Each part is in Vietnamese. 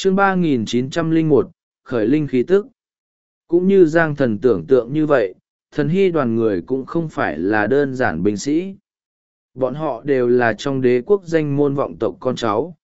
chương 3901, khởi linh khí tức. Cũng như Giang Thần tưởng tượng như vậy, thần hy đoàn người cũng không phải là đơn giản binh sĩ. Bọn họ đều là trong đế quốc danh môn vọng tộc con cháu.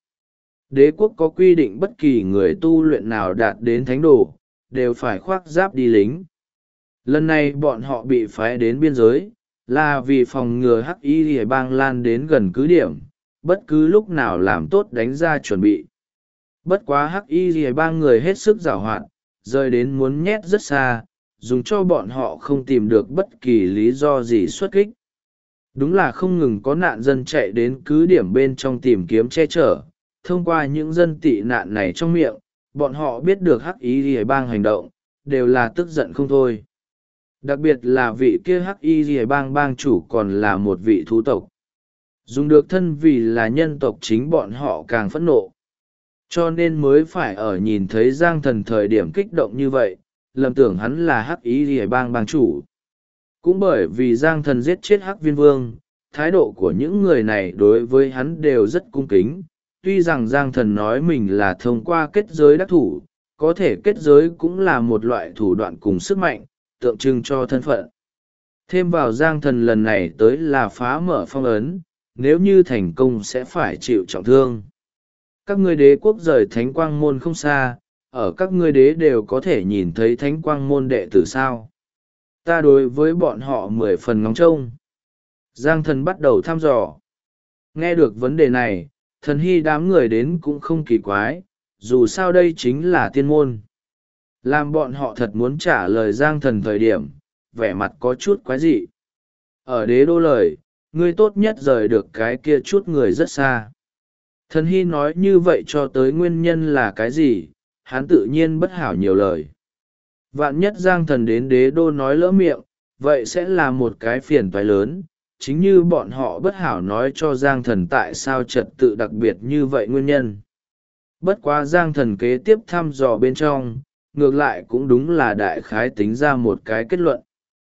Đế quốc có quy định bất kỳ người tu luyện nào đạt đến thánh đồ, đều phải khoác giáp đi lính. Lần này bọn họ bị phái đến biên giới, là vì phòng ngừa hắc y bang lan đến gần cứ điểm, bất cứ lúc nào làm tốt đánh ra chuẩn bị. Bất quá hắc y bang người hết sức giàu hoạt, rơi đến muốn nhét rất xa, dùng cho bọn họ không tìm được bất kỳ lý do gì xuất kích. Đúng là không ngừng có nạn dân chạy đến cứ điểm bên trong tìm kiếm che chở. Thông qua những dân tị nạn này trong miệng, bọn họ biết được hắc y bang hành động, đều là tức giận không thôi. Đặc biệt là vị kia hắc y bang bang chủ còn là một vị thú tộc. Dùng được thân vì là nhân tộc chính bọn họ càng phẫn nộ. Cho nên mới phải ở nhìn thấy Giang Thần thời điểm kích động như vậy, lầm tưởng hắn là hắc y bang bang chủ. Cũng bởi vì Giang Thần giết chết hắc viên vương, thái độ của những người này đối với hắn đều rất cung kính. Tuy rằng Giang Thần nói mình là thông qua kết giới đắc thủ, có thể kết giới cũng là một loại thủ đoạn cùng sức mạnh, tượng trưng cho thân phận. Thêm vào Giang Thần lần này tới là phá mở phong ấn, nếu như thành công sẽ phải chịu trọng thương. Các ngươi đế quốc rời thánh quang môn không xa, ở các ngươi đế đều có thể nhìn thấy thánh quang môn đệ tử sao. Ta đối với bọn họ 10 phần ngóng trông. Giang Thần bắt đầu thăm dò. Nghe được vấn đề này, thần hy đám người đến cũng không kỳ quái, dù sao đây chính là tiên môn. Làm bọn họ thật muốn trả lời Giang Thần thời điểm, vẻ mặt có chút quái dị. Ở đế đô lời, ngươi tốt nhất rời được cái kia chút người rất xa. Thần hy nói như vậy cho tới nguyên nhân là cái gì, hắn tự nhiên bất hảo nhiều lời. Vạn nhất Giang Thần đến đế đô nói lỡ miệng, vậy sẽ là một cái phiền toái lớn, chính như bọn họ bất hảo nói cho Giang Thần tại sao trật tự đặc biệt như vậy nguyên nhân. Bất quá Giang Thần kế tiếp thăm dò bên trong, ngược lại cũng đúng là đại khái tính ra một cái kết luận.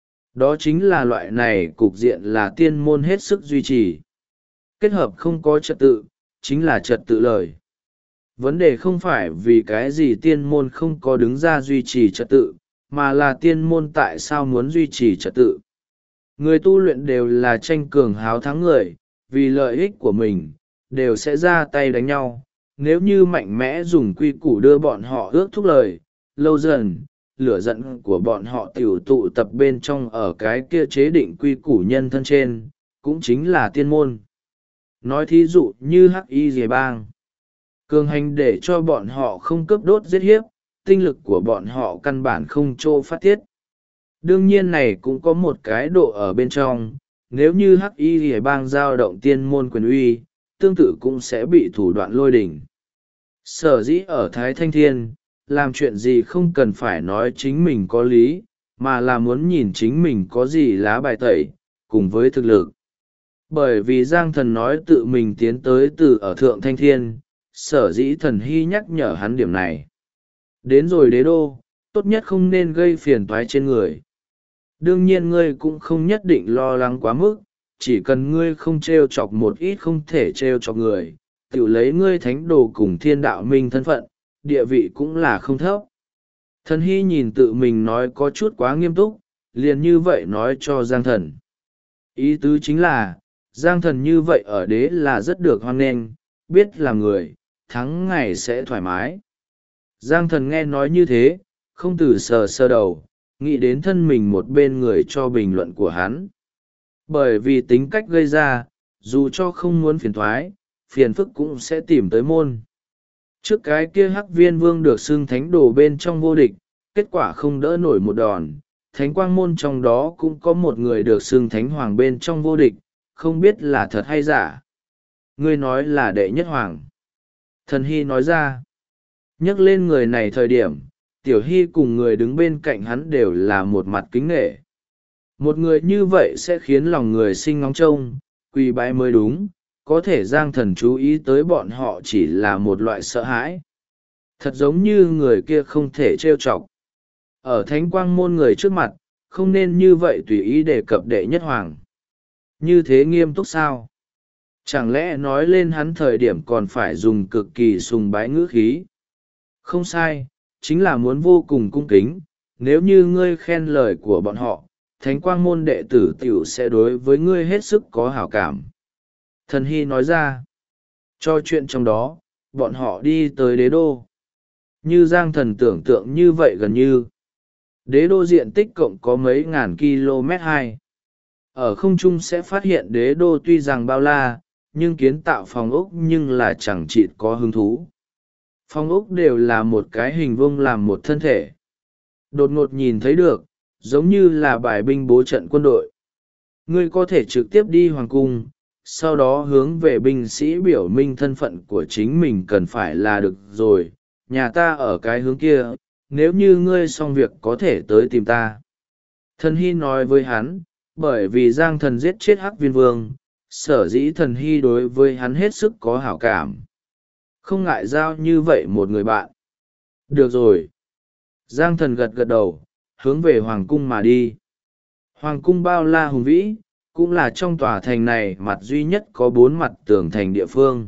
Đó chính là loại này cục diện là tiên môn hết sức duy trì. Kết hợp không có trật tự, chính là trật tự lời. Vấn đề không phải vì cái gì tiên môn không có đứng ra duy trì trật tự, mà là tiên môn tại sao muốn duy trì trật tự. Người tu luyện đều là tranh cường háo thắng người, vì lợi ích của mình, đều sẽ ra tay đánh nhau. Nếu như mạnh mẽ dùng quy củ đưa bọn họ ước thúc lời, lâu dần, lửa giận của bọn họ tiểu tụ tập bên trong ở cái kia chế định quy củ nhân thân trên, cũng chính là tiên môn. Nói thí dụ như hắc y dề bang. Cường hành để cho bọn họ không cướp đốt giết hiếp, tinh lực của bọn họ căn bản không trô phát tiết. Đương nhiên này cũng có một cái độ ở bên trong, nếu như hắc y bang giao động tiên môn quyền uy, tương tự cũng sẽ bị thủ đoạn lôi đỉnh. Sở dĩ ở Thái Thanh Thiên, làm chuyện gì không cần phải nói chính mình có lý, mà là muốn nhìn chính mình có gì lá bài tẩy, cùng với thực lực. Bởi vì Giang Thần nói tự mình tiến tới từ ở Thượng Thanh Thiên, sở dĩ Thần hy nhắc nhở hắn điểm này. Đến rồi đế đô, tốt nhất không nên gây phiền toái trên người. Đương nhiên ngươi cũng không nhất định lo lắng quá mức, chỉ cần ngươi không trêu chọc một ít không thể trêu chọc người, tự lấy ngươi thánh đồ cùng thiên đạo minh thân phận, địa vị cũng là không thấp. Thần hy nhìn tự mình nói có chút quá nghiêm túc, liền như vậy nói cho Giang Thần. Ý tứ chính là, Giang Thần như vậy ở đế là rất được hoan nghênh, biết là người, thắng ngày sẽ thoải mái. Giang Thần nghe nói như thế, không từ sờ đầu, nghĩ đến thân mình một bên người cho bình luận của hắn. Bởi vì tính cách gây ra, dù cho không muốn phiền thoái, phiền phức cũng sẽ tìm tới môn. Trước cái kia hắc viên vương được xưng thánh đồ bên trong vô địch, kết quả không đỡ nổi một đòn, thánh quang môn trong đó cũng có một người được xưng thánh hoàng bên trong vô địch, không biết là thật hay giả. Ngươi nói là đệ nhất hoàng. Thần hy nói ra, nhắc lên người này thời điểm, Tiểu Hy cùng người đứng bên cạnh hắn đều là một mặt kính nghệ. Một người như vậy sẽ khiến lòng người sinh ngóng trông, quỳ bái mới đúng, có thể Giang Thần chú ý tới bọn họ chỉ là một loại sợ hãi. Thật giống như người kia không thể trêu chọc. Ở thánh quang môn người trước mặt, không nên như vậy tùy ý đề cập đệ nhất hoàng. Như thế nghiêm túc sao? Chẳng lẽ nói lên hắn thời điểm còn phải dùng cực kỳ sùng bái ngữ khí? Không sai, chính là muốn vô cùng cung kính, nếu như ngươi khen lời của bọn họ, thánh quang môn đệ tử tiểu sẽ đối với ngươi hết sức có hảo cảm. Thần Hy nói ra, cho chuyện trong đó, bọn họ đi tới đế đô. Như Giang Thần tưởng tượng như vậy gần như. Đế đô diện tích cộng có mấy ngàn km2. Ở không trung sẽ phát hiện đế đô tuy rằng bao la, nhưng kiến tạo phòng ốc nhưng là chẳng chịt có hứng thú. Phòng ốc đều là một cái hình vuông làm một thân thể. Đột ngột nhìn thấy được, giống như là bài binh bố trận quân đội. Ngươi có thể trực tiếp đi hoàng cung, sau đó hướng về binh sĩ biểu minh thân phận của chính mình cần phải là được rồi. Nhà ta ở cái hướng kia, nếu như ngươi xong việc có thể tới tìm ta. Thần Hy nói với hắn, bởi vì Giang Thần giết chết Hắc Viên Vương, sở dĩ Thần Hy đối với hắn hết sức có hảo cảm. Không ngại giao như vậy một người bạn. Được rồi. Giang Thần gật gật đầu, hướng về Hoàng cung mà đi. Hoàng cung bao la hùng vĩ, cũng là trong tòa thành này mặt duy nhất có 4 mặt tường thành địa phương.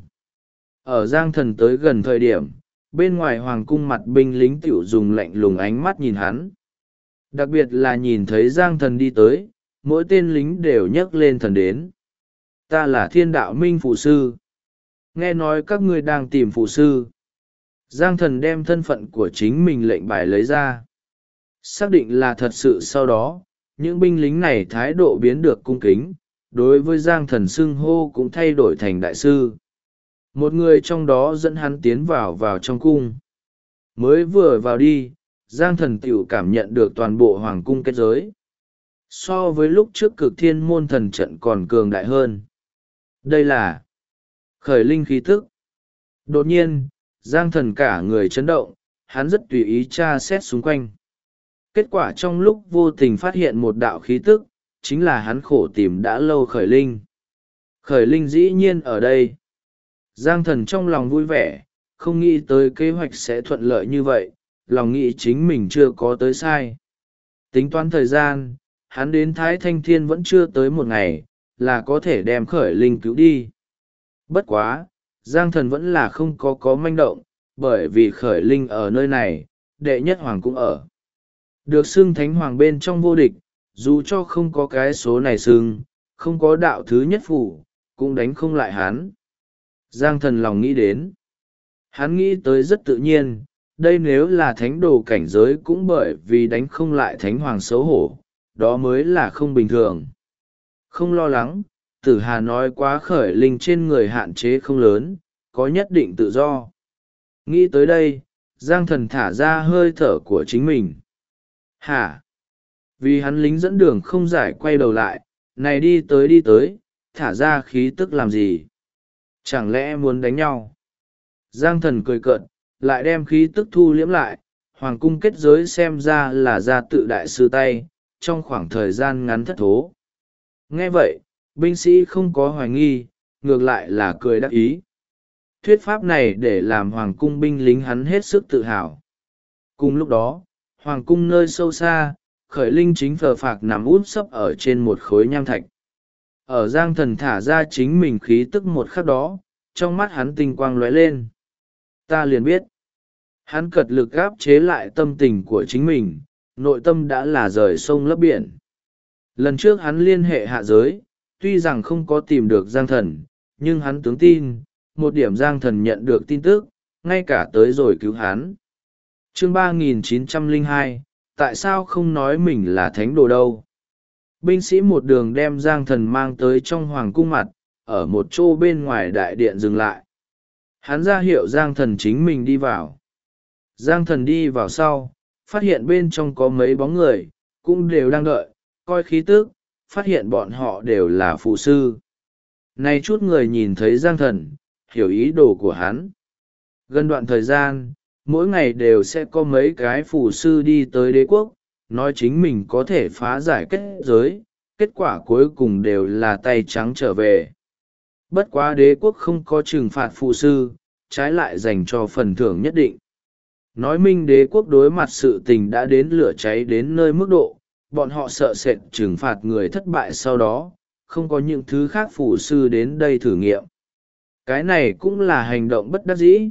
Ở Giang Thần tới gần thời điểm, bên ngoài Hoàng cung mặt binh lính tiểu dùng lạnh lùng ánh mắt nhìn hắn. Đặc biệt là nhìn thấy Giang Thần đi tới, mỗi tên lính đều nhấc lên thần đến. Ta là Thiên Đạo Minh Phụ Sư. Nghe nói các ngươi đang tìm Phụ Sư. Giang Thần đem thân phận của chính mình lệnh bài lấy ra. Xác định là thật sự sau đó, những binh lính này thái độ biến được cung kính, đối với Giang Thần xưng hô cũng thay đổi thành đại sư. Một người trong đó dẫn hắn tiến vào trong cung. Mới vừa vào đi, Giang Thần tiểu cảm nhận được toàn bộ hoàng cung kết giới. So với lúc trước Cực Thiên Môn Thần trận còn cường đại hơn. Đây là khởi linh khí tức. Đột nhiên, Giang Thần cả người chấn động, hắn rất tùy ý tra xét xung quanh. Kết quả trong lúc vô tình phát hiện một đạo khí tức, chính là hắn khổ tìm đã lâu khởi linh. Khởi linh dĩ nhiên ở đây. Giang Thần trong lòng vui vẻ, không nghĩ tới kế hoạch sẽ thuận lợi như vậy, lòng nghĩ chính mình chưa có tới sai. Tính toán thời gian, hắn đến Thái Thanh Thiên vẫn chưa tới 1 ngày, là có thể đem khởi linh cứu đi. Bất quá, Giang Thần vẫn là không có manh động, bởi vì khởi linh ở nơi này, đệ nhất hoàng cũng ở. Được xưng thánh hoàng bên trong vô địch, dù cho không có cái số này xưng, không có đạo thứ nhất phủ, cũng đánh không lại hắn. Giang Thần lòng nghĩ đến. Hắn nghĩ tới rất tự nhiên, đây nếu là thánh đồ cảnh giới cũng bởi vì đánh không lại thánh hoàng xấu hổ, đó mới là không bình thường. Không lo lắng, Tử Hà nói quá khởi linh trên người hạn chế không lớn, có nhất định tự do. Nghĩ tới đây, Giang Thần thả ra hơi thở của chính mình. Hả? Vì hắn lính dẫn đường không giải quay đầu lại, này đi tới, thả ra khí tức làm gì? Chẳng lẽ muốn đánh nhau? Giang Thần cười cợt, lại đem khí tức thu liễm lại, hoàng cung kết giới xem ra là ra tự đại sư tay, trong khoảng thời gian ngắn thất thố. Nghe vậy, binh sĩ không có hoài nghi, ngược lại là cười đắc ý. Thuyết pháp này để làm hoàng cung binh lính hắn hết sức tự hào. Cùng lúc đó, hoàng cung nơi sâu xa, khởi linh chính phờ phạc nằm út sấp ở trên một khối nham thạch. Ở Giang Thần thả ra chính mình khí tức một khắc đó, trong mắt hắn tinh quang lóe lên. Ta liền biết. Hắn cật lực gáp chế lại tâm tình của chính mình, nội tâm đã là rời sông lấp biển. Lần trước hắn liên hệ hạ giới, tuy rằng không có tìm được Giang Thần, nhưng hắn tướng tin, một điểm Giang Thần nhận được tin tức, ngay cả tới rồi cứu hắn. Chương 3902, tại sao không nói mình là thánh đồ đâu? Binh sĩ một đường đem Giang Thần mang tới trong hoàng cung mặt, ở một chỗ bên ngoài đại điện dừng lại. Hắn ra hiệu Giang Thần chính mình đi vào. Giang Thần đi vào sau, phát hiện bên trong có mấy bóng người, cũng đều đang đợi, coi khí tức, phát hiện bọn họ đều là phụ sư. Này chút người nhìn thấy Giang Thần, hiểu ý đồ của hắn. Gần đoạn thời gian, mỗi ngày đều sẽ có mấy cái phù sư đi tới đế quốc, nói chính mình có thể phá giải kết giới, kết quả cuối cùng đều là tay trắng trở về. Bất quá đế quốc không có trừng phạt phù sư, trái lại dành cho phần thưởng nhất định. Nói minh đế quốc đối mặt sự tình đã đến lửa cháy đến nơi mức độ, bọn họ sợ sệt trừng phạt người thất bại sau đó, không có những thứ khác phù sư đến đây thử nghiệm. Cái này cũng là hành động bất đắc dĩ,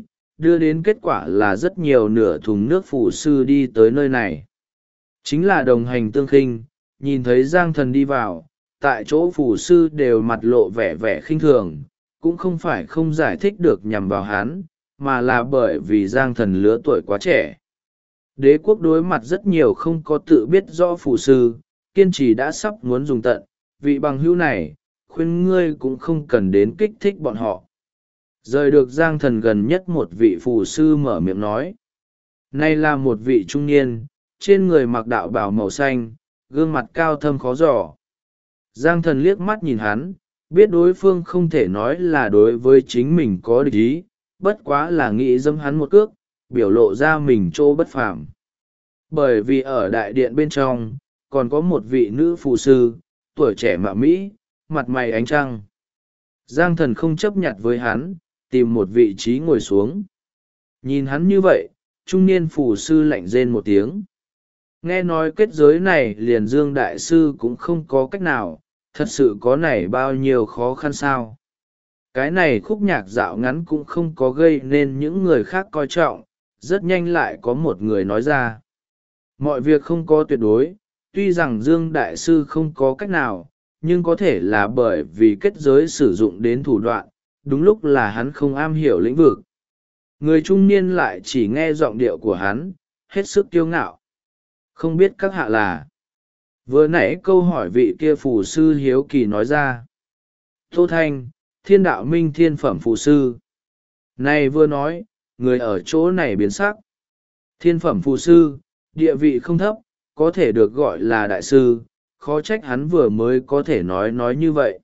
đưa đến kết quả là rất nhiều nửa thùng nước phù sư đi tới nơi này. Chính là đồng hành tương khinh, nhìn thấy Giang Thần đi vào, tại chỗ phù sư đều mặt lộ vẻ vẻ khinh thường, cũng không phải không giải thích được nhằm vào hắn, mà là bởi vì Giang Thần lứa tuổi quá trẻ. Đế quốc đối mặt rất nhiều không có tự biết rõ phù sư, kiên trì đã sắp muốn dùng tận, vị bằng hữu này, khuyên ngươi cũng không cần đến kích thích bọn họ. Rời được Giang Thần gần nhất một vị phù sư mở miệng nói. Này là một vị trung niên, trên người mặc đạo bào màu xanh, gương mặt cao thâm khó giỏ. Giang Thần liếc mắt nhìn hắn, biết đối phương không thể nói là đối với chính mình có địch ý, bất quá là nghĩ dâm hắn một cước, biểu lộ ra mình chỗ bất phàm. Bởi vì ở đại điện bên trong, còn có một vị nữ phù sư, tuổi trẻ mạ mỹ, mặt mày ánh trăng. Giang Thần không chấp nhặt với hắn, tìm một vị trí ngồi xuống. Nhìn hắn như vậy, trung niên phù sư lạnh rên một tiếng. Nghe nói kết giới này liền Dương Đại Sư cũng không có cách nào, thật sự có này bao nhiêu khó khăn sao. Cái này khúc nhạc dạo ngắn cũng không có gây nên những người khác coi trọng, rất nhanh lại có một người nói ra. Mọi việc không có tuyệt đối, tuy rằng Dương Đại Sư không có cách nào, nhưng có thể là bởi vì kết giới sử dụng đến thủ đoạn, đúng lúc là hắn không am hiểu lĩnh vực. Người trung niên lại chỉ nghe giọng điệu của hắn, hết sức kiêu ngạo. Không biết các hạ là. Vừa nãy câu hỏi vị kia phù sư hiếu kỳ nói ra. Tô Thanh, Thiên Đạo Minh Thiên Phẩm phù sư. Này vừa nói, người ở chỗ này biến sắc. Thiên Phẩm phù sư, địa vị không thấp, có thể được gọi là đại sư, khó trách hắn vừa mới có thể nói như vậy.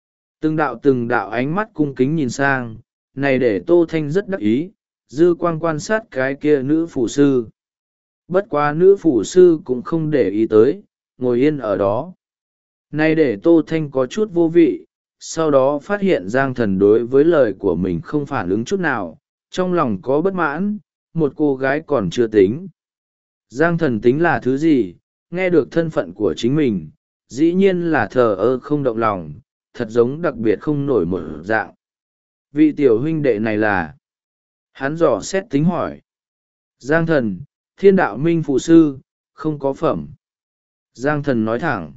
Từng đạo ánh mắt cung kính nhìn sang, này để Tô Thanh rất đắc ý, dư quang quan sát cái kia nữ phù sư. Bất quá nữ phù sư cũng không để ý tới, ngồi yên ở đó. Này để Tô Thanh có chút vô vị, sau đó phát hiện Giang Thần đối với lời của mình không phản ứng chút nào, trong lòng có bất mãn, một cô gái còn chưa tính. Giang Thần tính là thứ gì, nghe được thân phận của chính mình, dĩ nhiên là thờ ơ không động lòng, thật giống đặc biệt không nổi một dạng. Vị tiểu huynh đệ này là. Hắn dò xét tính hỏi. Giang Thần, Thiên Đạo Minh phù sư, không có phẩm. Giang Thần nói thẳng.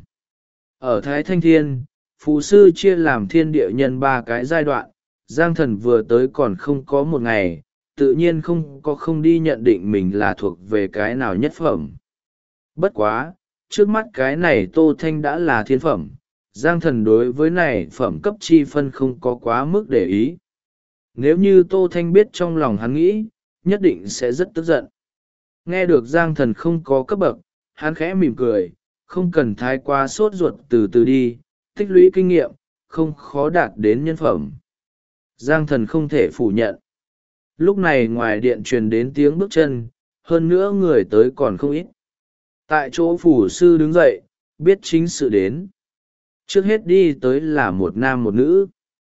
Ở Thái Thanh Thiên, phù sư chia làm thiên địa nhân 3 cái giai đoạn, Giang Thần vừa tới còn không có một ngày, tự nhiên không đi nhận định mình là thuộc về cái nào nhất phẩm. Bất quá, trước mắt cái này Tô Thanh đã là thiên phẩm, Giang Thần đối với này phẩm cấp chi phân không có quá mức để ý. Nếu như Tô Thanh biết trong lòng hắn nghĩ, nhất định sẽ rất tức giận. Nghe được Giang Thần không có cấp bậc, hắn khẽ mỉm cười, không cần thái quá sốt ruột, từ từ đi, tích lũy kinh nghiệm, không khó đạt đến nhân phẩm. Giang Thần không thể phủ nhận. Lúc này ngoài điện truyền đến tiếng bước chân, hơn nữa người tới còn không ít. Tại chỗ phủ sư đứng dậy, biết chính sự đến. Trước hết đi tới là một nam một nữ.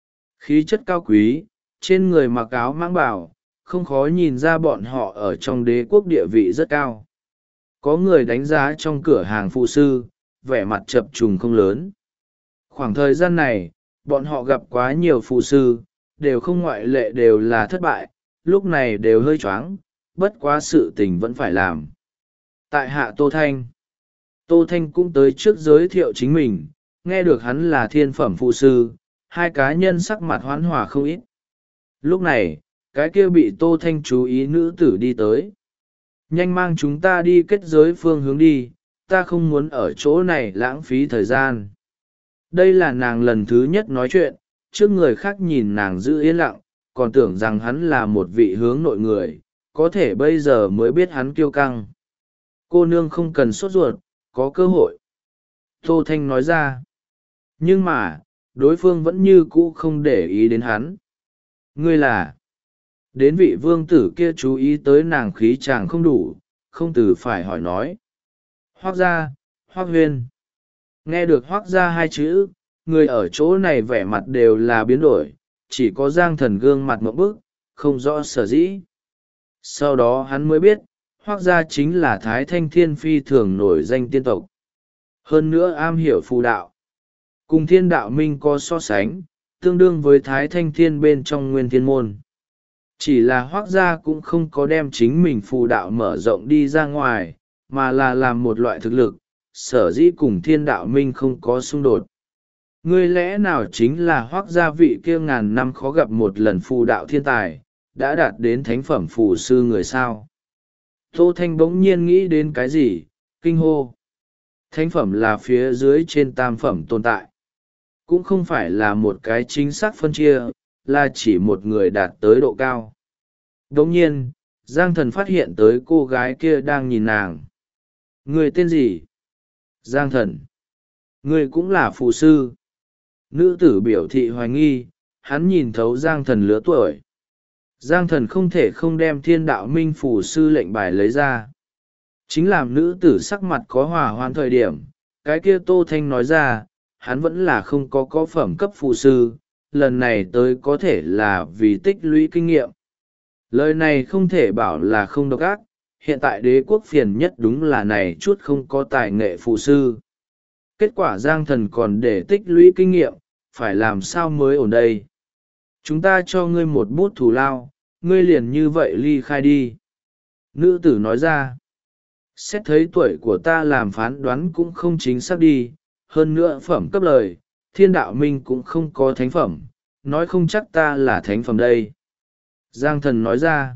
Khí chất cao quý, trên người mặc áo mãng bào, không khó nhìn ra bọn họ ở trong đế quốc địa vị rất cao. Có người đánh giá trong cửa hàng phù sư, vẻ mặt chập trùng không lớn. Khoảng thời gian này, bọn họ gặp quá nhiều phù sư, đều không ngoại lệ đều là thất bại, lúc này đều hơi choáng, bất quá sự tình vẫn phải làm. Tại hạ Tô Thanh. Tô Thanh cũng tới trước giới thiệu chính mình, nghe được hắn là thiên phẩm phù sư, hai cá nhân sắc mặt hoán hòa không ít. Lúc này, cái kia bị Tô Thanh chú ý nữ tử đi tới. Nhanh mang chúng ta đi kết giới phương hướng đi, ta không muốn ở chỗ này lãng phí thời gian. Đây là nàng lần thứ nhất nói chuyện, trước người khác nhìn nàng giữ yên lặng, còn tưởng rằng hắn là một vị hướng nội người, có thể bây giờ mới biết hắn kiêu căng. Cô nương không cần sốt ruột, có cơ hội. Tô Thanh nói ra. Nhưng mà, đối phương vẫn như cũ không để ý đến hắn. Ngươi là. Đến vị vương tử kia chú ý tới nàng khí chàng không đủ, không từ phải hỏi nói. Hoác gia, Hoác Huyên. Nghe được Hoác gia hai chữ, người ở chỗ này vẻ mặt đều là biến đổi, chỉ có Giang Thần gương mặt ngộp bức, không rõ sở dĩ. Sau đó hắn mới biết, Hoác gia chính là Thái Thanh Thiên phi thường nổi danh tiên tộc. Hơn nữa am hiểu phù đạo. Cùng Thiên Đạo Minh có so sánh, tương đương với Thái Thanh Thiên bên trong Nguyên Thiên Môn. Chỉ là Hoác gia cũng không có đem chính mình phù đạo mở rộng đi ra ngoài, mà là làm một loại thực lực, sở dĩ cùng thiên đạo minh không có xung đột. Ngươi lẽ nào chính là Hoác gia vị kia ngàn năm khó gặp một lần phù đạo thiên tài, đã đạt đến thánh phẩm phù sư người sao? Tô Thanh bỗng nhiên nghĩ đến cái gì, kinh hô. Thánh phẩm là phía dưới trên tam phẩm tồn tại. Cũng không phải là một cái chính xác phân chia, là chỉ một người đạt tới độ cao. Đồng nhiên, Giang Thần phát hiện tới cô gái kia đang nhìn nàng. Người tên gì? Giang Thần. Người cũng là phù sư. Nữ tử biểu thị hoài nghi, hắn nhìn thấu Giang Thần lứa tuổi. Giang Thần không thể không đem thiên đạo minh phù sư lệnh bài lấy ra. Chính làm nữ tử sắc mặt có hòa hoãn thời điểm, cái kia Tô Thanh nói ra, hắn vẫn là không có phẩm cấp phù sư, lần này tới có thể là vì tích lũy kinh nghiệm. Lời này không thể bảo là không độc ác, hiện tại đế quốc phiền nhất đúng là này chút không có tài nghệ phù sư. Kết quả Giang Thần còn để tích lũy kinh nghiệm, phải làm sao mới ổn đây? Chúng ta cho ngươi một bút thù lao, ngươi liền như vậy ly khai đi. Nữ tử nói ra, xét thấy tuổi của ta làm phán đoán cũng không chính xác đi, hơn nữa phẩm cấp lời, thiên đạo minh cũng không có thánh phẩm, nói không chắc ta là thánh phẩm đây. Giang Thần nói ra,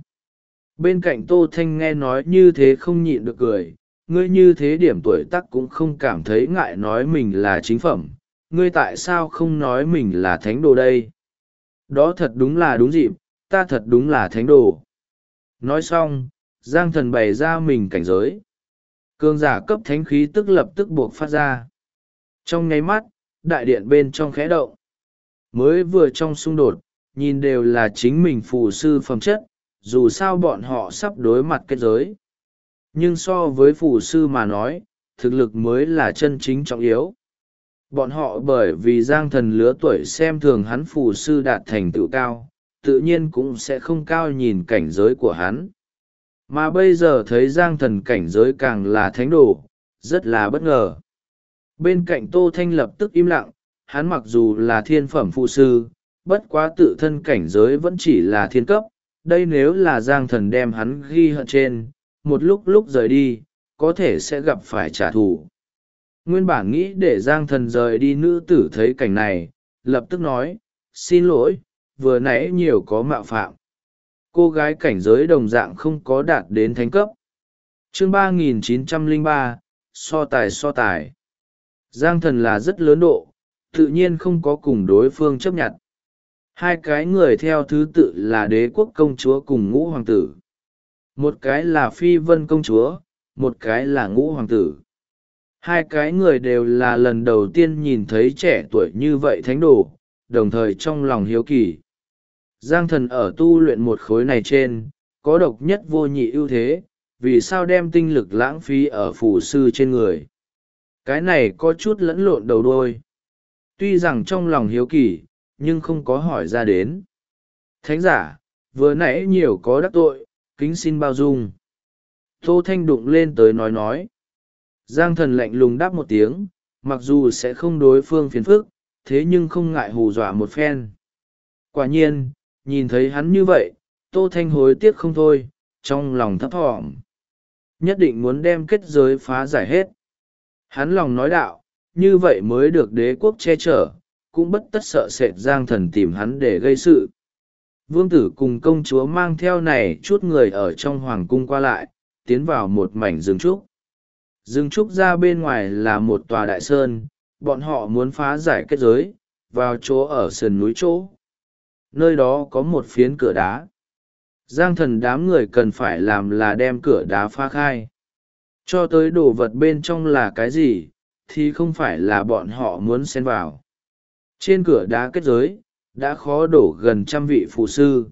bên cạnh Tô Thanh nghe nói như thế không nhịn được cười, ngươi như thế điểm tuổi tác cũng không cảm thấy ngại nói mình là chính phẩm, ngươi tại sao không nói mình là thánh đồ đây? Đó thật đúng là đúng dịp, ta thật đúng là thánh đồ. Nói xong, Giang Thần bày ra mình cảnh giới. Cường giả cấp thánh khí tức lập tức buộc phát ra. Trong nháy mắt, đại điện bên trong khẽ động. Mới vừa trong xung đột, nhìn đều là chính mình phù sư phẩm chất, dù sao bọn họ sắp đối mặt kết giới. Nhưng so với phù sư mà nói, thực lực mới là chân chính trọng yếu. Bọn họ bởi vì Giang Thần lứa tuổi xem thường hắn phù sư đạt thành tựu cao, tự nhiên cũng sẽ không cao nhìn cảnh giới của hắn. Mà bây giờ thấy Giang Thần cảnh giới càng là thánh đồ, rất là bất ngờ. Bên cạnh Tô Thanh lập tức im lặng, hắn mặc dù là thiên phẩm phù sư, bất quá tự thân cảnh giới vẫn chỉ là thiên cấp. Đây nếu là Giang Thần đem hắn ghi hận trên, một lúc rời đi, có thể sẽ gặp phải trả thù. Nguyên bản nghĩ để Giang Thần rời đi, nữ tử thấy cảnh này, lập tức nói, xin lỗi, vừa nãy nhiều có mạo phạm. Cô gái cảnh giới đồng dạng không có đạt đến thánh cấp. Chương 3903, so tài. Giang Thần là rất lớn độ, tự nhiên không có cùng đối phương chấp nhận. Hai cái người theo thứ tự là đế quốc công chúa cùng ngũ hoàng tử. Một cái là phi vân công chúa, một cái là ngũ hoàng tử. Hai cái người đều là lần đầu tiên nhìn thấy trẻ tuổi như vậy thánh đồ, đồng thời trong lòng hiếu kỳ. Giang Thần ở tu luyện một khối này trên, có độc nhất vô nhị ưu thế, vì sao đem tinh lực lãng phí ở phù sư trên người. Cái này có chút lẫn lộn đầu đôi. Tuy rằng trong lòng hiếu kỳ, nhưng không có hỏi ra đến. Thánh giả, vừa nãy nhiều có đắc tội, kính xin bao dung. Tô Thanh đụng lên tới nói. Giang Thần lạnh lùng đáp một tiếng, mặc dù sẽ không đối phương phiền phức, thế nhưng không ngại hù dọa một phen. Quả nhiên, nhìn thấy hắn như vậy, Tô Thanh hối tiếc không thôi, trong lòng thấp thỏm. Nhất định muốn đem kết giới phá giải hết. Hắn lòng nói đạo, như vậy mới được đế quốc che chở, cũng bất tất sợ sệt Giang Thần tìm hắn để gây sự. Vương tử cùng công chúa mang theo này chút người ở trong hoàng cung qua lại, tiến vào một mảnh rừng trúc. Rừng trúc ra bên ngoài là một tòa đại sơn, bọn họ muốn phá giải kết giới, vào chỗ ở sườn núi chỗ. Nơi đó có một phiến cửa đá. Giang Thần đám người cần phải làm là đem cửa đá phá khai. Cho tới đồ vật bên trong là cái gì, thì không phải là bọn họ muốn xen vào. Trên cửa đá kết giới, đã khó đổ gần 100 vị phù sư.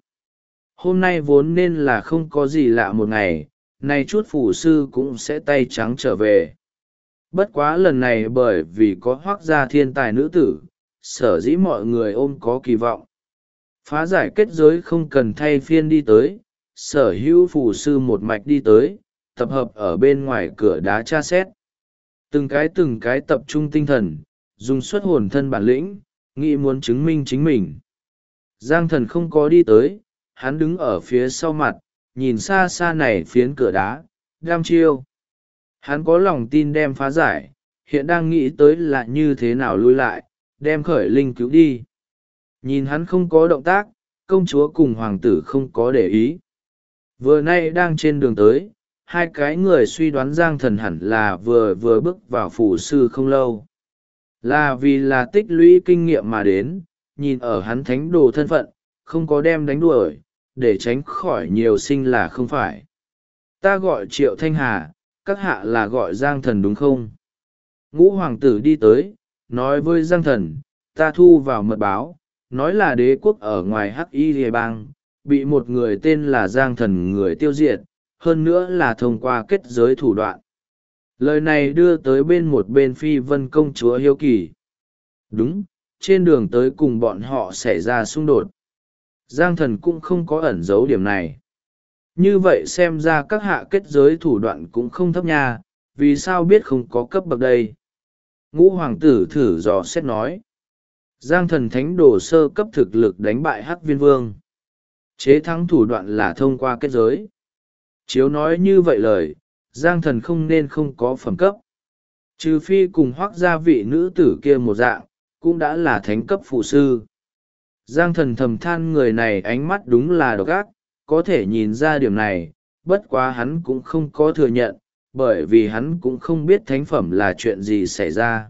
Hôm nay vốn nên là không có gì lạ một ngày, nay chút phù sư cũng sẽ tay trắng trở về. Bất quá lần này bởi vì có Hoác gia thiên tài nữ tử, sở dĩ mọi người ôm có kỳ vọng. Phá giải kết giới không cần thay phiên đi tới, sở hữu phù sư một mạch đi tới, tập hợp ở bên ngoài cửa đá tra xét. Từng cái tập trung tinh thần, dùng xuất hồn thân bản lĩnh, nghĩ muốn chứng minh chính mình. Giang Thần không có đi tới, hắn đứng ở phía sau mặt, nhìn xa xa này phiến cửa đá, đăm chiêu. Hắn có lòng tin đem phá giải, hiện đang nghĩ tới là như thế nào lui lại, đem khởi linh cứu đi. Nhìn hắn không có động tác, công chúa cùng hoàng tử không có để ý. Vừa nay đang trên đường tới, hai cái người suy đoán Giang Thần hẳn là vừa bước vào phủ sư không lâu. Là vì là tích lũy kinh nghiệm mà đến, nhìn ở hắn thánh đồ thân phận, không có đem đánh đuổi, để tránh khỏi nhiều sinh là không phải. Ta gọi Triệu Thanh Hà, các hạ là gọi Giang Thần đúng không? Ngũ hoàng tử đi tới, nói với Giang Thần, ta thu vào mật báo, nói là đế quốc ở ngoài Hắc Y Lìa Bang, bị một người tên là Giang Thần người tiêu diệt, hơn nữa là thông qua kết giới thủ đoạn. Lời này đưa tới một bên Phi Vân công chúa hiếu kỳ. Đúng, trên đường tới cùng bọn họ xảy ra xung đột. Giang Thần cũng không có ẩn giấu điểm này. Như vậy xem ra các hạ kết giới thủ đoạn cũng không thấp nha, vì sao biết không có cấp bậc đây? Ngũ hoàng tử thử dò xét nói. Giang Thần thánh đồ sơ cấp thực lực đánh bại Hắc Viên Vương. Chế thắng thủ đoạn là thông qua kết giới. Chiếu nói như vậy lời, Giang Thần không nên không có phẩm cấp. Trừ phi cùng Hoác gia vị nữ tử kia một dạng, cũng đã là thánh cấp phụ sư. Giang Thần thầm than người này ánh mắt đúng là độc ác, có thể nhìn ra điểm này, bất quá hắn cũng không có thừa nhận, bởi vì hắn cũng không biết thánh phẩm là chuyện gì xảy ra.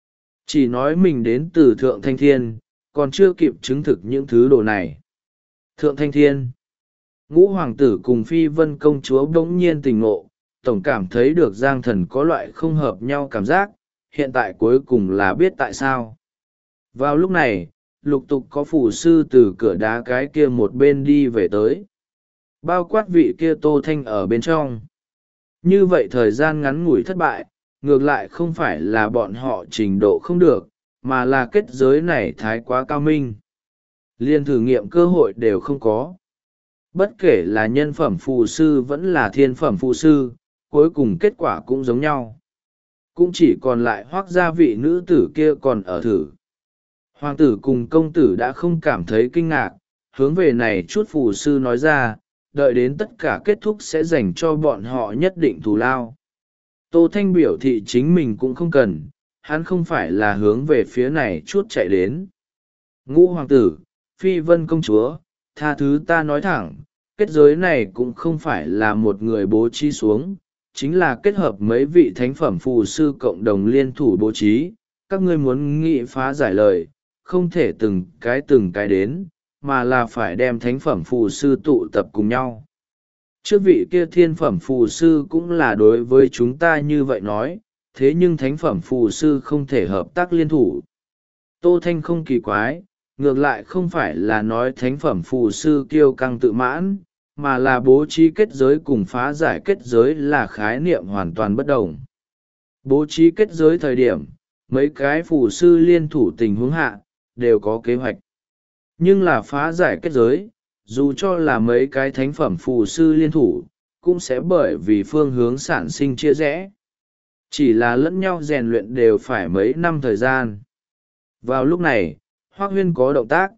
Chỉ nói mình đến từ Thượng Thanh Thiên, còn chưa kịp chứng thực những thứ đồ này. Thượng Thanh Thiên. Ngũ hoàng tử cùng Phi Vân công chúa bỗng nhiên tỉnh ngộ, tổng cảm thấy được Giang Thần có loại không hợp nhau cảm giác, hiện tại cuối cùng là biết tại sao. Vào lúc này, lục tục có phù sư từ cửa đá cái kia một bên đi về tới. Bao quát vị kia Tô Thanh ở bên trong. Như vậy thời gian ngắn ngủi thất bại, ngược lại không phải là bọn họ trình độ không được, mà là kết giới này thái quá cao minh. Liên thử nghiệm cơ hội đều không có. Bất kể là nhân phẩm phù sư vẫn là thiên phẩm phù sư, cuối cùng kết quả cũng giống nhau. Cũng chỉ còn lại Hoác gia vị nữ tử kia còn ở thử. Hoàng tử cùng công tử đã không cảm thấy kinh ngạc, hướng về này chút phù sư nói ra, đợi đến tất cả kết thúc sẽ dành cho bọn họ nhất định thù lao. Tô Thanh biểu thị chính mình cũng không cần, hắn không phải là hướng về phía này chút chạy đến. Ngũ hoàng tử, Phi Vân công chúa, tha thứ ta nói thẳng, kết giới này cũng không phải là một người bố trí xuống, chính là kết hợp mấy vị thánh phẩm phù sư cộng đồng liên thủ bố trí. Các ngươi muốn nghị phá giải lời, không thể từng cái đến, mà là phải đem thánh phẩm phù sư tụ tập cùng nhau. Trước vị kia thiên phẩm phù sư cũng là đối với chúng ta như vậy nói, thế nhưng thánh phẩm phù sư không thể hợp tác liên thủ. Tô Thanh không kỳ quái, ngược lại không phải là nói thánh phẩm phù sư kiêu căng tự mãn, mà là bố trí kết giới cùng phá giải kết giới là khái niệm hoàn toàn bất đồng. Bố trí kết giới thời điểm, mấy cái phù sư liên thủ tình huống hạ, đều có kế hoạch. Nhưng là phá giải kết giới, dù cho là mấy cái thánh phẩm phù sư liên thủ, cũng sẽ bởi vì phương hướng sản sinh chia rẽ. Chỉ là lẫn nhau rèn luyện đều phải mấy năm thời gian. Vào lúc này, Hoác Huyên có động tác.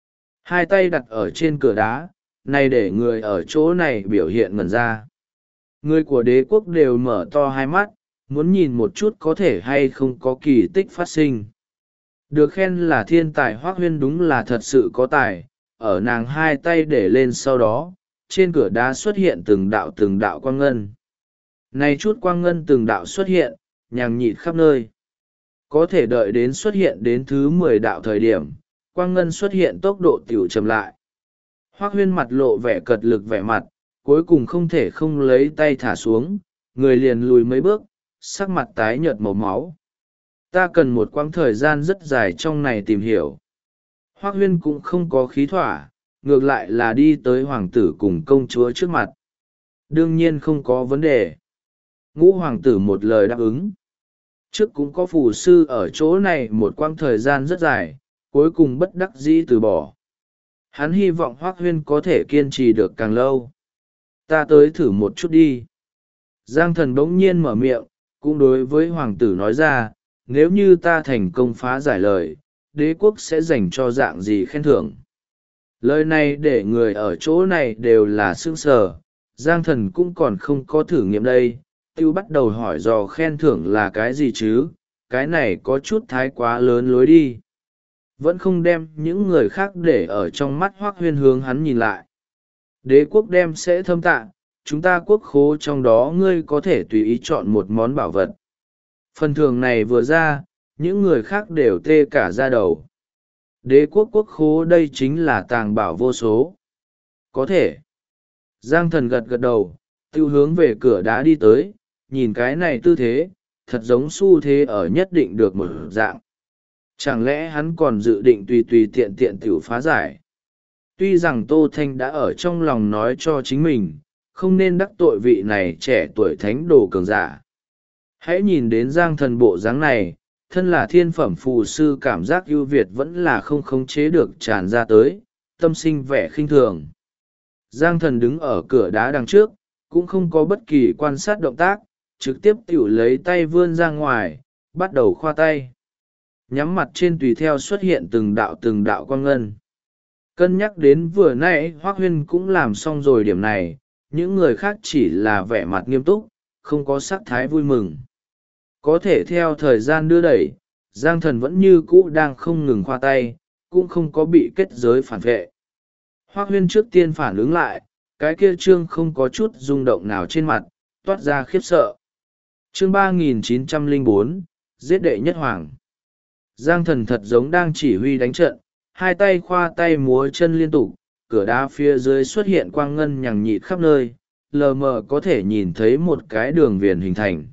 Hai tay đặt ở trên cửa đá, này để người ở chỗ này biểu hiện ngẩn ra. Người của đế quốc đều mở to hai mắt, muốn nhìn một chút có thể hay không có kỳ tích phát sinh. Được khen là thiên tài Hoác Huyên đúng là thật sự có tài, ở nàng hai tay để lên sau đó, trên cửa đá xuất hiện từng đạo quang ngân. Này chút quang ngân từng đạo xuất hiện, nhằng nhịt khắp nơi. Có thể đợi đến xuất hiện đến thứ 10 đạo thời điểm, quang ngân xuất hiện tốc độ tiểu chậm lại. Hoác Huyên mặt lộ vẻ cật lực vẻ mặt, cuối cùng không thể không lấy tay thả xuống, người liền lùi mấy bước, sắc mặt tái nhợt màu máu. Ta cần một quãng thời gian rất dài trong này tìm hiểu. Hoác Huyên cũng không có khí thỏa, ngược lại là đi tới hoàng tử cùng công chúa trước mặt. Đương nhiên không có vấn đề. Ngũ hoàng tử một lời đáp ứng. Trước cũng có phù sư ở chỗ này một quãng thời gian rất dài, cuối cùng bất đắc dĩ từ bỏ. Hắn hy vọng Hoác Huyên có thể kiên trì được càng lâu. Ta tới thử một chút đi. Giang Thần bỗng nhiên mở miệng, cũng đối với hoàng tử nói ra, nếu như ta thành công phá giải lời, đế quốc sẽ dành cho dạng gì khen thưởng. Lời này để người ở chỗ này đều là sững sờ. Giang Thần cũng còn không có thử nghiệm đây, tiêu bắt đầu hỏi dò khen thưởng là cái gì chứ, cái này có chút thái quá lớn lối đi. Vẫn không đem những người khác để ở trong mắt. Hoác Huyên hướng hắn nhìn lại. Đế quốc đem sẽ thâm tạ, chúng ta quốc khố trong đó ngươi có thể tùy ý chọn một món bảo vật. Phần thưởng này vừa ra, những người khác đều tê cả da đầu. Đế quốc quốc khố đây chính là tàng bảo vô số. Có thể. Giang Thần gật gật đầu, tiêu hướng về cửa đá đi tới, nhìn cái này tư thế, thật giống xu thế ở nhất định được một dạng. Chẳng lẽ hắn còn dự định tùy tùy tiện tiện tiểu phá giải? Tuy rằng Tô Thanh đã ở trong lòng nói cho chính mình, không nên đắc tội vị này trẻ tuổi thánh đồ cường giả. Hãy nhìn đến Giang Thần bộ dáng này, thân là thiên phẩm phù sư, cảm giác ưu việt vẫn là không khống chế được tràn ra tới, tâm sinh vẻ khinh thường. Giang Thần đứng ở cửa đá đằng trước, cũng không có bất kỳ quan sát động tác, trực tiếp tiểu lấy tay vươn ra ngoài, bắt đầu khoa tay. Nhắm mặt trên tùy theo xuất hiện từng đạo quang ngân. Cân nhắc đến vừa nãy Hoác Huyên cũng làm xong rồi điểm này, những người khác chỉ là vẻ mặt nghiêm túc, không có sắc thái vui mừng. Có thể theo thời gian đưa đẩy, Giang Thần vẫn như cũ đang không ngừng khoa tay, cũng không có bị kết giới phản vệ. Hoác Huyên trước tiên phản ứng lại, cái kia trương không có chút rung động nào trên mặt, toát ra khiếp sợ. Chương 3904, giết đệ nhất hoàng. Giang Thần thật giống đang chỉ huy đánh trận, hai tay khoa tay múa chân liên tục, cửa đá phía dưới xuất hiện quang ngân nhằng nhịt khắp nơi, lờ mờ có thể nhìn thấy một cái đường viền hình thành.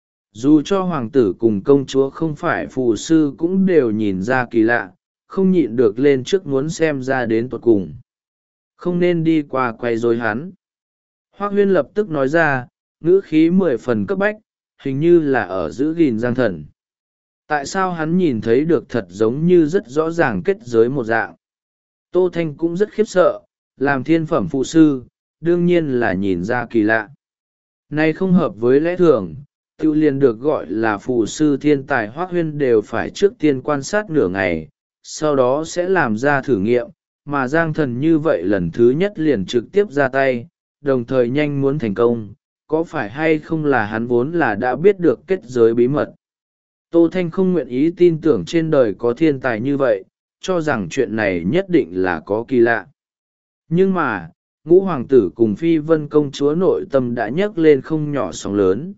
Dù cho hoàng tử cùng công chúa không phải phù sư cũng đều nhìn ra kỳ lạ, không nhịn được lên trước muốn xem ra đến tột cùng. Không nên đi qua quay rối hắn. Hoác Huyên lập tức nói ra, ngữ khí 10 phần cấp bách, hình như là ở giữ gìn Giang Thần. Tại sao hắn nhìn thấy được thật giống như rất rõ ràng kết giới một dạng? Tô Thanh cũng rất khiếp sợ, làm thiên phẩm phụ sư, đương nhiên là nhìn ra kỳ lạ. Này không hợp với lẽ thường, tự liền được gọi là phù sư thiên tài Hoác Huyên đều phải trước tiên quan sát nửa ngày, sau đó sẽ làm ra thử nghiệm, mà Giang Thần như vậy lần thứ nhất liền trực tiếp ra tay, đồng thời nhanh muốn thành công, có phải hay không là hắn vốn là đã biết được kết giới bí mật. Tô Thanh không nguyện ý tin tưởng trên đời có thiên tài như vậy, cho rằng chuyện này nhất định là có kỳ lạ. Nhưng mà, ngũ hoàng tử cùng Phi Vân công chúa nội tâm đã nhấc lên không nhỏ sóng lớn.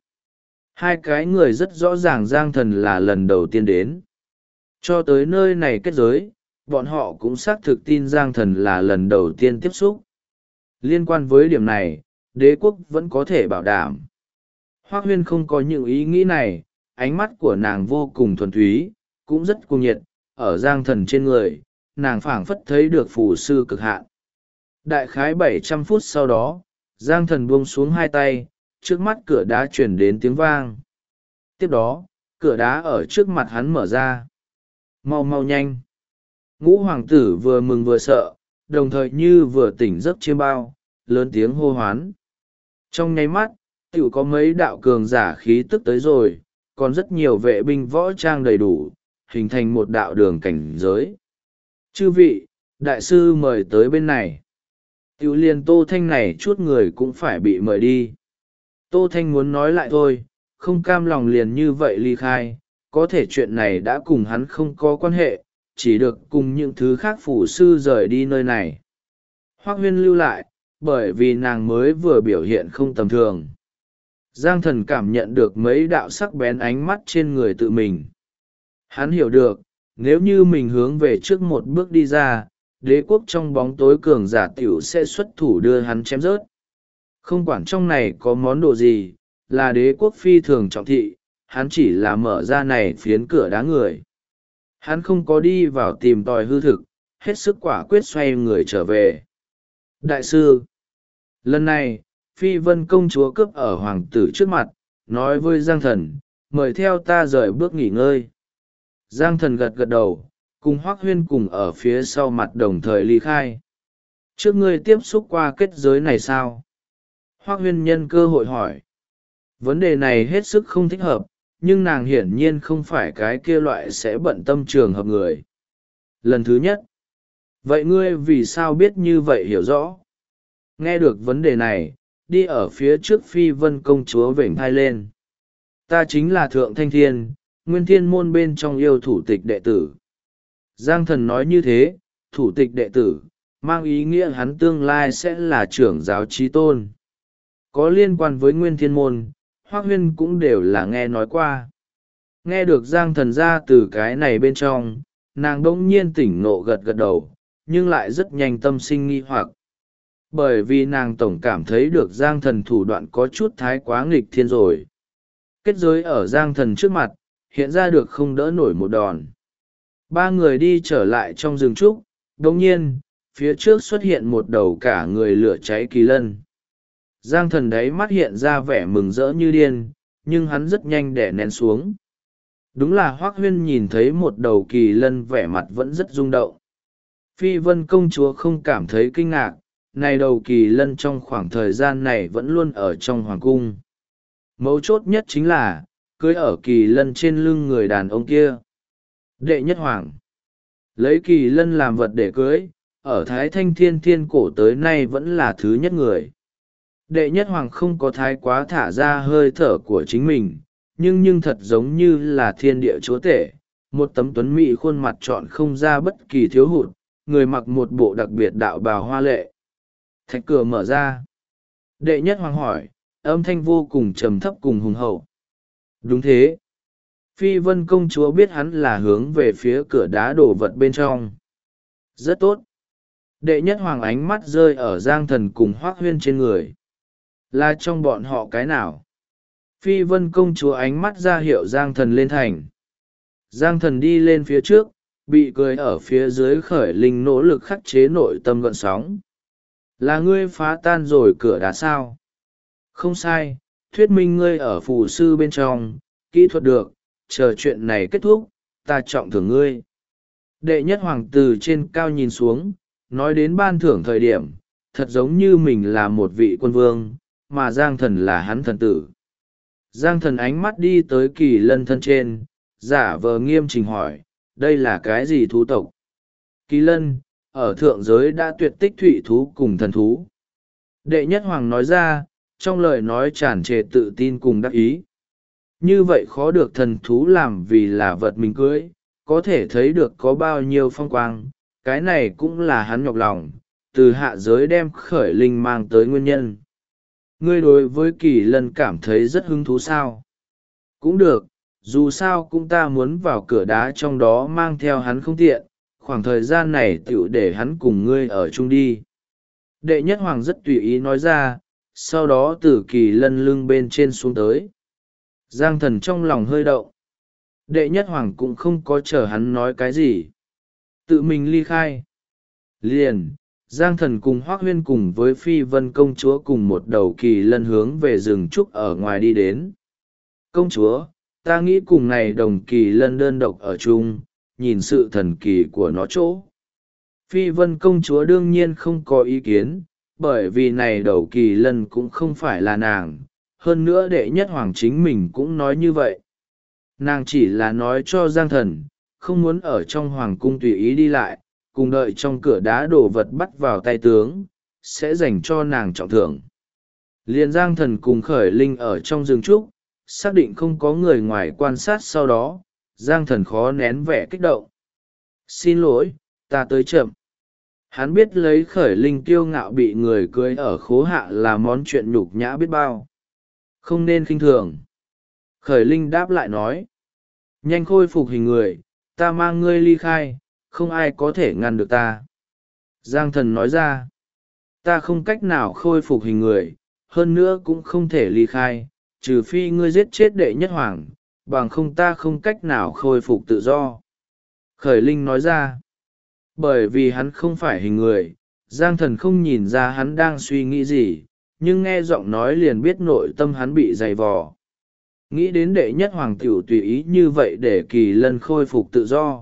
Hai cái người rất rõ ràng Giang Thần là lần đầu tiên đến. Cho tới nơi này kết giới, bọn họ cũng xác thực tin Giang Thần là lần đầu tiên tiếp xúc. Liên quan với điểm này, đế quốc vẫn có thể bảo đảm. Hoác Huyên không có những ý nghĩ này, ánh mắt của nàng vô cùng thuần túy, cũng rất cuồng nhiệt, ở Giang Thần trên người, nàng phảng phất thấy được phù sư cực hạn. Đại khái 700 phút sau đó, Giang Thần buông xuống hai tay, trước mắt cửa đá chuyển đến tiếng vang. Tiếp đó, cửa đá ở trước mặt hắn mở ra. Mau mau nhanh. Ngũ hoàng tử vừa mừng vừa sợ, đồng thời như vừa tỉnh giấc chiêm bao, lớn tiếng hô hoán. Trong nháy mắt, tiểu có mấy đạo cường giả khí tức tới rồi, còn rất nhiều vệ binh võ trang đầy đủ, hình thành một đạo đường cảnh giới. Chư vị, đại sư mời tới bên này. Tiểu liền Tô Thanh này chút người cũng phải bị mời đi. Tô Thanh muốn nói lại thôi, không cam lòng liền như vậy ly khai, có thể chuyện này đã cùng hắn không có quan hệ, chỉ được cùng những thứ khác phủ sư rời đi nơi này. Hoác Huyên lưu lại, bởi vì nàng mới vừa biểu hiện không tầm thường. Giang Thần cảm nhận được mấy đạo sắc bén ánh mắt trên người tự mình. Hắn hiểu được, nếu như mình hướng về trước một bước đi ra, đế quốc trong bóng tối cường giả tiểu sẽ xuất thủ đưa hắn chém rớt. Không quản trong này có món đồ gì, là đế quốc phi thường trọng thị, hắn chỉ là mở ra này phiến cửa đá người. Hắn không có đi vào tìm tòi hư thực, hết sức quả quyết xoay người trở về. Đại sư, lần này, Phi Vân công chúa cướp ở hoàng tử trước mặt, nói với Giang Thần, mời theo ta rời bước nghỉ ngơi. Giang Thần gật gật đầu, cùng Hoác Huyên cùng ở phía sau mặt đồng thời ly khai. Trước ngươi tiếp xúc qua kết giới này sao? Hoác Huyên nhân cơ hội hỏi. Vấn đề này hết sức không thích hợp, nhưng nàng hiển nhiên không phải cái kia loại sẽ bận tâm trường hợp người. Lần thứ nhất, vậy ngươi vì sao biết như vậy hiểu rõ? Nghe được vấn đề này, đi ở phía trước Phi Vân công chúa vểnh thai lên. Ta chính là Thượng Thanh Thiên, Nguyên Thiên môn bên trong yêu thủ tịch đệ tử. Giang Thần nói như thế, thủ tịch đệ tử, mang ý nghĩa hắn tương lai sẽ là trưởng giáo chí tôn. Có liên quan với Nguyên Thiên môn, Hoác Huyên cũng đều là nghe nói qua. Nghe được Giang Thần ra từ cái này bên trong, nàng đỗng nhiên tỉnh ngộ gật gật đầu, nhưng lại rất nhanh tâm sinh nghi hoặc. Bởi vì nàng tổng cảm thấy được Giang Thần thủ đoạn có chút thái quá nghịch thiên rồi. Kết giới ở Giang Thần trước mặt, hiện ra được không đỡ nổi một đòn. Ba người đi trở lại trong rừng trúc, đồng nhiên, phía trước xuất hiện một đầu cả người lửa cháy kỳ lân. Giang Thần đấy mắt hiện ra vẻ mừng rỡ như điên, nhưng hắn rất nhanh đè nén xuống. Đúng là Hoác Huyên nhìn thấy một đầu kỳ lân vẻ mặt vẫn rất rung động. Phi Vân công chúa không cảm thấy kinh ngạc, này đầu kỳ lân trong khoảng thời gian này vẫn luôn ở trong hoàng cung. Mấu chốt nhất chính là, cưới ở kỳ lân trên lưng người đàn ông kia. Đệ nhất hoàng. Lấy kỳ lân làm vật để cưới, ở Thái Thanh Thiên Thiên cổ tới nay vẫn là thứ nhất người. Đệ nhất hoàng không có thái quá thả ra hơi thở của chính mình, nhưng thật giống như là thiên địa chúa tể, một tấm tuấn mỹ khuôn mặt chọn không ra bất kỳ thiếu hụt, người mặc một bộ đặc biệt đạo bào hoa lệ. Thạch cửa mở ra. Đệ nhất hoàng hỏi, âm thanh vô cùng trầm thấp cùng hùng hậu. Đúng thế. Phi Vân công chúa biết hắn là hướng về phía cửa đá đổ vật bên trong. Rất tốt. Đệ nhất hoàng ánh mắt rơi ở Giang Thần cùng Hoác Huyên trên người. Là trong bọn họ cái nào? Phi Vân công chúa ánh mắt ra hiệu Giang Thần lên thành. Giang Thần đi lên phía trước, bị cười ở phía dưới khởi linh nỗ lực khắc chế nội tâm gợn sóng. Là ngươi phá tan rồi cửa đá sao? Không sai, thuyết minh ngươi ở phù sư bên trong, kỹ thuật được, chờ chuyện này kết thúc, ta trọng thưởng ngươi. Đệ nhất hoàng từ trên cao nhìn xuống, nói đến ban thưởng thời điểm, thật giống như mình là một vị quân vương, mà Giang Thần là hắn thần tử. Giang Thần ánh mắt đi tới kỳ lân thân trên, giả vờ nghiêm chỉnh hỏi, đây là cái gì thú tộc? Kỳ lân, ở thượng giới đã tuyệt tích thủy thú cùng thần thú. Đệ nhất hoàng nói ra, trong lời nói tràn trề tự tin cùng đắc ý. Như vậy khó được thần thú làm vì là vật mình cưới, có thể thấy được có bao nhiêu phong quang, cái này cũng là hắn nhọc lòng, từ hạ giới đem khởi linh mang tới nguyên nhân. Ngươi đối với kỳ lân cảm thấy rất hứng thú sao? Cũng được, dù sao cũng ta muốn vào cửa đá trong đó mang theo hắn không tiện, khoảng thời gian này tựu để hắn cùng ngươi ở chung đi. Đệ nhất hoàng rất tùy ý nói ra, sau đó từ kỳ lân lưng bên trên xuống tới. Giang Thần trong lòng hơi động. Đệ nhất hoàng cũng không có chờ hắn nói cái gì. Tự mình ly khai. Liền, Giang Thần cùng Hoác Huyên cùng với Phi Vân công chúa cùng một đầu kỳ lân hướng về rừng trúc ở ngoài đi đến. Công chúa, ta nghĩ cùng này đồng kỳ lân đơn độc ở chung, nhìn sự thần kỳ của nó chỗ. Phi Vân công chúa đương nhiên không có ý kiến, bởi vì này đầu kỳ lân cũng không phải là nàng, hơn nữa đệ nhất hoàng chính mình cũng nói như vậy. Nàng chỉ là nói cho Giang Thần, không muốn ở trong hoàng cung tùy ý đi lại, cùng đợi trong cửa đá đồ vật bắt vào tay tướng, sẽ dành cho nàng trọng thưởng. Liền Giang Thần cùng khởi linh ở trong rừng trúc, xác định không có người ngoài quan sát sau đó, Giang Thần khó nén vẻ kích động. Xin lỗi, ta tới chậm. Hắn biết lấy khởi linh kiêu ngạo bị người cưới ở khố hạ là món chuyện nhục nhã biết bao. Không nên khinh thường. Khởi linh đáp lại nói. Nhanh khôi phục hình người, ta mang ngươi ly khai, không ai có thể ngăn được ta. Giang Thần nói ra. Ta không cách nào khôi phục hình người, hơn nữa cũng không thể ly khai, trừ phi ngươi giết chết đệ nhất hoàng, bằng không ta không cách nào khôi phục tự do. Khởi linh nói ra. Bởi vì hắn không phải hình người, Giang Thần không nhìn ra hắn đang suy nghĩ gì, nhưng nghe giọng nói liền biết nội tâm hắn bị dày vò. Nghĩ đến đệ nhất hoàng tiểu tùy ý như vậy để kỳ lân khôi phục tự do,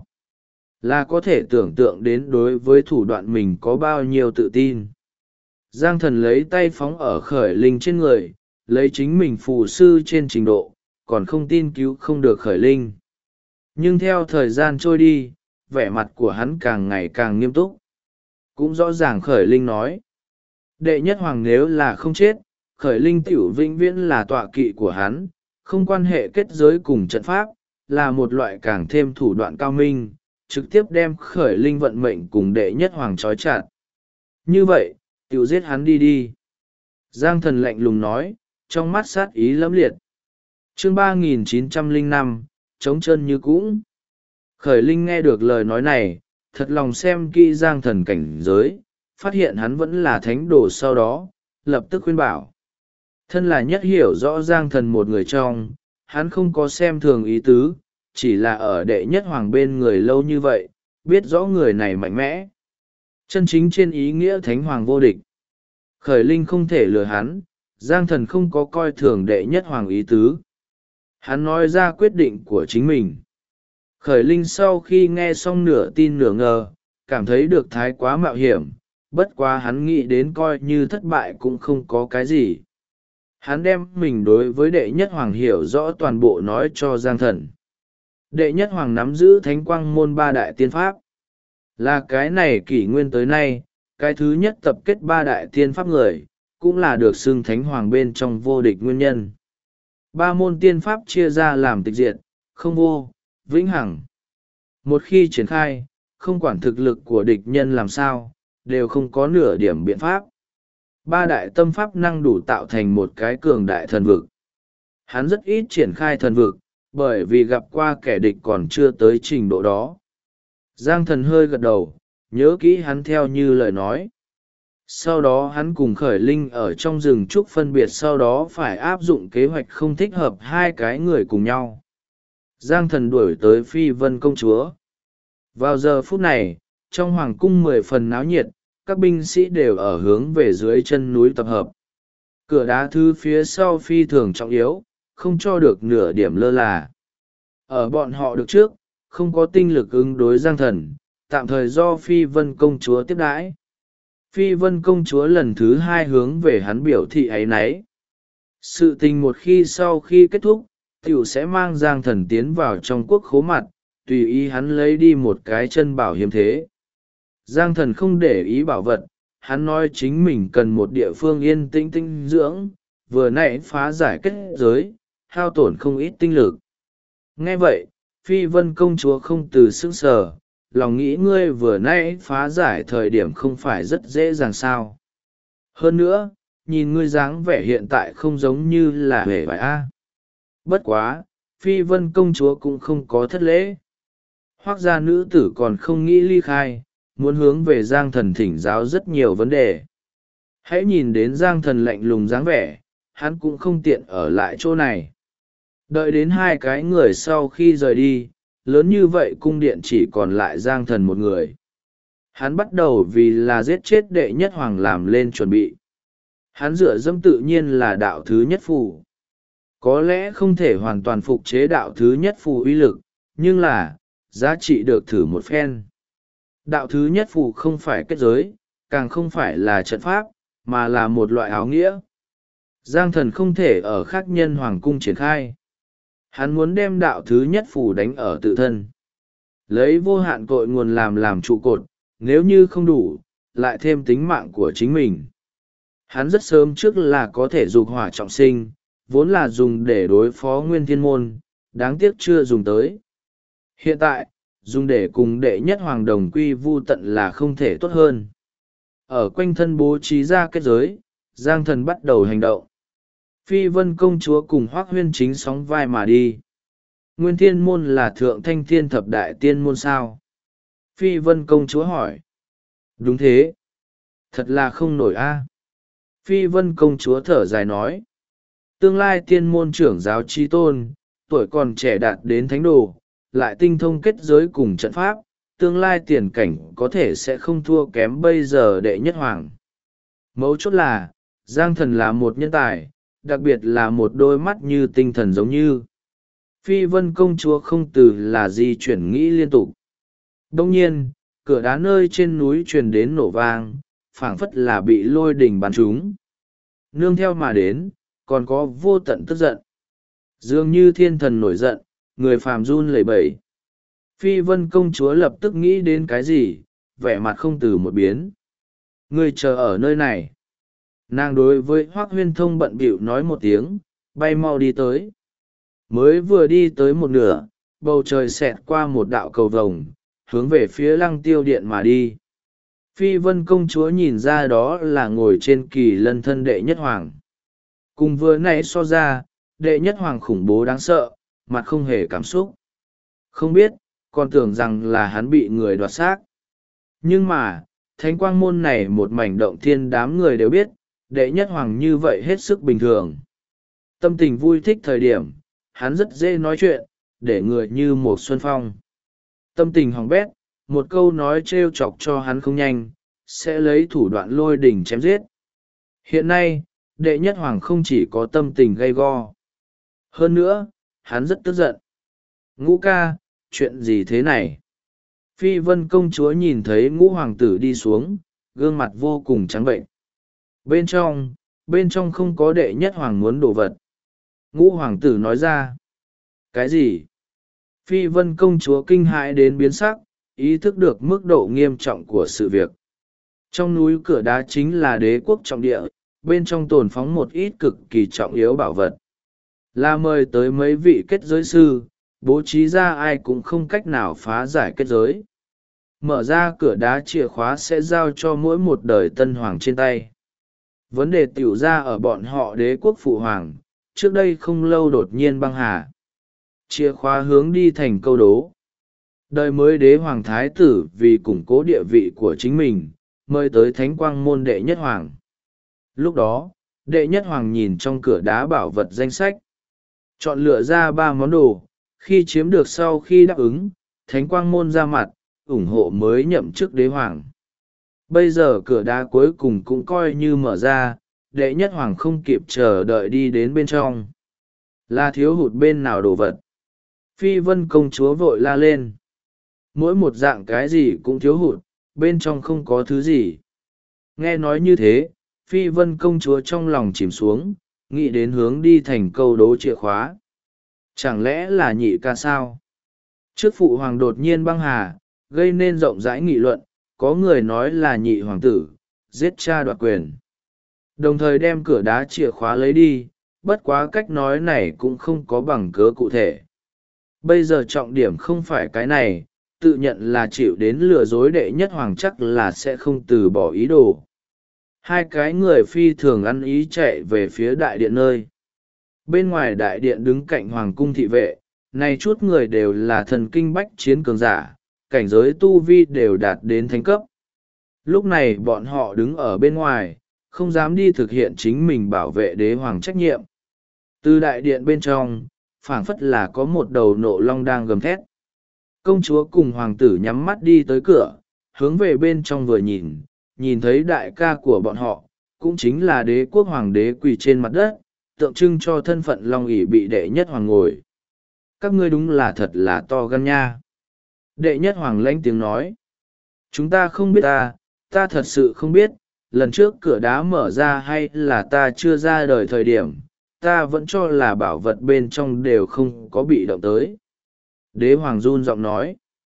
là có thể tưởng tượng đến đối với thủ đoạn mình có bao nhiêu tự tin. Giang Thần lấy tay phóng ở khởi linh trên người, lấy chính mình phù sư trên trình độ, còn không tin cứu không được khởi linh. Nhưng theo thời gian trôi đi, vẻ mặt của hắn càng ngày càng nghiêm túc. Cũng rõ ràng Khởi Linh nói. Đệ nhất hoàng nếu là không chết, Khởi Linh tiểu vĩnh viễn là tọa kỵ của hắn, không quan hệ kết giới cùng trận pháp, là một loại càng thêm thủ đoạn cao minh, trực tiếp đem Khởi Linh vận mệnh cùng đệ nhất hoàng trói chặt. Như vậy, tiểu giết hắn đi đi. Giang Thần lạnh lùng nói, trong mắt sát ý lẫm liệt. Chương 3905, trống chân như cũng. Khởi Linh nghe được lời nói này, thật lòng xem kỹ Giang Thần cảnh giới, phát hiện hắn vẫn là thánh đồ, sau đó lập tức khuyên bảo. Thân là nhất hiểu rõ Giang Thần một người trong, hắn không có xem thường ý tứ, chỉ là ở đệ nhất hoàng bên người lâu như vậy, biết rõ người này mạnh mẽ, chân chính trên ý nghĩa thánh hoàng vô địch. Khởi Linh không thể lừa hắn, Giang Thần không có coi thường đệ nhất hoàng ý tứ. Hắn nói ra quyết định của chính mình. Khởi Linh sau khi nghe xong nửa tin nửa ngờ, cảm thấy được thái quá mạo hiểm, bất quá hắn nghĩ đến coi như thất bại cũng không có cái gì. Hắn đem mình đối với đệ nhất hoàng hiểu rõ toàn bộ nói cho Giang Thần. Đệ nhất hoàng nắm giữ thánh quang môn ba đại tiên pháp. Là cái này kỷ nguyên tới nay, cái thứ nhất tập kết ba đại tiên pháp người, cũng là được xưng thánh hoàng bên trong vô địch nguyên nhân. Ba môn tiên pháp chia ra làm tịch diệt, không vô, vĩnh hằng. Một khi triển khai, không quản thực lực của địch nhân làm sao, đều không có nửa điểm biện pháp. Ba đại tâm pháp năng đủ tạo thành một cái cường đại thần vực. Hắn rất ít triển khai thần vực, bởi vì gặp qua kẻ địch còn chưa tới trình độ đó. Giang Thần hơi gật đầu, nhớ kỹ hắn theo như lời nói. Sau đó hắn cùng Khởi Linh ở trong rừng trúc phân biệt, sau đó phải áp dụng kế hoạch không thích hợp hai cái người cùng nhau. Giang Thần đuổi tới Phi Vân công chúa. Vào giờ phút này, trong hoàng cung 10 phần náo nhiệt, các binh sĩ đều ở hướng về dưới chân núi tập hợp. Cửa đá thứ phía sau phi thường trọng yếu, không cho được nửa điểm lơ là. Ở bọn họ được trước, không có tinh lực ứng đối Giang Thần, tạm thời do Phi Vân công chúa tiếp đãi. Phi Vân công chúa lần thứ 2 hướng về hắn biểu thị áy náy. Sự tình một khi sau khi kết thúc, tiểu sẽ mang Giang Thần tiến vào trong quốc khố mặt, tùy ý hắn lấy đi một cái chân bảo hiếm thế. Giang Thần không để ý bảo vật, hắn nói chính mình cần một địa phương yên tĩnh tinh dưỡng, vừa nãy phá giải kết giới, hao tổn không ít tinh lực. Nghe vậy, Phi Vân công chúa không từ sững sờ, lòng nghĩ ngươi vừa nãy phá giải thời điểm không phải rất dễ dàng sao. Hơn nữa, nhìn ngươi dáng vẻ hiện tại không giống như là hề vải a. Bất quá, Phi Vân công chúa cũng không có thất lễ. Hoác gia nữ tử còn không nghĩ ly khai, muốn hướng về Giang Thần thỉnh giáo rất nhiều vấn đề. Hãy nhìn đến Giang Thần lạnh lùng dáng vẻ, hắn cũng không tiện ở lại chỗ này. Đợi đến hai cái người sau khi rời đi, lớn như vậy cung điện chỉ còn lại Giang Thần một người. Hắn bắt đầu vì là giết chết đệ nhất hoàng làm lên chuẩn bị. Hắn dựa dẫm tự nhiên là đạo thứ nhất phù. Có lẽ không thể hoàn toàn phục chế đạo thứ nhất phù uy lực, nhưng là, giá trị được thử một phen. Đạo thứ nhất phù không phải kết giới, càng không phải là trận pháp, mà là một loại áo nghĩa. Giang Thần không thể ở khác nhân hoàng cung triển khai. Hắn muốn đem đạo thứ nhất phù đánh ở tự thân. Lấy vô hạn cội nguồn làm trụ cột, nếu như không đủ, lại thêm tính mạng của chính mình. Hắn rất sớm trước là có thể dục hỏa trọng sinh, vốn là dùng để đối phó Nguyên Thiên Môn, đáng tiếc chưa dùng tới. Hiện tại, dùng để cùng đệ nhất hoàng đồng quy vu tận là không thể tốt hơn. Ở quanh thân bố trí ra kết giới, Giang Thần bắt đầu hành động. Phi Vân công chúa cùng Hoác Huyên chính sóng vai mà đi. Nguyên Thiên Môn là thượng thanh thiên thập đại tiên môn sao? Phi Vân công chúa hỏi. Đúng thế. Thật là không nổi a. Phi Vân công chúa thở dài nói. Tương lai tiên môn trưởng giáo trí tôn, tuổi còn trẻ đạt đến thánh đồ, lại tinh thông kết giới cùng trận pháp, tương lai tiền cảnh có thể sẽ không thua kém bây giờ đệ nhất hoàng. Mấu chốt là, Giang Thần là một nhân tài, đặc biệt là một đôi mắt như tinh thần giống như. Phi Vân công chúa không từ là di chuyển nghĩ liên tục. Đông nhiên, cửa đá nơi trên núi truyền đến nổ vang, phảng phất là bị lôi đình bắn trúng. Nương theo mà đến, còn có vô tận tức giận. Dường như thiên thần nổi giận, người phàm run lẩy bẩy. Phi Vân công chúa lập tức nghĩ đến cái gì, vẻ mặt không từ một biến. Ngươi chờ ở nơi này. Nàng đối với Hoác Huyên Thông bận bịu nói một tiếng, bay mau đi tới. Mới vừa đi tới một nửa, bầu trời xẹt qua một đạo cầu vồng, hướng về phía Lăng Tiêu Điện mà đi. Phi Vân công chúa nhìn ra đó là ngồi trên kỳ lân thân đệ nhất hoàng. Cùng vừa nãy so ra, đệ nhất hoàng khủng bố đáng sợ, mặt không hề cảm xúc. Không biết, còn tưởng rằng là hắn bị người đoạt xác. Nhưng mà, thánh quang môn này một mảnh động thiên đám người đều biết, đệ nhất hoàng như vậy hết sức bình thường. Tâm tình vui thích thời điểm, hắn rất dễ nói chuyện, để người như một xuân phong. Tâm tình hỏng bét, một câu nói trêu chọc cho hắn không nhanh, sẽ lấy thủ đoạn lôi đỉnh chém giết. Hiện nay, đệ nhất hoàng không chỉ có tâm tình gay go. Hơn nữa, hắn rất tức giận. Ngũ ca, chuyện gì thế này? Phi Vân công chúa nhìn thấy ngũ hoàng tử đi xuống, gương mặt vô cùng trắng bệnh. Bên trong không có đệ nhất hoàng muốn đồ vật. Ngũ hoàng tử nói ra. Cái gì? Phi Vân công chúa kinh hãi đến biến sắc, ý thức được mức độ nghiêm trọng của sự việc. Trong núi cửa đá chính là đế quốc trọng địa, bên trong tồn phóng một ít cực kỳ trọng yếu bảo vật. Là mời tới mấy vị kết giới sư, bố trí ra ai cũng không cách nào phá giải kết giới. Mở ra cửa đá chìa khóa sẽ giao cho mỗi một đời tân hoàng trên tay. Vấn đề tiểu ra ở bọn họ đế quốc phụ hoàng, trước đây không lâu đột nhiên băng hà. Chìa khóa hướng đi thành câu đố. Đời mới đế hoàng thái tử vì củng cố địa vị của chính mình, mời tới thánh quang môn đệ nhất hoàng. Lúc đó, đệ nhất hoàng nhìn trong cửa đá bảo vật danh sách. Chọn lựa ra 3 món đồ, khi chiếm được sau khi đáp ứng, thánh quang môn ra mặt, ủng hộ mới nhậm chức đế hoàng. Bây giờ cửa đá cuối cùng cũng coi như mở ra, đệ nhất hoàng không kịp chờ đợi đi đến bên trong. Là thiếu hụt bên nào đồ vật? Phi Vân công chúa vội la lên. Mỗi một dạng cái gì cũng thiếu hụt, bên trong không có thứ gì. Nghe nói như thế, Phi Vân công chúa trong lòng chìm xuống, nghĩ đến hướng đi thành câu đố chìa khóa. Chẳng lẽ là nhị ca sao? Trước phụ hoàng đột nhiên băng hà, gây nên rộng rãi nghị luận, có người nói là nhị hoàng tử, giết cha đoạt quyền. Đồng thời đem cửa đá chìa khóa lấy đi, bất quá cách nói này cũng không có bằng cớ cụ thể. Bây giờ trọng điểm không phải cái này, tự nhận là chịu đến lừa dối đệ nhất hoàng chắc là sẽ không từ bỏ ý đồ. Hai cái người phi thường ăn ý chạy về phía đại điện nơi. Bên ngoài đại điện đứng cạnh hoàng cung thị vệ, này chút người đều là thần kinh bách chiến cường giả, cảnh giới tu vi đều đạt đến thánh cấp. Lúc này bọn họ đứng ở bên ngoài, không dám đi thực hiện chính mình bảo vệ đế hoàng trách nhiệm. Từ đại điện bên trong, phảng phất là có một đầu nộ long đang gầm thét. Công chúa cùng hoàng tử nhắm mắt đi tới cửa, hướng về bên trong vừa nhìn, nhìn thấy đại ca của bọn họ, cũng chính là đế quốc hoàng đế quỳ trên mặt đất, tượng trưng cho thân phận long ỷ bị đệ nhất hoàng ngồi. Các ngươi đúng là thật là to gan nha. Đệ nhất hoàng lãnh tiếng nói. Chúng ta không biết ta thật sự không biết, lần trước cửa đá mở ra hay là ta chưa ra đời thời điểm, ta vẫn cho là bảo vật bên trong đều không có bị động tới. Đế hoàng run giọng nói.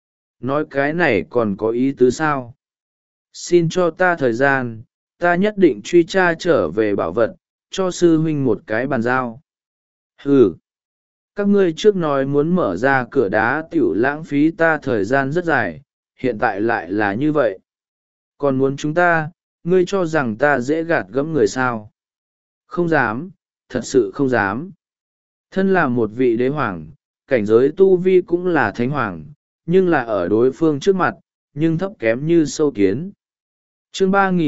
Nói cái này còn có ý tứ sao? Xin cho ta thời gian, ta nhất định truy tra trở về bảo vật, cho sư huynh một cái bàn giao. Ừ. Các ngươi trước nói muốn mở ra cửa đá tiểu lãng phí ta thời gian rất dài, hiện tại lại là như vậy. Còn muốn chúng ta, ngươi cho rằng ta dễ gạt gẫm người sao? Không dám, thật sự không dám. Thân là một vị đế hoàng, cảnh giới tu vi cũng là thánh hoàng, nhưng là ở đối phương trước mặt, nhưng thấp kém như sâu kiến. Chương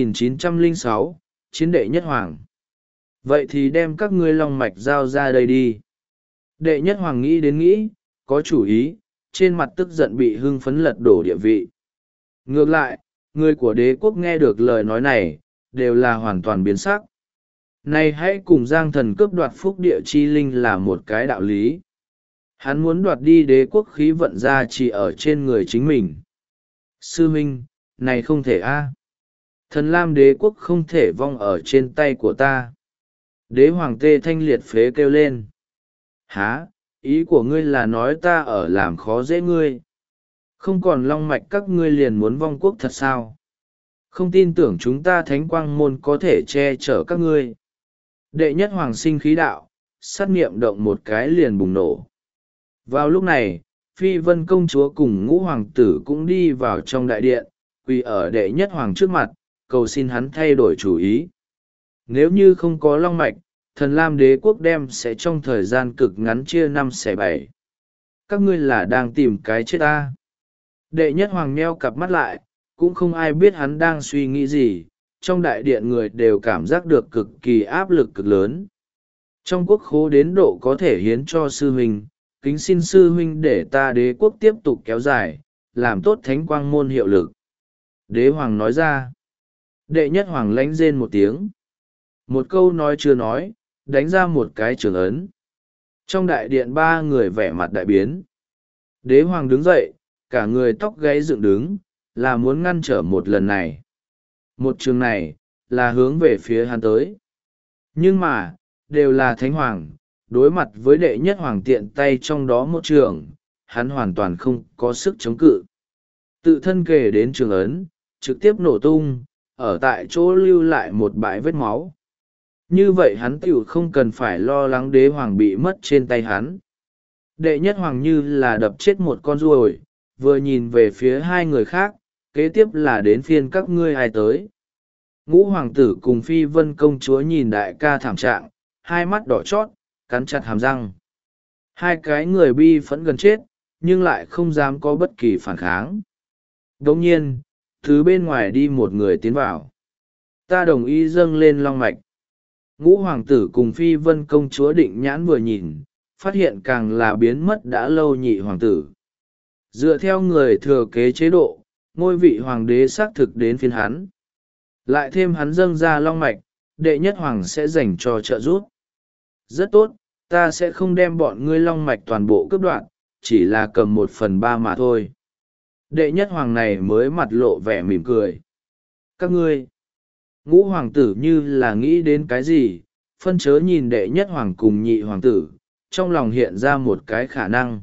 3906, Chiến đệ nhất hoàng. Vậy thì đem các ngươi long mạch giao ra đây đi. Đệ nhất hoàng nghĩ đến nghĩ, có chủ ý, trên mặt tức giận bị hưng phấn lật đổ địa vị. Ngược lại, người của đế quốc nghe được lời nói này, đều là hoàn toàn biến sắc. Này hãy cùng Giang Thần cướp đoạt phúc địa chi linh là một cái đạo lý. Hắn muốn đoạt đi đế quốc khí vận ra chỉ ở trên người chính mình. Sư huynh, này không thể a. Thần Lam đế quốc không thể vong ở trên tay của ta. Đế hoàng tê thanh liệt phế kêu lên. Hả, ý của ngươi là nói ta ở làm khó dễ ngươi. Không còn long mạch các ngươi liền muốn vong quốc thật sao? Không tin tưởng chúng ta thánh quang môn có thể che chở các ngươi. Đệ nhất hoàng sinh khí đạo, sát niệm động một cái liền bùng nổ. Vào lúc này, Phi Vân công chúa cùng ngũ hoàng tử cũng đi vào trong đại điện, quỳ ở đệ nhất hoàng trước mặt, cầu xin hắn thay đổi chủ ý. Nếu như không có long mạch, thần Lam đế quốc đem sẽ trong thời gian cực ngắn chia 5/7. Các ngươi là đang tìm cái chết ta. Đệ nhất hoàng nheo cặp mắt lại, cũng không ai biết hắn đang suy nghĩ gì, trong đại điện người đều cảm giác được cực kỳ áp lực cực lớn. Trong quốc khố đến độ có thể hiến cho sư huynh, kính xin sư huynh để ta đế quốc tiếp tục kéo dài, làm tốt thánh quang môn hiệu lực. Đế hoàng nói ra. Đệ nhất hoàng lánh rên một tiếng. Một câu nói chưa nói, đánh ra một cái trường ấn. Trong đại điện ba người vẻ mặt đại biến. Đế hoàng đứng dậy, cả người tóc gáy dựng đứng, là muốn ngăn trở một lần này. Một trường này, là hướng về phía hắn tới. Nhưng mà, đều là thánh hoàng, đối mặt với đệ nhất hoàng tiện tay trong đó một trường, hắn hoàn toàn không có sức chống cự. Tự thân kề đến trường ấn, trực tiếp nổ tung, ở tại chỗ lưu lại một bãi vết máu. Như vậy hắn tiểu không cần phải lo lắng đế hoàng bị mất trên tay hắn. Đệ nhất hoàng như là đập chết một con ruồi, vừa nhìn về phía hai người khác, kế tiếp là đến phiên các ngươi ai tới. Ngũ hoàng tử cùng Phi Vân công chúa nhìn đại ca thảm trạng, hai mắt đỏ chót, cắn chặt hàm răng. Hai cái người bi phẫn gần chết, nhưng lại không dám có bất kỳ phản kháng. Đồng nhiên, từ bên ngoài đi một người tiến vào. Ta đồng ý dâng lên long mạch. Ngũ hoàng tử cùng Phi Vân công chúa định nhãn vừa nhìn, phát hiện càng là biến mất đã lâu nhị hoàng tử. Dựa theo người thừa kế chế độ, ngôi vị hoàng đế xác thực đến phiên hắn. Lại thêm hắn dâng ra long mạch, đệ nhất hoàng sẽ dành cho trợ giúp. Rất tốt, ta sẽ không đem bọn ngươi long mạch toàn bộ cướp đoạt, chỉ là cầm 1/3 mà thôi. Đệ nhất hoàng này mới mặt lộ vẻ mỉm cười. Các ngươi, ngũ hoàng tử như là nghĩ đến cái gì, phân chớ nhìn đệ nhất hoàng cùng nhị hoàng tử, trong lòng hiện ra một cái khả năng.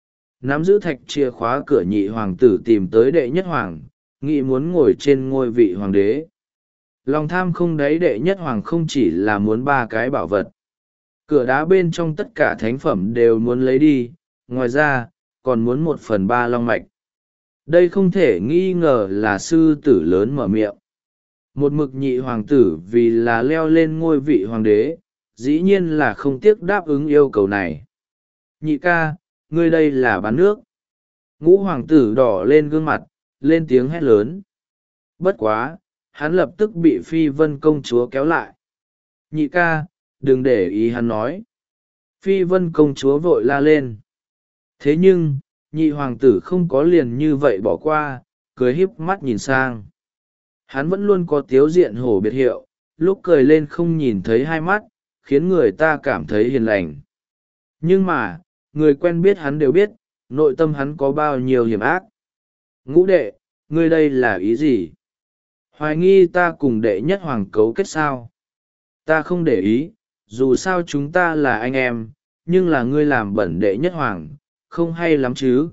Nắm giữ thạch chìa khóa cửa nhị hoàng tử tìm tới đệ nhất hoàng, nghĩ muốn ngồi trên ngôi vị hoàng đế. Lòng tham không đáy đệ nhất hoàng không chỉ là muốn 3 cái bảo vật. Cửa đá bên trong tất cả thánh phẩm đều muốn lấy đi, ngoài ra, còn muốn 1/3 long mạch. Đây không thể nghi ngờ là sư tử lớn mở miệng. Một mực nhị hoàng tử vì là leo lên ngôi vị hoàng đế, dĩ nhiên là không tiếc đáp ứng yêu cầu này. Nhị ca, ngươi đây là bán nước. Ngũ hoàng tử đỏ lên gương mặt, lên tiếng hét lớn. Bất quá, hắn lập tức bị Phi Vân công chúa kéo lại. Nhị ca, đừng để ý hắn nói. Phi Vân công chúa vội la lên. Thế nhưng, nhị hoàng tử không có liền như vậy bỏ qua, cười híp mắt nhìn sang. Hắn vẫn luôn có tiếu diện hổ biệt hiệu, lúc cười lên không nhìn thấy hai mắt, khiến người ta cảm thấy hiền lành. Nhưng mà, người quen biết hắn đều biết, nội tâm hắn có bao nhiêu hiểm ác. Ngũ đệ, ngươi đây là ý gì? Hoài nghi ta cùng đệ nhất hoàng cấu kết sao? Ta không để ý, dù sao chúng ta là anh em, nhưng là ngươi làm bẩn đệ nhất hoàng, không hay lắm chứ.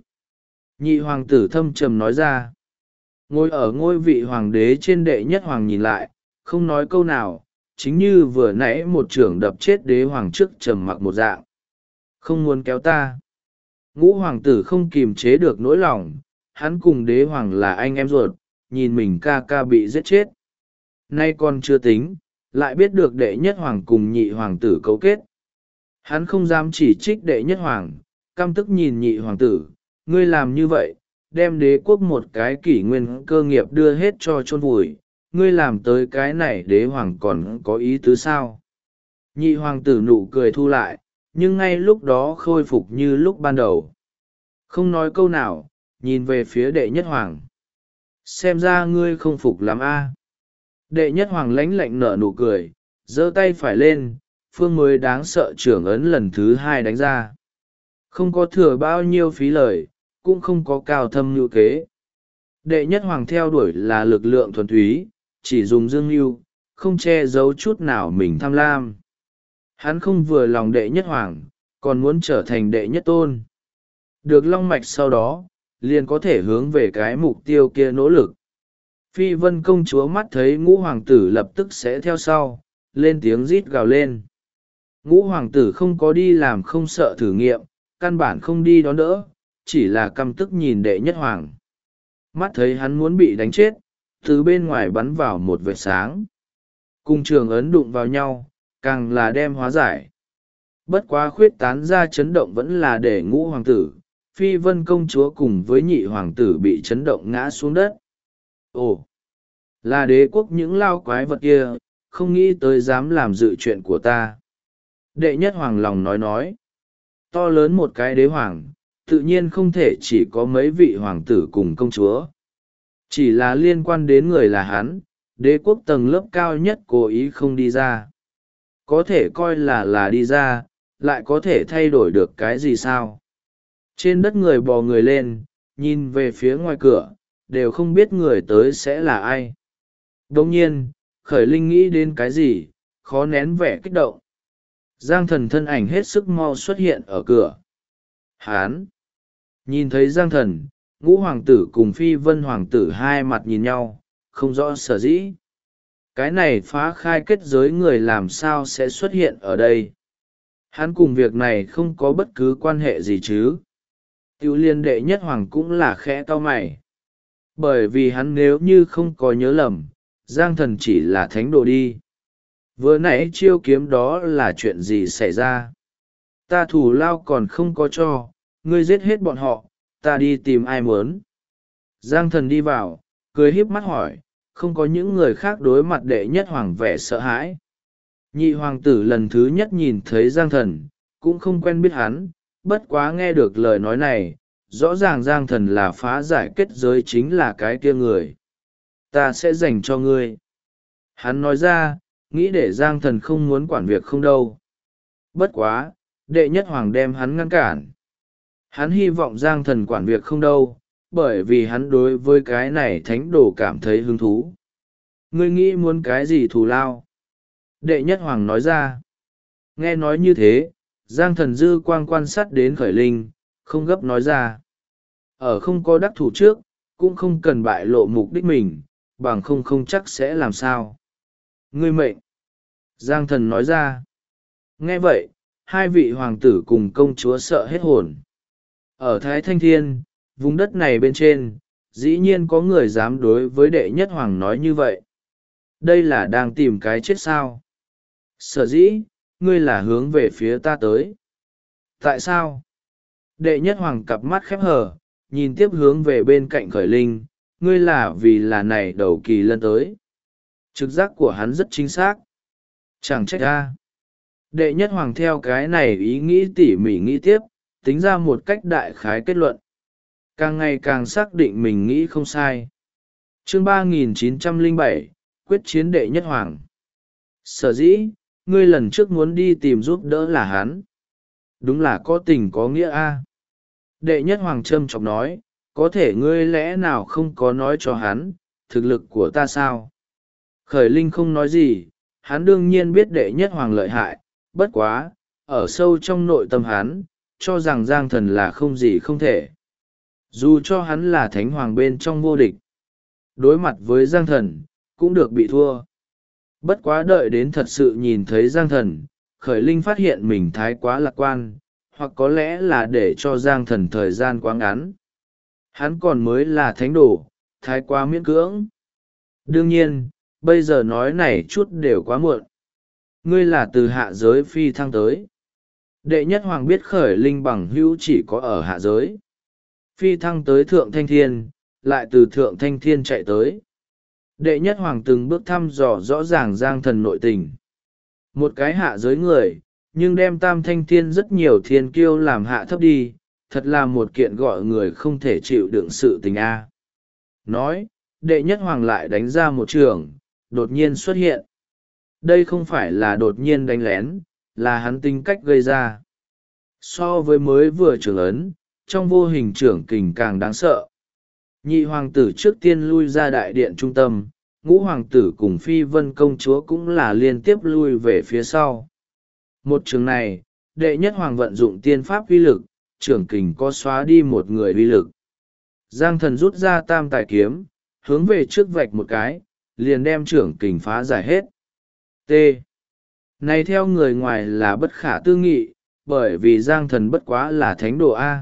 Nhị hoàng tử thâm trầm nói ra. Ngồi ở ngôi vị hoàng đế trên đệ nhất hoàng nhìn lại, không nói câu nào, chính như vừa nãy một trưởng đập chết đế hoàng trước trầm mặc một dạng. Không muốn kéo ta. Ngũ hoàng tử không kìm chế được nỗi lòng, hắn cùng đế hoàng là anh em ruột, nhìn mình ca ca bị giết chết. Nay còn chưa tính, lại biết được đệ nhất hoàng cùng nhị hoàng tử cấu kết. Hắn không dám chỉ trích đệ nhất hoàng, căm tức nhìn nhị hoàng tử, ngươi làm như vậy, đem đế quốc một cái kỷ nguyên cơ nghiệp đưa hết cho chôn vùi, ngươi làm tới cái này đế hoàng còn có ý tứ sao? Nhị hoàng tử nụ cười thu lại, nhưng ngay lúc đó khôi phục như lúc ban đầu. Không nói câu nào, nhìn về phía đệ nhất hoàng. Xem ra ngươi không phục lắm a. Đệ nhất hoàng lãnh lạnh nở nụ cười, giơ tay phải lên, phương mới đáng sợ trưởng ấn lần thứ 2 đánh ra. Không có thừa bao nhiêu phí lời, cũng không có cao thâm như kế. Đệ nhất hoàng theo đuổi là lực lượng thuần túy, chỉ dùng dương mưu, không che giấu chút nào mình tham lam. Hắn không vừa lòng đệ nhất hoàng, còn muốn trở thành đệ nhất tôn. Được long mạch sau đó, liền có thể hướng về cái mục tiêu kia nỗ lực. Phi Vân công chúa mắt thấy ngũ hoàng tử lập tức sẽ theo sau, lên tiếng rít gào lên. Ngũ hoàng tử không có đi làm không sợ thử nghiệm, căn bản không đi đón đỡ, chỉ là căm tức nhìn đệ nhất hoàng. Mắt thấy hắn muốn bị đánh chết, từ bên ngoài bắn vào một vệt sáng. Cung trường ấn đụng vào nhau, càng là đem hóa giải. Bất quá khuyết tán ra chấn động vẫn là để ngũ hoàng tử, Phi Vân công chúa cùng với nhị hoàng tử bị chấn động ngã xuống đất. Ồ, là đế quốc những lao quái vật kia, không nghĩ tới dám làm dự chuyện của ta. Đệ nhất hoàng lòng nói. To lớn một cái đế hoàng, tự nhiên không thể chỉ có mấy vị hoàng tử cùng công chúa. Chỉ là liên quan đến người là hắn, đế quốc tầng lớp cao nhất cố ý không đi ra. Có thể coi là đi ra, lại có thể thay đổi được cái gì sao? Trên đất người bò người lên, nhìn về phía ngoài cửa, đều không biết người tới sẽ là ai. Đồng nhiên, Khởi Linh nghĩ đến cái gì, khó nén vẻ kích động. Giang Thần thân ảnh hết sức mau xuất hiện ở cửa. Hán! Nhìn thấy Giang Thần, ngũ hoàng tử cùng Phi Vân hoàng tử hai mặt nhìn nhau, không rõ sở dĩ. Cái này phá khai kết giới người làm sao sẽ xuất hiện ở đây? Hắn cùng việc này không có bất cứ quan hệ gì chứ. Tiểu liên đệ nhất hoàng cũng là khẽ cau mày. Bởi vì hắn nếu như không có nhớ lầm, Giang Thần chỉ là thánh đồ đi. Vừa nãy chiêu kiếm đó là chuyện gì xảy ra? Ta thù lao còn không có cho, ngươi giết hết bọn họ, ta đi tìm ai muốn. Giang Thần đi vào, cười híp mắt hỏi, không có những người khác đối mặt đệ nhất hoàng vẻ sợ hãi. Nhị hoàng tử lần thứ nhất nhìn thấy Giang Thần, cũng không quen biết hắn, bất quá nghe được lời nói này, rõ ràng Giang Thần là phá giải kết giới chính là cái kia người. Ta sẽ dành cho ngươi. Hắn nói ra, nghĩ để Giang Thần không muốn quản việc không đâu. Bất quá, đệ nhất hoàng đem hắn ngăn cản. Hắn hy vọng Giang Thần quản việc không đâu, bởi vì hắn đối với cái này thánh đồ cảm thấy hứng thú. Ngươi nghĩ muốn cái gì thù lao? Đệ nhất hoàng nói ra. Nghe nói như thế, Giang Thần dư quang quan sát đến Khởi Linh, không gấp nói ra. Ở không có đắc thủ trước, cũng không cần bại lộ mục đích mình, bằng không chắc sẽ làm sao. Ngươi mệnh. Giang Thần nói ra. Nghe vậy, hai vị hoàng tử cùng công chúa sợ hết hồn. Ở Thái Thanh Thiên, vùng đất này bên trên, dĩ nhiên có người dám đối với đệ nhất hoàng nói như vậy. Đây là đang tìm cái chết sao? Sở dĩ, ngươi là hướng về phía ta tới. Tại sao? Đệ nhất hoàng cặp mắt khép hờ, nhìn tiếp hướng về bên cạnh Khởi Linh, ngươi là vì là này đầu kỳ lân tới. Trực giác của hắn rất chính xác. Chẳng trách ra. Đệ nhất hoàng theo cái này ý nghĩ tỉ mỉ nghĩ tiếp, tính ra một cách đại khái kết luận. Càng ngày càng xác định mình nghĩ không sai. Chương 3907, quyết chiến đệ nhất hoàng. Sở dĩ, ngươi lần trước muốn đi tìm giúp đỡ là hắn. Đúng là có tình có nghĩa a. Đệ nhất hoàng trâm trọng nói, có thể ngươi lẽ nào không có nói cho hắn, thực lực của ta sao? Khởi Linh không nói gì, hắn đương nhiên biết đệ nhất hoàng lợi hại, bất quá, ở sâu trong nội tâm hắn, cho rằng Giang Thần là không gì không thể. Dù cho hắn là thánh hoàng bên trong vô địch, đối mặt với Giang Thần, cũng được bị thua. Bất quá đợi đến thật sự nhìn thấy Giang Thần, Khởi Linh phát hiện mình thái quá lạc quan, hoặc có lẽ là để cho Giang Thần thời gian quá ngắn. Hắn còn mới là thánh đồ, thái quá miễn cưỡng. Đương nhiên, bây giờ nói này chút đều quá muộn. Ngươi là từ hạ giới phi thăng tới. Đệ nhất hoàng biết Khởi Linh bằng hữu chỉ có ở hạ giới. Phi thăng tới Thượng Thanh Thiên, lại từ Thượng Thanh Thiên chạy tới. Đệ nhất hoàng từng bước thăm dò rõ ràng Giang Thần nội tình. Một cái hạ giới người, nhưng đem Tam Thanh Thiên rất nhiều thiên kiêu làm hạ thấp đi, thật là một kiện gọi người không thể chịu đựng sự tình a. Nói, đệ nhất hoàng lại đánh ra một trường, đột nhiên xuất hiện. Đây không phải là đột nhiên đánh lén, là hắn tính cách gây ra. So với mới vừa trưởng ấn, trong vô hình trưởng kình càng đáng sợ. Nhị hoàng tử trước tiên lui ra đại điện trung tâm, ngũ hoàng tử cùng Phi Vân công chúa cũng là liên tiếp lui về phía sau. Một trường này, đệ nhất hoàng vận dụng tiên pháp uy lực, trưởng kình có xóa đi một người uy lực. Giang Thần rút ra tam tài kiếm, hướng về trước vạch một cái, liền đem trưởng kình phá giải hết. T. Này theo người ngoài là bất khả tư nghị, bởi vì Giang Thần bất quá là thánh đồ A.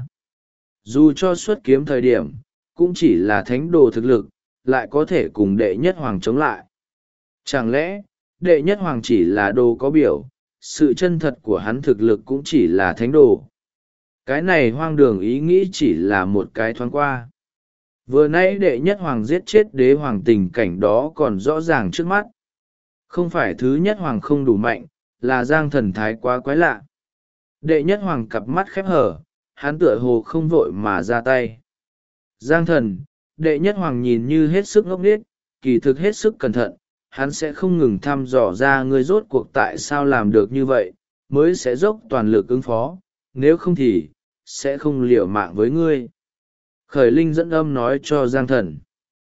Dù cho xuất kiếm thời điểm, cũng chỉ là thánh đồ thực lực, lại có thể cùng đệ nhất hoàng chống lại. Chẳng lẽ, đệ nhất hoàng chỉ là đồ có biểu, sự chân thật của hắn thực lực cũng chỉ là thánh đồ. Cái này hoang đường ý nghĩ chỉ là một cái thoáng qua. Vừa nãy đệ nhất hoàng giết chết đế hoàng tình cảnh đó còn rõ ràng trước mắt. Không phải thứ nhất hoàng không đủ mạnh, là Giang Thần thái quá quái lạ. Đệ nhất hoàng cặp mắt khép hở, hắn tựa hồ không vội mà ra tay. Giang Thần, đệ nhất hoàng nhìn như hết sức ngốc nghếch, kỳ thực hết sức cẩn thận, hắn sẽ không ngừng thăm dò ra ngươi rốt cuộc tại sao làm được như vậy, mới sẽ dốc toàn lực ứng phó, nếu không thì, sẽ không liều mạng với ngươi. Khởi Linh dẫn âm nói cho Giang Thần.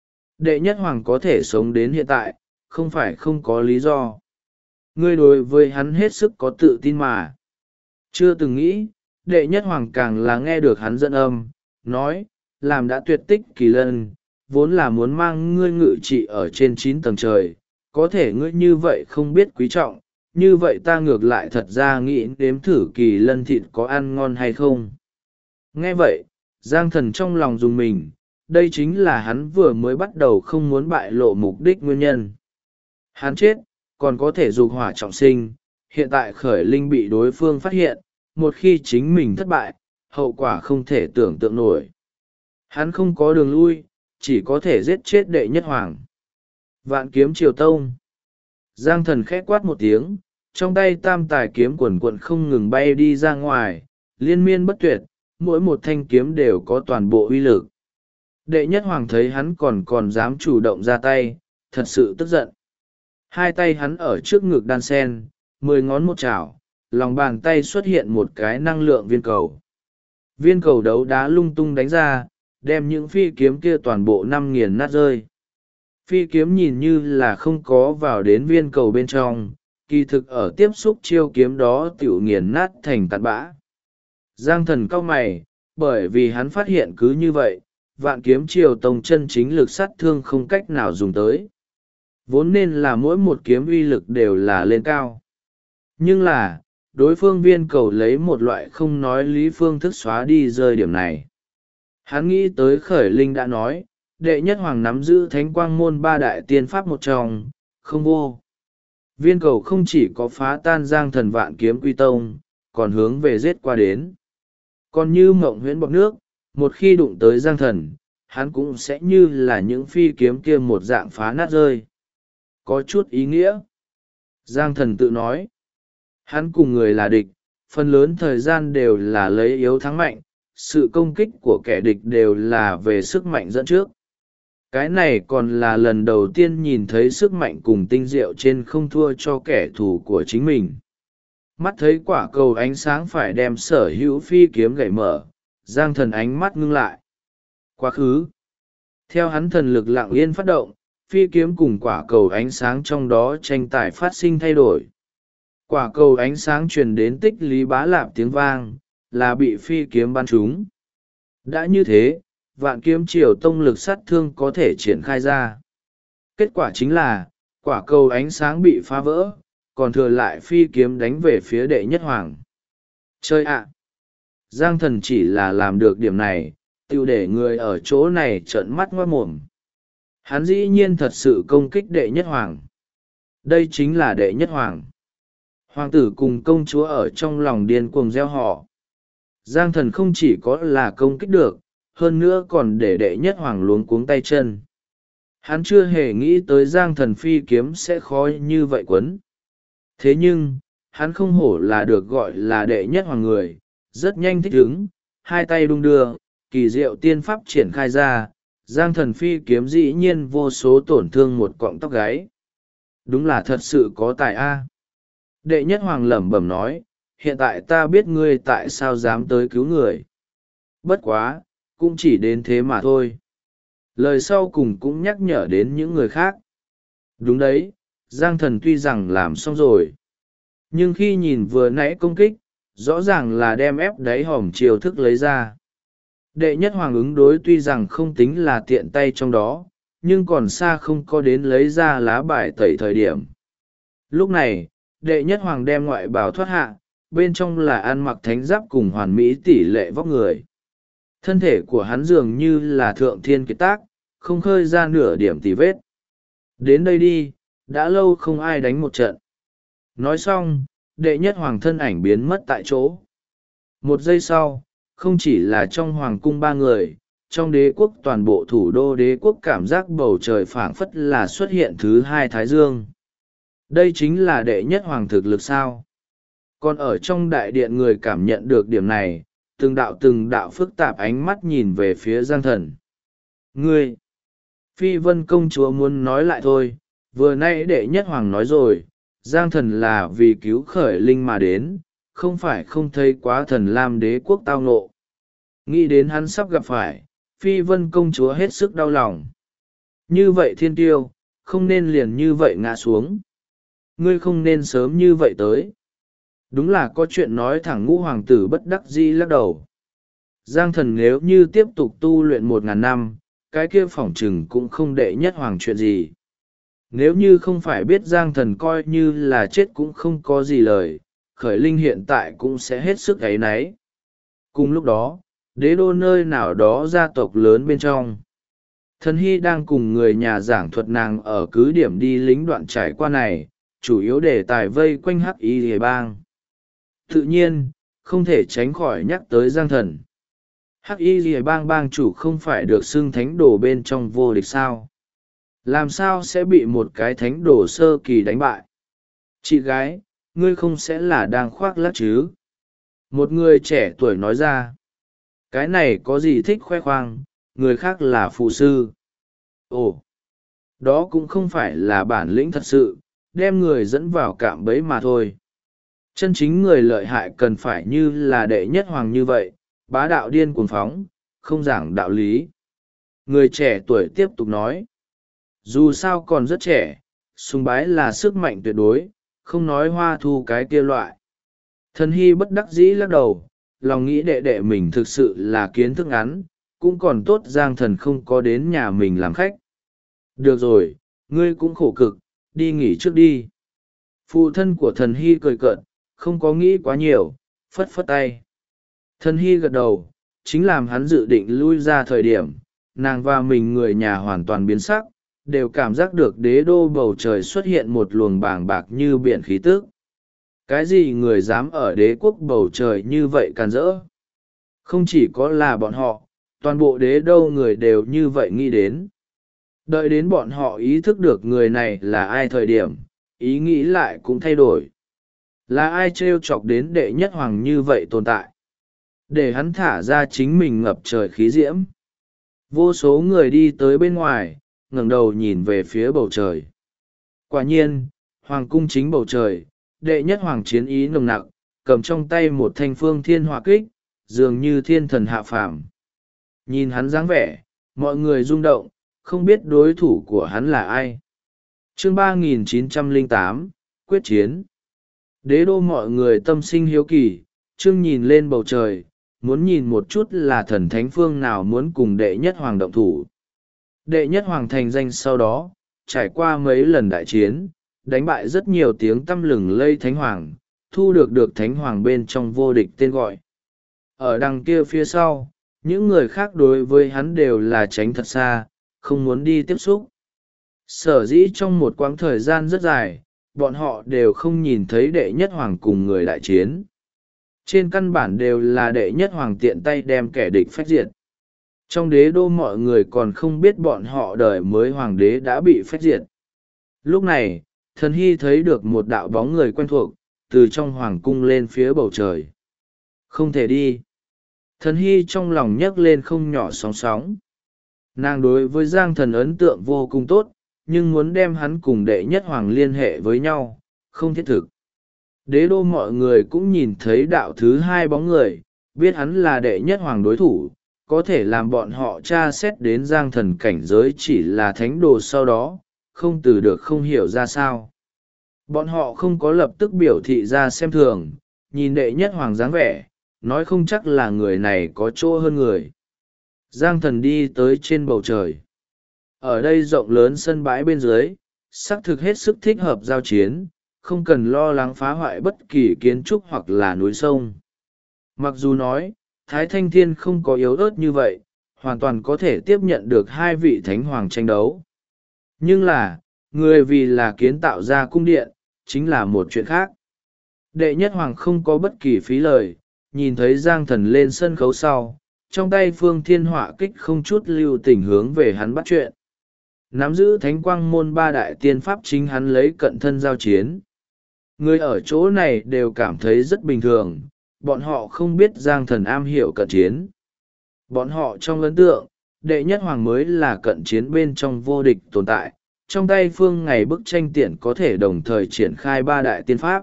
Đệ nhất hoàng có thể sống đến hiện tại, không phải không có lý do. Ngươi đối với hắn hết sức có tự tin mà. Chưa từng nghĩ, đệ nhất hoàng càng là nghe được hắn dẫn âm, nói, làm đã tuyệt tích kỳ lân, vốn là muốn mang ngươi ngự trị ở trên 9 tầng trời, có thể ngươi như vậy không biết quý trọng, như vậy ta ngược lại thật ra nghĩ đếm thử kỳ lân thịt có ăn ngon hay không. Nghe vậy, Giang Thần trong lòng dùng mình, đây chính là hắn vừa mới bắt đầu không muốn bại lộ mục đích nguyên nhân. Hắn chết, còn có thể dục hỏa trọng sinh, hiện tại Khởi Linh bị đối phương phát hiện, một khi chính mình thất bại, hậu quả không thể tưởng tượng nổi. Hắn không có đường lui, chỉ có thể giết chết đệ nhất hoàng. Vạn kiếm triều tông. Giang Thần khẽ quát một tiếng, trong tay tam tài kiếm quần quận không ngừng bay đi ra ngoài, liên miên bất tuyệt, mỗi một thanh kiếm đều có toàn bộ uy lực. Đệ nhất hoàng thấy hắn còn dám chủ động ra tay, thật sự tức giận. Hai tay hắn ở trước ngực đan sen, 10 ngón một chảo, lòng bàn tay xuất hiện một cái năng lượng viên cầu. Viên cầu đấu đá lung tung đánh ra, đem những phi kiếm kia toàn bộ nghiền nát rơi. Phi kiếm nhìn như là không có vào đến viên cầu bên trong, kỳ thực ở tiếp xúc chiêu kiếm đó tiểu nghiền nát thành tạt bã. Giang Thần cau mày, bởi vì hắn phát hiện cứ như vậy, vạn kiếm triều tông chân chính lực sát thương không cách nào dùng tới. Vốn nên là mỗi một kiếm uy lực đều là lên cao. Nhưng là, đối phương viên cầu lấy một loại không nói lý phương thức xóa đi rơi điểm này. Hắn nghĩ tới Khởi Linh đã nói, đệ nhất hoàng nắm giữ thánh quang môn 3 đại tiên pháp một trong, không vô. Viên cầu không chỉ có phá tan Giang Thần vạn kiếm quy tông, còn hướng về giết qua đến. Còn như mộng huyễn bọt nước, một khi đụng tới Giang Thần, hắn cũng sẽ như là những phi kiếm kia một dạng phá nát rơi. Có chút ý nghĩa. Giang Thần tự nói, hắn cùng người là địch, phần lớn thời gian đều là lấy yếu thắng mạnh, sự công kích của kẻ địch đều là về sức mạnh dẫn trước. Cái này còn là lần đầu tiên nhìn thấy sức mạnh cùng tinh diệu trên không thua cho kẻ thù của chính mình. Mắt thấy quả cầu ánh sáng phải đem sở hữu phi kiếm gãy mở, Giang Thần ánh mắt ngưng lại. Quá khứ. Theo hắn thần lực lặng yên phát động, phi kiếm cùng quả cầu ánh sáng trong đó tranh tài phát sinh thay đổi. Quả cầu ánh sáng truyền đến tích lý bá lạp tiếng vang, là bị phi kiếm bắn trúng. Đã như thế, vạn kiếm triều tông lực sát thương có thể triển khai ra. Kết quả chính là, quả cầu ánh sáng bị phá vỡ, còn thừa lại phi kiếm đánh về phía đệ nhất hoàng. Chơi ạ! Giang Thần chỉ là làm được điểm này, tiêu để người ở chỗ này trợn mắt ngoát mồm. Hắn dĩ nhiên thật sự công kích đệ nhất hoàng. Đây chính là đệ nhất hoàng. Hoàng tử cùng công chúa ở trong lòng điên cuồng gieo họ. Giang Thần không chỉ có là công kích được, hơn nữa còn để đệ nhất hoàng luống cuống tay chân. Hắn chưa hề nghĩ tới Giang Thần phi kiếm sẽ khó như vậy quấn. Thế nhưng, hắn không hổ là được gọi là đệ nhất hoàng người, rất nhanh thích ứng, hai tay đung đưa, kỳ diệu tiên pháp triển khai ra, Giang Thần phi kiếm dĩ nhiên vô số tổn thương một cọng tóc gáy. Đúng là thật sự có tài a. Đệ nhất hoàng lẩm bẩm nói, hiện tại ta biết ngươi tại sao dám tới cứu người. Bất quá, cũng chỉ đến thế mà thôi. Lời sau cùng cũng nhắc nhở đến những người khác. Đúng đấy, Giang Thần tuy rằng làm xong rồi. Nhưng khi nhìn vừa nãy công kích, rõ ràng là đem ép đáy hòm chiêu thức lấy ra. Đệ nhất hoàng ứng đối tuy rằng không tính là tiện tay trong đó, nhưng còn xa không có đến lấy ra lá bài tẩy thời điểm. Lúc này đệ nhất hoàng đem ngoại bào thoát hạ, bên trong là ăn mặc thánh giáp cùng hoàn mỹ tỷ lệ vóc người. Thân thể của hắn dường như là thượng thiên kiệt tác, không khơi ra nửa điểm tì vết. Đến đây đi, đã lâu không ai đánh một trận. Nói xong, đệ nhất hoàng thân ảnh biến mất tại chỗ. Một giây sau, không chỉ là trong hoàng cung ba người, trong đế quốc toàn bộ thủ đô đế quốc cảm giác bầu trời phảng phất là xuất hiện thứ hai thái dương. Đây chính là đệ nhất hoàng thực lực sao? Còn ở trong đại điện người cảm nhận được điểm này, từng đạo phức tạp ánh mắt nhìn về phía Giang Thần. Ngươi! Phi Vân công chúa muốn nói lại thôi, vừa nãy đệ nhất hoàng nói rồi, Giang Thần là vì cứu khởi linh mà đến, không phải không thấy quá thần lam đế quốc tao ngộ. Nghĩ đến hắn sắp gặp phải, Phi Vân công chúa hết sức đau lòng. Như vậy thiên tiêu, không nên liền như vậy ngã xuống. Ngươi không nên sớm như vậy tới. Đúng là có chuyện nói thẳng, Ngũ hoàng tử bất đắc dĩ lắc đầu. Giang Thần nếu như tiếp tục tu luyện 1000 năm, cái kia phỏng chừng cũng không đệ nhất hoàng chuyện gì. Nếu như không phải biết Giang Thần coi như là chết cũng không có gì lời, khởi linh hiện tại cũng sẽ hết sức áy náy. Cùng lúc đó, đế đô nơi nào đó gia tộc lớn bên trong. Thần Hy đang cùng người nhà giảng thuật nàng ở cứ điểm đi lính đoạn trải qua này, chủ yếu đề tài vây quanh Hắc Y Hề Bang. Tự nhiên, không thể tránh khỏi nhắc tới Giang Thần. Hắc Y Hề Bang bang chủ không phải được xưng thánh đồ bên trong vô địch sao? Làm sao sẽ bị một cái thánh đồ sơ kỳ đánh bại? Chị gái, ngươi không sẽ là đang khoác lác chứ? Một người trẻ tuổi nói ra. Cái này có gì thích khoe khoang, người khác là phù sư. Ồ, đó cũng không phải là bản lĩnh thật sự, đem người dẫn vào cạm bẫy mà thôi. Chân chính người lợi hại cần phải như là đệ nhất hoàng như vậy, bá đạo điên cuồng phóng, không giảng đạo lý. Người trẻ tuổi tiếp tục nói. Dù sao còn rất trẻ, sùng bái là sức mạnh tuyệt đối, không nói hoa thu cái kia loại. Thần Hy bất đắc dĩ lắc đầu, lòng nghĩ đệ đệ mình thực sự là kiến thức ngắn, cũng còn tốt Giang Thần không có đến nhà mình làm khách. Được rồi, ngươi cũng khổ cực, đi nghỉ trước đi. Phụ thân của Thần Hy cười cợt, không có nghĩ quá nhiều, phất phất tay. Thần Hy gật đầu, chính làm hắn dự định lui ra thời điểm, nàng và mình người nhà hoàn toàn biến sắc, đều cảm giác được đế đô bầu trời xuất hiện một luồng bàng bạc như biển khí tức. Cái gì người dám ở đế quốc bầu trời như vậy càn rỡ? Không chỉ có là bọn họ, toàn bộ đế đô người đều như vậy nghĩ đến. Đợi đến bọn họ ý thức được người này là ai thời điểm, ý nghĩ lại cũng thay đổi. Là ai trêu chọc đến đệ nhất hoàng như vậy tồn tại? Để hắn thả ra chính mình ngập trời khí diễm. Vô số người đi tới bên ngoài, ngẩng đầu nhìn về phía bầu trời. Quả nhiên, hoàng cung chính bầu trời, đệ nhất hoàng chiến ý nồng nặc, cầm trong tay một thanh phương thiên hỏa kích, dường như thiên thần hạ phàm. Nhìn hắn dáng vẻ, mọi người rung động, không biết đối thủ của hắn là ai. Chương 3908, quyết chiến. Đế đô mọi người tâm sinh hiếu kỳ, chương nhìn lên bầu trời, muốn nhìn một chút là thần thánh phương nào muốn cùng đệ nhất hoàng động thủ. Đệ nhất hoàng thành danh sau đó, trải qua mấy lần đại chiến, đánh bại rất nhiều tiếng tăm lừng lây thánh hoàng, thu được thánh hoàng bên trong vô địch tên gọi. Ở đằng kia phía sau, những người khác đối với hắn đều là tránh thật xa, không muốn đi tiếp xúc. Sở dĩ trong một quãng thời gian rất dài, bọn họ đều không nhìn thấy đệ nhất hoàng cùng người đại chiến. Trên căn bản đều là đệ nhất hoàng tiện tay đem kẻ địch phách diệt. Trong đế đô mọi người còn không biết bọn họ đời mới hoàng đế đã bị phách diệt. Lúc này, Thần Hy thấy được một đạo bóng người quen thuộc, từ trong hoàng cung lên phía bầu trời. Không thể đi. Thần Hy trong lòng nhấc lên không nhỏ sóng sóng. Nàng đối với Giang Thần ấn tượng vô cùng tốt, nhưng muốn đem hắn cùng đệ nhất hoàng liên hệ với nhau, không thiết thực. Đế đô mọi người cũng nhìn thấy đạo thứ hai bóng người, biết hắn là đệ nhất hoàng đối thủ, có thể làm bọn họ tra xét đến Giang Thần cảnh giới chỉ là thánh đồ sau đó, không từ được không hiểu ra sao. Bọn họ không có lập tức biểu thị ra xem thường, nhìn đệ nhất hoàng dáng vẻ, nói không chắc là người này có chỗ hơn người. Giang Thần đi tới trên bầu trời. Ở đây rộng lớn sân bãi bên dưới, xác thực hết sức thích hợp giao chiến, không cần lo lắng phá hoại bất kỳ kiến trúc hoặc là núi sông. Mặc dù nói, Thái Thanh Thiên không có yếu ớt như vậy, hoàn toàn có thể tiếp nhận được hai vị thánh hoàng tranh đấu. Nhưng là, người vì là kiến tạo ra cung điện, chính là một chuyện khác. Đệ nhất hoàng không có bất kỳ phí lời, nhìn thấy Giang Thần lên sân khấu sau, trong tay Phương Thiên Họa kích không chút lưu tình hướng về hắn bắt chuyện. Nắm giữ thánh quang môn ba đại tiên pháp chính hắn lấy cận thân giao chiến. Người ở chỗ này đều cảm thấy rất bình thường, bọn họ không biết Giang Thần am hiểu cận chiến. Bọn họ trong ấn tượng, đệ nhất hoàng mới là cận chiến bên trong vô địch tồn tại, trong tay Phương Ngày bức tranh tiện có thể đồng thời triển khai ba đại tiên pháp.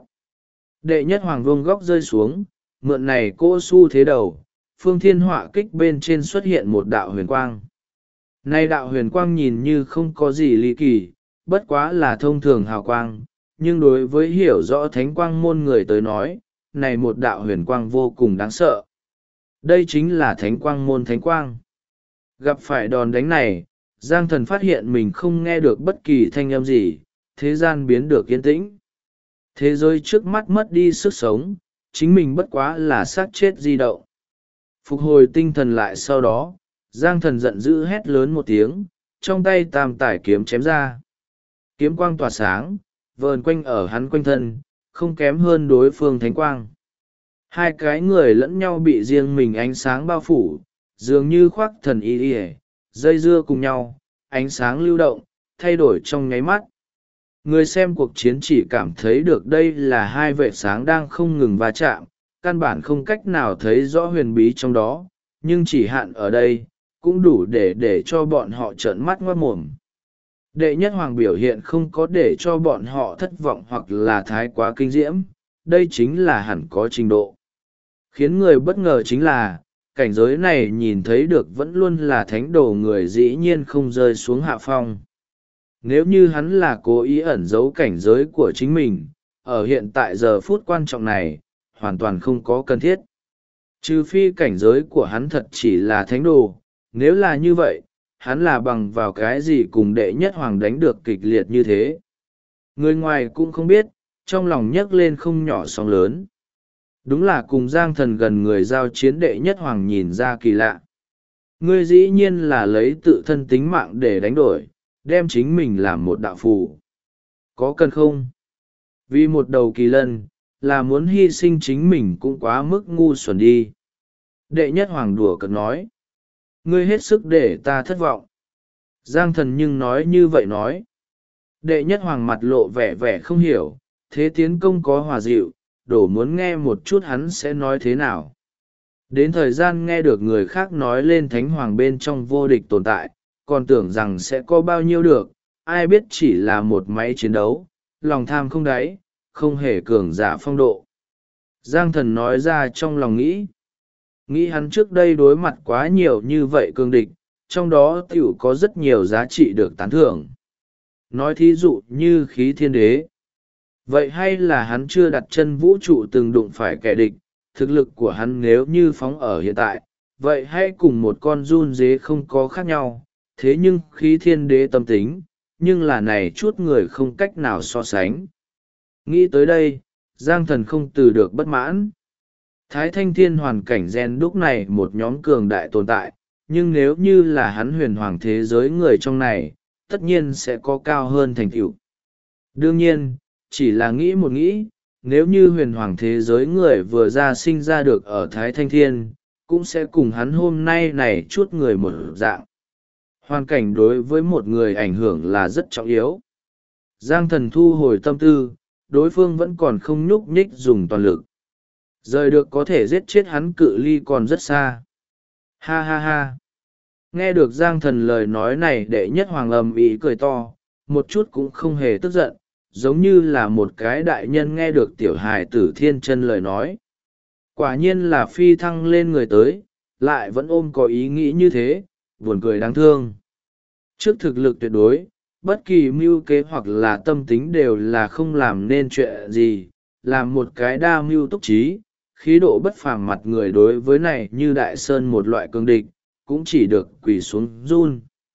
Đệ nhất hoàng vương góc rơi xuống, mượn này cô su thế đầu, Phương Thiên Họa kích bên trên xuất hiện một đạo huyền quang. Nay đạo huyền quang nhìn như không có gì ly kỳ, bất quá là thông thường hào quang, nhưng đối với hiểu rõ thánh quang môn người tới nói, này một đạo huyền quang vô cùng đáng sợ. Đây chính là thánh quang môn thánh quang. Gặp phải đòn đánh này, Giang Thần phát hiện mình không nghe được bất kỳ thanh âm gì, thế gian biến được yên tĩnh. Thế giới trước mắt mất đi sức sống, chính mình bất quá là xác chết di động. Phục hồi tinh thần lại sau đó, Giang Thần giận dữ hét lớn một tiếng, trong tay tam tải kiếm chém ra. Kiếm quang tỏa sáng, vờn quanh ở hắn quanh thân, không kém hơn đối phương thánh quang. Hai cái người lẫn nhau bị riêng mình ánh sáng bao phủ, dường như khoác thần y ỉa, dây dưa cùng nhau, ánh sáng lưu động, thay đổi trong nháy mắt. Người xem cuộc chiến chỉ cảm thấy được đây là hai vệt sáng đang không ngừng va chạm, căn bản không cách nào thấy rõ huyền bí trong đó, nhưng chỉ hạn ở đây, cũng đủ để cho bọn họ trợn mắt ngoác mồm. Đệ nhất hoàng biểu hiện không có để cho bọn họ thất vọng hoặc là thái quá kinh diễm, đây chính là hẳn có trình độ. Khiến người bất ngờ chính là, cảnh giới này nhìn thấy được vẫn luôn là thánh đồ người dĩ nhiên không rơi xuống hạ phong. Nếu như hắn là cố ý ẩn giấu cảnh giới của chính mình, ở hiện tại giờ phút quan trọng này, hoàn toàn không có cần thiết. Trừ phi cảnh giới của hắn thật chỉ là thánh đồ, nếu là như vậy, hắn là bằng vào cái gì cùng đệ nhất hoàng đánh được kịch liệt như thế. Người ngoài cũng không biết, trong lòng nhấc lên không nhỏ sóng lớn. Đúng là cùng Giang Thần gần người giao chiến đệ nhất hoàng nhìn ra kỳ lạ. Ngươi dĩ nhiên là lấy tự thân tính mạng để đánh đổi, đem chính mình làm một đạo phù. Có cần không? Vì một đầu kỳ lân, là muốn hy sinh chính mình cũng quá mức ngu xuẩn đi. Đệ nhất hoàng đùa cợt nói. Ngươi hết sức để ta thất vọng. Giang Thần nhưng nói như vậy nói. Đệ nhất hoàng mặt lộ vẻ vẻ không hiểu, thế tiến công có hòa dịu, đổ muốn nghe một chút hắn sẽ nói thế nào. Đến thời gian nghe được người khác nói lên thánh hoàng bên trong vô địch tồn tại, còn tưởng rằng sẽ có bao nhiêu được, ai biết chỉ là một máy chiến đấu, lòng tham không đáy, không hề cường giả phong độ. Giang Thần nói ra trong lòng nghĩ hắn trước đây đối mặt quá nhiều như vậy cương địch, trong đó tiểu có rất nhiều giá trị được tán thưởng. Nói thí dụ như khí thiên đế. Vậy hay là hắn chưa đặt chân vũ trụ từng đụng phải kẻ địch, thực lực của hắn nếu như phóng ở hiện tại, vậy hay cùng một con run dế không có khác nhau, thế nhưng khí thiên đế tâm tính, nhưng là này chút người không cách nào so sánh. Nghĩ tới đây, Giang Thần không từ được bất mãn. Thái Thanh Thiên hoàn cảnh gen đúc này một nhóm cường đại tồn tại, nhưng nếu như là hắn huyền hoàng thế giới người trong này, tất nhiên sẽ có cao hơn thành tựu. Đương nhiên, chỉ là nghĩ một nghĩ, nếu như huyền hoàng thế giới người vừa ra sinh ra được ở Thái Thanh Thiên, cũng sẽ cùng hắn hôm nay này chút người một dạng. Hoàn cảnh đối với một người ảnh hưởng là rất trọng yếu. Giang Thần thu hồi tâm tư, đối phương vẫn còn không nhúc nhích dùng toàn lực. Rời được có thể giết chết hắn cự ly còn rất xa. Ha ha ha. Nghe được Giang Thần lời nói này đệ nhất hoàng ầm ĩ cười to, một chút cũng không hề tức giận, giống như là một cái đại nhân nghe được tiểu hài tử thiên chân lời nói. Quả nhiên là phi thăng lên người tới, lại vẫn ôm có ý nghĩ như thế, buồn cười đáng thương. Trước thực lực tuyệt đối, bất kỳ mưu kế hoặc là tâm tính đều là không làm nên chuyện gì, làm một cái đa mưu túc trí, khí độ bất phàm mặt người đối với này như đại sơn một loại cương địch, cũng chỉ được quỳ xuống run.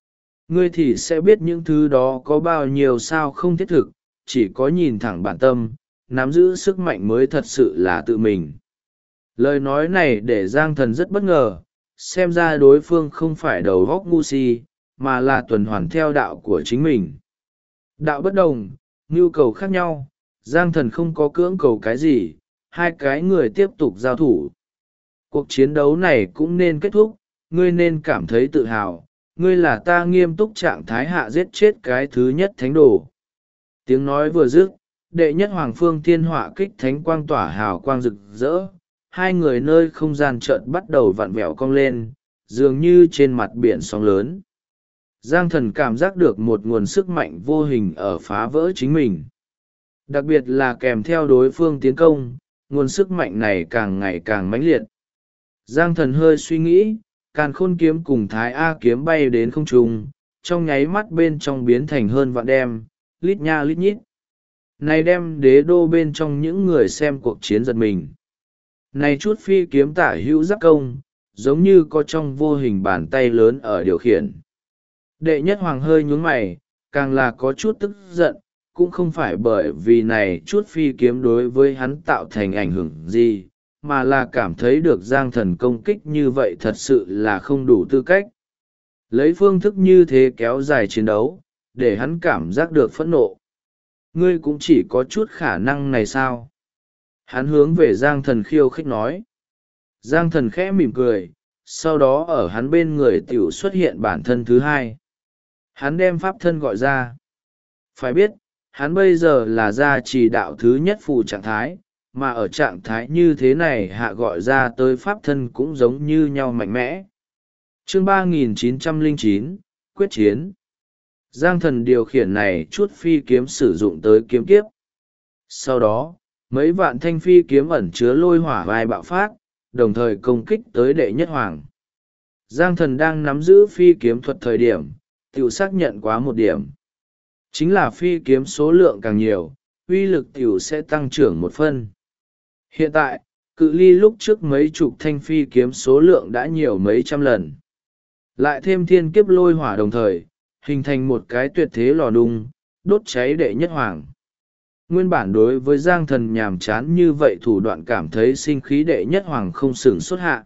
Ngươi thì sẽ biết những thứ đó có bao nhiêu sao không thiết thực, chỉ có nhìn thẳng bản tâm, nắm giữ sức mạnh mới thật sự là tự mình. Lời nói này để Giang Thần rất bất ngờ, xem ra đối phương không phải đầu óc ngu si, mà là tuần hoàn theo đạo của chính mình. Đạo bất đồng, nhu cầu khác nhau, Giang Thần không có cưỡng cầu cái gì, hai cái người tiếp tục giao thủ. Cuộc chiến đấu này cũng nên kết thúc, ngươi nên cảm thấy tự hào, ngươi là ta nghiêm túc trạng thái hạ giết chết cái thứ nhất thánh đồ. Tiếng nói vừa dứt, đệ nhất hoàng phương thiên họa kích thánh quang tỏa hào quang rực rỡ, hai người nơi không gian chợt bắt đầu vặn vẹo cong lên, dường như trên mặt biển sóng lớn. Giang Thần cảm giác được một nguồn sức mạnh vô hình ở phá vỡ chính mình. Đặc biệt là kèm theo đối phương tiến công, nguồn sức mạnh này càng ngày càng mãnh liệt. Giang Thần hơi suy nghĩ, Càn Khôn kiếm cùng Thái A kiếm bay đến không trung, trong nháy mắt bên trong biến thành hơn vạn đem, lít nha lít nhít. Này đem đế đô bên trong những người xem cuộc chiến giật mình. Này chút phi kiếm tả hữu giáp công, giống như có trong vô hình bàn tay lớn ở điều khiển. Đệ nhất hoàng hơi nhún mày, càng là có chút tức giận, cũng không phải bởi vì này chút phi kiếm đối với hắn tạo thành ảnh hưởng gì, mà là cảm thấy được Giang Thần công kích như vậy thật sự là không đủ tư cách. Lấy phương thức như thế kéo dài chiến đấu, để hắn cảm giác được phẫn nộ. Ngươi cũng chỉ có chút khả năng này sao? Hắn hướng về Giang Thần khiêu khích nói. Giang Thần khẽ mỉm cười, sau đó ở hắn bên người tiểu xuất hiện bản thân thứ hai. Hắn đem pháp thân gọi ra. Phải biết, hắn bây giờ là gia trì đạo thứ nhất phù trạng thái, mà ở trạng thái như thế này hạ gọi ra tới pháp thân cũng giống như nhau mạnh mẽ. Chương 3909, Quyết chiến. Giang Thần điều khiển này chút phi kiếm sử dụng tới kiếm kiếp. Sau đó, mấy vạn thanh phi kiếm ẩn chứa lôi hỏa vai bạo phát, đồng thời công kích tới đệ nhất hoàng. Giang Thần đang nắm giữ phi kiếm thuật thời điểm, tiểu xác nhận quá một điểm. Chính là phi kiếm số lượng càng nhiều, uy lực tiểu sẽ tăng trưởng một phân. Hiện tại, cự ly lúc trước mấy chục thanh phi kiếm số lượng đã nhiều mấy trăm lần. Lại thêm thiên kiếp lôi hỏa đồng thời, hình thành một cái tuyệt thế lò đung, đốt cháy đệ nhất hoàng. Nguyên bản đối với Giang Thần nhàm chán như vậy thủ đoạn cảm thấy sinh khí đệ nhất hoàng không sửng xuất hạ.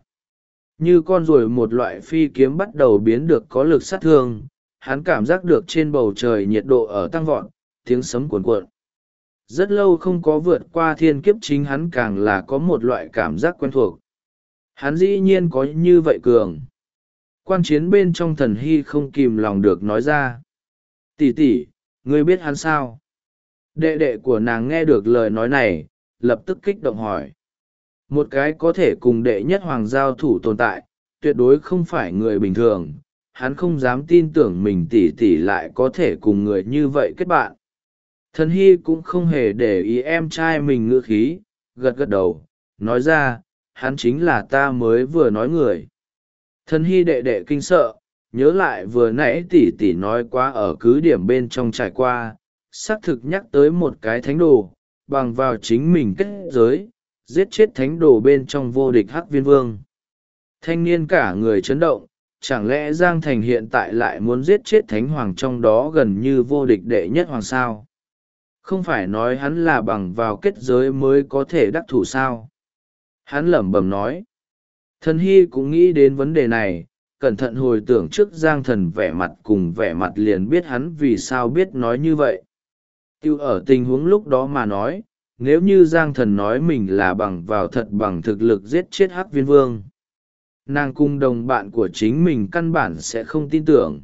Như con ruồi một loại phi kiếm bắt đầu biến được có lực sát thương, hắn cảm giác được trên bầu trời nhiệt độ ở tăng vọt, tiếng sấm cuồn cuộn. Rất lâu không có vượt qua thiên kiếp, chính hắn càng là có một loại cảm giác quen thuộc. Hắn dĩ nhiên có như vậy cường. Quan chiến bên trong Thần Hy không kìm lòng được nói ra. Tỷ tỷ, ngươi biết hắn sao? Đệ đệ của nàng nghe được lời nói này, lập tức kích động hỏi. Một cái có thể cùng đệ nhất hoàng giao thủ tồn tại, tuyệt đối không phải người bình thường. Hắn không dám tin tưởng mình tỷ tỷ lại có thể cùng người như vậy kết bạn. Thần Hy cũng không hề để ý em trai mình ngữ khí, gật gật đầu, nói ra, hắn chính là ta mới vừa nói người. Thần Hy đệ đệ kinh sợ, nhớ lại vừa nãy tỷ tỷ nói qua ở cứ điểm bên trong trải qua, xác thực nhắc tới một cái thánh đồ, bằng vào chính mình kết giới, giết chết thánh đồ bên trong vô địch Hắc Viên Vương. Thanh niên cả người chấn động, chẳng lẽ Giang Thành hiện tại lại muốn giết chết thánh hoàng trong đó gần như vô địch đệ nhất hoàng sao? Không phải nói hắn là bằng vào kết giới mới có thể đắc thủ sao? Hắn lẩm bẩm nói. Thần Hy cũng nghĩ đến vấn đề này, cẩn thận hồi tưởng trước Giang Thần vẻ mặt cùng vẻ mặt liền biết hắn vì sao biết nói như vậy. Tiêu ở tình huống lúc đó mà nói, nếu như Giang Thần nói mình là bằng vào thật bằng thực lực giết chết Hắc Viên Vương, nàng cùng đồng bạn của chính mình căn bản sẽ không tin tưởng.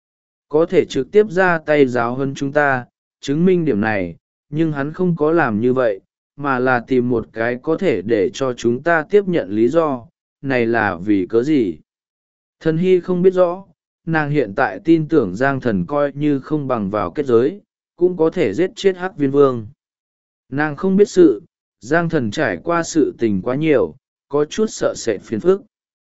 Có thể trực tiếp ra tay giáo hơn chúng ta, chứng minh điểm này, nhưng hắn không có làm như vậy, mà là tìm một cái có thể để cho chúng ta tiếp nhận lý do, này là vì cớ gì? Thần Hy không biết rõ, nàng hiện tại tin tưởng Giang Thần coi như không bằng vào kết giới, cũng có thể giết chết Hắc Viên Vương. Nàng không biết sự, Giang Thần trải qua sự tình quá nhiều, có chút sợ sệt phiền phức.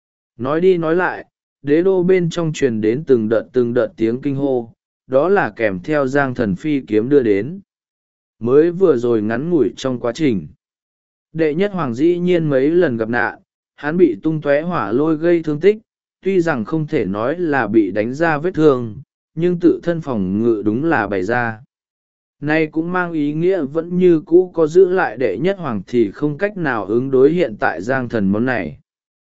Nói đi nói lại, đế đô bên trong truyền đến từng đợt tiếng kinh hô, đó là kèm theo Giang Thần phi kiếm đưa đến. Mới vừa rồi ngắn ngủi trong quá trình. Đệ nhất hoàng dĩ nhiên mấy lần gặp nạn, hắn bị tung tóe hỏa lôi gây thương tích, tuy rằng không thể nói là bị đánh ra vết thương, nhưng tự thân phòng ngự đúng là bày ra. Nay cũng mang ý nghĩa vẫn như cũ có giữ lại đệ nhất hoàng thì không cách nào ứng đối hiện tại Giang Thần món này.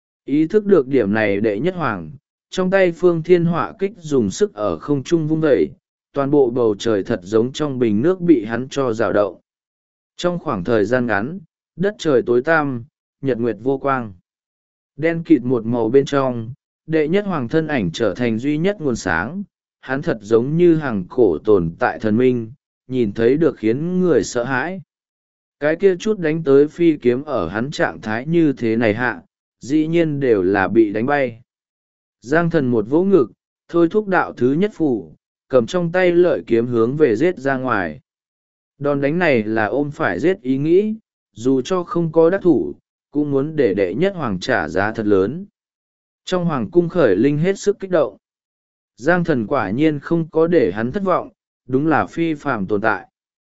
Ý thức được điểm này đệ nhất hoàng, trong tay phương thiên họa kích dùng sức ở không trung vung vẩy, toàn bộ bầu trời thật giống trong bình nước bị hắn cho rào động. Trong khoảng thời gian ngắn, đất trời tối tăm, nhật nguyệt vô quang. Đen kịt một màu bên trong, đệ nhất hoàng thân ảnh trở thành duy nhất nguồn sáng, hắn thật giống như hàng cổ tồn tại thần minh, nhìn thấy được khiến người sợ hãi. Cái kia chút đánh tới phi kiếm ở hắn trạng thái như thế này hạ, dĩ nhiên đều là bị đánh bay. Giang Thần một vỗ ngực, thôi thúc đạo thứ nhất phủ, cầm trong tay lợi kiếm hướng về giết ra ngoài. Đòn đánh này là ôm phải giết ý nghĩ, dù cho không có đắc thủ, cũng muốn để đệ nhất hoàng trả giá thật lớn. Trong hoàng cung khởi linh hết sức kích động. Giang Thần quả nhiên không có để hắn thất vọng, đúng là phi phàm tồn tại.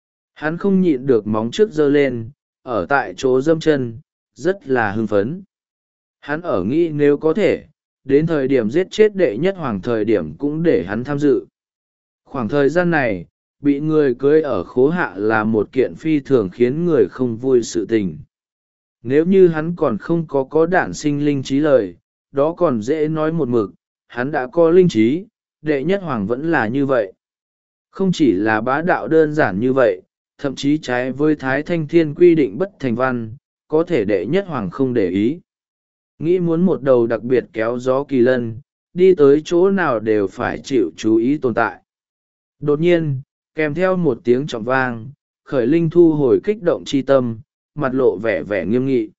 Hắn không nhịn được móng trước giơ lên, ở tại chỗ dâm chân, rất là hưng phấn. Hắn ở nghĩ nếu có thể, đến thời điểm giết chết đệ nhất hoàng thời điểm cũng để hắn tham dự. Khoảng thời gian này, bị người cưới ở khố hạ là một kiện phi thường khiến người không vui sự tình. Nếu như hắn còn không có đản sinh linh trí lời, đó còn dễ nói một mực, hắn đã có linh trí, đệ nhất hoàng vẫn là như vậy. Không chỉ là bá đạo đơn giản như vậy, thậm chí trái với Thái Thanh Thiên quy định bất thành văn, có thể đệ nhất hoàng không để ý. Nghĩ muốn một đầu đặc biệt kéo gió kỳ lân, đi tới chỗ nào đều phải chịu chú ý tồn tại. Đột nhiên, kèm theo một tiếng trọng vang, khởi linh thu hồi kích động chi tâm, mặt lộ vẻ vẻ nghiêm nghị.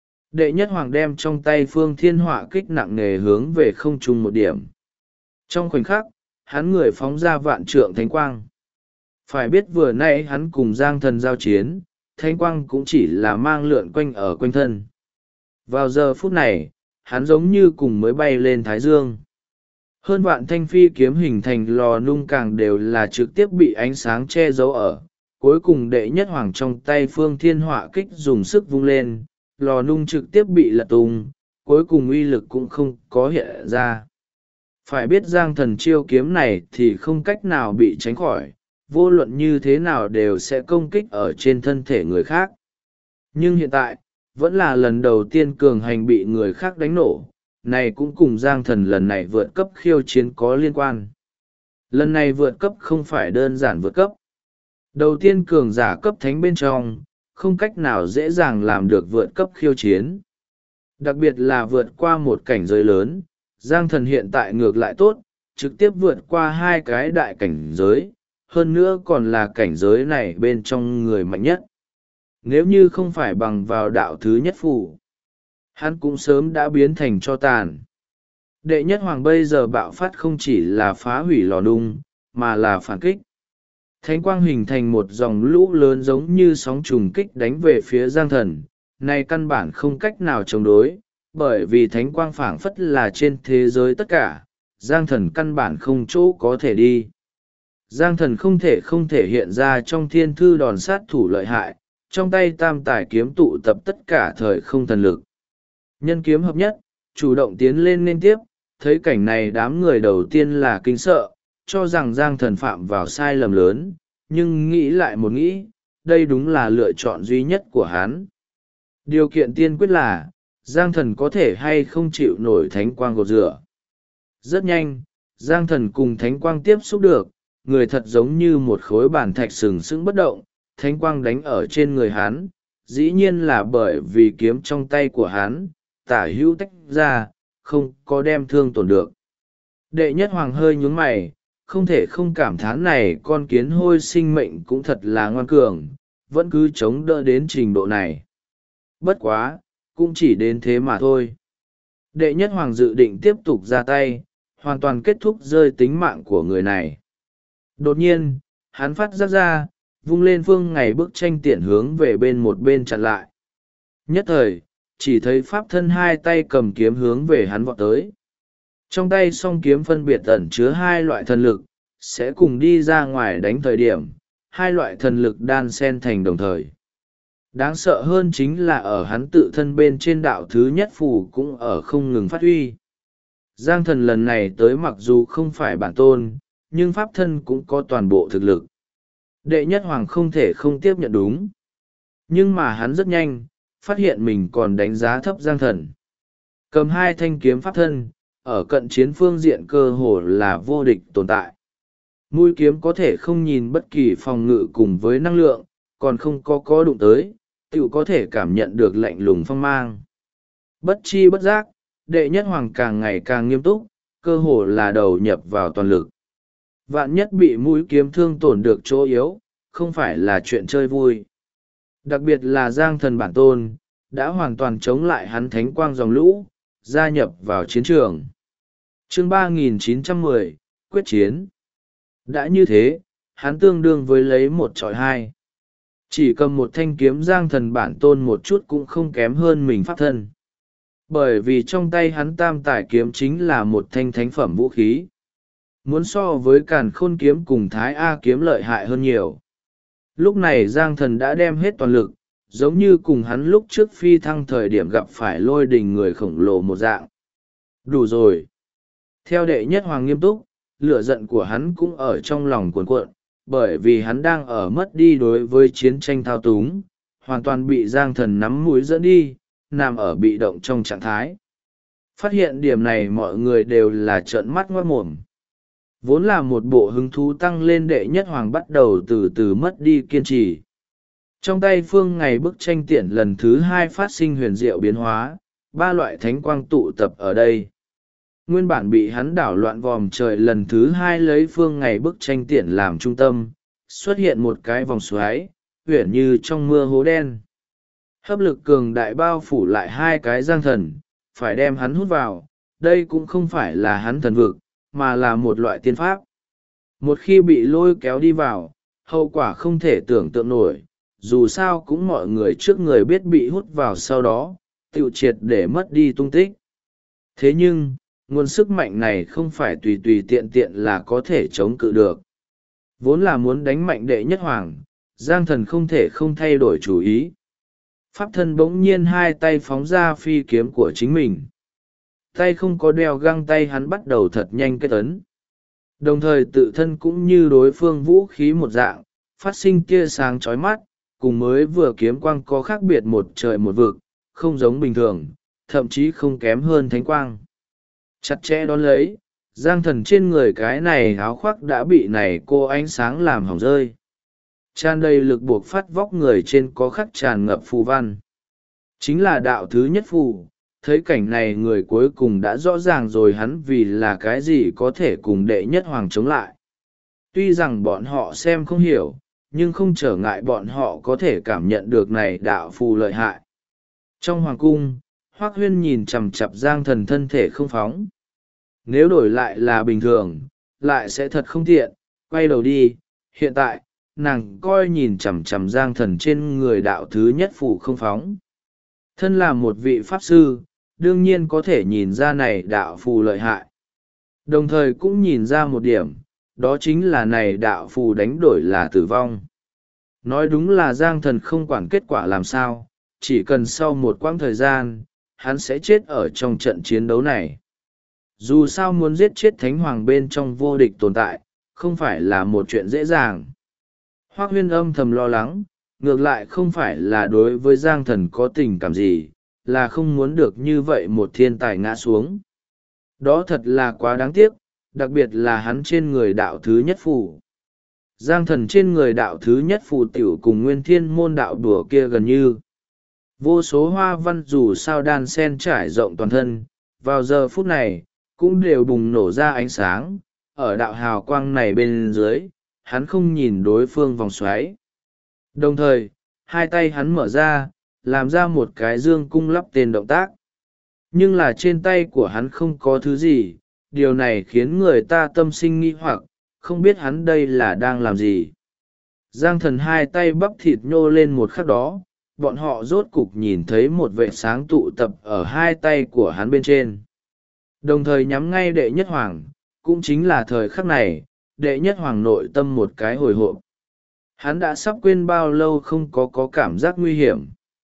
Đệ nhất hoàng đem trong tay phương thiên họa kích nặng nề hướng về không trung một điểm. Trong khoảnh khắc, hắn người phóng ra vạn trượng thánh quang. Phải biết vừa nãy hắn cùng Giang Thần giao chiến, thánh quang cũng chỉ là mang lượn quanh ở quanh thân. Vào giờ phút này, hắn giống như cùng mới bay lên thái dương. Hơn vạn thanh phi kiếm hình thành lò nung càng đều là trực tiếp bị ánh sáng che giấu ở. Cuối cùng đệ nhất hoàng trong tay phương thiên họa kích dùng sức vung lên, lò nung trực tiếp bị lật tung, cuối cùng uy lực cũng không có hiện ra. Phải biết Giang Thần chiêu kiếm này thì không cách nào bị tránh khỏi, vô luận như thế nào đều sẽ công kích ở trên thân thể người khác. Nhưng hiện tại, vẫn là lần đầu tiên cường hành bị người khác đánh nổ, này cũng cùng Giang Thần lần này vượt cấp khiêu chiến có liên quan. Lần này vượt cấp không phải đơn giản vượt cấp. Đầu tiên cường giả cấp thánh bên trong, không cách nào dễ dàng làm được vượt cấp khiêu chiến. Đặc biệt là vượt qua một cảnh giới lớn, Giang Thần hiện tại ngược lại tốt, trực tiếp vượt qua hai cái đại cảnh giới, hơn nữa còn là cảnh giới này bên trong người mạnh nhất. Nếu như không phải bằng vào đạo thứ nhất phủ, hắn cũng sớm đã biến thành tro tàn. Đệ nhất hoàng bây giờ bạo phát không chỉ là phá hủy lò nung, mà là phản kích. Thánh quang hình thành một dòng lũ lớn giống như sóng trùng kích đánh về phía Giang Thần, này căn bản không cách nào chống đối, bởi vì thánh quang phảng phất là trên thế giới tất cả, Giang Thần căn bản không chỗ có thể đi. Giang Thần không thể hiện ra trong thiên thư đòn sát thủ lợi hại, trong tay tam tải kiếm tụ tập tất cả thời không thần lực. Nhân kiếm hợp nhất, chủ động tiến lên liên tiếp, thấy cảnh này đám người đầu tiên là kinh sợ, cho rằng Giang Thần phạm vào sai lầm lớn, nhưng nghĩ lại một nghĩ, đây đúng là lựa chọn duy nhất của hắn. Điều kiện tiên quyết là, Giang Thần có thể hay không chịu nổi thánh quang gột rửa. Rất nhanh, Giang Thần cùng thánh quang tiếp xúc được, người thật giống như một khối bản thạch sừng sững bất động, thánh quang đánh ở trên người hắn, dĩ nhiên là bởi vì kiếm trong tay của hắn, tả hữu tách ra, không có đem thương tổn được. Đệ nhất hoàng hơi nhún mày, không thể không cảm thán này con kiến hôi sinh mệnh cũng thật là ngoan cường, vẫn cứ chống đỡ đến trình độ này. Bất quá, cũng chỉ đến thế mà thôi. Đệ nhất hoàng dự định tiếp tục ra tay, hoàn toàn kết thúc rơi tính mạng của người này. Đột nhiên, hắn phát giác ra, vung lên phương ngày bức tranh tiện hướng về một bên chặn lại. Nhất thời, chỉ thấy pháp thân hai tay cầm kiếm hướng về hắn vọt tới. Trong tay song kiếm phân biệt ẩn chứa hai loại thần lực, sẽ cùng đi ra ngoài đánh thời điểm, hai loại thần lực đan xen thành đồng thời. Đáng sợ hơn chính là ở hắn tự thân bên trên đạo thứ nhất phù cũng ở không ngừng phát huy. Giang Thần lần này tới mặc dù không phải bản tôn, nhưng pháp thân cũng có toàn bộ thực lực. Đệ nhất hoàng không thể không tiếp nhận đúng. Nhưng mà hắn rất nhanh, phát hiện mình còn đánh giá thấp Giang Thần. Cầm hai thanh kiếm pháp thân, ở cận chiến phương diện cơ hồ là vô địch tồn tại. Mũi kiếm có thể không nhìn bất kỳ phòng ngự cùng với năng lượng, còn không có đụng tới, tựu có thể cảm nhận được lạnh lùng phong mang. Bất chi bất giác, đệ nhất hoàng càng ngày càng nghiêm túc, cơ hồ là đầu nhập vào toàn lực. Vạn nhất bị mũi kiếm thương tổn được chỗ yếu, không phải là chuyện chơi vui. Đặc biệt là Giang Thần bản tôn, đã hoàn toàn chống lại hắn thánh quang dòng lũ, gia nhập vào chiến trường. Chương 3910, quyết chiến. Đã như thế, hắn tương đương với lấy một trọi hai. Chỉ cầm một thanh kiếm Giang Thần bản tôn một chút cũng không kém hơn mình pháp thân. Bởi vì trong tay hắn tam tải kiếm chính là một thanh thánh phẩm vũ khí. Muốn so với Càn Khôn kiếm cùng Thái A kiếm lợi hại hơn nhiều. Lúc này Giang Thần đã đem hết toàn lực, giống như cùng hắn lúc trước phi thăng thời điểm gặp phải Lôi Đình người khổng lồ một dạng. Đủ rồi. Theo đệ nhất hoàng nghiêm túc, lửa giận của hắn cũng ở trong lòng cuồn cuộn, bởi vì hắn đang ở mất đi đối với chiến tranh thao túng, hoàn toàn bị Giang Thần nắm mũi dẫn đi, nằm ở bị động trong trạng thái. Phát hiện điểm này mọi người đều là trợn mắt ngoác mồm. Vốn là một bộ hứng thú tăng lên, đệ nhất hoàng bắt đầu từ từ mất đi kiên trì. Trong tay Phương Ngày bức tranh tiễn lần thứ hai phát sinh huyền diệu biến hóa, ba loại thánh quang tụ tập ở đây. Nguyên bản bị hắn đảo loạn vòm trời lần thứ hai lấy Phương Ngày bức tranh tiễn làm trung tâm, xuất hiện một cái vòng xoáy, huyển như trong mưa hố đen. Hấp lực cường đại bao phủ lại hai cái Giang Thần, phải đem hắn hút vào, đây cũng không phải là hắn thần vực, mà là một loại tiên pháp. Một khi bị lôi kéo đi vào, hậu quả không thể tưởng tượng nổi, dù sao cũng mọi người trước người biết bị hút vào sau đó, tiêu triệt để mất đi tung tích. Thế nhưng, nguồn sức mạnh này không phải tùy tùy tiện tiện là có thể chống cự được. Vốn là muốn đánh mạnh đệ nhất hoàng, Giang Thần không thể không thay đổi chủ ý. Pháp thân bỗng nhiên hai tay phóng ra phi kiếm của chính mình. Tay không có đeo găng tay, hắn bắt đầu thật nhanh kết ấn. Đồng thời tự thân cũng như đối phương vũ khí một dạng, phát sinh tia sáng chói mắt, cùng mới vừa kiếm quang có khác biệt một trời một vực, không giống bình thường, thậm chí không kém hơn thánh quang. Chặt chẽ đón lấy, Giang Thần trên người cái này áo khoác đã bị này cô ánh sáng làm hỏng rơi. Tràn đầy lực buộc phát, vóc người trên có khắc tràn ngập phù văn. Chính là đạo thứ nhất phù. Thấy cảnh này người cuối cùng đã rõ ràng rồi hắn vì là cái gì có thể cùng đệ nhất hoàng chống lại. Tuy rằng bọn họ xem không hiểu, nhưng không trở ngại bọn họ có thể cảm nhận được này đạo phù lợi hại. Trong hoàng cung, Hoác Huyên nhìn chằm chặp Giang Thần thân thể không phóng. Nếu đổi lại là bình thường, lại sẽ thật không tiện, quay đầu đi. Hiện tại, nàng coi nhìn chằm chằm Giang Thần trên người đạo thứ nhất phù không phóng. Thân là một vị pháp sư, đương nhiên có thể nhìn ra này đạo phù lợi hại. Đồng thời cũng nhìn ra một điểm, đó chính là này đạo phù đánh đổi là tử vong. Nói đúng là Giang Thần không quản kết quả làm sao, chỉ cần sau một quãng thời gian, hắn sẽ chết ở trong trận chiến đấu này. Dù sao muốn giết chết Thánh Hoàng bên trong vô địch tồn tại, không phải là một chuyện dễ dàng. Hoác Huyên âm thầm lo lắng, ngược lại không phải là đối với Giang Thần có tình cảm gì, là không muốn được như vậy một thiên tài ngã xuống. Đó thật là quá đáng tiếc, đặc biệt là hắn trên người đạo thứ nhất phù. Giang Thần trên người đạo thứ nhất phù tiểu cùng nguyên thiên môn đạo đùa kia gần như. Vô số hoa văn dù sao đan sen trải rộng toàn thân, vào giờ phút này, cũng đều bùng nổ ra ánh sáng. Ở đạo hào quang này bên dưới, hắn không nhìn đối phương vòng xoáy. Đồng thời, hai tay hắn mở ra, làm ra một cái dương cung lắp tên động tác. Nhưng là trên tay của hắn không có thứ gì, điều này khiến người ta tâm sinh nghi hoặc, không biết hắn đây là đang làm gì. Giang Thần hai tay bắp thịt nhô lên một khắc đó, bọn họ rốt cục nhìn thấy một vệt sáng tụ tập ở hai tay của hắn bên trên. Đồng thời nhắm ngay đệ nhất hoàng, cũng chính là thời khắc này, đệ nhất hoàng nội tâm một cái hồi hộp. Hắn đã sắp quên bao lâu không có cảm giác nguy hiểm.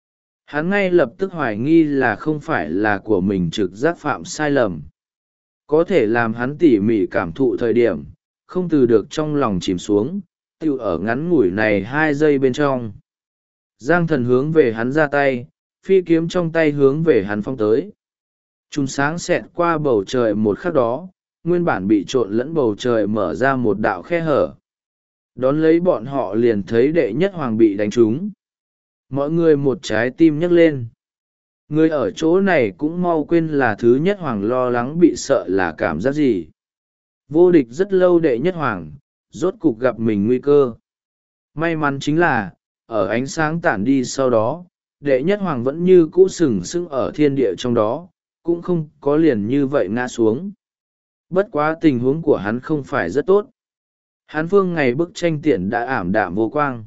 Hắn ngay lập tức hoài nghi là không phải là của mình trực giác phạm sai lầm. Có thể làm hắn tỉ mỉ cảm thụ thời điểm, không từ được trong lòng chìm xuống, tiêu ở ngắn ngủi này 2 giây bên trong. Giang thần hướng về hắn ra tay, phi kiếm trong tay hướng về hắn phong tới. Chùm sáng xẹt qua bầu trời một khắc đó, nguyên bản bị trộn lẫn bầu trời mở ra một đạo khe hở. Đón lấy bọn họ liền thấy đệ nhất hoàng bị đánh trúng. Mọi người một trái tim nhấc lên. Người ở chỗ này cũng mau quên là thứ nhất hoàng lo lắng bị sợ là cảm giác gì. Vô địch rất lâu đệ nhất hoàng, rốt cục gặp mình nguy cơ. May mắn chính là, ở ánh sáng tản đi sau đó, đệ nhất hoàng vẫn như cũ sừng sững ở thiên địa trong đó, cũng không có liền như vậy ngã xuống. Bất quá tình huống của hắn không phải rất tốt. Hán Vương ngày bức tranh tiện đã ảm đạm vô quang.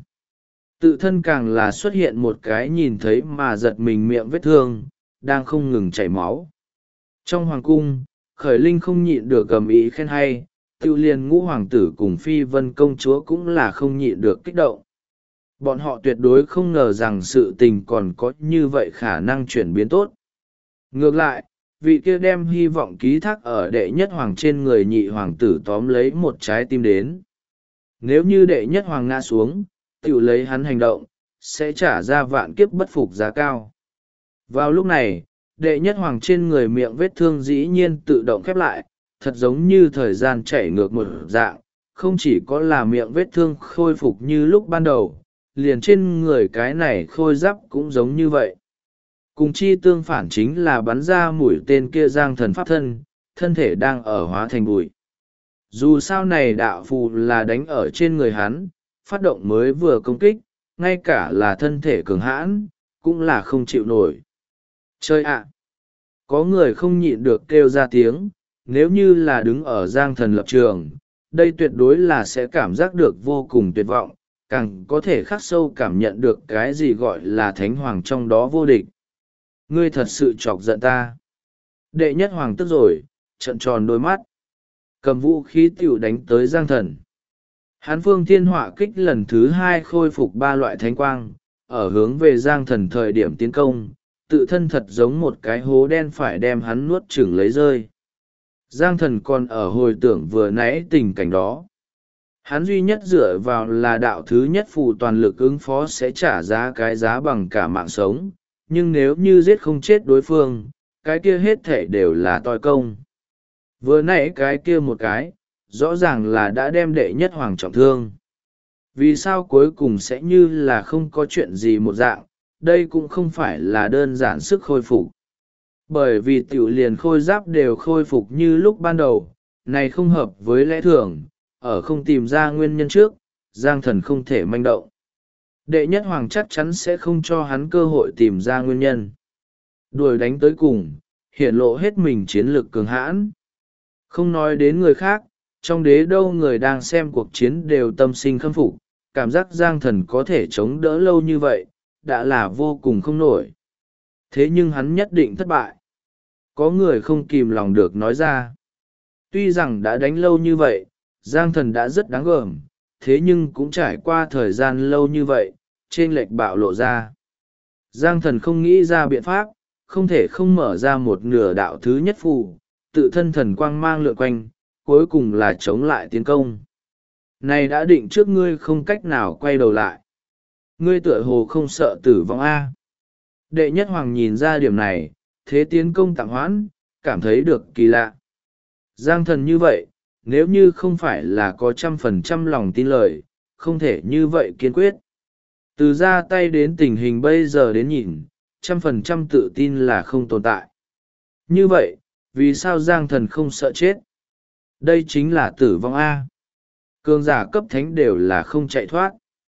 Tự thân càng là xuất hiện một cái nhìn thấy mà giật mình miệng vết thương, đang không ngừng chảy máu. Trong hoàng cung, Khởi Linh không nhịn được gầm ý khen hay, tiêu liền ngũ hoàng tử cùng Phi Vân công chúa cũng là không nhịn được kích động. Bọn họ tuyệt đối không ngờ rằng sự tình còn có như vậy khả năng chuyển biến tốt. Ngược lại, vị kia đem hy vọng ký thác ở đệ nhất hoàng trên người nhị hoàng tử tóm lấy một trái tim đến. Nếu như đệ nhất hoàng ngã xuống, tiểu lấy hắn hành động, sẽ trả ra vạn kiếp bất phục giá cao. Vào lúc này, đệ nhất hoàng trên người miệng vết thương dĩ nhiên tự động khép lại, thật giống như thời gian chảy ngược một dạng, không chỉ có là miệng vết thương khôi phục như lúc ban đầu, liền trên người cái này khôi giáp cũng giống như vậy. Cùng chi tương phản chính là bắn ra mũi tên kia giang thần pháp thân, thân thể đang ở hóa thành bụi. Dù sao này đạo phù là đánh ở trên người hắn, phát động mới vừa công kích, ngay cả là thân thể cường hãn, cũng là không chịu nổi. Chơi ạ! Có người không nhịn được kêu ra tiếng, nếu như là đứng ở giang thần lập trường, đây tuyệt đối là sẽ cảm giác được vô cùng tuyệt vọng, càng có thể khắc sâu cảm nhận được cái gì gọi là thánh hoàng trong đó vô địch. Ngươi thật sự chọc giận ta. Đệ nhất hoàng tức rồi, trợn tròn đôi mắt, cầm vũ khí tiểu đánh tới giang thần. Hán Phương Thiên Họa kích lần thứ 2 khôi phục 3 loại thánh quang, ở hướng về giang thần thời điểm tiến công, tự thân thật giống một cái hố đen phải đem hắn nuốt chửng lấy rơi. Giang thần còn ở hồi tưởng vừa nãy tình cảnh đó. Hắn duy nhất dựa vào là đạo thứ nhất phù toàn lực ứng phó sẽ trả giá cái giá bằng cả mạng sống, nhưng nếu như giết không chết đối phương, cái kia hết thể đều là toi công. Vừa nãy cái kia một cái, rõ ràng là đã đem đệ nhất hoàng trọng thương. Vì sao cuối cùng sẽ như là không có chuyện gì một dạng, đây cũng không phải là đơn giản sức khôi phục. Bởi vì tiểu liền khôi giáp đều khôi phục như lúc ban đầu, này không hợp với lẽ thường, ở không tìm ra nguyên nhân trước, giang thần không thể manh động. Đệ nhất hoàng chắc chắn sẽ không cho hắn cơ hội tìm ra nguyên nhân. Đuổi đánh tới cùng, hiện lộ hết mình chiến lược cường hãn. Không nói đến người khác, trong đế đâu người đang xem cuộc chiến đều tâm sinh khâm phục, cảm giác giang thần có thể chống đỡ lâu như vậy, đã là vô cùng không nổi. Thế nhưng hắn nhất định thất bại. Có người không kìm lòng được nói ra. Tuy rằng đã đánh lâu như vậy, giang thần đã rất đáng gờm, thế nhưng cũng trải qua thời gian lâu như vậy, chênh lệch bạo lộ ra. Giang thần không nghĩ ra biện pháp, không thể không mở ra một nửa đạo thứ nhất phù, tự thân thần quang mang lượn quanh, cuối cùng là chống lại tiến công. Này đã định trước ngươi không cách nào quay đầu lại. Ngươi tựa hồ không sợ tử vong A. Đệ nhất hoàng nhìn ra điểm này, thế tiến công tạm hoãn, cảm thấy được kỳ lạ. Giang thần như vậy, nếu như không phải là có 100% lòng tin lời, không thể như vậy kiên quyết. Từ ra tay đến tình hình bây giờ đến nhìn, 100% tự tin là không tồn tại. Như vậy, vì sao giang thần không sợ chết? Đây chính là tử vong A. Cường giả cấp thánh đều là không chạy thoát.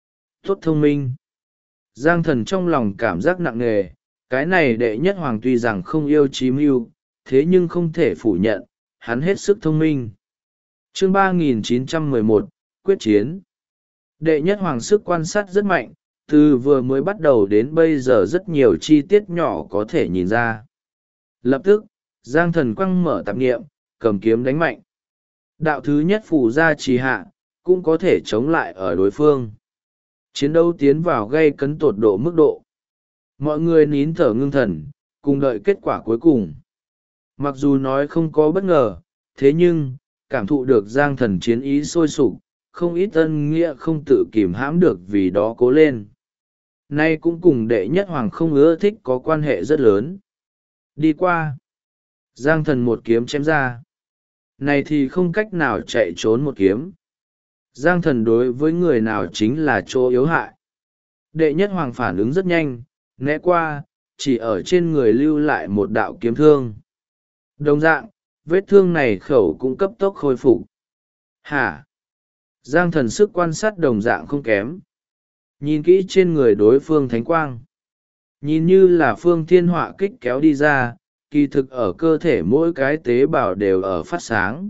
Tốt thông minh. Giang thần trong lòng cảm giác nặng nề, cái này đệ nhất hoàng tuy rằng không yêu chí mưu, thế nhưng không thể phủ nhận, hắn hết sức thông minh. Chương 3911, quyết chiến. Đệ nhất hoàng sức quan sát rất mạnh, từ vừa mới bắt đầu đến bây giờ rất nhiều chi tiết nhỏ có thể nhìn ra. Lập tức, giang thần quăng mở tạp nghiệm, cầm kiếm đánh mạnh. Đạo thứ nhất phù ra trì hạ, cũng có thể chống lại ở đối phương. Chiến đấu tiến vào gây cấn tột độ mức độ. Mọi người nín thở ngưng thần, cùng đợi kết quả cuối cùng. Mặc dù nói không có bất ngờ, thế nhưng, cảm thụ được giang thần chiến ý sôi sục, không ít ân nghĩa không tự kìm hãm được vì đó cố lên. Nay cũng cùng đệ nhất hoàng không ưa thích có quan hệ rất lớn. Đi qua, giang thần một kiếm chém ra. Này thì không cách nào chạy trốn một kiếm. Giang thần đối với người nào chính là chỗ yếu hại. Đệ nhất hoàng phản ứng rất nhanh, né qua, chỉ ở trên người lưu lại một đạo kiếm thương. Đồng dạng, vết thương này khẩu cũng cấp tốc khôi phục. Hả? Giang thần sức quan sát đồng dạng không kém. Nhìn kỹ trên người đối phương thánh quang. Nhìn như là phương thiên họa kích kéo đi ra, kỳ thực ở cơ thể mỗi cái tế bào đều ở phát sáng.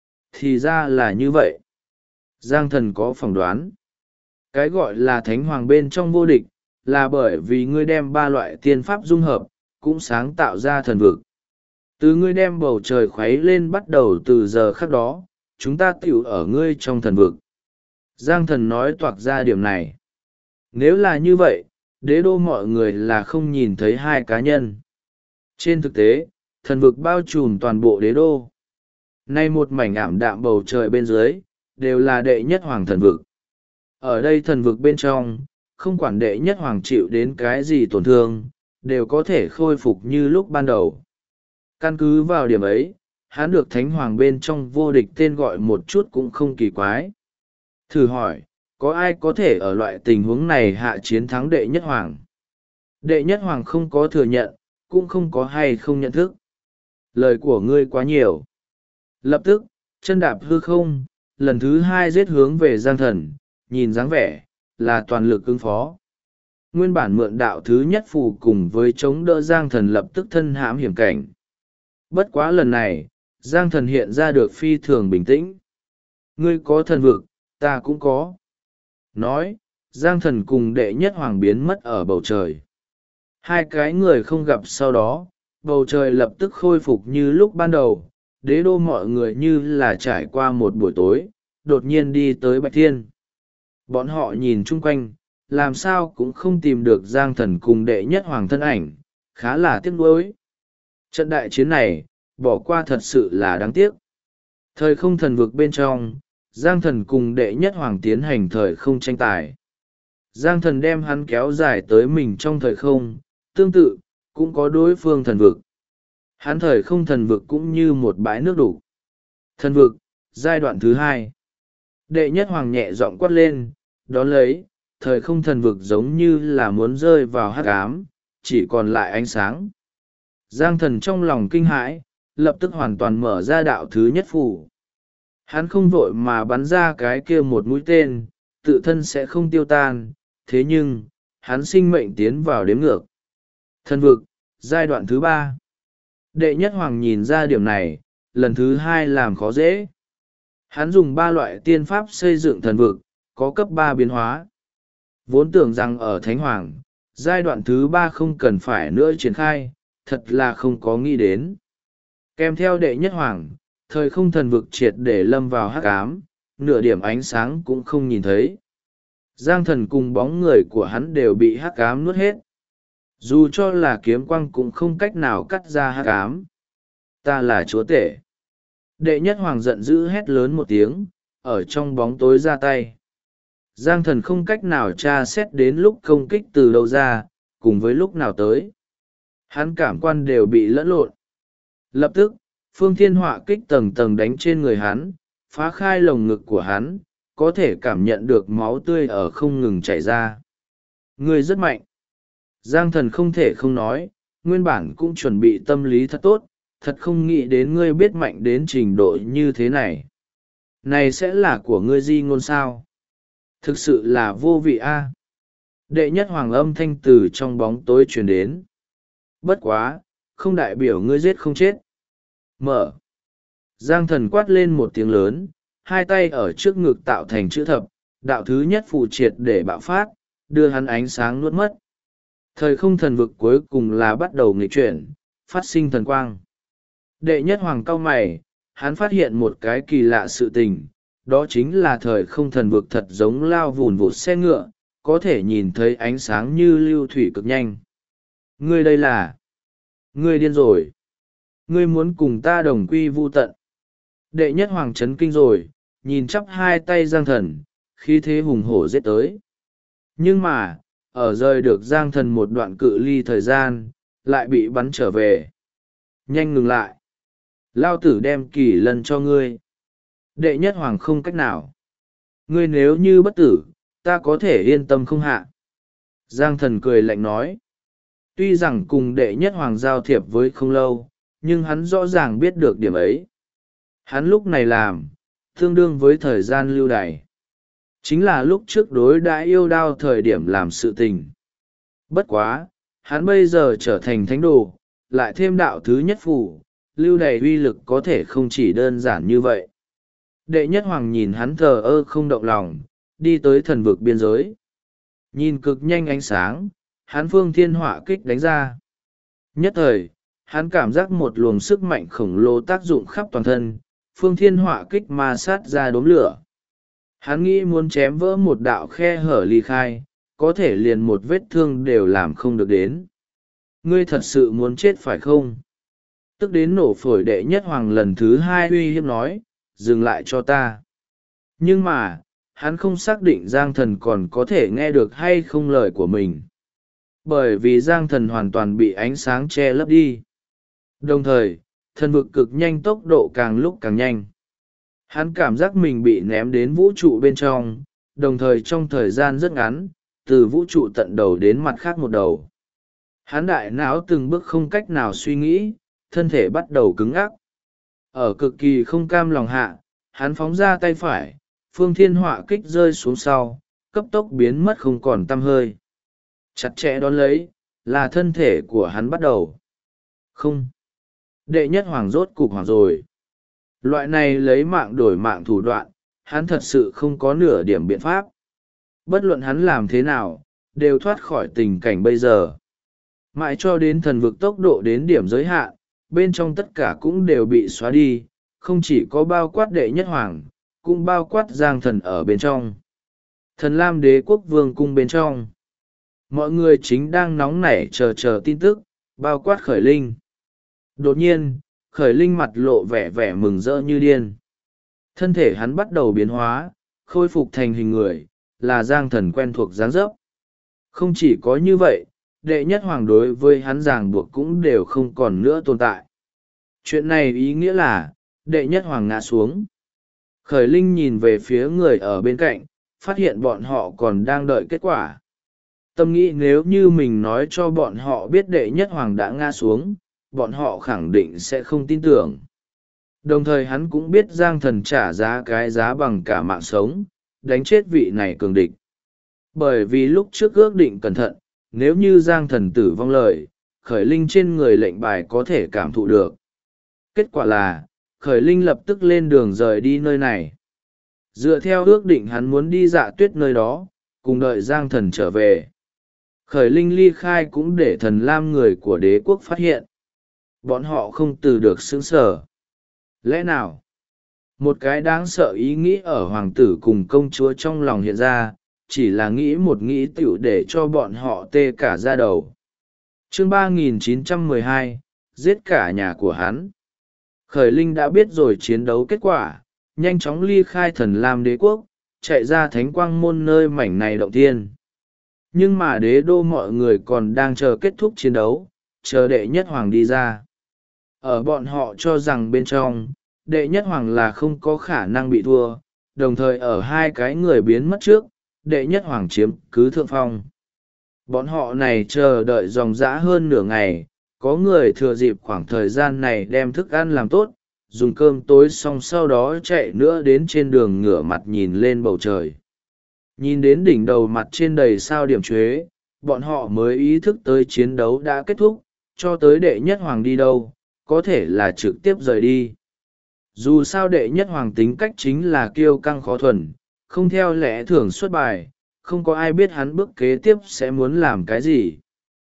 Thì ra là như vậy. Giang thần có phỏng đoán. Cái gọi là thánh hoàng bên trong vô địch, là bởi vì ngươi đem ba loại tiên pháp dung hợp, cũng sáng tạo ra thần vực. Từ ngươi đem bầu trời khuấy lên bắt đầu từ giờ khắc đó, chúng ta tiểu ở ngươi trong thần vực. Giang thần nói toạc ra điểm này. Nếu là như vậy, đế đô mọi người là không nhìn thấy hai cá nhân. Trên thực tế, thần vực bao trùm toàn bộ đế đô. Nay một mảnh ảm đạm bầu trời bên dưới, đều là đệ nhất hoàng thần vực. Ở đây thần vực bên trong, không quản đệ nhất hoàng chịu đến cái gì tổn thương, đều có thể khôi phục như lúc ban đầu. Căn cứ vào điểm ấy, hắn được thánh hoàng bên trong vô địch tên gọi một chút cũng không kỳ quái. Thử hỏi, có ai có thể ở loại tình huống này hạ chiến thắng đệ nhất hoàng? Đệ nhất hoàng không có thừa nhận, cũng không có hay không nhận thức. Lời của ngươi quá nhiều. Lập tức, chân đạp hư không, lần thứ hai giết hướng về Giang thần, nhìn dáng vẻ, là toàn lực ứng phó. Nguyên bản mượn đạo thứ nhất phù cùng với chống đỡ Giang thần lập tức thân hãm hiểm cảnh. Bất quá lần này, Giang thần hiện ra được phi thường bình tĩnh. Ngươi có thần vực, ta cũng có. Nói, Giang thần cùng đệ nhất hoàng biến mất ở bầu trời. Hai cái người không gặp sau đó, bầu trời lập tức khôi phục như lúc ban đầu, đế đô mọi người như là trải qua một buổi tối, đột nhiên đi tới Bạch Thiên. Bọn họ nhìn chung quanh, làm sao cũng không tìm được Giang thần cùng đệ nhất hoàng thân ảnh, khá là tiếc nuối. Trận đại chiến này, bỏ qua thật sự là đáng tiếc. Thời không thần vực bên trong, Giang thần cùng đệ nhất hoàng tiến hành thời không tranh tài. Giang thần đem hắn kéo dài tới mình trong thời không, tương tự, cũng có đối phương thần vực. Hắn thời không thần vực cũng như một bãi nước đủ. Thần vực, giai đoạn thứ hai. Đệ nhất hoàng nhẹ giọng quát lên, đón lấy, thời không thần vực giống như là muốn rơi vào hắc ám, chỉ còn lại ánh sáng. Giang thần trong lòng kinh hãi, lập tức hoàn toàn mở ra đạo thứ nhất phủ. Hắn không vội mà bắn ra cái kia một mũi tên, tự thân sẽ không tiêu tan, thế nhưng, hắn sinh mệnh tiến vào đếm ngược. Thần vực, giai đoạn thứ ba. Đệ nhất hoàng nhìn ra điểm này, lần thứ hai làm khó dễ. Hắn dùng ba loại tiên pháp xây dựng thần vực, có cấp ba biến hóa. Vốn tưởng rằng ở Thánh Hoàng, giai đoạn thứ ba không cần phải nữa triển khai, thật là không có nghĩ đến. Kèm theo đệ nhất hoàng, thời không thần vực triệt để lâm vào hắc ám, nửa điểm ánh sáng cũng không nhìn thấy. Giang thần cùng bóng người của hắn đều bị hắc ám nuốt hết. Dù cho là kiếm quang cũng không cách nào cắt ra hắc ám. Ta là chúa tể. Đệ nhất hoàng giận dữ hét lớn một tiếng, ở trong bóng tối ra tay. Giang thần không cách nào tra xét đến lúc công kích từ đâu ra, cùng với lúc nào tới. Hắn cảm quan đều bị lẫn lộn. Lập tức, phương thiên họa kích tầng tầng đánh trên người hắn, phá khai lồng ngực của hắn, có thể cảm nhận được máu tươi ở không ngừng chảy ra. Ngươi rất mạnh. Giang thần không thể không nói, nguyên bản cũng chuẩn bị tâm lý thật tốt, thật không nghĩ đến ngươi biết mạnh đến trình độ như thế này. Này sẽ là của ngươi di ngôn sao? Thực sự là vô vị a. Đệ nhất hoàng âm thanh từ trong bóng tối truyền đến. Bất quá, không đại biểu ngươi giết không chết. Mở. Giang thần quát lên một tiếng lớn, hai tay ở trước ngực tạo thành chữ thập, đạo thứ nhất phụ triệt để bạo phát, đưa hắn ánh sáng nuốt mất. Thời không thần vực cuối cùng là bắt đầu nghịch chuyển, phát sinh thần quang. Đệ nhất hoàng cao mày, hắn phát hiện một cái kỳ lạ sự tình, đó chính là thời không thần vực thật giống lao vùn vụt xe ngựa, có thể nhìn thấy ánh sáng như lưu thủy cực nhanh. Ngươi đây là... Ngươi điên rồi. Ngươi muốn cùng ta đồng quy vu tận. Đệ nhất hoàng chấn kinh rồi, nhìn chắp hai tay Giang Thần, khí thế hùng hổ giết tới. Nhưng mà, ở rời được Giang Thần một đoạn cự ly thời gian, lại bị bắn trở về. Nhanh ngừng lại. Lao tử đem kỳ lân cho ngươi. Đệ nhất hoàng không cách nào. Ngươi nếu như bất tử, ta có thể yên tâm không hạ. Giang Thần cười lạnh nói. Tuy rằng cùng đệ nhất hoàng giao thiệp với không lâu, nhưng hắn rõ ràng biết được điểm ấy. Hắn lúc này làm, tương đương với thời gian lưu đày. Chính là lúc trước đối đã yêu đao thời điểm làm sự tình. Bất quá, hắn bây giờ trở thành thánh đồ, lại thêm đạo thứ nhất phủ, lưu đày uy lực có thể không chỉ đơn giản như vậy. Đệ nhất hoàng nhìn hắn thờ ơ không động lòng, đi tới thần vực biên giới. Nhìn cực nhanh ánh sáng, hắn phương thiên họa kích đánh ra. Nhất thời, hắn cảm giác một luồng sức mạnh khổng lồ tác dụng khắp toàn thân, phương thiên họa kích ma sát ra đốm lửa. Hắn nghĩ muốn chém vỡ một đạo khe hở ly khai, có thể liền một vết thương đều làm không được đến. Ngươi thật sự muốn chết phải không? Tức đến nổ phổi đệ nhất hoàng lần thứ hai uy hiếp nói, dừng lại cho ta. Nhưng mà, hắn không xác định Giang Thần còn có thể nghe được hay không lời của mình. Bởi vì Giang Thần hoàn toàn bị ánh sáng che lấp đi. Đồng thời, thần vực cực nhanh tốc độ càng lúc càng nhanh. Hắn cảm giác mình bị ném đến vũ trụ bên trong, đồng thời trong thời gian rất ngắn, từ vũ trụ tận đầu đến mặt khác một đầu. Hắn đại não từng bước không cách nào suy nghĩ, thân thể bắt đầu cứng ắc. Ở cực kỳ không cam lòng hạ, hắn phóng ra tay phải, phương thiên họa kích rơi xuống sau, cấp tốc biến mất không còn tăm hơi. Chặt chẽ đón lấy, là thân thể của hắn bắt đầu. Không. Đệ nhất hoàng rốt cục hoàng rồi. Loại này lấy mạng đổi mạng thủ đoạn, hắn thật sự không có nửa điểm biện pháp. Bất luận hắn làm thế nào, đều thoát khỏi tình cảnh bây giờ. Mãi cho đến thần vực tốc độ đến điểm giới hạn, bên trong tất cả cũng đều bị xóa đi, không chỉ có bao quát đệ nhất hoàng, cũng bao quát Giang Thần ở bên trong. Thần Lam Đế quốc vương cung bên trong. Mọi người chính đang nóng nảy chờ tin tức, bao quát Khởi Linh. Đột nhiên, Khởi Linh mặt lộ vẻ mừng rỡ như điên. Thân thể hắn bắt đầu biến hóa, khôi phục thành hình người, là Giang Thần quen thuộc dáng dấp. Không chỉ có như vậy, đệ nhất hoàng đối với hắn ràng buộc cũng đều không còn nữa tồn tại. Chuyện này ý nghĩa là, đệ nhất hoàng ngã xuống. Khởi Linh nhìn về phía người ở bên cạnh, phát hiện bọn họ còn đang đợi kết quả. Tâm nghĩ nếu như mình nói cho bọn họ biết đệ nhất hoàng đã ngã xuống, bọn họ khẳng định sẽ không tin tưởng. Đồng thời hắn cũng biết Giang Thần trả giá cái giá bằng cả mạng sống, đánh chết vị này cường địch. Bởi vì lúc trước ước định cẩn thận, nếu như Giang Thần tử vong lời, Khởi Linh trên người lệnh bài có thể cảm thụ được. Kết quả là, Khởi Linh lập tức lên đường rời đi nơi này. Dựa theo ước định hắn muốn đi Dạ Tuyết nơi đó, cùng đợi Giang Thần trở về. Khởi Linh ly khai cũng để Thần Lam người của đế quốc phát hiện. Bọn họ không từ được sững sờ. Lẽ nào? Một cái đáng sợ ý nghĩ ở hoàng tử cùng công chúa trong lòng hiện ra, chỉ là nghĩ một nghĩ tiểu để cho bọn họ tê cả da đầu. Chương 3912, giết cả nhà của hắn. Khởi Linh đã biết rồi chiến đấu kết quả, nhanh chóng ly khai Thần Lam đế quốc, chạy ra Thánh Quang môn nơi mảnh này động thiên. Nhưng mà đế đô mọi người còn đang chờ kết thúc chiến đấu, chờ đệ nhất hoàng đi ra. Ở bọn họ cho rằng bên trong, đệ nhất hoàng là không có khả năng bị thua, đồng thời ở hai cái người biến mất trước, đệ nhất hoàng chiếm cứ thượng phong. Bọn họ này chờ đợi dòng dã hơn nửa ngày, có người thừa dịp khoảng thời gian này đem thức ăn làm tốt, dùng cơm tối xong sau đó chạy nữa đến trên đường ngửa mặt nhìn lên bầu trời. Nhìn đến đỉnh đầu mặt trên đầy sao điểm chuế, bọn họ mới ý thức tới chiến đấu đã kết thúc, cho tới đệ nhất hoàng đi đâu, có thể là trực tiếp rời đi. Dù sao đệ nhất hoàng tính cách chính là kiêu căng khó thuần, không theo lẽ thường xuất bài, không có ai biết hắn bước kế tiếp sẽ muốn làm cái gì.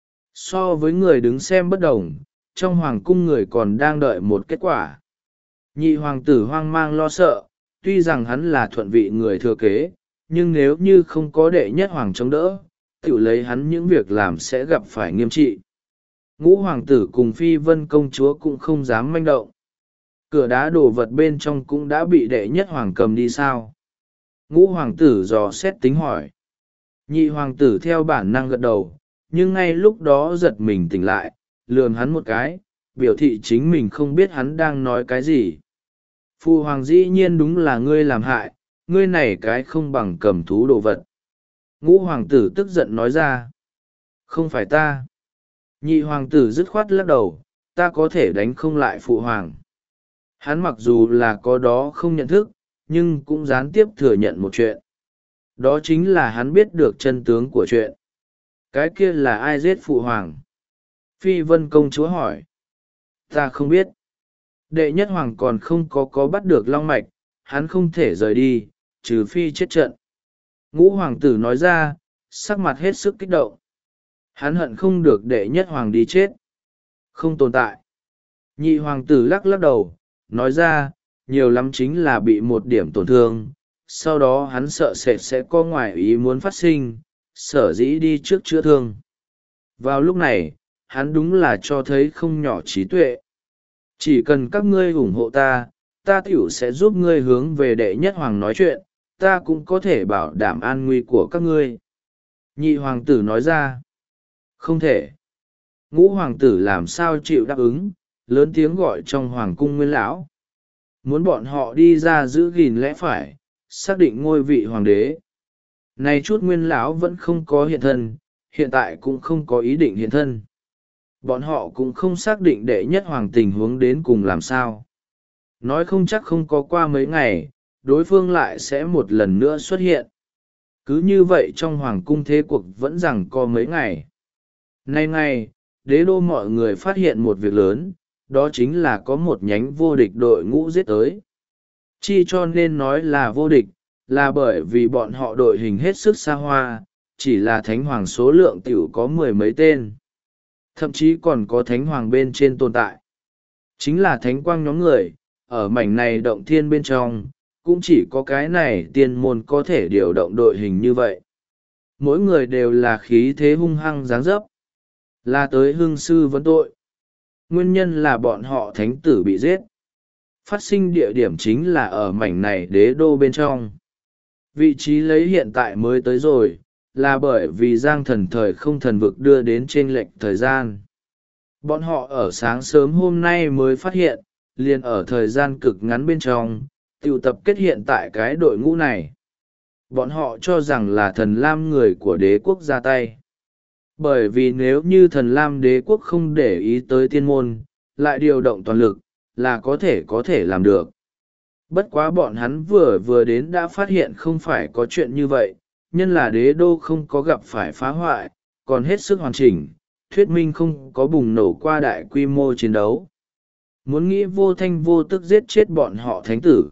So với người đứng xem bất đồng, trong hoàng cung người còn đang đợi một kết quả. Nhị hoàng tử hoang mang lo sợ, tuy rằng hắn là thuận vị người thừa kế, nhưng nếu như không có đệ nhất hoàng chống đỡ, tự lấy hắn những việc làm sẽ gặp phải nghiêm trị. Ngũ hoàng tử cùng Phi Vân công chúa cũng không dám manh động. Cửa đá đồ vật bên trong cũng đã bị đệ nhất hoàng cầm đi sao? Ngũ hoàng tử dò xét tính hỏi. Nhị hoàng tử theo bản năng gật đầu, nhưng ngay lúc đó giật mình tỉnh lại, lườm hắn một cái, biểu thị chính mình không biết hắn đang nói cái gì. Phu hoàng dĩ nhiên đúng là ngươi làm hại, ngươi này cái không bằng cầm thú đồ vật. Ngũ hoàng tử tức giận nói ra. Không phải ta. Nhị hoàng tử dứt khoát lắc đầu, ta có thể đánh không lại phụ hoàng. Hắn mặc dù là có đó không nhận thức, nhưng cũng gián tiếp thừa nhận một chuyện. Đó chính là hắn biết được chân tướng của chuyện. Cái kia là ai giết phụ hoàng? Phi Vân công chúa hỏi. Ta không biết. Đệ nhất hoàng còn không có bắt được long mạch, hắn không thể rời đi, trừ phi chết trận. Ngũ hoàng tử nói ra, sắc mặt hết sức kích động. Hắn hận không được đệ nhất hoàng đi chết. Không tồn tại. Nhị hoàng tử lắc lắc đầu, nói ra, nhiều lắm chính là bị một điểm tổn thương, sau đó hắn sợ sệt sẽ có ngoại ý muốn phát sinh, sở dĩ đi trước chữa thương. Vào lúc này, hắn đúng là cho thấy không nhỏ trí tuệ. Chỉ cần các ngươi ủng hộ ta, ta tiểu sẽ giúp ngươi hướng về đệ nhất hoàng nói chuyện, ta cũng có thể bảo đảm an nguy của các ngươi. Nhị hoàng tử nói ra, không thể. Ngũ hoàng tử làm sao chịu đáp ứng, lớn tiếng gọi trong hoàng cung Nguyên lão, muốn bọn họ đi ra giữ gìn lẽ phải, xác định ngôi vị hoàng đế. Này chút Nguyên lão vẫn không có hiện thân, hiện tại cũng không có ý định hiện thân. Bọn họ cũng không xác định đệ nhất hoàng tình huống đến cùng làm sao. Nói không chắc không có qua mấy ngày, đối phương lại sẽ một lần nữa xuất hiện. Cứ như vậy trong hoàng cung thế cuộc vẫn rằng có mấy ngày. Nay ngày, đế đô mọi người phát hiện một việc lớn, đó chính là có một nhánh vô địch đội ngũ giết tới. Chi cho nên nói là vô địch, là bởi vì bọn họ đội hình hết sức xa hoa, chỉ là thánh hoàng số lượng tiểu có mười mấy tên. Thậm chí còn có thánh hoàng bên trên tồn tại. Chính là thánh quang nhóm người, ở mảnh này động thiên bên trong, cũng chỉ có cái này tiên môn có thể điều động đội hình như vậy. Mỗi người đều là khí thế hung hăng dáng dấp, là tới hưng sư vấn tội. Nguyên nhân là bọn họ thánh tử bị giết. Phát sinh địa điểm chính là ở mảnh này đế đô bên trong. Vị trí lấy hiện tại mới tới rồi, là bởi vì giang thần thời không thần vực đưa đến trên lệch thời gian. Bọn họ ở sáng sớm hôm nay mới phát hiện, liền ở thời gian cực ngắn bên trong, tụ tập kết hiện tại cái đội ngũ này. Bọn họ cho rằng là thần lam người của đế quốc ra tay. Bởi vì nếu như thần lam đế quốc không để ý tới tiên môn, lại điều động toàn lực, là có thể làm được. Bất quá bọn hắn vừa đến đã phát hiện không phải có chuyện như vậy, nhân là đế đô không có gặp phải phá hoại, còn hết sức hoàn chỉnh, thuyết minh không có bùng nổ qua đại quy mô chiến đấu. Muốn nghĩ vô thanh vô tức giết chết bọn họ thánh tử.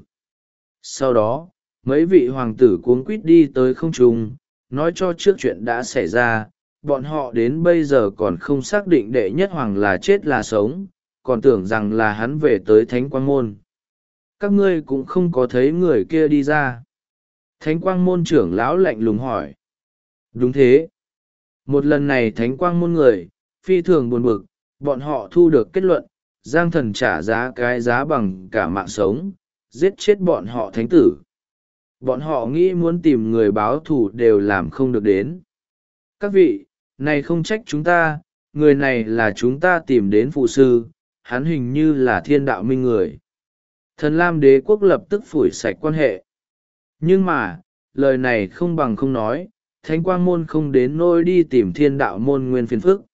Sau đó, mấy vị hoàng tử cuống quýt đi tới không trung, nói cho trước chuyện đã xảy ra, bọn họ đến bây giờ còn không xác định đệ nhất hoàng là chết là sống, còn tưởng rằng là hắn về tới thánh quang môn. Các ngươi cũng không có thấy người kia đi ra. Thánh quang môn trưởng lão lạnh lùng hỏi. Đúng thế. Một lần này thánh quang môn người, phi thường buồn bực, bọn họ thu được kết luận, giang thần trả giá cái giá bằng cả mạng sống, giết chết bọn họ thánh tử. Bọn họ nghĩ muốn tìm người báo thù đều làm không được đến. Các vị, này không trách chúng ta, người này là chúng ta tìm đến phụ sư, hắn hình như là thiên đạo minh người. Thần Lam đế quốc lập tức phủi sạch quan hệ. Nhưng mà, lời này không bằng không nói, thánh quang môn không đến nỗi đi tìm thiên đạo môn nguyên phiền phức.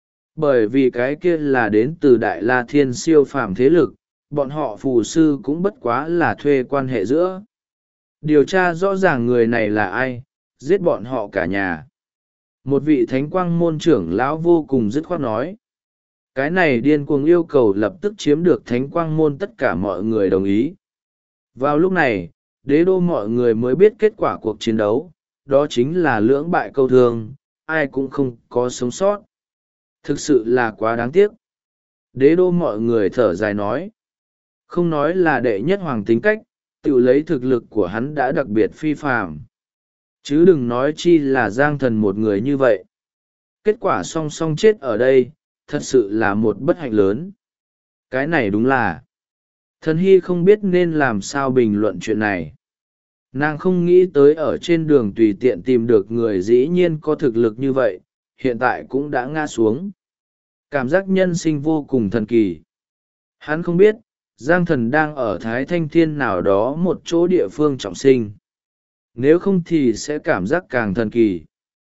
Bởi vì cái kia là đến từ Đại La Thiên siêu phàm thế lực, bọn họ phù sư cũng bất quá là thuê quan hệ giữa. Điều tra rõ ràng người này là ai, giết bọn họ cả nhà. Một vị thánh quang môn trưởng lão vô cùng dứt khoát nói. Cái này điên cuồng yêu cầu lập tức chiếm được thánh quang môn, tất cả mọi người đồng ý. Vào lúc này, đế đô mọi người mới biết kết quả cuộc chiến đấu, đó chính là lưỡng bại câu thương, ai cũng không có sống sót. Thực sự là quá đáng tiếc. Đế đô mọi người thở dài nói. Không nói là đệ nhất hoàng tính cách, tự lấy thực lực của hắn đã đặc biệt phi phàm. Chứ đừng nói chi là giang thần một người như vậy. Kết quả song song chết ở đây, thật sự là một bất hạnh lớn. Cái này đúng là Thần hy không biết nên làm sao bình luận chuyện này. Nàng không nghĩ tới ở trên đường tùy tiện tìm được người dĩ nhiên có thực lực như vậy, hiện tại cũng đã ngã xuống. Cảm giác nhân sinh vô cùng thần kỳ. Hắn không biết, Giang Thần đang ở Thái Thanh Thiên nào đó một chỗ địa phương trọng sinh. Nếu không thì sẽ cảm giác càng thần kỳ.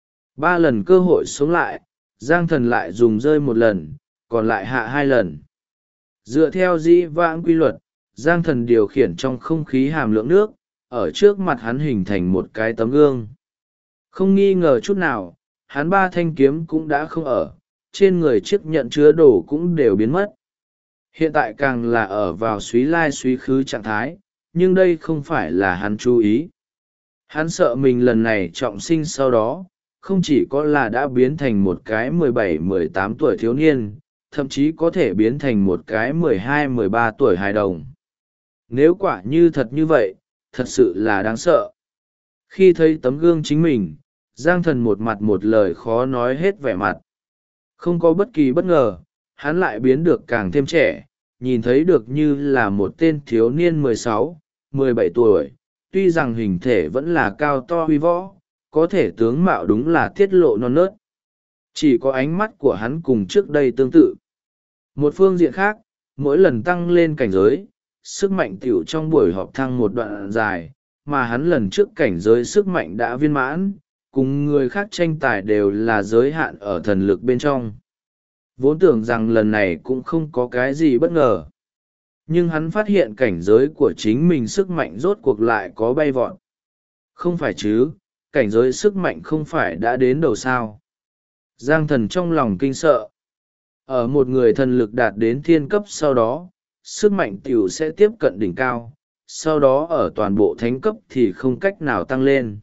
3 lần cơ hội sống lại, Giang Thần lại dùng rơi 1 lần, còn lại hạ 2 lần. Dựa theo dĩ vãng quy luật, Giang Thần điều khiển trong không khí hàm lượng nước, ở trước mặt hắn hình thành một cái tấm gương. Không nghi ngờ chút nào, hắn 3 thanh kiếm cũng đã không ở, trên người chiếc nhận chứa đồ cũng đều biến mất. Hiện tại càng là ở vào suý lai suý khứ trạng thái, nhưng đây không phải là hắn chú ý. Hắn sợ mình lần này trọng sinh sau đó, không chỉ có là đã biến thành một cái 17-18 tuổi thiếu niên, thậm chí có thể biến thành một cái 12-13 tuổi hài đồng. Nếu quả như thật như vậy, thật sự là đáng sợ. Khi thấy tấm gương chính mình, Giang Thần một mặt một lời khó nói hết vẻ mặt. Không có bất kỳ bất ngờ, hắn lại biến được càng thêm trẻ, nhìn thấy được như là một tên thiếu niên 16-17 tuổi, tuy rằng hình thể vẫn là cao to huy võ, có thể tướng mạo đúng là tiết lộ non nớt. Chỉ có ánh mắt của hắn cùng trước đây tương tự. Một phương diện khác, mỗi lần tăng lên cảnh giới, sức mạnh tiểu trong buổi họp thăng một đoạn dài, mà hắn lần trước cảnh giới sức mạnh đã viên mãn, cùng người khác tranh tài đều là giới hạn ở thần lực bên trong. Vốn tưởng rằng lần này cũng không có cái gì bất ngờ. Nhưng hắn phát hiện cảnh giới của chính mình sức mạnh rốt cuộc lại có bay vọt. Không phải chứ, cảnh giới sức mạnh không phải đã đến đầu sao. Giang Thần trong lòng kinh sợ. Ở một người thần lực đạt đến thiên cấp sau đó, sức mạnh tiểu sẽ tiếp cận đỉnh cao, sau đó ở toàn bộ thánh cấp thì không cách nào tăng lên.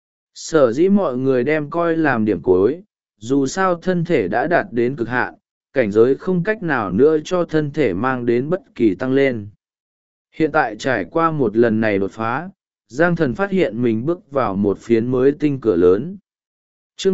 Sở dĩ mọi người đem coi làm điểm cuối, dù sao thân thể đã đạt đến cực hạn, cảnh giới không cách nào nữa cho thân thể mang đến bất kỳ tăng lên. Hiện tại trải qua một lần này đột phá, Giang Thần phát hiện mình bước vào một phiến mới tinh cửa lớn. Chương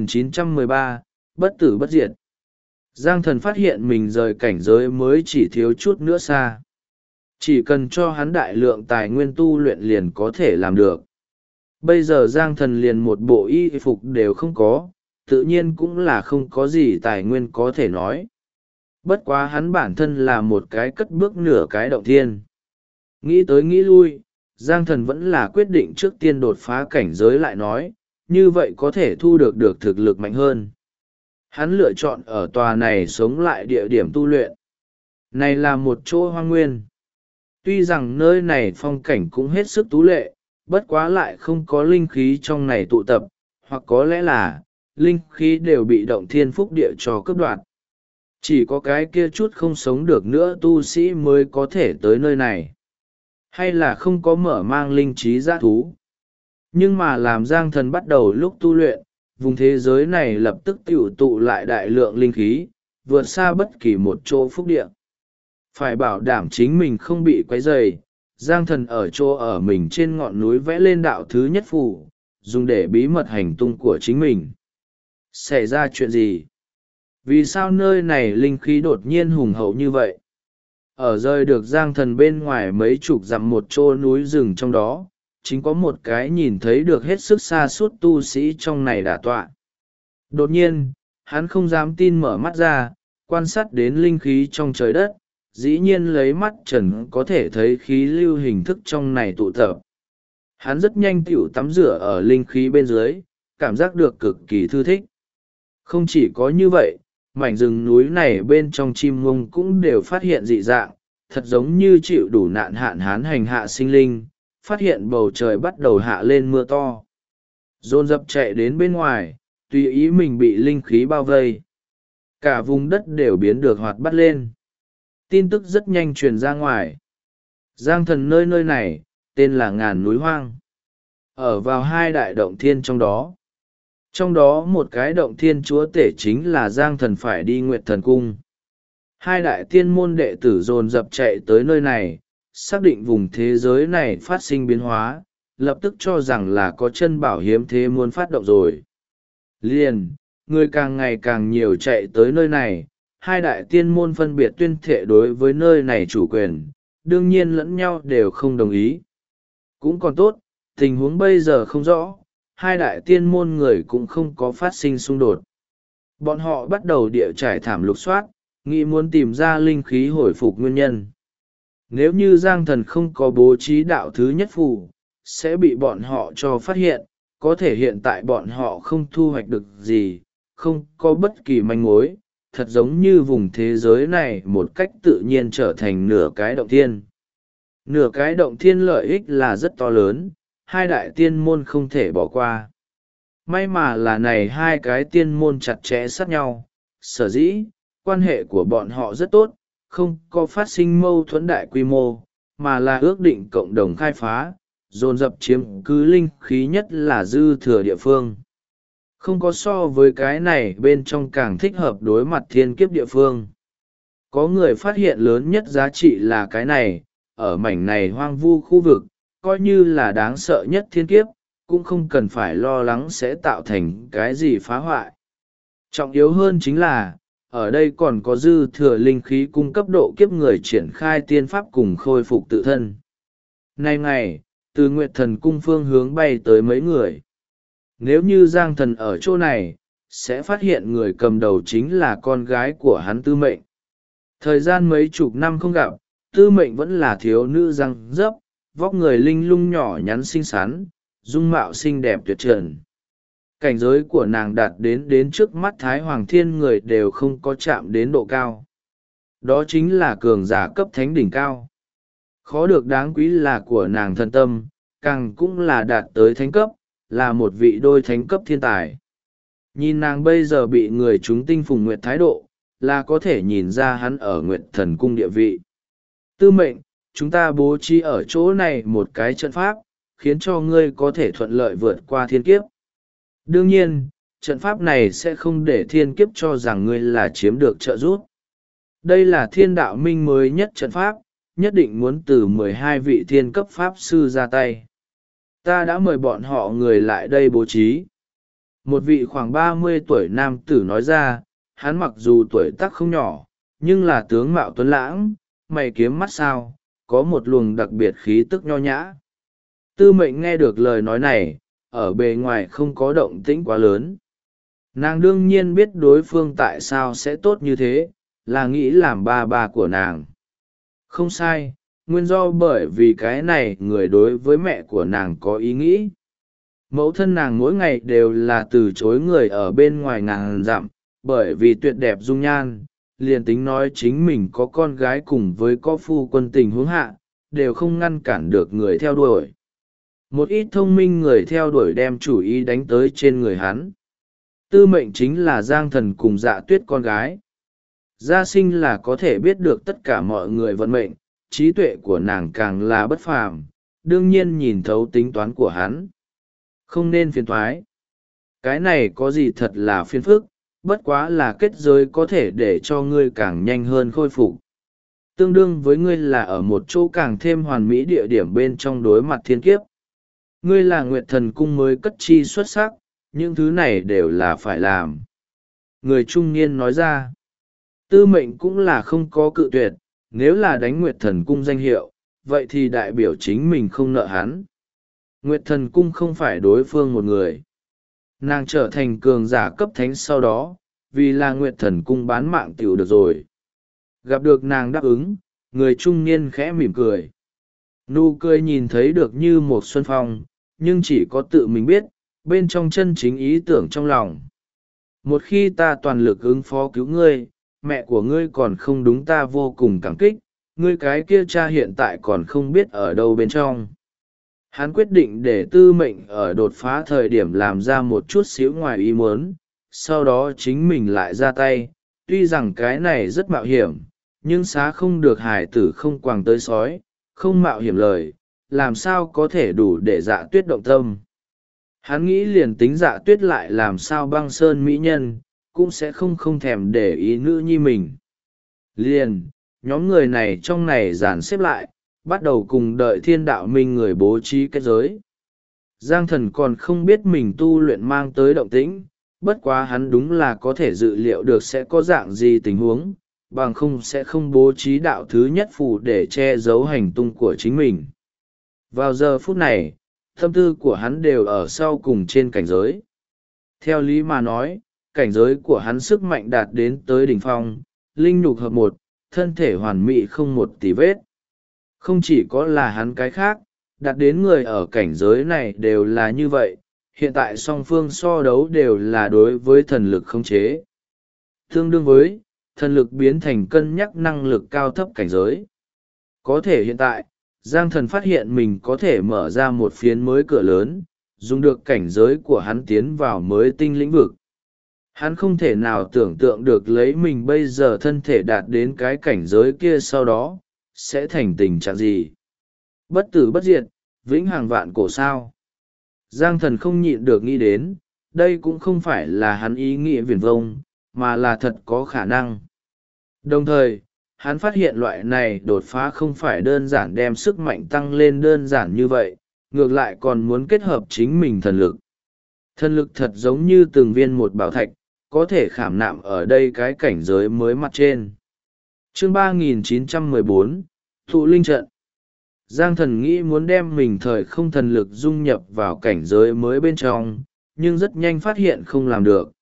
3913, Bất tử bất diệt. Giang Thần phát hiện mình rời cảnh giới mới chỉ thiếu chút nữa xa. Chỉ cần cho hắn đại lượng tài nguyên tu luyện liền có thể làm được. Bây giờ Giang Thần liền một bộ y phục đều không có, tự nhiên cũng là không có gì tài nguyên có thể nói. Bất quá hắn bản thân là một cái cất bước nửa cái động thiên. Nghĩ tới nghĩ lui, Giang Thần vẫn là quyết định trước tiên đột phá cảnh giới lại nói, như vậy có thể thu được thực lực mạnh hơn. Hắn lựa chọn ở tòa này sống lại địa điểm tu luyện. Này là một chỗ hoang nguyên. Tuy rằng nơi này phong cảnh cũng hết sức tú lệ, bất quá lại không có linh khí trong này tụ tập, hoặc có lẽ là, linh khí đều bị động thiên phúc địa cho cướp đoạt. Chỉ có cái kia chút không sống được nữa tu sĩ mới có thể tới nơi này. Hay là không có mở mang linh trí dã thú. Nhưng mà làm Giang Thần bắt đầu lúc tu luyện, vùng thế giới này lập tức tiểu tụ lại đại lượng linh khí, vượt xa bất kỳ một chỗ phúc địa. Phải bảo đảm chính mình không bị quấy rầy, Giang Thần ở chỗ ở mình trên ngọn núi vẽ lên đạo thứ nhất phù, dùng để bí mật hành tung của chính mình. Xảy ra chuyện gì? Vì sao nơi này linh khí đột nhiên hùng hậu như vậy? Ở rơi được Giang Thần bên ngoài mấy chục dặm một chỗ núi rừng trong đó, chính có một cái nhìn thấy được hết sức xa suốt tu sĩ trong này đả tọa. Đột nhiên, hắn không dám tin mở mắt ra, quan sát đến linh khí trong trời đất, dĩ nhiên lấy mắt trần có thể thấy khí lưu hình thức trong này tụ tập. Hắn rất nhanh tiểu tắm rửa ở linh khí bên dưới, cảm giác được cực kỳ thư thích. Không chỉ có như vậy, mảnh rừng núi này bên trong chim ngông cũng đều phát hiện dị dạng, thật giống như chịu đủ nạn hạn hán hành hạ sinh linh, phát hiện bầu trời bắt đầu hạ lên mưa to. Dồn dập chạy đến bên ngoài, tùy ý mình bị linh khí bao vây. Cả vùng đất đều biến được hoạt bát lên. Tin tức rất nhanh truyền ra ngoài. Giang Thần nơi này, tên là Ngàn Núi Hoang. Ở vào 2 đại động thiên trong đó. Trong đó một cái động thiên chúa tể chính là Giang Thần phải đi Nguyệt Thần Cung. 2 đại tiên môn đệ tử dồn dập chạy tới nơi này, xác định vùng thế giới này phát sinh biến hóa, lập tức cho rằng là có chân bảo hiếm thế muốn phát động rồi. Liền, người càng ngày càng nhiều chạy tới nơi này, 2 đại tiên môn phân biệt tuyên thệ đối với nơi này chủ quyền, đương nhiên lẫn nhau đều không đồng ý. Cũng còn tốt, tình huống bây giờ không rõ, hai đại tiên môn người cũng không có phát sinh xung đột. Bọn họ bắt đầu địa trải thảm lục soát, nghĩ muốn tìm ra linh khí hồi phục nguyên nhân. Nếu như Giang Thần không có bố trí đạo thứ nhất phù, sẽ bị bọn họ cho phát hiện, có thể hiện tại bọn họ không thu hoạch được gì, không có bất kỳ manh mối, thật giống như vùng thế giới này một cách tự nhiên trở thành nửa cái động thiên. Nửa cái động thiên lợi ích là rất to lớn, hai đại tiên môn không thể bỏ qua. May mà là này hai cái tiên môn chặt chẽ sát nhau, sở dĩ, quan hệ của bọn họ rất tốt, không có phát sinh mâu thuẫn đại quy mô, mà là ước định cộng đồng khai phá, dồn dập chiếm cứ linh khí nhất là dư thừa địa phương. Không có so với cái này bên trong càng thích hợp đối mặt thiên kiếp địa phương. Có người phát hiện lớn nhất giá trị là cái này, ở mảnh này hoang vu khu vực, coi như là đáng sợ nhất thiên kiếp, cũng không cần phải lo lắng sẽ tạo thành cái gì phá hoại. Trọng yếu hơn chính là, ở đây còn có dư thừa linh khí cung cấp độ kiếp người triển khai tiên pháp cùng khôi phục tự thân. Nay ngày, từ Nguyệt Thần cung phương hướng bay tới mấy người. Nếu như Giang Thần ở chỗ này, sẽ phát hiện người cầm đầu chính là con gái của hắn Tư Mệnh. Thời gian mấy chục năm không gặp, Tư Mệnh vẫn là thiếu nữ răng rấp, vóc người linh lung nhỏ nhắn xinh xắn, dung mạo xinh đẹp tuyệt trần. Cảnh giới của nàng đạt đến trước mắt Thái Hoàng Thiên người đều không có chạm đến độ cao. Đó chính là cường giả cấp thánh đỉnh cao. Khó được đáng quý là của nàng thân tâm, càng cũng là đạt tới thánh cấp, là một vị đôi thánh cấp thiên tài. Nhìn nàng bây giờ bị người chúng tinh phùng nguyệt thái độ, là có thể nhìn ra hắn ở Nguyệt Thần cung địa vị. Tư Mệnh, chúng ta bố trí ở chỗ này một cái trận pháp, khiến cho ngươi có thể thuận lợi vượt qua thiên kiếp. Đương nhiên, trận pháp này sẽ không để thiên kiếp cho rằng ngươi là chiếm được trợ giúp. Đây là thiên đạo minh mới nhất trận pháp, nhất định muốn từ 12 vị thiên cấp pháp sư ra tay. Ta đã mời bọn họ người lại đây bố trí. Một vị khoảng 30 tuổi nam tử nói ra, hắn mặc dù tuổi tác không nhỏ, nhưng là tướng mạo tuấn lãng, mày kiếm mắt sao, có một luồng đặc biệt khí tức nho nhã. Tư Mệnh nghe được lời nói này, ở bề ngoài không có động tĩnh quá lớn. Nàng đương nhiên biết đối phương tại sao sẽ tốt như thế, là nghĩ làm ba của nàng. Không sai, nguyên do bởi vì cái này người đối với mẹ của nàng có ý nghĩ. Mẫu thân nàng mỗi ngày đều là từ chối người ở bên ngoài ngàn dặm, bởi vì tuyệt đẹp dung nhan, liền tính nói chính mình có con gái cùng với có phu quân tình huống hạ, đều không ngăn cản được người theo đuổi. Một ít thông minh người theo đuổi đem chủ ý đánh tới trên người hắn. Tư Mệnh chính là Giang Thần cùng Dạ Tuyết con gái. Gia sinh là có thể biết được tất cả mọi người vận mệnh, trí tuệ của nàng càng là bất phàm, đương nhiên nhìn thấu tính toán của hắn. Không nên phiền thoái. Cái này có gì thật là phiền phức, bất quá là kết giới có thể để cho ngươi càng nhanh hơn khôi phục. Tương đương với ngươi là ở một chỗ càng thêm hoàn mỹ địa điểm bên trong đối mặt thiên kiếp. Ngươi là Nguyệt Thần cung mới cất chi xuất sắc, những thứ này đều là phải làm. Người trung niên nói ra, Tư Mệnh cũng là không có cự tuyệt, nếu là đánh Nguyệt Thần cung danh hiệu, vậy thì đại biểu chính mình không nợ hắn. Nguyệt Thần cung không phải đối phương một người. Nàng trở thành cường giả cấp thánh sau đó, vì là Nguyệt Thần cung bán mạng tiểu được rồi. Gặp được nàng đáp ứng, người trung niên khẽ mỉm cười. Nụ cười nhìn thấy được như một xuân phong, nhưng chỉ có tự mình biết, bên trong chân chính ý tưởng trong lòng. Một khi ta toàn lực ứng phó cứu ngươi, mẹ của ngươi còn không đúng ta vô cùng cảm kích, ngươi cái kia cha hiện tại còn không biết ở đâu bên trong. Hắn quyết định để Tư Mệnh ở đột phá thời điểm làm ra một chút xíu ngoài ý muốn, sau đó chính mình lại ra tay, tuy rằng cái này rất mạo hiểm, nhưng xá không được hải tử không quàng tới sói, không mạo hiểm lời, làm sao có thể đủ để Dạ Tuyết động tâm. Hắn nghĩ liền tính Dạ Tuyết lại làm sao băng sơn mỹ nhân, cũng sẽ không thèm để ý nữ nhi mình. Liền, nhóm người này trong này dàn xếp lại, bắt đầu cùng đợi thiên đạo minh người bố trí kết giới. Giang Thần còn không biết mình tu luyện mang tới động tĩnh, bất quá hắn đúng là có thể dự liệu được sẽ có dạng gì tình huống, bằng không sẽ không bố trí đạo thứ nhất phù để che giấu hành tung của chính mình. Vào giờ phút này, tâm tư của hắn đều ở sau cùng trên cảnh giới. Theo lý mà nói, cảnh giới của hắn sức mạnh đạt đến tới đỉnh phong, linh nhục hợp một, thân thể hoàn mỹ không một tì vết. Không chỉ có là hắn, cái khác đạt đến người ở cảnh giới này đều là như vậy. Hiện tại song phương so đấu đều là đối với thần lực khống chế, tương đương với thần lực biến thành cân nhắc năng lực cao thấp cảnh giới. Có thể hiện tại, Giang Thần phát hiện mình có thể mở ra một phiến mới cửa lớn, dùng được cảnh giới của hắn tiến vào mới tinh lĩnh vực. Hắn không thể nào tưởng tượng được lấy mình bây giờ thân thể đạt đến cái cảnh giới kia sau đó, sẽ thành tình trạng gì. Bất tử bất diệt, vĩnh hằng vạn cổ sao. Giang Thần không nhịn được nghĩ đến, đây cũng không phải là hắn ý nghĩa viển vông, mà là thật có khả năng. Đồng thời, hắn phát hiện loại này đột phá không phải đơn giản đem sức mạnh tăng lên đơn giản như vậy, ngược lại còn muốn kết hợp chính mình thần lực. Thần lực thật giống như từng viên một bảo thạch, có thể khảm nạm ở đây cái cảnh giới mới mặt trên. Chương 3914, Thụ Linh Trận. Giang Thần nghĩ muốn đem mình thời không thần lực dung nhập vào cảnh giới mới bên trong, nhưng rất nhanh phát hiện không làm được.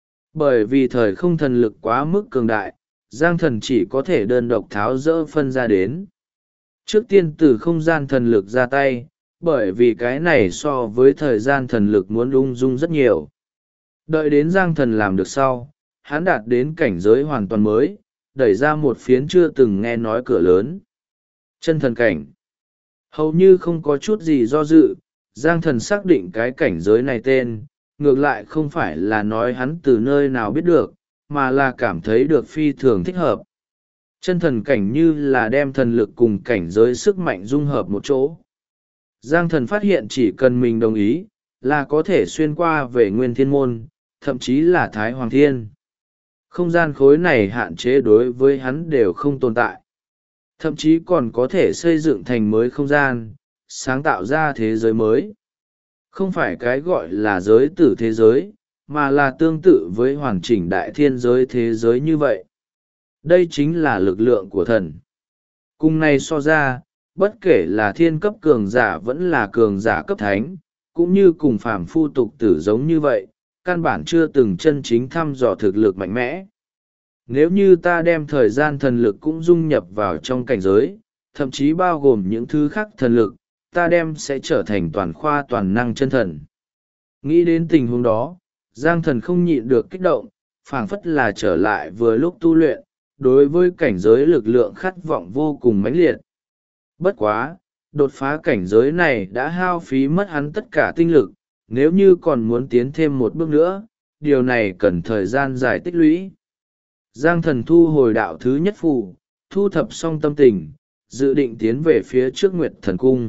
Bởi vì thời không thần lực quá mức cường đại, Giang Thần chỉ có thể đơn độc tháo dỡ phân ra đến. Trước tiên từ không gian thần lực ra tay, bởi vì cái này so với thời gian thần lực muốn ung dung rất nhiều. Đợi đến Giang Thần làm được sau, hắn đạt đến cảnh giới hoàn toàn mới, đẩy ra một phiến chưa từng nghe nói cửa lớn. Chân thần cảnh. Hầu như không có chút gì do dự, Giang Thần xác định cái cảnh giới này tên, ngược lại không phải là nói hắn từ nơi nào biết được, mà là cảm thấy được phi thường thích hợp. Chân thần cảnh như là đem thần lực cùng cảnh giới sức mạnh dung hợp một chỗ. Giang Thần phát hiện chỉ cần mình đồng ý, là có thể xuyên qua về Nguyên Thiên Môn, thậm chí là Thái Hoàng Thiên. Không gian khối này hạn chế đối với hắn đều không tồn tại. Thậm chí còn có thể xây dựng thành mới không gian, sáng tạo ra thế giới mới. Không phải cái gọi là giới tử thế giới, mà là tương tự với hoàn chỉnh đại thiên giới thế giới như vậy. Đây chính là lực lượng của thần. Cùng này so ra, bất kể là thiên cấp cường giả vẫn là cường giả cấp thánh, cũng như cùng phàm phu tục tử giống như vậy, căn bản chưa từng chân chính thăm dò thực lực mạnh mẽ. Nếu như ta đem thời gian thần lực cũng dung nhập vào trong cảnh giới, thậm chí bao gồm những thứ khác thần lực, ta đem sẽ trở thành toàn khoa toàn năng chân thần. Nghĩ đến tình huống đó, Giang Thần không nhịn được kích động, phảng phất là trở lại vừa lúc tu luyện, đối với cảnh giới lực lượng khát vọng vô cùng mãnh liệt. Bất quá, đột phá cảnh giới này đã hao phí mất hắn tất cả tinh lực, nếu như còn muốn tiến thêm một bước nữa, điều này cần thời gian dài tích lũy. Giang Thần thu hồi đạo thứ nhất phù, thu thập xong tâm tình, dự định tiến về phía trước Nguyệt Thần Cung.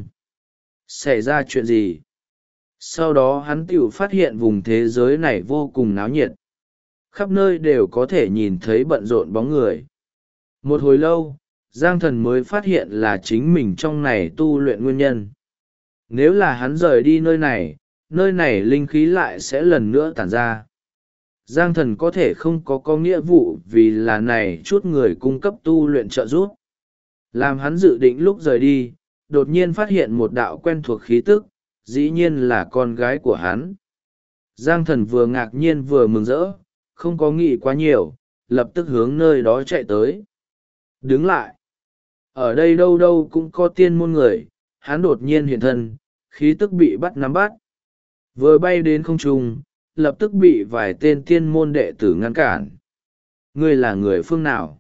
Xảy ra chuyện gì? Sau đó hắn tiểu phát hiện vùng thế giới này vô cùng náo nhiệt. Khắp nơi đều có thể nhìn thấy bận rộn bóng người. Một hồi lâu, Giang Thần mới phát hiện là chính mình trong này tu luyện nguyên nhân. Nếu là hắn rời đi nơi này linh khí lại sẽ lần nữa tản ra. Giang Thần có thể không có nghĩa vụ vì là này chút người cung cấp tu luyện trợ giúp. Làm hắn dự định lúc rời đi, đột nhiên phát hiện một đạo quen thuộc khí tức, dĩ nhiên là con gái của hắn. Giang Thần vừa ngạc nhiên vừa mừng rỡ, không có nghĩ quá nhiều, lập tức hướng nơi đó chạy tới. Đứng lại! Ở đây đâu đâu cũng có tiên môn người, hắn đột nhiên hiện thân, khí tức bị bắt nắm bắt. Vừa bay đến không trung, lập tức bị vài tên tiên môn đệ tử ngăn cản. Ngươi là người phương nào?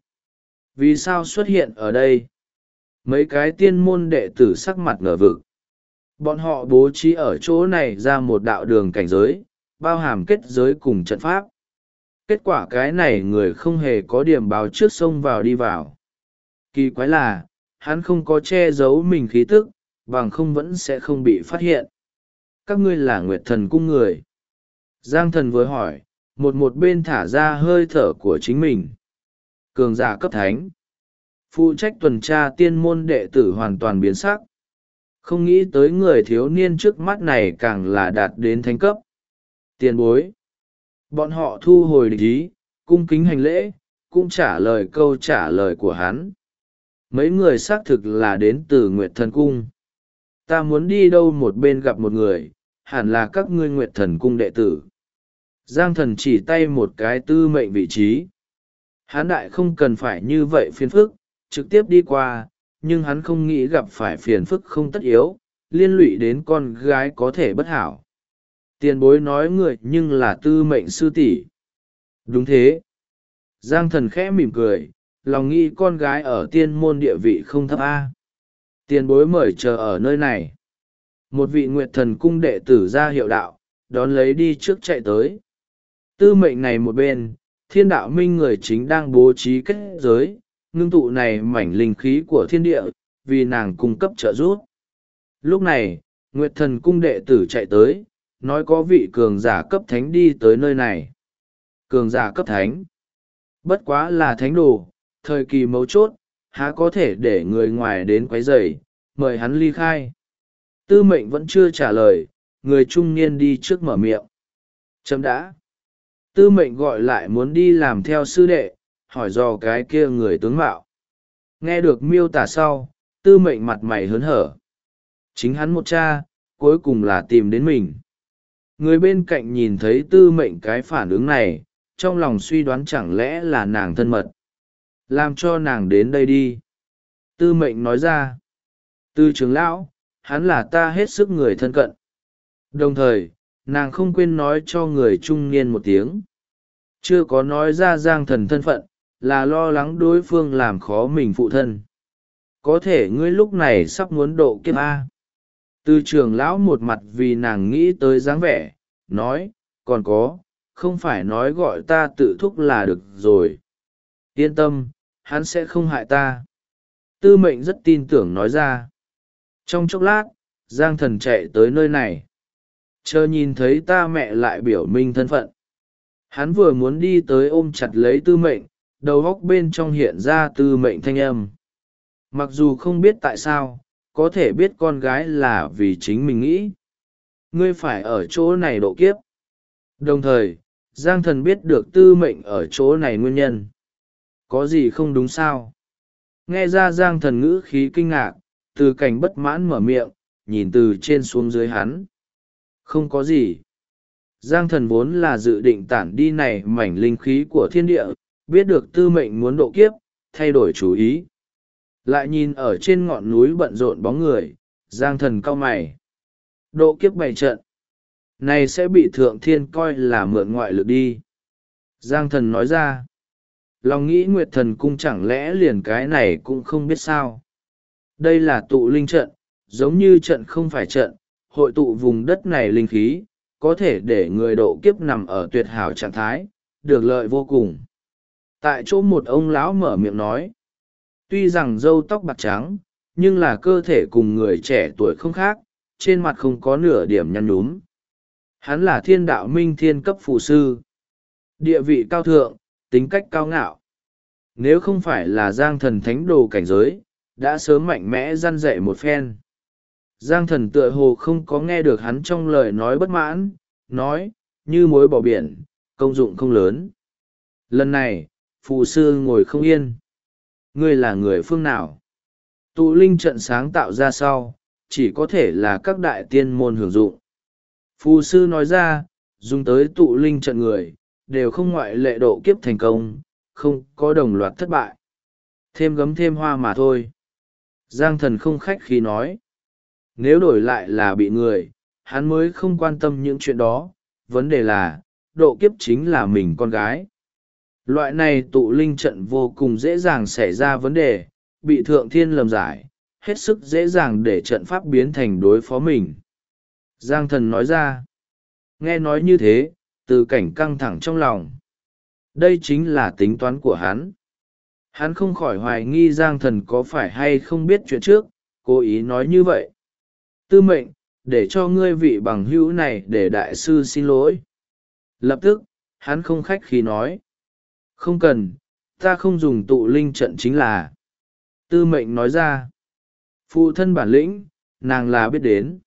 Vì sao xuất hiện ở đây? Mấy cái tiên môn đệ tử sắc mặt ngờ vực. Bọn họ bố trí ở chỗ này ra một đạo đường cảnh giới, bao hàm kết giới cùng trận pháp. Kết quả cái này người không hề có điểm báo trước xông vào đi vào. Kỳ quái là, hắn không có che giấu mình khí tức, bằng không vẫn sẽ không bị phát hiện. Các ngươi là Nguyệt Thần Cung người. Giang Thần vừa hỏi, một bên thả ra hơi thở của chính mình. Cường giả cấp thánh. Phụ trách tuần tra tiên môn đệ tử hoàn toàn biến sắc. Không nghĩ tới người thiếu niên trước mắt này càng là đạt đến thánh cấp. Tiền bối. Bọn họ thu hồi địch ý, cung kính hành lễ, cũng trả lời câu trả lời của hắn. Mấy người xác thực là đến từ Nguyệt Thần Cung. Ta muốn đi đâu một bên gặp một người, hẳn là các ngươi Nguyệt Thần Cung đệ tử. Giang Thần chỉ tay một cái Tư Mệnh vị trí. Hắn đại không cần phải như vậy phiền phức, trực tiếp đi qua, nhưng hắn không nghĩ gặp phải phiền phức không tất yếu, liên lụy đến con gái có thể bất hảo. Tiền bối nói người nhưng là Tư Mệnh sư tỷ. Đúng thế. Giang Thần khẽ mỉm cười, lòng nghĩ con gái ở tiên môn địa vị không thấp a. Tiền bối mời chờ ở nơi này. Một vị Nguyệt Thần Cung đệ tử ra hiệu đạo, đón lấy đi trước chạy tới. Tư Mệnh này một bên, Thiên Đạo Minh người chính đang bố trí kết giới, ngưng tụ này mảnh linh khí của thiên địa, vì nàng cung cấp trợ giúp. Lúc này, Nguyệt Thần Cung đệ tử chạy tới, nói có vị cường giả cấp thánh đi tới nơi này. Cường giả cấp thánh. Bất quá là thánh đồ, thời kỳ mấu chốt, há có thể để người ngoài đến quấy rầy, mời hắn ly khai. Tư Mệnh vẫn chưa trả lời, người trung niên đi trước mở miệng. Chấm đã. Tư Mệnh gọi lại muốn đi làm theo sư đệ, hỏi dò cái kia người tướng mạo. Nghe được miêu tả sau, Tư Mệnh mặt mày hớn hở. Chính hắn một cha, cuối cùng là tìm đến mình. Người bên cạnh nhìn thấy Tư Mệnh cái phản ứng này, trong lòng suy đoán chẳng lẽ là nàng thân mật. Làm cho nàng đến đây đi. Tư Mệnh nói ra. Tư trưởng lão, hắn là ta hết sức người thân cận. Đồng thời, nàng không quên nói cho người trung niên một tiếng. Chưa có nói ra Giang Thần thân phận, là lo lắng đối phương làm khó mình phụ thân. Có thể ngươi lúc này sắp muốn độ kiếp A. Tư trưởng lão một mặt vì nàng nghĩ tới dáng vẻ, nói, còn có, không phải nói gọi ta tự thúc là được rồi. Yên tâm, hắn sẽ không hại ta. Tư Mệnh rất tin tưởng nói ra. Trong chốc lát, Giang Thần chạy tới nơi này. Chờ nhìn thấy ta mẹ lại biểu minh thân phận. Hắn vừa muốn đi tới ôm chặt lấy Tư Mệnh, đầu óc bên trong hiện ra Tư Mệnh thanh âm. Mặc dù không biết tại sao, có thể biết con gái là vì chính mình nghĩ. Ngươi phải ở chỗ này độ kiếp. Đồng thời, Giang Thần biết được Tư Mệnh ở chỗ này nguyên nhân. Có gì không đúng sao? Nghe ra Giang Thần ngữ khí kinh ngạc, Từ Cảnh bất mãn mở miệng, nhìn từ trên xuống dưới hắn. Không có gì. Giang Thần vốn là dự định tản đi này mảnh linh khí của thiên địa, biết được Tư Mệnh muốn độ kiếp, thay đổi chủ ý. Lại nhìn ở trên ngọn núi bận rộn bóng người, Giang Thần cau mày. Độ kiếp bày trận. Này sẽ bị Thượng Thiên coi là mượn ngoại lực đi. Giang Thần nói ra. Lòng nghĩ Nguyệt Thần Cung chẳng lẽ liền cái này cũng không biết sao. Đây là tụ linh trận, giống như trận không phải trận, hội tụ vùng đất này linh khí, có thể để người độ kiếp nằm ở tuyệt hảo trạng thái, được lợi vô cùng. Tại chỗ một ông lão mở miệng nói. Tuy rằng râu tóc bạc trắng, nhưng là cơ thể cùng người trẻ tuổi không khác, trên mặt không có nửa điểm nhăn nhúm. Hắn là Thiên Đạo Minh thiên cấp phù sư. Địa vị cao thượng, tính cách cao ngạo. Nếu không phải là Giang Thần thánh đồ cảnh giới, đã sớm mạnh mẽ răn dạy một phen. Giang Thần tựa hồ không có nghe được hắn trong lời nói bất mãn, nói, như muối bỏ biển, công dụng không lớn. Lần này, phù sư ngồi không yên. Ngươi là người phương nào? Tụ linh trận sáng tạo ra sau, chỉ có thể là các đại tiên môn hưởng dụng. Phù sư nói ra, dùng tới tụ linh trận người, đều không ngoại lệ độ kiếp thành công, không có đồng loạt thất bại. Thêm gấm thêm hoa mà thôi. Giang Thần không khách khí nói. Nếu đổi lại là bị người, hắn mới không quan tâm những chuyện đó. Vấn đề là, độ kiếp chính là mình con gái. Loại này tụ linh trận vô cùng dễ dàng xảy ra vấn đề, bị Thượng Thiên lầm giải, hết sức dễ dàng để trận pháp biến thành đối phó mình. Giang Thần nói ra. Nghe nói như thế, Từ Cảnh căng thẳng trong lòng. Đây chính là tính toán của hắn. Hắn không khỏi hoài nghi Giang Thần có phải hay không biết chuyện trước, cố ý nói như vậy. Tư Mệnh, để cho ngươi vị bằng hữu này để đại sư xin lỗi. Lập tức, hắn không khách khí nói. Không cần, ta không dùng tụ linh trận chính là. Tư Mệnh nói ra. Phụ thân bản lĩnh, nàng là biết đến.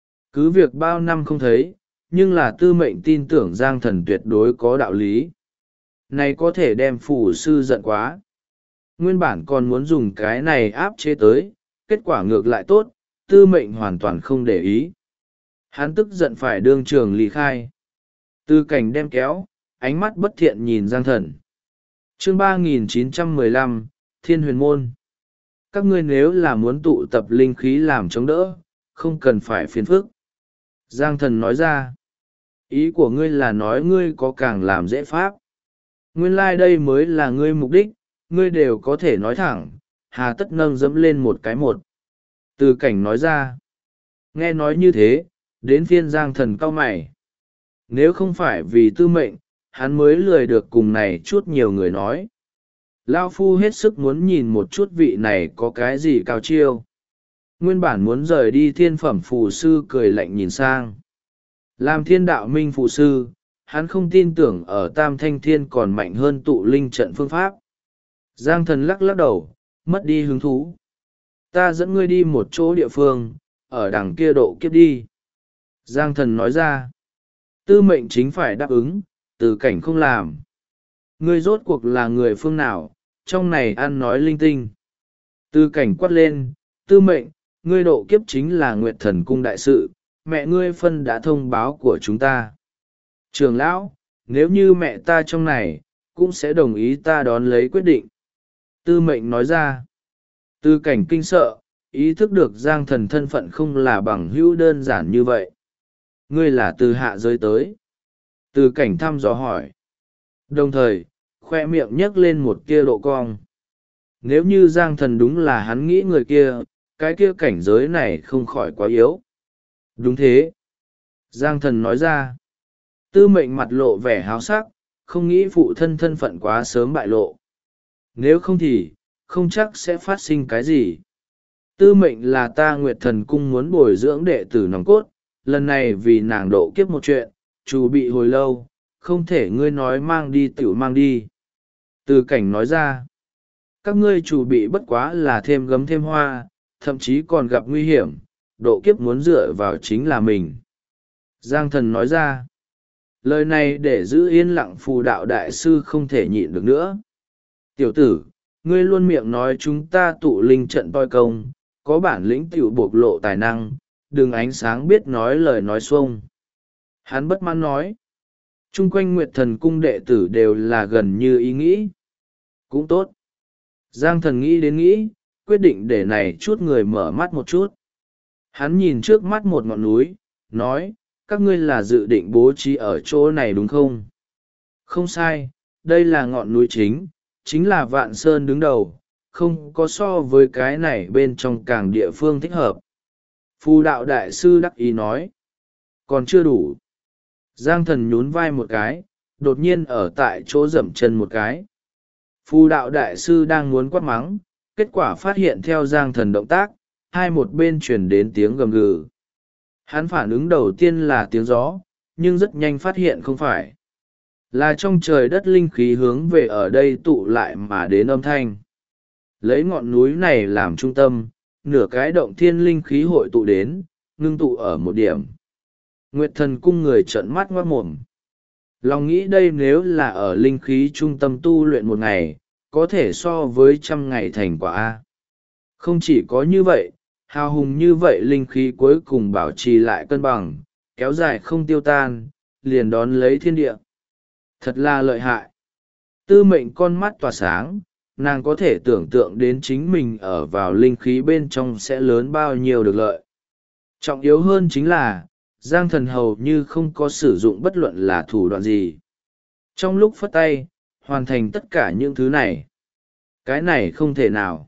Cứ việc bao năm không thấy, nhưng là Tư Mệnh tin tưởng Giang Thần tuyệt đối có đạo lý. này có thể đem phù sư giận quá. Nguyên bản còn muốn dùng cái này áp chế tới, kết quả ngược lại tốt, tư mệnh hoàn toàn không để ý. Hắn tức giận phải đương trường ly khai. Tư cảnh đem kéo, ánh mắt bất thiện nhìn Giang Thần. Chương 3915, Thiên Huyền Môn. Các ngươi nếu là muốn tụ tập linh khí làm chống đỡ, không cần phải phiền phức. Giang Thần nói ra. Ý của ngươi là nói ngươi có càng làm dễ pháp. Nguyên lai đây mới là ngươi mục đích, ngươi đều có thể nói thẳng, hà tất nâng dẫm lên một cái một. Từ cảnh nói ra. Nghe nói như thế, đến phiên Giang Thần cau mày. Nếu không phải vì tư mệnh, hắn mới lười được cùng này chút nhiều người nói. Lao phu hết sức muốn nhìn một chút vị này có cái gì cao chiêu. Nguyên bản muốn rời đi thiên phẩm phù sư cười lạnh nhìn sang. Làm thiên đạo minh phù sư, hắn không tin tưởng ở tam thanh thiên còn mạnh hơn tụ linh trận phương pháp. Giang Thần lắc lắc đầu, mất đi hứng thú. Ta dẫn ngươi đi một chỗ địa phương, ở đằng kia độ kiếp đi. Giang Thần nói ra. Tư mệnh chính phải đáp ứng, từ cảnh không làm. Ngươi rốt cuộc là người phương nào, trong này ăn nói linh tinh. Tư cảnh quát lên, tư mệnh, ngươi độ kiếp chính là Nguyệt Thần Cung đại sự, mẹ ngươi phân đã thông báo của chúng ta. Trưởng lão, nếu như mẹ ta trong này, cũng sẽ đồng ý ta đón lấy quyết định. Tư mệnh nói ra. Tư cảnh kinh sợ, ý thức được Giang Thần thân phận không là bằng hữu đơn giản như vậy. Ngươi là từ hạ giới tới. Tư cảnh thăm dò hỏi. Đồng thời, khoe miệng nhấc lên một kia độ cong. Nếu như Giang Thần đúng là hắn nghĩ người kia, cái kia cảnh giới này không khỏi quá yếu. Đúng thế. Giang Thần nói ra. Tư mệnh mặt lộ vẻ háo sắc, không nghĩ phụ thân thân phận quá sớm bại lộ. Nếu không thì, không chắc sẽ phát sinh cái gì. Tư mệnh là ta Nguyệt Thần Cung muốn bồi dưỡng đệ tử nòng cốt, lần này vì nàng độ kiếp một chuyện, chủ bị hồi lâu, không thể ngươi nói mang đi tiểu mang đi. Tư cảnh nói ra. Các ngươi chủ bị bất quá là thêm gấm thêm hoa, thậm chí còn gặp nguy hiểm, độ kiếp muốn dựa vào chính là mình. Giang Thần nói ra. Lời này để giữ yên lặng phù đạo đại sư không thể nhịn được nữa. Tiểu tử, ngươi luôn miệng nói chúng ta tụ linh trận toi công, có bản lĩnh tiểu bộc lộ tài năng, đừng ánh sáng biết nói lời nói xuông. Hắn bất mãn nói. Chung quanh Nguyệt Thần Cung đệ tử đều là gần như ý nghĩ. Cũng tốt. Giang Thần nghĩ đến nghĩ, quyết định để này chút người mở mắt một chút. Hắn nhìn trước mắt một ngọn núi, nói, các ngươi là dự định bố trí ở chỗ này đúng không? Không sai, đây là ngọn núi chính là Vạn Sơn đứng đầu, không có so với cái này bên trong càng địa phương thích hợp. Phù đạo đại sư đắc ý nói, còn chưa đủ. Giang Thần nhún vai một cái, đột nhiên ở tại chỗ dậm chân một cái. Phù đạo đại sư đang muốn quát mắng, kết quả phát hiện theo Giang Thần động tác, hai một bên truyền đến tiếng gầm gừ. Hắn phản ứng đầu tiên là tiếng gió, nhưng rất nhanh phát hiện không phải. Là trong trời đất linh khí hướng về ở đây tụ lại mà đến âm thanh. Lấy ngọn núi này làm trung tâm, nửa cái động thiên linh khí hội tụ đến, ngưng tụ ở một điểm. Nguyệt Thần Cung người trợn mắt ngoác mồm. Lòng nghĩ đây nếu là ở linh khí trung tâm tu luyện một ngày, có thể so với 100 ngày thành quả A. Không chỉ có như vậy, hào hùng như vậy linh khí cuối cùng bảo trì lại cân bằng, kéo dài không tiêu tan, liền đón lấy thiên địa. Thật là lợi hại. Tư mệnh con mắt tỏa sáng, nàng có thể tưởng tượng đến chính mình ở vào linh khí bên trong sẽ lớn bao nhiêu được lợi. Trọng yếu hơn chính là, Giang Thần hầu như không có sử dụng bất luận là thủ đoạn gì. Trong lúc phất tay, hoàn thành tất cả những thứ này. Cái này không thể nào.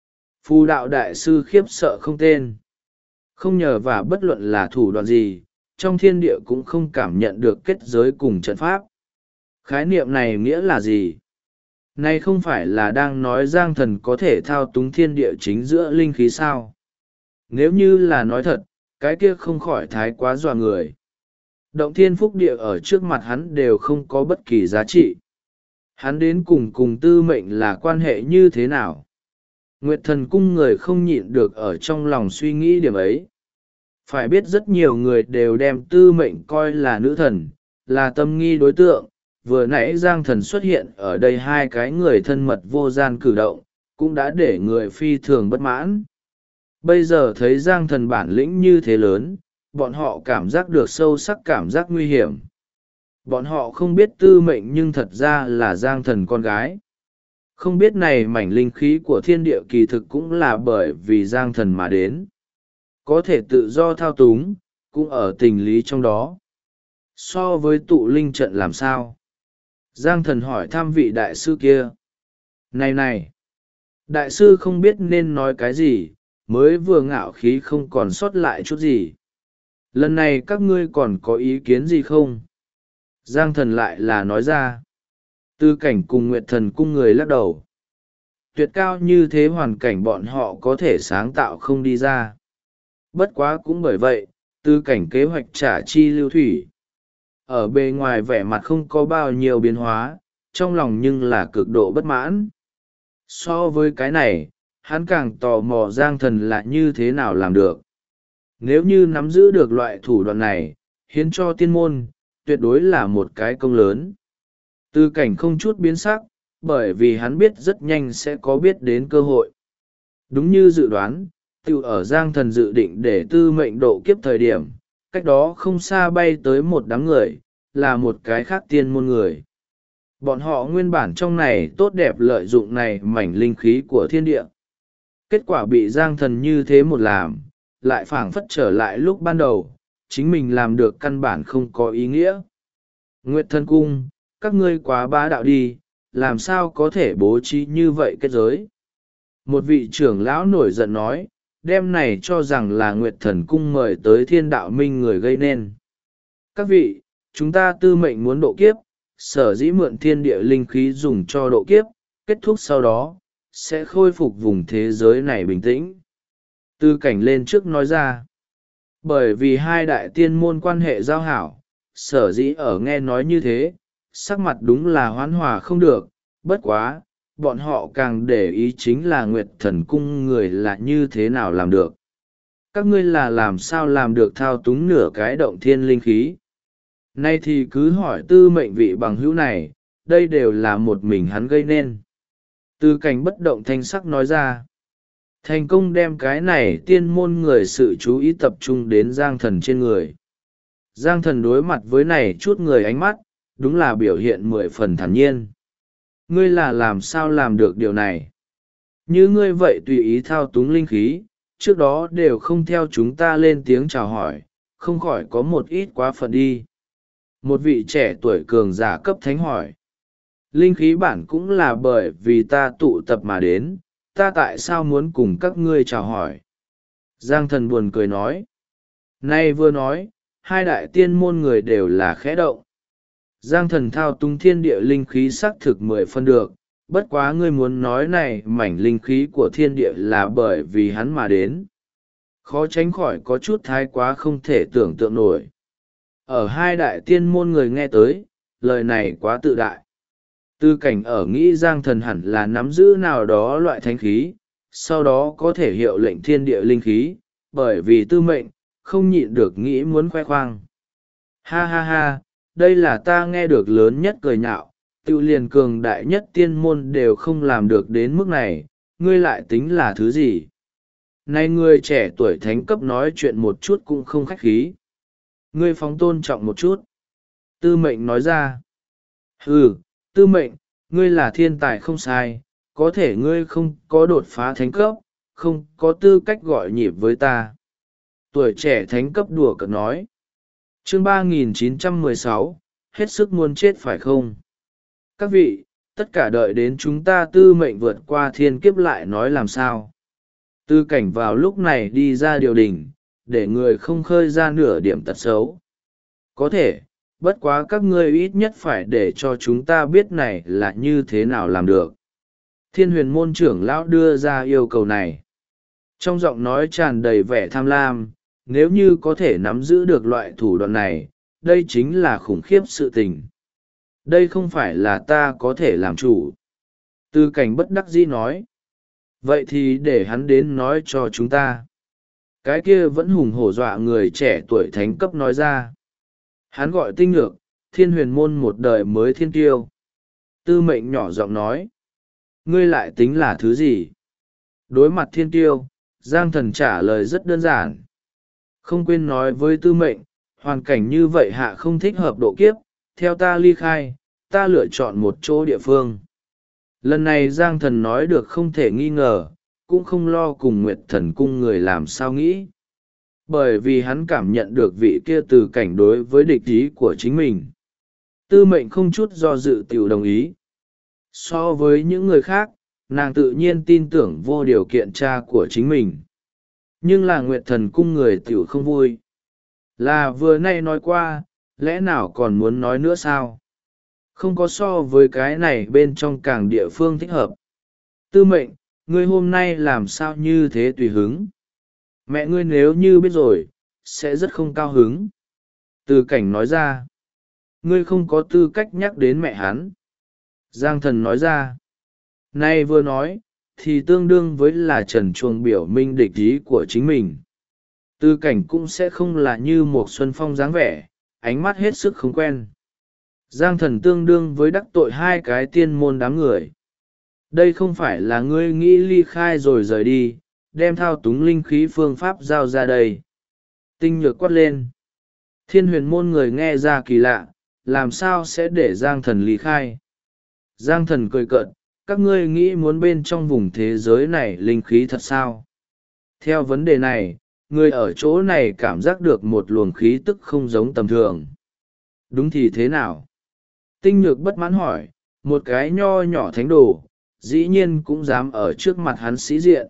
Phù đạo đại sư khiếp sợ không tên. Không nhờ vào bất luận là thủ đoạn gì, trong thiên địa cũng không cảm nhận được kết giới cùng trận pháp. Khái niệm này nghĩa là gì? Này không phải là đang nói Giang Thần có thể thao túng thiên địa chính giữa linh khí sao? Nếu như là nói thật, cái kia không khỏi thái quá dọa người. Động thiên phúc địa ở trước mặt hắn đều không có bất kỳ giá trị. Hắn đến cùng tư mệnh là quan hệ như thế nào? Nguyệt Thần Cung người không nhịn được ở trong lòng suy nghĩ điểm ấy. Phải biết rất nhiều người đều đem tư mệnh coi là nữ thần, là tâm nghi đối tượng, vừa nãy Giang Thần xuất hiện ở đây hai cái người thân mật vô gian cử động, cũng đã để người phi thường bất mãn. Bây giờ thấy Giang Thần bản lĩnh như thế lớn, bọn họ cảm giác được sâu sắc cảm giác nguy hiểm. Bọn họ không biết Tư Mệnh nhưng thật ra là Giang Thần con gái. Không biết này mảnh linh khí của thiên địa kỳ thực cũng là bởi vì Giang Thần mà đến. Có thể tự do thao túng, cũng ở tình lý trong đó. So với tụ linh trận làm sao? Giang Thần hỏi thăm vị đại sư kia. Này này! Đại sư không biết nên nói cái gì, mới vừa ngạo khí không còn sót lại chút gì. Lần này các ngươi còn có ý kiến gì không? Giang Thần lại là nói ra. Tư Cảnh cùng Nguyệt Thần cung người lắc đầu. Tuyệt cao như thế hoàn cảnh bọn họ có thể sáng tạo không đi ra. Bất quá cũng bởi vậy, Tư Cảnh kế hoạch trả chi lưu thủy. Ở bề ngoài vẻ mặt không có bao nhiêu biến hóa, trong lòng nhưng là cực độ bất mãn. So với cái này, hắn càng tò mò Giang Thần là như thế nào làm được. Nếu như nắm giữ được loại thủ đoạn này, hiến cho tiên môn, tuyệt đối là một cái công lớn. Tư Cảnh không chút biến sắc, bởi vì hắn biết rất nhanh sẽ có biết đến cơ hội. Đúng như dự đoán, tiểu ở Giang Thần dự định để Tư Mệnh độ kiếp thời điểm, cách đó không xa bay tới một đám người, là một cái khác tiên môn người. Bọn họ nguyên bản trong này tốt đẹp lợi dụng này mảnh linh khí của thiên địa. Kết quả bị Giang Thần như thế một làm, lại phảng phất trở lại lúc ban đầu, chính mình làm được căn bản không có ý nghĩa. Nguyệt Thần cung, các ngươi quá bá đạo đi, làm sao có thể bố trí như vậy kết giới? Một vị trưởng lão nổi giận nói, đem này cho rằng là Nguyệt Thần cung mời tới Thiên Đạo Minh người gây nên. Các vị, chúng ta Tư Mệnh muốn độ kiếp, sở dĩ mượn thiên địa linh khí dùng cho độ kiếp, kết thúc sau đó, sẽ khôi phục vùng thế giới này bình tĩnh. Tư Cảnh lên trước nói ra, bởi vì hai đại tiên môn quan hệ giao hảo, sở dĩ ở nghe nói như thế, sắc mặt đúng là hoán hòa không được, bất quá, bọn họ càng để ý chính là Nguyệt Thần cung người là như thế nào làm được. Các ngươi là làm sao làm được thao túng nửa cái động thiên linh khí. Nay thì cứ hỏi Tư Mệnh vị bằng hữu này, đây đều là một mình hắn gây nên. Tư Cảnh bất động thanh sắc nói ra. Thành công đem cái này tiên môn người sự chú ý tập trung đến Giang Thần trên người. Giang Thần đối mặt với này chút người ánh mắt, đúng là biểu hiện 10 phần thản nhiên. Ngươi là làm sao làm được điều này? Như ngươi vậy tùy ý thao túng linh khí, trước đó đều không theo chúng ta lên tiếng chào hỏi, không khỏi có một ít quá phận đi. Một vị trẻ tuổi cường giả cấp thánh hỏi. Linh khí bản cũng là bởi vì ta tụ tập mà đến, ta tại sao muốn cùng các ngươi chào hỏi? Giang Thần buồn cười nói. Nay vừa nói, hai đại tiên môn người đều là khẽ động. Giang Thần thao túng thiên địa linh khí xác thực 10 phân được, bất quá ngươi muốn nói này mảnh linh khí của thiên địa là bởi vì hắn mà đến. Khó tránh khỏi có chút thái quá không thể tưởng tượng nổi. Ở hai đại tiên môn người nghe tới, lời này quá tự đại. Tư Cảnh ở nghĩ Giang Thần hẳn là nắm giữ nào đó loại thánh khí, sau đó có thể hiệu lệnh thiên địa linh khí, bởi vì Tư Mệnh, không nhịn được nghĩ muốn khoe khoang. Ha ha ha, đây là ta nghe được lớn nhất cười nhạo, tự liền cường đại nhất tiên môn đều không làm được đến mức này, ngươi lại tính là thứ gì? Nay ngươi trẻ tuổi thánh cấp nói chuyện một chút cũng không khách khí. Ngươi phóng tôn trọng một chút. Tư Mệnh nói ra. Tư Mệnh, ngươi là thiên tài không sai, có thể ngươi không có đột phá thánh cấp, không có tư cách gọi nhịp với ta. Tuổi trẻ thánh cấp đùa cợt nói. Chương 3916, hết sức muốn chết phải không? Các vị, tất cả đợi đến chúng ta Tư Mệnh vượt qua thiên kiếp lại nói làm sao. Tư Cảnh vào lúc này đi ra điều đình, để người không khơi ra nửa điểm tật xấu. Có thể, bất quá các ngươi ít nhất phải để cho chúng ta biết này là như thế nào làm được. Thiên Huyền môn trưởng lão đưa ra yêu cầu này. Trong giọng nói tràn đầy vẻ tham lam, nếu như có thể nắm giữ được loại thủ đoạn này, đây chính là khủng khiếp sự tình. Đây không phải là ta có thể làm chủ. Tư Cảnh bất đắc dĩ nói. Vậy thì để hắn đến nói cho chúng ta. Cái kia vẫn hùng hổ dọa người trẻ tuổi thánh cấp nói ra. Hắn gọi Tinh Nhược, Thiên huyền môn một đời mới thiên tiêu. Tư mệnh nhỏ giọng nói. Ngươi lại tính là thứ gì? Đối mặt thiên tiêu, Giang Thần trả lời rất đơn giản. Không quên nói với tư mệnh, hoàn cảnh như vậy hạ không thích hợp độ kiếp, theo ta ly khai, ta lựa chọn một chỗ địa phương. Lần này Giang Thần nói được không thể nghi ngờ, cũng không lo cùng Nguyệt Thần cung người làm sao nghĩ. Bởi vì hắn cảm nhận được vị kia từ cảnh đối với địch ý của chính mình. Tư mệnh không chút do dự tiểu đồng ý. So với những người khác, nàng tự nhiên tin tưởng vô điều kiện cha của chính mình. Nhưng là Nguyệt Thần cung người tiểu không vui. Là vừa nay nói qua, lẽ nào còn muốn nói nữa sao? Không có so với cái này bên trong càng địa phương thích hợp. Tư mệnh, ngươi hôm nay làm sao như thế tùy hứng? Mẹ ngươi nếu như biết rồi, sẽ rất không cao hứng. Từ cảnh nói ra. Ngươi không có tư cách nhắc đến mẹ hắn. Giang Thần nói ra. Nay vừa nói, thì tương đương với là trần chuồng biểu minh địch ý của chính mình. Tư cảnh cũng sẽ không là như một xuân phong dáng vẻ, ánh mắt hết sức không quen. Giang Thần tương đương với đắc tội hai cái tiên môn đám người. Đây không phải là ngươi nghĩ ly khai rồi rời đi, đem thao túng linh khí phương pháp giao ra đây. Tinh nhược quát lên. Thiên huyền môn người nghe ra kỳ lạ, làm sao sẽ để Giang Thần ly khai. Giang Thần cười cợt, các ngươi nghĩ muốn bên trong vùng thế giới này linh khí thật sao? Theo vấn đề này, người ở chỗ này cảm giác được một luồng khí tức không giống tầm thường. Đúng thì thế nào? Tinh nhược bất mãn hỏi, một cái nho nhỏ thánh đồ, dĩ nhiên cũng dám ở trước mặt hắn sĩ diện.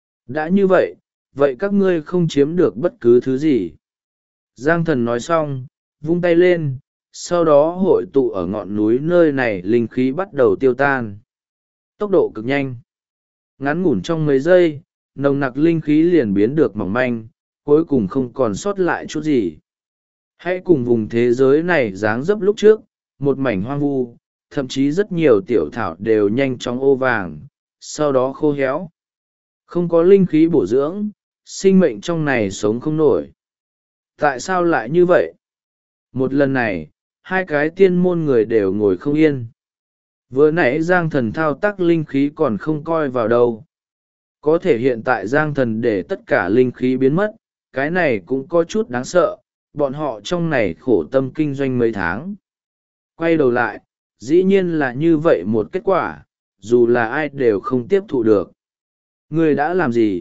Đã như vậy, vậy các ngươi không chiếm được bất cứ thứ gì. Giang Thần nói xong, vung tay lên, sau đó hội tụ ở ngọn núi nơi này linh khí bắt đầu tiêu tan. Tốc độ cực nhanh. Ngắn ngủn trong mấy giây, nồng nặc linh khí liền biến được mỏng manh, cuối cùng không còn sót lại chút gì. Hãy cùng vùng thế giới này dáng dấp lúc trước, một mảnh hoang vu, thậm chí rất nhiều tiểu thảo đều nhanh chóng ô vàng, sau đó khô héo. Không có linh khí bổ dưỡng, sinh mệnh trong này sống không nổi. Tại sao lại như vậy? Một lần này, hai cái tiên môn người đều ngồi không yên. Vừa nãy Giang Thần thao tác linh khí còn không coi vào đâu. Có thể hiện tại Giang Thần để tất cả linh khí biến mất, cái này cũng có chút đáng sợ, bọn họ trong này khổ tâm kinh doanh mấy tháng. Quay đầu lại, dĩ nhiên là như vậy một kết quả, dù là ai đều không tiếp thụ được. Người đã làm gì?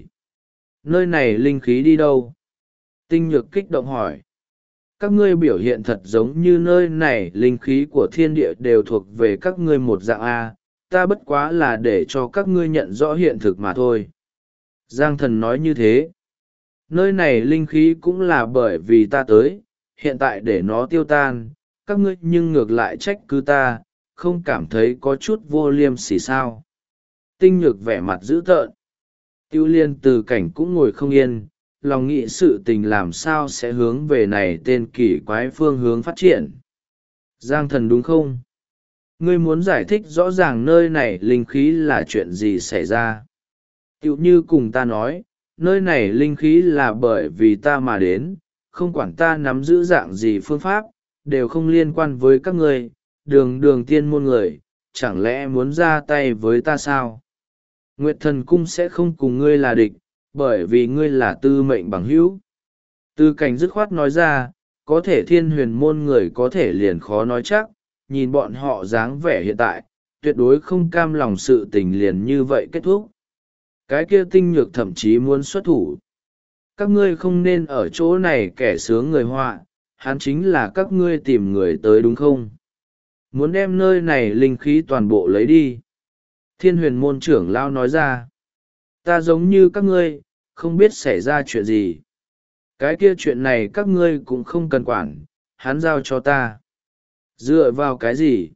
Nơi này linh khí đi đâu? Tinh nhược kích động hỏi. Các ngươi biểu hiện thật giống như nơi này linh khí của thiên địa đều thuộc về các ngươi một dạng A, ta bất quá là để cho các ngươi nhận rõ hiện thực mà thôi. Giang Thần nói như thế. Nơi này linh khí cũng là bởi vì ta tới, hiện tại để nó tiêu tan, các ngươi nhưng ngược lại trách cứ ta, không cảm thấy có chút vô liêm sỉ sao. Tinh nhược vẻ mặt dữ tợn. Tiêu liên từ cảnh cũng ngồi không yên, lòng nghĩ sự tình làm sao sẽ hướng về này tên kỳ quái phương hướng phát triển. Giang Thần đúng không? Ngươi muốn giải thích rõ ràng nơi này linh khí là chuyện gì xảy ra. Tiểu như cùng ta nói, nơi này linh khí là bởi vì ta mà đến, không quản ta nắm giữ dạng gì phương pháp, đều không liên quan với các ngươi, đường tiên môn người, chẳng lẽ muốn ra tay với ta sao? Nguyệt Thần cung sẽ không cùng ngươi là địch, bởi vì ngươi là tư mệnh bằng hữu. Tư cảnh dứt khoát nói ra, có thể thiên huyền môn người có thể liền khó nói chắc, nhìn bọn họ dáng vẻ hiện tại, tuyệt đối không cam lòng sự tình liền như vậy kết thúc. Cái kia tinh nhược thậm chí muốn xuất thủ. Các ngươi không nên ở chỗ này kẻ sướng người họa, hắn chính là các ngươi tìm người tới đúng không? Muốn đem nơi này linh khí toàn bộ lấy đi. Thiên huyền môn trưởng lao nói ra. Ta giống như các ngươi, không biết xảy ra chuyện gì. Cái kia chuyện này các ngươi cũng không cần quản, hắn giao cho ta. Dựa vào cái gì?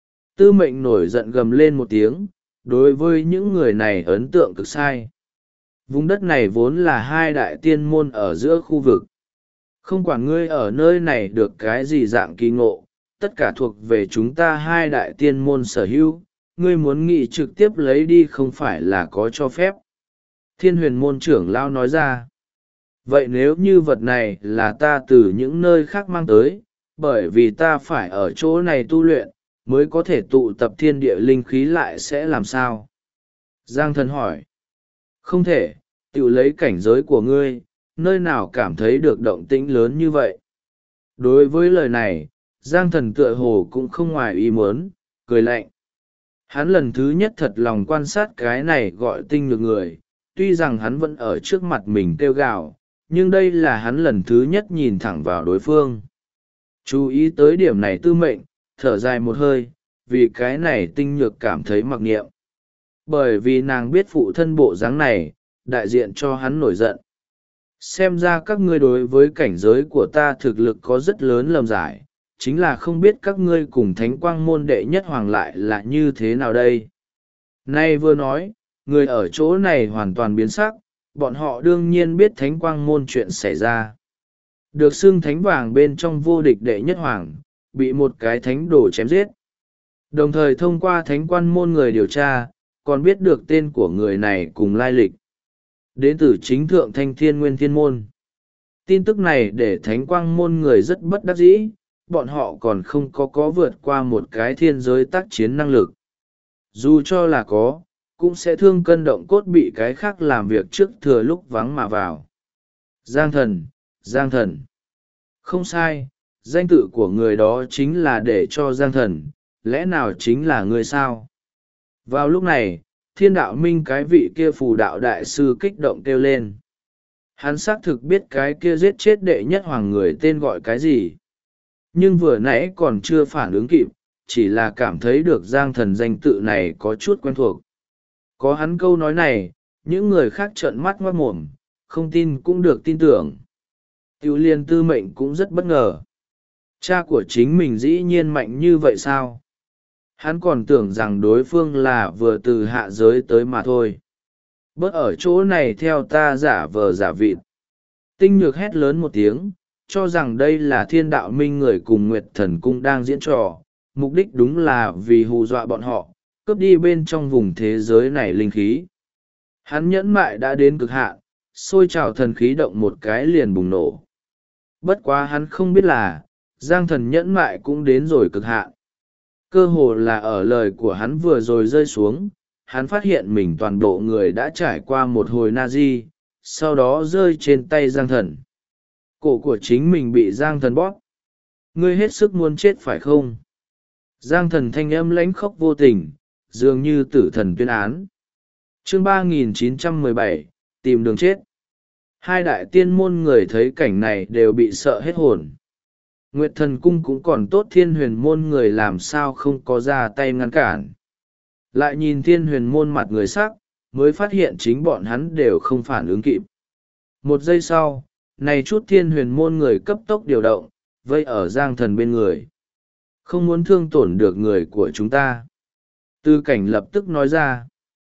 Tư mệnh nổi giận gầm lên một tiếng, đối với những người này ấn tượng cực sai. Vùng đất này vốn là hai đại tiên môn ở giữa khu vực. Không quản ngươi ở nơi này được cái gì dạng kỳ ngộ, tất cả thuộc về chúng ta hai đại tiên môn sở hữu, ngươi muốn nghị trực tiếp lấy đi không phải là có cho phép. Thiên huyền môn trưởng lao nói ra. Vậy nếu như vật này là ta từ những nơi khác mang tới, bởi vì ta phải ở chỗ này tu luyện mới có thể tụ tập thiên địa linh khí lại sẽ làm sao? Giang thần hỏi. Không thể, tự lấy cảnh giới của ngươi, nơi nào cảm thấy được động tĩnh lớn như vậy? Đối với lời này, Giang thần tựa hồ cũng không ngoài ý muốn, cười lạnh. Hắn lần thứ nhất thật lòng quan sát cái này gọi tinh nhược người, tuy rằng hắn vẫn ở trước mặt mình kêu gào, nhưng đây là hắn lần thứ nhất nhìn thẳng vào đối phương. Chú ý tới điểm này tư mệnh, thở dài một hơi, vì cái này tinh nhược cảm thấy mặc niệm. Bởi vì nàng biết phụ thân bộ dáng này, đại diện cho hắn nổi giận. Xem ra các ngươi đối với cảnh giới của ta thực lực có rất lớn lầm giải, chính là không biết các ngươi cùng thánh quang môn đệ nhất hoàng lại là như thế nào đây. Nay vừa nói, người ở chỗ này hoàn toàn biến sắc, bọn họ đương nhiên biết thánh quang môn chuyện xảy ra. Được xưng thánh vàng bên trong vô địch đệ nhất hoàng, bị một cái thánh đồ chém giết. Đồng thời thông qua thánh quan môn người điều tra, còn biết được tên của người này cùng lai lịch. Đến từ chính thượng thanh thiên nguyên thiên môn. Tin tức này để thánh quang môn người rất bất đắc dĩ, bọn họ còn không có vượt qua một cái thiên giới tác chiến năng lực. Dù cho là có, cũng sẽ thương cân động cốt bị cái khác làm việc trước thừa lúc vắng mà vào. Giang thần, Giang thần. Không sai, danh tự của người đó chính là để cho Giang thần, lẽ nào chính là người sao? Vào lúc này, thiên đạo minh cái vị kia phù đạo đại sư kích động kêu lên. Hắn xác thực biết cái kia giết chết đệ nhất hoàng người tên gọi cái gì. Nhưng vừa nãy còn chưa phản ứng kịp, chỉ là cảm thấy được Giang thần danh tự này có chút quen thuộc. Có hắn câu nói này, những người khác trợn mắt ngoác mồm, không tin cũng được tin tưởng. Tiểu liên tư mệnh cũng rất bất ngờ. Cha của chính mình dĩ nhiên mạnh như vậy sao? Hắn còn tưởng rằng đối phương là vừa từ hạ giới tới mà thôi. Bớt ở chỗ này theo ta giả vờ giả vịt. Tinh nhược hét lớn một tiếng, cho rằng đây là thiên đạo minh người cùng Nguyệt Thần Cung đang diễn trò, mục đích đúng là vì hù dọa bọn họ, cướp đi bên trong vùng thế giới này linh khí. Hắn nhẫn mại đã đến cực hạn, sôi trào thần khí động một cái liền bùng nổ. Bất quá hắn không biết là, Giang thần nhẫn mại cũng đến rồi cực hạn. Cơ hồ là ở lời của hắn vừa rồi rơi xuống, hắn phát hiện mình toàn bộ người đã trải qua một hồi na-di, sau đó rơi trên tay Giang thần. Cổ của chính mình bị Giang thần bóp. Ngươi hết sức muốn chết phải không? Giang thần thanh âm lãnh khốc vô tình, dường như tử thần tuyên án. Chương 3917, tìm đường chết. Hai đại tiên môn người thấy cảnh này đều bị sợ hết hồn. Nguyệt Thần Cung cũng còn tốt, thiên huyền môn người làm sao không có ra tay ngăn cản. Lại nhìn thiên huyền môn mặt người sắc, mới phát hiện chính bọn hắn đều không phản ứng kịp. Một giây sau, này chút thiên huyền môn người cấp tốc điều động, vây ở Giang thần bên người. Không muốn thương tổn được người của chúng ta. Tư cảnh lập tức nói ra.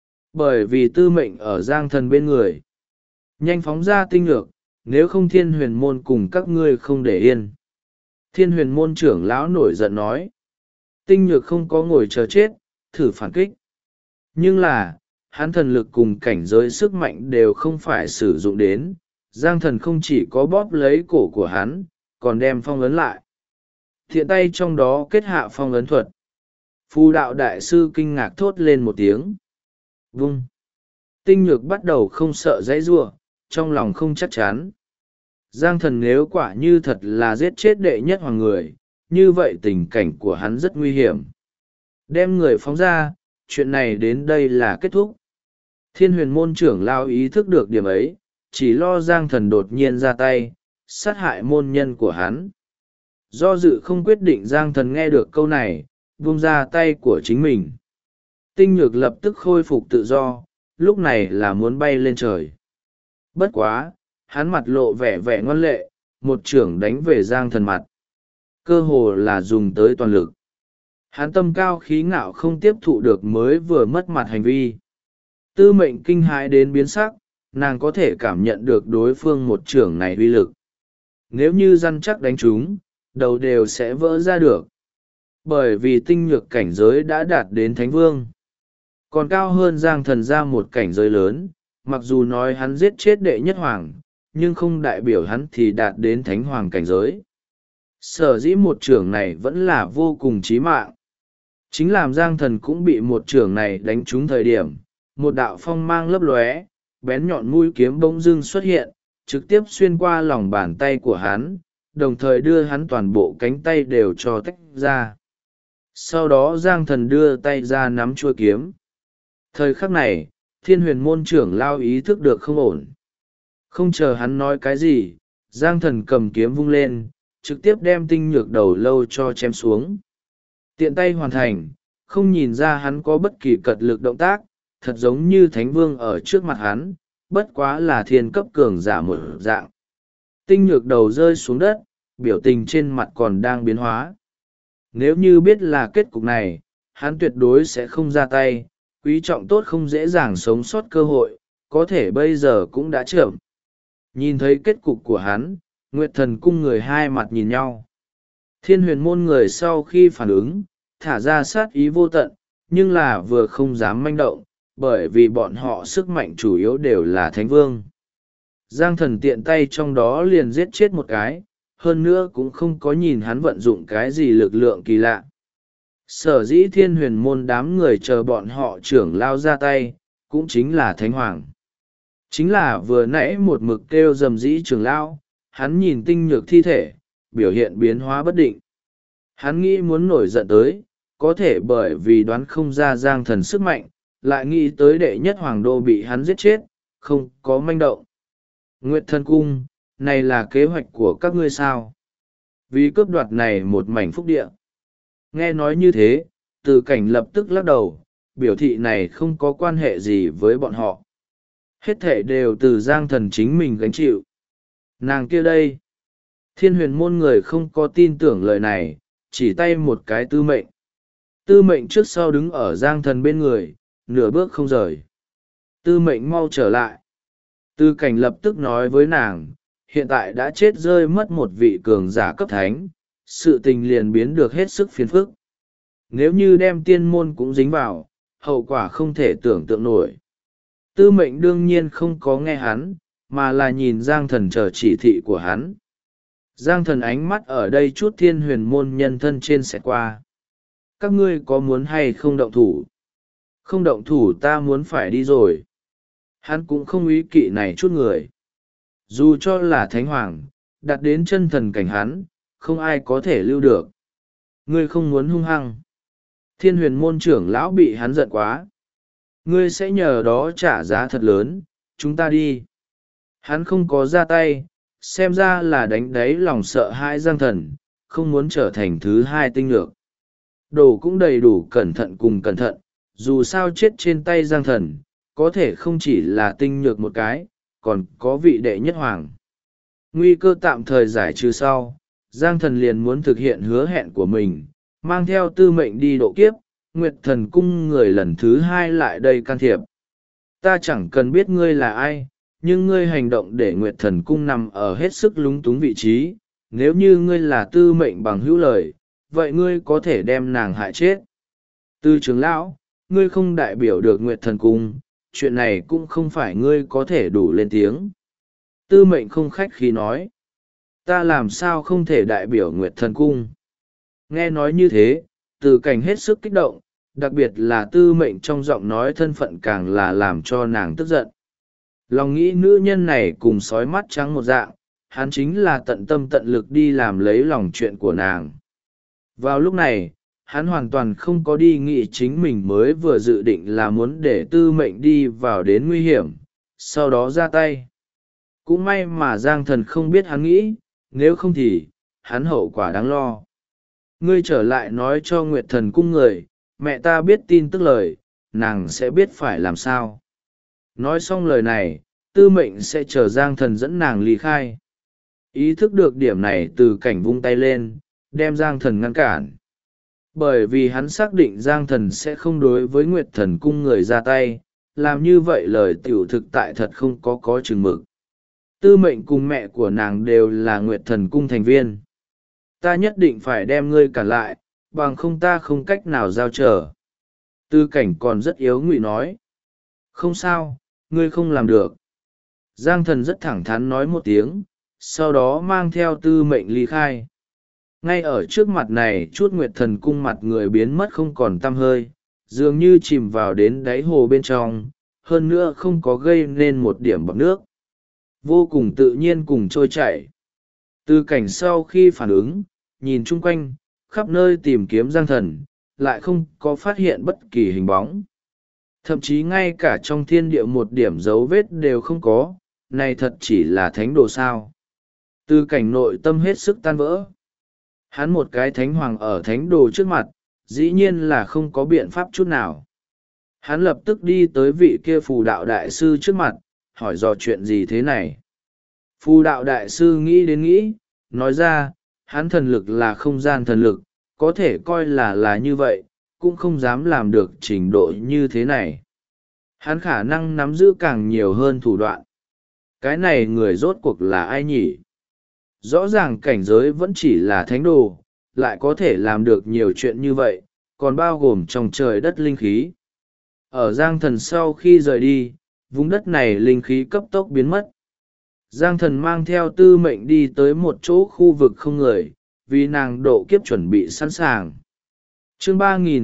Bởi vì tư mệnh ở Giang thần bên người. Nhanh phóng ra tinh lược, nếu không thiên huyền môn cùng các ngươi không để yên. Thiên huyền môn trưởng lão nổi giận nói. Tinh nhược không có ngồi chờ chết, thử phản kích. Nhưng là, hắn thần lực cùng cảnh giới sức mạnh đều không phải sử dụng đến. Giang thần không chỉ có bóp lấy cổ của hắn, còn đem phong ấn lại. Thiện tay trong đó kết hạ phong ấn thuật. Phù đạo đại sư kinh ngạc thốt lên một tiếng. Vung. Tinh nhược bắt đầu không sợ dãy giụa, trong lòng không chắc chắn. Giang thần nếu quả như thật là giết chết đệ nhất hoàng người, như vậy tình cảnh của hắn rất nguy hiểm. Đem người phóng ra, chuyện này đến đây là kết thúc. Thiên huyền môn trưởng lao ý thức được điểm ấy, chỉ lo Giang thần đột nhiên ra tay, sát hại môn nhân của hắn. Do dự không quyết định, Giang thần nghe được câu này, buông ra tay của chính mình. Tinh nhược lập tức khôi phục tự do, lúc này là muốn bay lên trời. Bất quá, hắn mặt lộ vẻ vẻ ngoan lệ, một chưởng đánh về Giang thần mặt. Cơ hồ là dùng tới toàn lực. Hắn tâm cao khí ngạo không tiếp thụ được mới vừa mất mặt hành vi. Tư mệnh kinh hãi đến biến sắc, nàng có thể cảm nhận được đối phương một chưởng này uy lực. Nếu như răn chắc đánh chúng, đầu đều sẽ vỡ ra được. Bởi vì tinh nhược cảnh giới đã đạt đến thánh vương. Còn cao hơn Giang thần ra một cảnh giới lớn, mặc dù nói hắn giết chết đệ nhất hoàng, nhưng không đại biểu hắn thì đạt đến thánh hoàng cảnh giới. Sở dĩ một chưởng này vẫn là vô cùng chí mạng. Chính làm Giang Thần cũng bị một chưởng này đánh trúng thời điểm, một đạo phong mang lấp lóe, bén nhọn mũi kiếm bỗng dưng xuất hiện, trực tiếp xuyên qua lòng bàn tay của hắn, đồng thời đưa hắn toàn bộ cánh tay đều cho tách ra. Sau đó Giang Thần đưa tay ra nắm chuôi kiếm. Thời khắc này, Thiên Huyền môn trưởng lao ý thức được không ổn. Không chờ hắn nói cái gì, Giang Thần cầm kiếm vung lên, trực tiếp đem Tinh Nhược đầu lâu cho chém xuống. Tiện tay hoàn thành, không nhìn ra hắn có bất kỳ cật lực động tác, thật giống như Thánh Vương ở trước mặt hắn, bất quá là thiên cấp cường giả một dạng. Tinh Nhược đầu rơi xuống đất, biểu tình trên mặt còn đang biến hóa. Nếu như biết là kết cục này, hắn tuyệt đối sẽ không ra tay, quý trọng tốt không dễ dàng sống sót cơ hội, có thể bây giờ cũng đã chậm. Nhìn thấy kết cục của hắn, Nguyệt Thần cung người hai mặt nhìn nhau. Thiên Huyền môn người sau khi phản ứng, thả ra sát ý vô tận, nhưng là vừa không dám manh động, bởi vì bọn họ sức mạnh chủ yếu đều là Thánh Vương. Giang Thần tiện tay trong đó liền giết chết một cái, hơn nữa cũng không có nhìn hắn vận dụng cái gì lực lượng kỳ lạ. Sở dĩ Thiên Huyền môn đám người chờ bọn họ trưởng lao ra tay, cũng chính là Thánh Hoàng. Chính là vừa nãy một mực kêu rầm rĩ trưởng lao, hắn nhìn Tinh Nhược thi thể, biểu hiện biến hóa bất định. Hắn nghĩ muốn nổi giận tới, có thể bởi vì đoán không ra Giang Thần sức mạnh, lại nghĩ tới đệ nhất hoàng đô bị hắn giết chết, không có manh động. Nguyệt Thần cung, này là kế hoạch của các ngươi sao? Vì cướp đoạt này một mảnh phúc địa. Nghe nói như thế, Từ Cảnh lập tức lắc đầu, biểu thị này không có quan hệ gì với bọn họ. Hết thể đều từ Giang Thần chính mình gánh chịu. Nàng kia đây. Thiên Huyền môn người không có tin tưởng lời này, chỉ tay một cái Tư Mệnh. Tư Mệnh trước sau đứng ở Giang Thần bên người, nửa bước không rời. Tư Mệnh mau trở lại. Tư Cảnh lập tức nói với nàng, hiện tại đã chết rơi mất một vị cường giả cấp thánh, sự tình liền biến được hết sức phiền phức. Nếu như đem tiên môn cũng dính vào, hậu quả không thể tưởng tượng nổi. Tư Mệnh đương nhiên không có nghe hắn, mà là nhìn Giang Thần chờ chỉ thị của hắn. Giang Thần ánh mắt ở đây chút Thiên Huyền môn nhân thân trên sẽ qua. Các ngươi có muốn hay không động thủ? Không động thủ ta muốn phải đi rồi. Hắn cũng không ý kỵ này chút người. Dù cho là Thánh Hoàng, đặt đến chân thần cảnh hắn, không ai có thể lưu được. Ngươi không muốn hung hăng. Thiên Huyền môn trưởng lão bị hắn giận quá. Ngươi sẽ nhờ đó trả giá thật lớn, chúng ta đi. Hắn không có ra tay, xem ra là đánh đáy lòng sợ hãi Giang Thần, không muốn trở thành thứ hai Tinh Nhược. Đồ cũng đầy đủ cẩn thận cùng cẩn thận, dù sao chết trên tay Giang Thần, có thể không chỉ là Tinh Nhược một cái, còn có vị đệ nhất hoàng. Nguy cơ tạm thời giải trừ sau, Giang Thần liền muốn thực hiện hứa hẹn của mình, mang theo Tư Mệnh đi độ kiếp, Nguyệt Thần cung người lần thứ hai lại đây can thiệp. Ta chẳng cần biết ngươi là ai, nhưng ngươi hành động để Nguyệt Thần cung nằm ở hết sức lúng túng vị trí, nếu như ngươi là Tư Mệnh bằng hữu lời, vậy ngươi có thể đem nàng hại chết. Tư trưởng lão, ngươi không đại biểu được Nguyệt Thần cung, chuyện này cũng không phải ngươi có thể đủ lên tiếng. Tư Mệnh không khách khí nói, ta làm sao không thể đại biểu Nguyệt Thần cung. Nghe nói như thế, Từ Cảnh hết sức kích động, đặc biệt là Tư Mệnh trong giọng nói thân phận càng là làm cho nàng tức giận. Lòng nghĩ nữ nhân này cùng sói mắt trắng một dạng, hắn chính là tận tâm tận lực đi làm lấy lòng chuyện của nàng. Vào lúc này, hắn hoàn toàn không có đi nghĩ chính mình mới vừa dự định là muốn để Tư Mệnh đi vào đến nguy hiểm, sau đó ra tay. Cũng may mà Giang Thần không biết hắn nghĩ, nếu không thì, hắn hậu quả đáng lo. Ngươi trở lại nói cho Nguyệt Thần cung người, mẹ ta biết tin tức lời, nàng sẽ biết phải làm sao. Nói xong lời này, Tư Mệnh sẽ chờ Giang Thần dẫn nàng ly khai. Ý thức được điểm này Từ Cảnh vung tay lên, đem Giang Thần ngăn cản. Bởi vì hắn xác định Giang Thần sẽ không đối với Nguyệt Thần cung người ra tay, làm như vậy lời tiểu thực tại thật không có chừng mực. Tư Mệnh cùng mẹ của nàng đều là Nguyệt Thần cung thành viên. Ta nhất định phải đem ngươi cản lại, bằng không ta không cách nào giao trở. Tư Cảnh còn rất yếu ngụy nói. Không sao, ngươi không làm được. Giang Thần rất thẳng thắn nói một tiếng, sau đó mang theo Tư Mệnh ly khai. Ngay ở trước mặt này chút nguyệt thần cung mặt người biến mất không còn tăm hơi, dường như chìm vào đến đáy hồ bên trong, hơn nữa không có gây nên một điểm bọt nước. Vô cùng tự nhiên cùng trôi chảy. Từ cảnh sau khi phản ứng, nhìn chung quanh, khắp nơi tìm kiếm Giang Thần, lại không có phát hiện bất kỳ hình bóng. Thậm chí ngay cả trong thiên địa một điểm dấu vết đều không có, này thật chỉ là thánh đồ sao. Từ cảnh nội tâm hết sức tan vỡ. Hắn một cái thánh hoàng ở thánh đồ trước mặt, dĩ nhiên là không có biện pháp chút nào. Hắn lập tức đi tới vị kia phù đạo đại sư trước mặt, hỏi dò chuyện gì thế này. Phù đạo đại sư nghĩ đến nghĩ, nói ra, hắn thần lực là không gian thần lực, có thể coi là như vậy, cũng không dám làm được trình độ như thế này. Hắn khả năng nắm giữ càng nhiều hơn thủ đoạn. Cái này người rốt cuộc là ai nhỉ? Rõ ràng cảnh giới vẫn chỉ là thánh đồ, lại có thể làm được nhiều chuyện như vậy, còn bao gồm trong trời đất linh khí. Ở Giang Thần sau khi rời đi, vùng đất này linh khí cấp tốc biến mất. Giang Thần mang theo Tư Mệnh đi tới một chỗ khu vực không người, vì nàng độ kiếp chuẩn bị sẵn sàng. Chương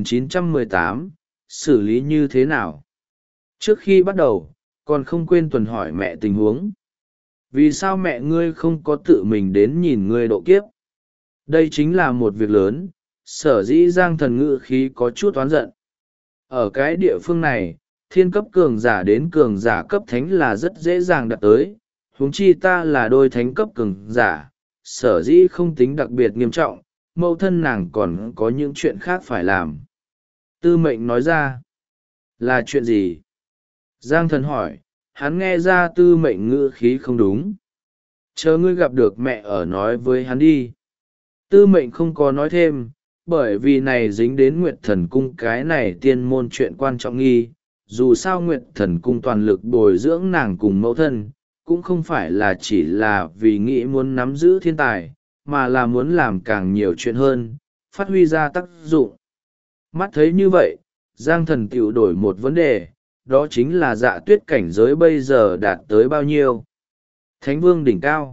3918, xử lý như thế nào? Trước khi bắt đầu, còn không quên tuần hỏi mẹ tình huống. Vì sao mẹ ngươi không có tự mình đến nhìn ngươi độ kiếp? Đây chính là một việc lớn, sở dĩ Giang Thần ngự khí có chút oán giận. Ở cái địa phương này, thiên cấp cường giả đến cường giả cấp thánh là rất dễ dàng đạt tới, huống chi ta là đôi thánh cấp cường giả, sở dĩ không tính đặc biệt nghiêm trọng, mẫu thân nàng còn có những chuyện khác phải làm. Tư Mệnh nói ra, là chuyện gì? Giang Thần hỏi, hắn nghe ra Tư Mệnh ngữ khí không đúng. Chờ ngươi gặp được mẹ ở nói với hắn đi. Tư Mệnh không có nói thêm, bởi vì này dính đến Nguyệt Thần Cung cái này tiên môn chuyện quan trọng nghi. Dù sao Nguyệt Thần Cung toàn lực bồi dưỡng nàng cùng mẫu thân, cũng không phải là chỉ là vì nghĩ muốn nắm giữ thiên tài, mà là muốn làm càng nhiều chuyện hơn, phát huy ra tác dụng. Mắt thấy như vậy, Giang Thần tiểu đổi một vấn đề, đó chính là Dạ Tuyết cảnh giới bây giờ đạt tới bao nhiêu? Thánh vương đỉnh cao.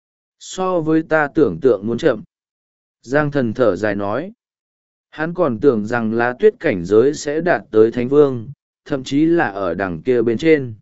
So với ta tưởng tượng muốn chậm. Giang Thần thở dài nói. Hắn còn tưởng rằng La Tuyết cảnh giới sẽ đạt tới thánh vương, thậm chí là ở đằng kia bên trên.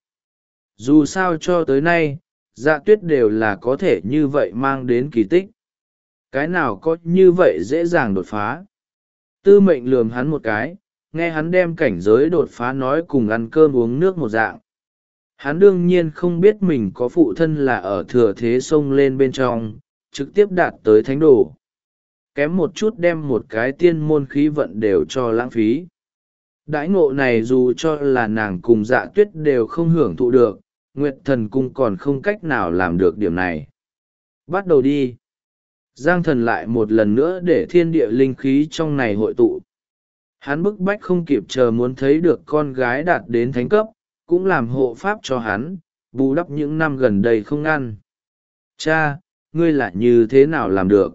Dù sao cho tới nay, Dạ Tuyết đều là có thể như vậy mang đến kỳ tích. Cái nào có như vậy dễ dàng đột phá. Tư Mệnh lườm hắn một cái, nghe hắn đem cảnh giới đột phá nói cùng ăn cơm uống nước một dạng. Hắn đương nhiên không biết mình có phụ thân là ở thừa thế sông lên bên trong, trực tiếp đạt tới thánh đồ. Kém một chút đem một cái tiên môn khí vận đều cho lãng phí. Đãi ngộ này dù cho là nàng cùng Dạ Tuyết đều không hưởng thụ được, Nguyệt Thần Cung còn không cách nào làm được điểm này. Bắt đầu đi. Giang Thần lại một lần nữa để thiên địa linh khí trong này hội tụ. Hắn bức bách không kịp chờ muốn thấy được con gái đạt đến thánh cấp, cũng làm hộ pháp cho hắn, bù đắp những năm gần đây không ngăn. Cha, ngươi lại như thế nào làm được?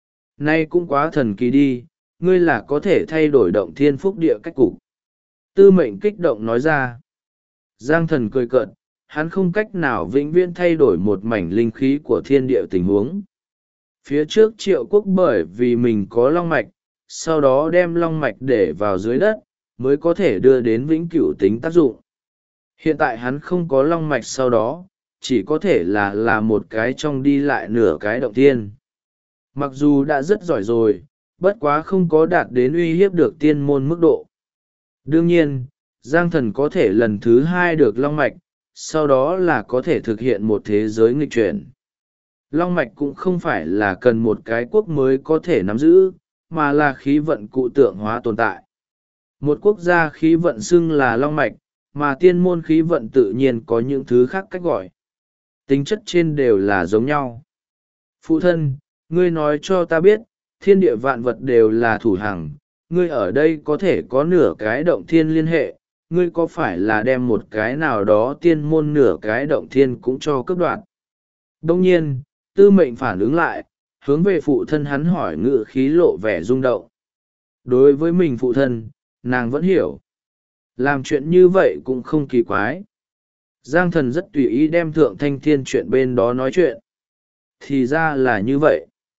Nay cũng quá thần kỳ đi, ngươi là có thể thay đổi động thiên phúc địa cách cục. Tư Mệnh kích động nói ra. Giang Thần cười cợt, hắn không cách nào vĩnh viễn thay đổi một mảnh linh khí của thiên địa tình huống. Phía trước Triệu Quốc bởi vì mình có long mạch, sau đó đem long mạch để vào dưới đất, mới có thể đưa đến vĩnh cửu tính tác dụng. Hiện tại hắn không có long mạch sau đó, chỉ có thể là một cái trong đi lại nửa cái động thiên. Mặc dù đã rất giỏi rồi, bất quá không có đạt đến uy hiếp được tiên môn mức độ. Đương nhiên, Giang Thần có thể lần thứ hai được long mạch, sau đó là có thể thực hiện một thế giới nghịch chuyển. Long mạch cũng không phải là cần một cái quốc mới có thể nắm giữ, mà là khí vận cụ tượng hóa tồn tại. Một quốc gia khí vận xưng là long mạch, mà tiên môn khí vận tự nhiên có những thứ khác cách gọi. Tính chất trên đều là giống nhau. Phụ thân, ngươi nói cho ta biết, thiên địa vạn vật đều là thủ hằng, ngươi ở đây có thể có nửa cái động thiên liên hệ, ngươi có phải là đem một cái nào đó tiên môn nửa cái động thiên cũng cho cướp đoạt? Đông nhiên, Tư Mệnh phản ứng lại, hướng về phụ thân hắn hỏi ngự khí lộ vẻ rung động. Đối với mình phụ thân, nàng vẫn hiểu. Làm chuyện như vậy cũng không kỳ quái. Giang Thần rất tùy ý đem Thượng Thanh Thiên chuyện bên đó nói chuyện. Thì ra là như vậy.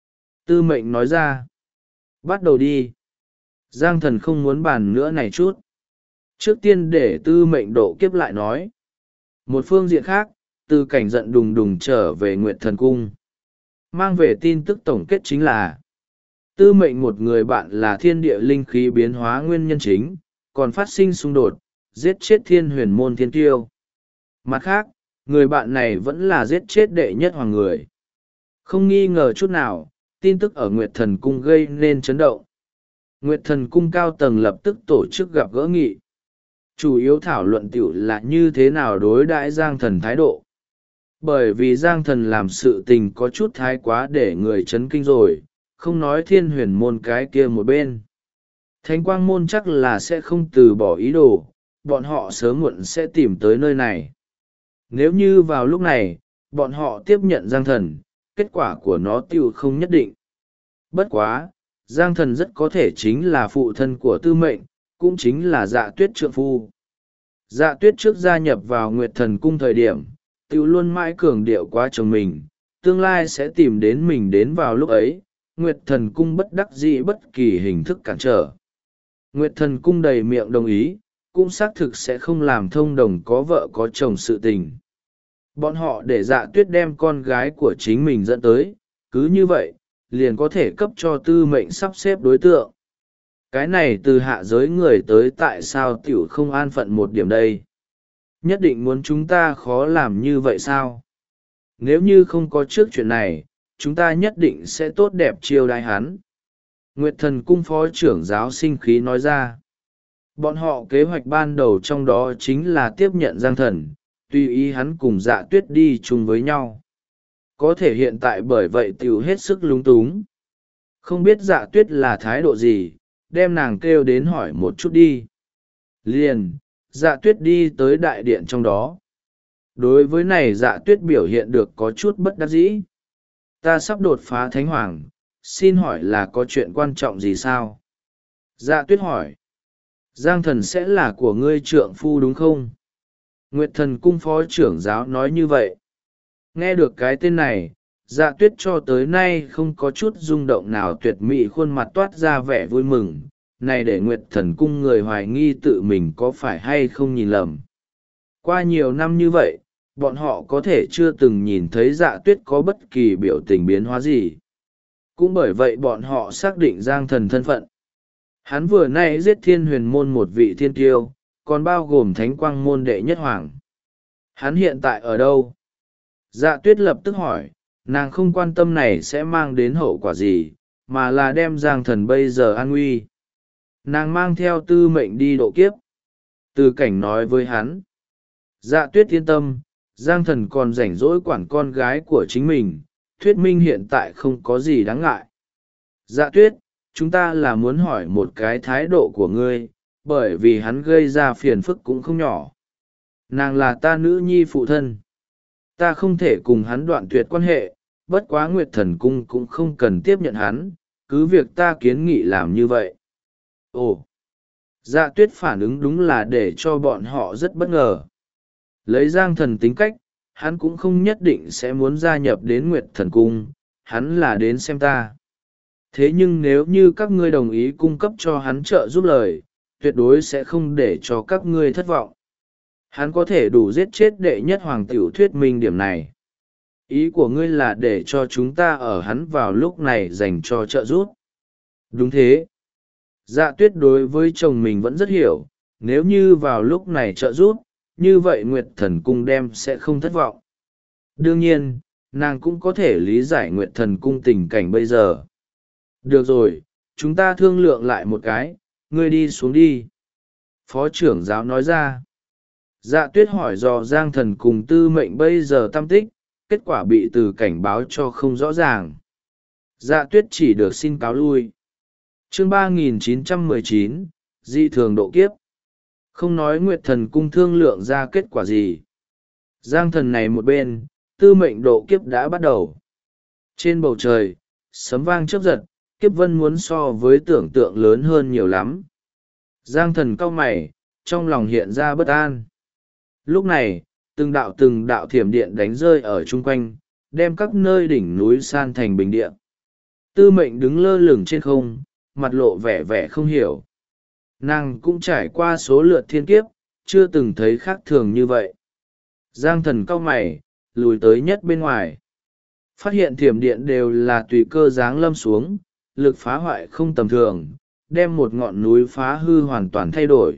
Tư mệnh nói ra. Bắt đầu đi. Giang thần không muốn bàn nữa này chút. Trước tiên để tư mệnh độ kiếp lại nói. Một phương diện khác, Tư Cảnh giận đùng đùng trở về Nguyệt Thần Cung. Mang về tin tức tổng kết chính là Tư mệnh một người bạn là thiên địa linh khí biến hóa nguyên nhân chính, còn phát sinh xung đột, giết chết thiên huyền môn thiên tiêu. Mặt khác, người bạn này vẫn là giết chết đệ nhất hoàng người. Không nghi ngờ chút nào, tin tức ở Nguyệt Thần Cung gây nên chấn động. Nguyệt Thần Cung cao tầng lập tức tổ chức gặp gỡ nghị. Chủ yếu thảo luận tiểu là như thế nào đối đãi Giang Thần thái độ. Bởi vì Giang Thần làm sự tình có chút thái quá để người chấn kinh rồi, không nói thiên huyền môn cái kia một bên. Thánh quang môn chắc là sẽ không từ bỏ ý đồ, bọn họ sớm muộn sẽ tìm tới nơi này. Nếu như vào lúc này, bọn họ tiếp nhận Giang Thần, kết quả của nó tiêu không nhất định. Bất quá, Giang Thần rất có thể chính là phụ thân của Tư mệnh, cũng chính là Dạ Tuyết trượng phu. Dạ Tuyết trước gia nhập vào Nguyệt Thần Cung thời điểm, tiêu luôn mãi cường điệu quá chồng mình, tương lai sẽ tìm đến mình đến vào lúc ấy, Nguyệt Thần Cung bất đắc dĩ bất kỳ hình thức cản trở. Nguyệt Thần Cung đầy miệng đồng ý, cũng xác thực sẽ không làm thông đồng có vợ có chồng sự tình. Bọn họ để Dạ Tuyết đem con gái của chính mình dẫn tới, cứ như vậy, liền có thể cấp cho Tư mệnh sắp xếp đối tượng. Cái này từ hạ giới người tới tại sao tiểu không an phận một điểm đây? Nhất định muốn chúng ta khó làm như vậy sao? Nếu như không có trước chuyện này, chúng ta nhất định sẽ tốt đẹp chiêu đãi hắn. Nguyệt Thần Cung phó trưởng giáo sinh khí nói ra. Bọn họ kế hoạch ban đầu trong đó chính là tiếp nhận Giang Thần, tùy ý hắn cùng Dạ Tuyết đi chung với nhau. Có thể hiện tại bởi vậy tiểu hết sức lúng túng. Không biết Dạ Tuyết là thái độ gì, đem nàng kêu đến hỏi một chút đi. Liền, Dạ Tuyết đi tới đại điện trong đó. Đối với này Dạ Tuyết biểu hiện được có chút bất đắc dĩ. Ta sắp đột phá Thánh Hoàng, xin hỏi là có chuyện quan trọng gì sao? Dạ Tuyết hỏi. Giang Thần sẽ là của ngươi trượng phu đúng không? Nguyệt Thần Cung phó trưởng giáo nói như vậy. Nghe được cái tên này, Dạ Tuyết cho tới nay không có chút rung động nào, tuyệt mỹ khuôn mặt toát ra vẻ vui mừng. Này để Nguyệt Thần Cung người hoài nghi tự mình có phải hay không nhìn lầm. Qua nhiều năm như vậy, bọn họ có thể chưa từng nhìn thấy Dạ Tuyết có bất kỳ biểu tình biến hóa gì. Cũng bởi vậy bọn họ xác định Giang Thần thân phận. Hắn vừa nay giết thiên huyền môn một vị thiên tiêu, còn bao gồm thánh quang môn đệ nhất hoàng. Hắn hiện tại ở đâu? Dạ Tuyết lập tức hỏi, nàng không quan tâm này sẽ mang đến hậu quả gì, mà là đem Giang Thần bây giờ an nguy. Nàng mang theo Tư mệnh đi độ kiếp. Tư Cảnh nói với hắn. Dạ Tuyết yên tâm, Giang Thần còn rảnh rỗi quản con gái của chính mình, thuyết minh hiện tại không có gì đáng ngại. Dạ Tuyết, chúng ta là muốn hỏi một cái thái độ của ngươi, bởi vì hắn gây ra phiền phức cũng không nhỏ. Nàng là ta nữ nhi phụ thân. Ta không thể cùng hắn đoạn tuyệt quan hệ, bất quá Nguyệt Thần Cung cũng không cần tiếp nhận hắn, cứ việc ta kiến nghị làm như vậy. Ồ! Dạ Tuyết phản ứng đúng là để cho bọn họ rất bất ngờ. Lấy Giang Thần tính cách, hắn cũng không nhất định sẽ muốn gia nhập đến Nguyệt Thần Cung, hắn là đến xem ta. Thế nhưng nếu như các ngươi đồng ý cung cấp cho hắn trợ giúp lời, tuyệt đối sẽ không để cho các ngươi thất vọng. Hắn có thể đủ giết chết đệ nhất hoàng tiểu thuyết minh điểm này. Ý của ngươi là để cho chúng ta ở hắn vào lúc này dành cho trợ giúp. Đúng thế. Dạ Tuyết đối với chồng mình vẫn rất hiểu, nếu như vào lúc này trợ giúp, như vậy Nguyệt Thần Cung đem sẽ không thất vọng. Đương nhiên, nàng cũng có thể lý giải Nguyệt Thần Cung tình cảnh bây giờ. Được rồi, chúng ta thương lượng lại một cái, ngươi đi xuống đi. Phó trưởng giáo nói ra. Dạ Tuyết hỏi dò Giang Thần cùng Tư mệnh bây giờ tâm tích, kết quả bị Từ Cảnh báo cho không rõ ràng. Dạ Tuyết chỉ được xin cáo lui. Chương 3919, dị thường độ kiếp. Không nói Nguyệt Thần Cung thương lượng ra kết quả gì. Giang Thần này một bên, Tư mệnh độ kiếp đã bắt đầu. Trên bầu trời, sấm vang chớp giật, kiếp vân muốn so với tưởng tượng lớn hơn nhiều lắm. Giang Thần cau mày, trong lòng hiện ra bất an. Lúc này, từng đạo thiểm điện đánh rơi ở chung quanh, đem các nơi đỉnh núi san thành bình địa. Tư mệnh đứng lơ lửng trên không, mặt lộ vẻ vẻ không hiểu. Nàng cũng trải qua số lượt thiên kiếp, chưa từng thấy khác thường như vậy. Giang thần cau mày, lùi tới nhất bên ngoài. Phát hiện thiểm điện đều là tùy cơ giáng lâm xuống, lực phá hoại không tầm thường, đem một ngọn núi phá hư hoàn toàn thay đổi.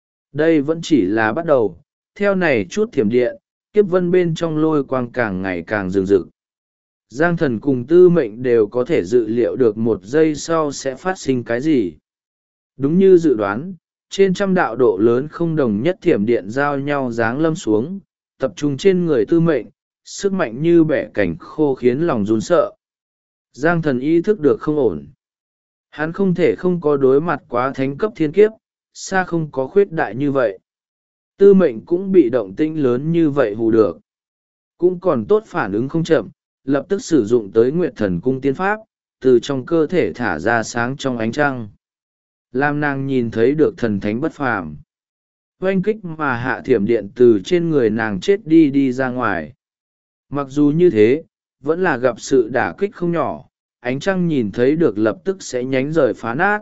Đây vẫn chỉ là bắt đầu, theo này chút thiểm điện, kiếp vân bên trong lôi quang càng ngày càng rừng rực. Giang thần cùng tư mệnh đều có thể dự liệu được một giây sau sẽ phát sinh cái gì. Đúng như dự đoán, trên trăm đạo độ lớn không đồng nhất thiểm điện giao nhau giáng lâm xuống, tập trung trên người tư mệnh, sức mạnh như bẻ cảnh khô khiến lòng run sợ. Giang thần ý thức được không ổn. Hắn không thể không có đối mặt quá thánh cấp thiên kiếp, xa không có khuyết đại như vậy. Tư mệnh cũng bị động tĩnh lớn như vậy hù được. Cũng còn tốt phản ứng không chậm, lập tức sử dụng tới Nguyệt Thần Cung tiên pháp, từ trong cơ thể thả ra sáng trong ánh trăng. Làm nàng nhìn thấy được thần thánh bất phàm. Oanh kích mà hạ thiểm điện từ trên người nàng chết đi ra ngoài. Mặc dù như thế, vẫn là gặp sự đả kích không nhỏ, ánh trăng nhìn thấy được lập tức sẽ nhánh rời phá nát.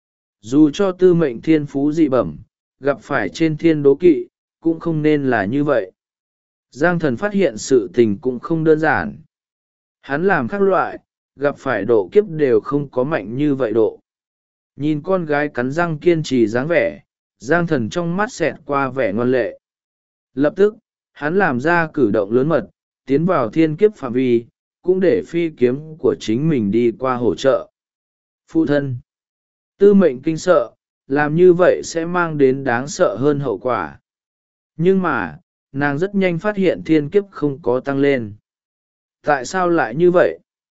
Dù cho tư mệnh thiên phú dị bẩm, gặp phải trên thiên đố kỵ, cũng không nên là như vậy. Giang thần phát hiện sự tình cũng không đơn giản. Hắn làm các loại, gặp phải độ kiếp đều không có mạnh như vậy độ. Nhìn con gái cắn răng kiên trì dáng vẻ, Giang thần trong mắt xẹt qua vẻ ngoan lệ. Lập tức, hắn làm ra cử động lớn mật, tiến vào thiên kiếp phạm vi, cũng để phi kiếm của chính mình đi qua hỗ trợ. Phụ thân. Tư mệnh kinh sợ, làm như vậy sẽ mang đến đáng sợ hơn hậu quả. Nhưng mà, nàng rất nhanh phát hiện thiên kiếp không có tăng lên. Tại sao lại như vậy?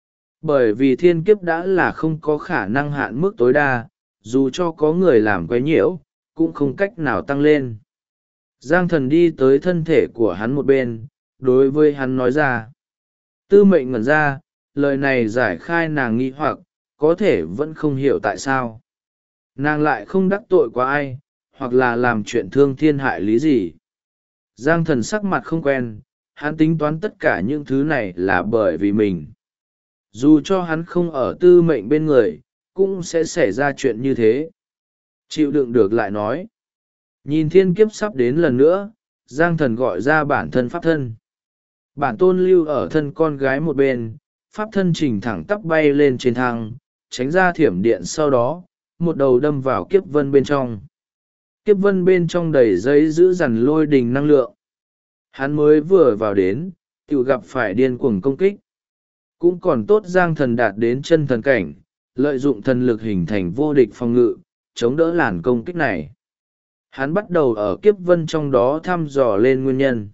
Bởi vì thiên kiếp đã là không có khả năng hạn mức tối đa, dù cho có người làm quấy nhiễu, cũng không cách nào tăng lên. Giang thần đi tới thân thể của hắn một bên, đối với hắn nói ra. Tư mệnh ngẩn ra, lời này giải khai nàng nghi hoặc, có thể vẫn không hiểu tại sao. Nàng lại không đắc tội qua ai, hoặc là làm chuyện thương thiên hại lý gì. Giang thần sắc mặt không quen, hắn tính toán tất cả những thứ này là bởi vì mình. Dù cho hắn không ở tư mệnh bên người, cũng sẽ xảy ra chuyện như thế. Chịu đựng được lại nói. Nhìn thiên kiếp sắp đến lần nữa, Giang thần gọi ra bản thân pháp thân. Bản tôn lưu ở thân con gái một bên, pháp thân chỉnh thẳng tắp bay lên trên thang, tránh ra thiểm điện sau đó, một đầu đâm vào kiếp vân bên trong. Kiếp vân bên trong đầy giấy giữ dằn lôi đình năng lượng. Hắn mới vừa vào đến, tự gặp phải điên cuồng công kích. Cũng còn tốt Giang thần đạt đến chân thần cảnh, lợi dụng thần lực hình thành vô địch phòng ngự, chống đỡ làn công kích này. Hắn bắt đầu ở kiếp vân trong đó thăm dò lên nguyên nhân.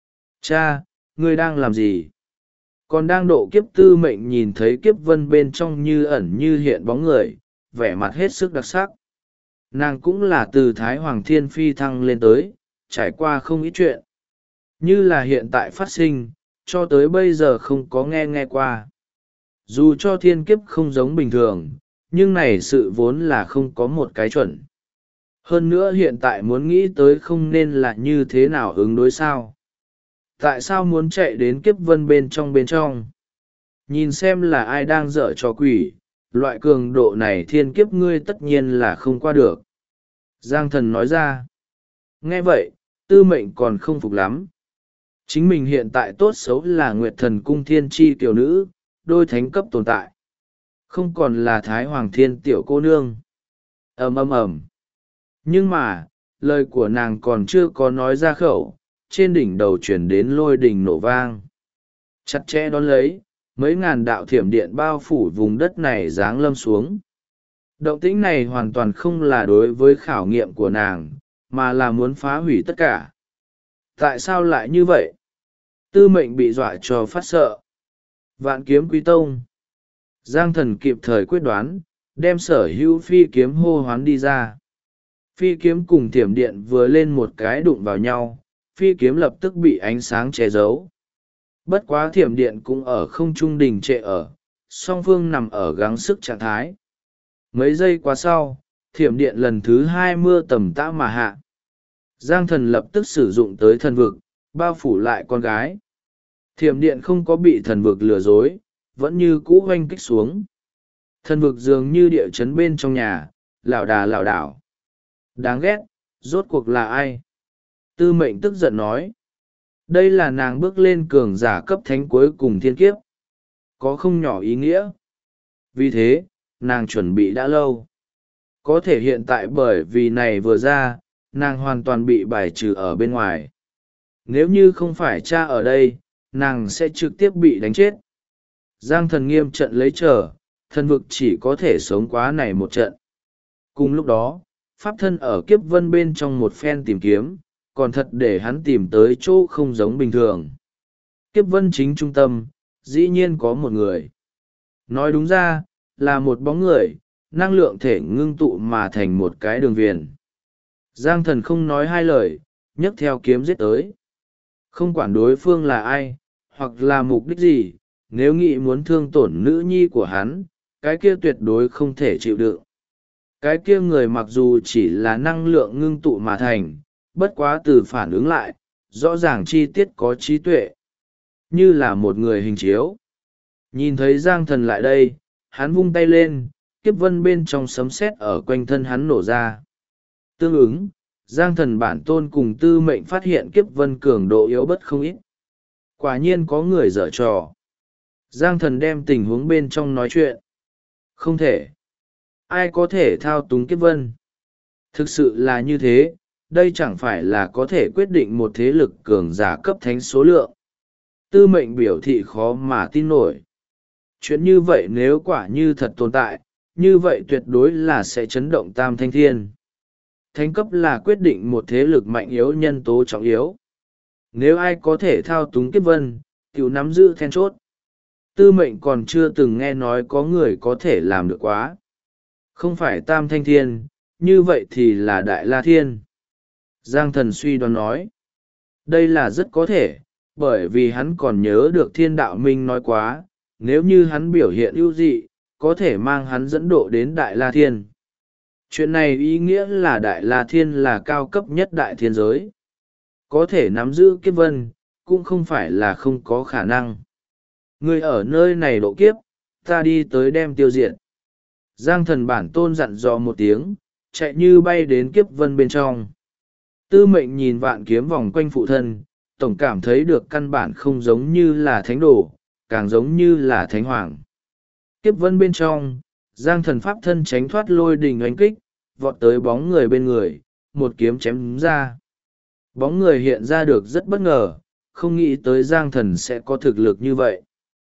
Cha, ngươi đang làm gì? Còn đang độ kiếp tư mệnh nhìn thấy kiếp vân bên trong như ẩn như hiện bóng người, vẻ mặt hết sức đặc sắc. Nàng cũng là từ Thái Hoàng Thiên Phi thăng lên tới, trải qua không ít chuyện. Như là hiện tại phát sinh, cho tới bây giờ không có nghe qua. Dù cho thiên kiếp không giống bình thường, nhưng này sự vốn là không có một cái chuẩn. Hơn nữa hiện tại muốn nghĩ tới không nên là như thế nào ứng đối sao. Tại sao muốn chạy đến kiếp vân bên trong? Nhìn xem là ai đang dở trò quỷ, loại cường độ này thiên kiếp ngươi tất nhiên là không qua được. Giang thần nói ra. Nghe vậy, tư mệnh còn không phục lắm. Chính mình hiện tại tốt xấu là Nguyệt Thần Cung thiên tri tiểu nữ, đôi thánh cấp tồn tại. Không còn là Thái Hoàng Thiên tiểu cô nương. Ầm. Nhưng mà, lời của nàng còn chưa có nói ra khẩu, trên đỉnh đầu chuyển đến lôi đình nổ vang. Chặt chẽ đón lấy, mấy ngàn đạo thiểm điện bao phủ vùng đất này giáng lâm xuống. Động tĩnh này hoàn toàn không là đối với khảo nghiệm của nàng, mà là muốn phá hủy tất cả. Tại sao lại như vậy? Tư mệnh bị dọa cho phát sợ. Vạn kiếm quý tông. Giang thần kịp thời quyết đoán, đem sở hữu phi kiếm hô hoán đi ra. Phi kiếm cùng thiểm điện vừa lên một cái đụng vào nhau, phi kiếm lập tức bị ánh sáng che giấu. Bất quá thiểm điện cũng ở không trung đình trệ ở, song phương nằm ở gắng sức trạng thái. Mấy giây qua sau, thiểm điện lần thứ 2 mưa tầm tã mà hạ. Giang thần lập tức sử dụng tới thần vực, bao phủ lại con gái. Thiểm điện không có bị thần vực lừa dối, vẫn như cũ oanh kích xuống. Thần vực dường như địa chấn bên trong nhà, lảo đà lảo đảo. Đáng ghét, rốt cuộc là ai? Tư mệnh tức giận nói. Đây là nàng bước lên cường giả cấp thánh cuối cùng thiên kiếp. Có không nhỏ ý nghĩa. Vì thế, nàng chuẩn bị đã lâu. Có thể hiện tại bởi vì này vừa ra, nàng hoàn toàn bị bài trừ ở bên ngoài. Nếu như không phải cha ở đây, nàng sẽ trực tiếp bị đánh chết. Giang thần nghiêm trận lấy trở, thần vực chỉ có thể sống quá này một trận. Cùng lúc đó, pháp thân ở kiếp vân bên trong một phen tìm kiếm, còn thật để hắn tìm tới chỗ không giống bình thường. Kiếp vân chính trung tâm, dĩ nhiên có một người. Nói đúng ra, là một bóng người, năng lượng thể ngưng tụ mà thành một cái đường viền. Giang thần không nói hai lời, nhấc theo kiếm giết tới. Không quản đối phương là ai, hoặc là mục đích gì, nếu nghĩ muốn thương tổn nữ nhi của hắn, cái kia tuyệt đối không thể chịu đựng. Cái kia người mặc dù chỉ là năng lượng ngưng tụ mà thành, bất quá từ phản ứng lại, rõ ràng chi tiết có trí tuệ. Như là một người hình chiếu. Nhìn thấy Giang thần lại đây, hắn vung tay lên, kiếp vân bên trong sấm sét ở quanh thân hắn nổ ra. Tương ứng, Giang thần bản tôn cùng tư mệnh phát hiện kiếp vân cường độ yếu bất không ít. Quả nhiên có người dở trò. Giang thần đem tình huống bên trong nói chuyện. Không thể. Ai có thể thao túng kiếp vân? Thực sự là như thế, đây chẳng phải là có thể quyết định một thế lực cường giả cấp thánh số lượng. Tư mệnh biểu thị khó mà tin nổi. Chuyện như vậy nếu quả như thật tồn tại, như vậy tuyệt đối là sẽ chấn động tam thanh thiên. Thánh cấp là quyết định một thế lực mạnh yếu nhân tố trọng yếu. Nếu ai có thể thao túng kiếp vân, tiểu nắm giữ then chốt. Tư mệnh còn chưa từng nghe nói có người có thể làm được quá. Không phải tam thanh thiên, như vậy thì là đại la thiên. Giang thần suy đoán nói. Đây là rất có thể, bởi vì hắn còn nhớ được thiên đạo minh nói quá, nếu như hắn biểu hiện ưu dị, có thể mang hắn dẫn độ đến đại la thiên. Chuyện này ý nghĩa là đại la thiên là cao cấp nhất đại thiên giới. Có thể nắm giữ kiếp vân, cũng không phải là không có khả năng. Người ở nơi này độ kiếp, ta đi tới đem tiêu diệt. Giang thần bản tôn dặn dò một tiếng, chạy như bay đến kiếp vân bên trong. Tư mệnh nhìn vạn kiếm vòng quanh phụ thân, tổng cảm thấy được căn bản không giống như là thánh đồ, càng giống như là thánh hoàng. Kiếp vân bên trong, Giang thần pháp thân tránh thoát lôi đình oanh kích, vọt tới bóng người bên người, một kiếm chém ra. Bóng người hiện ra được rất bất ngờ, không nghĩ tới Giang thần sẽ có thực lực như vậy.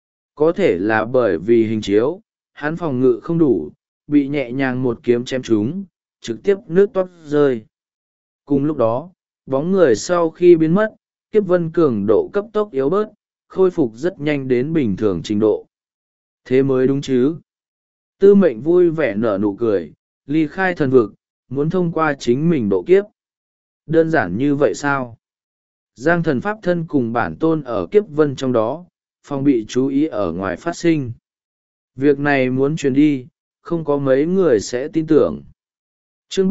Có thể là bởi vì hình chiếu, hắn phòng ngự không đủ, bị nhẹ nhàng một kiếm chém trúng, trực tiếp nước toát rơi. Cùng lúc đó, bóng người sau khi biến mất, kiếp vân cường độ cấp tốc yếu bớt, khôi phục rất nhanh đến bình thường trình độ. Thế mới đúng chứ. Tư mệnh vui vẻ nở nụ cười, ly khai thần vực, muốn thông qua chính mình độ kiếp. Đơn giản như vậy sao? Giang thần pháp thân cùng bản tôn ở kiếp vân trong đó, phòng bị chú ý ở ngoài phát sinh. Việc này muốn truyền đi, không có mấy người sẽ tin tưởng. Chương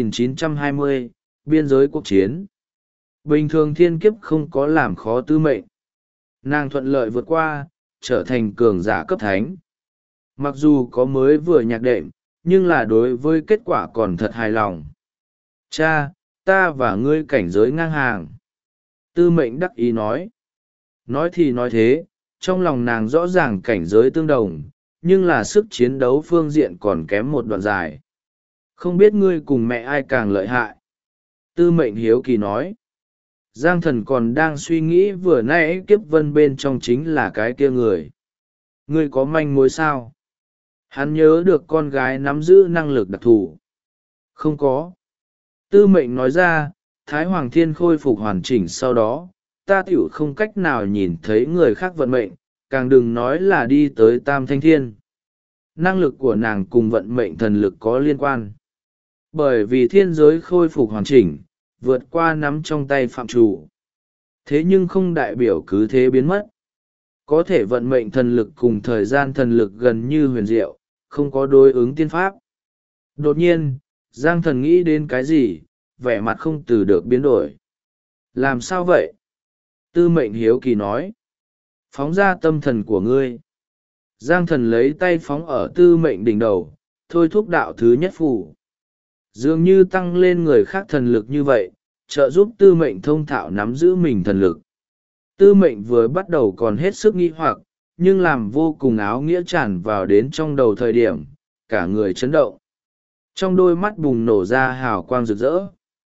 3920, Biên giới cuộc chiến. Bình thường thiên kiếp không có làm khó tư mệnh. Nàng thuận lợi vượt qua, trở thành cường giả cấp thánh. Mặc dù có mới vừa nhạc đệm, nhưng là đối với kết quả còn thật hài lòng. Cha, ta và ngươi cảnh giới ngang hàng. Tư mệnh đắc ý nói. Nói thì nói thế, trong lòng nàng rõ ràng cảnh giới tương đồng, nhưng là sức chiến đấu phương diện còn kém một đoạn dài. Không biết ngươi cùng mẹ ai càng lợi hại. Tư mệnh hiếu kỳ nói. Giang thần còn đang suy nghĩ vừa nãy kiếp vân bên trong chính là cái kia người. Ngươi có manh mối sao? Hắn nhớ được con gái nắm giữ năng lực đặc thù. Không có. Tư mệnh nói ra, Thái Hoàng Thiên khôi phục hoàn chỉnh sau đó, ta tiểu không cách nào nhìn thấy người khác vận mệnh, càng đừng nói là đi tới Tam Thanh Thiên. Năng lực của nàng cùng vận mệnh thần lực có liên quan. Bởi vì thiên giới khôi phục hoàn chỉnh, vượt qua nắm trong tay phạm chủ. Thế nhưng không đại biểu cứ thế biến mất. Có thể vận mệnh thần lực cùng thời gian thần lực gần như huyền diệu, không có đối ứng tiên pháp. Đột nhiên, Giang thần nghĩ đến cái gì, vẻ mặt không từ được biến đổi. Làm sao vậy? Tư mệnh hiếu kỳ nói. Phóng ra tâm thần của ngươi. Giang thần lấy tay phóng ở tư mệnh đỉnh đầu, thôi thúc đạo thứ nhất phủ. Dường như tăng lên người khác thần lực như vậy, trợ giúp tư mệnh thông thạo nắm giữ mình thần lực. Tư mệnh vừa bắt đầu còn hết sức nghi hoặc, nhưng làm vô cùng áo nghĩa tràn vào đến trong đầu thời điểm, cả người chấn động. Trong đôi mắt bùng nổ ra hào quang rực rỡ.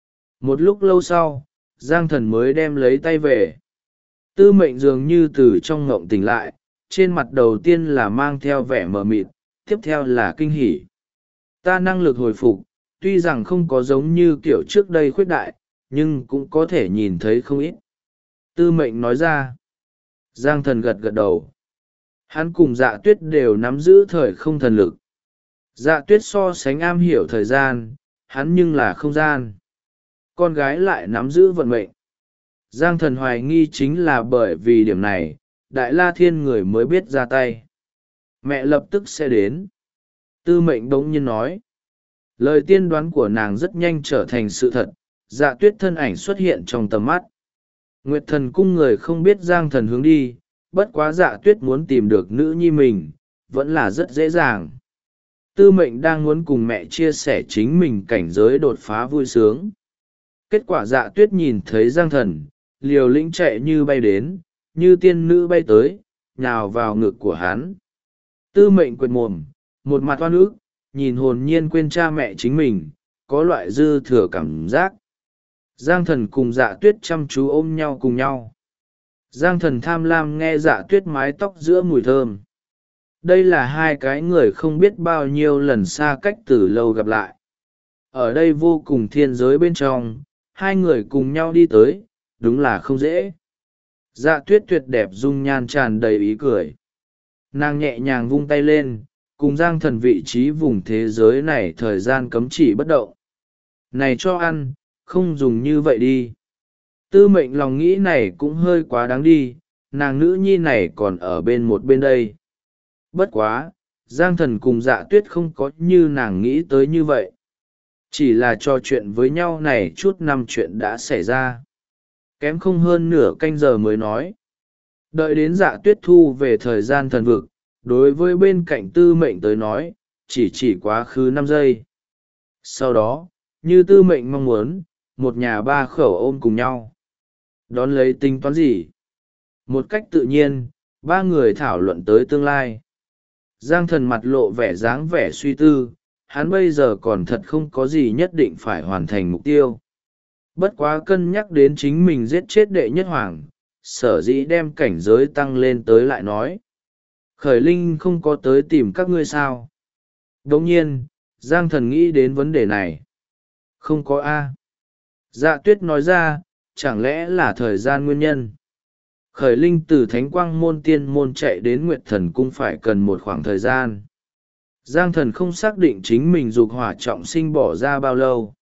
Một lúc lâu sau, Giang thần mới đem lấy tay về. Tư mệnh dường như từ trong ngộng tỉnh lại, trên mặt đầu tiên là mang theo vẻ mờ mịt, tiếp theo là kinh hỉ. Ta năng lực hồi phục, tuy rằng không có giống như kiểu trước đây khuyết đại, nhưng cũng có thể nhìn thấy không ít. Tư mệnh nói ra. Giang thần gật gật đầu. Hắn cùng Dạ Tuyết đều nắm giữ thời không thần lực. Dạ Tuyết so sánh am hiểu thời gian, hắn nhưng là không gian. Con gái lại nắm giữ vận mệnh. Giang thần hoài nghi chính là bởi vì điểm này, Đại La Thiên người mới biết ra tay. Mẹ lập tức sẽ đến. Tư mệnh bỗng nhiên nói. Lời tiên đoán của nàng rất nhanh trở thành sự thật. Dạ Tuyết thân ảnh xuất hiện trong tầm mắt. Nguyệt thần cung người không biết Giang thần hướng đi, bất quá Dạ Tuyết muốn tìm được nữ nhi mình, vẫn là rất dễ dàng. Tư mệnh đang muốn cùng mẹ chia sẻ chính mình cảnh giới đột phá vui sướng. Kết quả Dạ Tuyết nhìn thấy Giang thần, liều lĩnh chạy như bay đến, như tiên nữ bay tới, nhào vào ngực của hắn. Tư mệnh quệt mồm, một mặt oan ức, nhìn hồn nhiên quên cha mẹ chính mình, có loại dư thừa cảm giác. Giang thần cùng Dạ Tuyết chăm chú ôm nhau cùng nhau. Giang thần tham lam nghe Dạ Tuyết mái tóc giữa mùi thơm. Đây là hai cái người không biết bao nhiêu lần xa cách từ lâu gặp lại. Ở đây vô cùng thiên giới bên trong, hai người cùng nhau đi tới, đúng là không dễ. Dạ Tuyết tuyệt đẹp dung nhan tràn đầy ý cười. Nàng nhẹ nhàng vung tay lên, cùng Giang thần vị trí vùng thế giới này thời gian cấm chỉ bất động. Này cho ăn, không dùng như vậy đi. Tư mệnh lòng nghĩ này cũng hơi quá đáng đi, nàng nữ nhi này còn ở bên một bên đây. Bất quá, Giang thần cùng Dạ Tuyết không có như nàng nghĩ tới như vậy. Chỉ là trò chuyện với nhau này chút năm chuyện đã xảy ra. Kém không hơn nửa canh giờ mới nói. Đợi đến Dạ Tuyết thu về thời gian thần vực, đối với bên cạnh tư mệnh tới nói, chỉ quá khứ 5 giây. Sau đó, như tư mệnh mong muốn, một nhà ba khẩu ôm cùng nhau. Đón lấy tính toán gì? Một cách tự nhiên, ba người thảo luận tới tương lai. Giang thần mặt lộ vẻ dáng vẻ suy tư, hắn bây giờ còn thật không có gì nhất định phải hoàn thành mục tiêu. Bất quá cân nhắc đến chính mình giết chết đệ nhất hoàng, sở dĩ đem cảnh giới tăng lên tới lại nói. Khởi linh không có tới tìm các ngươi sao? Đồng nhiên, Giang thần nghĩ đến vấn đề này. Không có A. Dạ Tuyết nói ra, chẳng lẽ là thời gian nguyên nhân? Khởi linh từ Thánh Quang môn tiên môn chạy đến Nguyệt thần cung phải cần một khoảng thời gian. Giang thần không xác định chính mình dục hỏa trọng sinh bỏ ra bao lâu.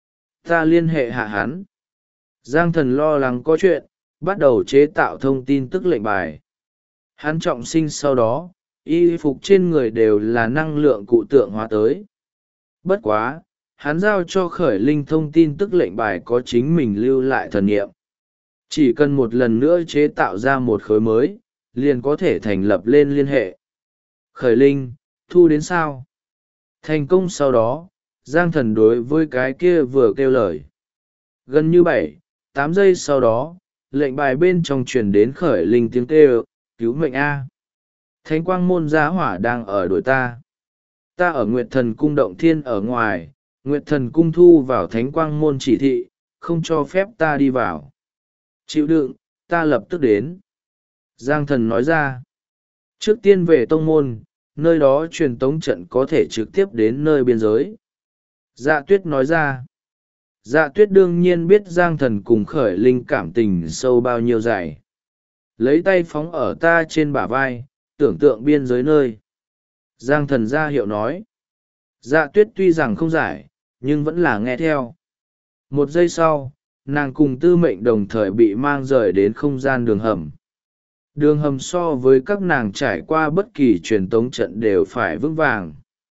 Ta liên hệ hạ hắn. Giang thần lo lắng có chuyện, bắt đầu chế tạo thông tin tức lệnh bài. Hắn trọng sinh sau đó, y phục trên người đều là năng lượng cụ tượng hóa tới. Bất quá, hắn giao cho khởi linh thông tin tức lệnh bài có chính mình lưu lại thần nghiệm. Chỉ cần một lần nữa chế tạo ra một khối mới, liền có thể thành lập lên liên hệ. Khởi linh, thu đến sao? Thành công sau đó, Giang thần đối với cái kia vừa kêu lời. Gần như 7-8 giây sau đó, lệnh bài bên trong truyền đến khởi linh tiếng kêu, cứu mệnh A. Thánh Quang môn giá hỏa đang ở đuổi ta. Ta ở Nguyệt thần cung động thiên ở ngoài, Nguyệt thần cung thu vào Thánh Quang môn chỉ thị, không cho phép ta đi vào. Chịu đựng, ta lập tức đến. Giang thần nói ra. Trước tiên về tông môn, nơi đó truyền tống trận có thể trực tiếp đến nơi biên giới. Dạ Tuyết nói ra. Dạ Tuyết đương nhiên biết Giang thần cùng khởi linh cảm tình sâu bao nhiêu dày. Lấy tay phóng ở ta trên bả vai, tưởng tượng biên giới nơi. Giang thần ra hiệu nói. Dạ Tuyết tuy rằng không giải, nhưng vẫn là nghe theo. Một giây sau, nàng cùng tư mệnh đồng thời bị mang rời đến không gian đường hầm. Đường hầm so với các nàng trải qua bất kỳ truyền tống trận đều phải vững vàng.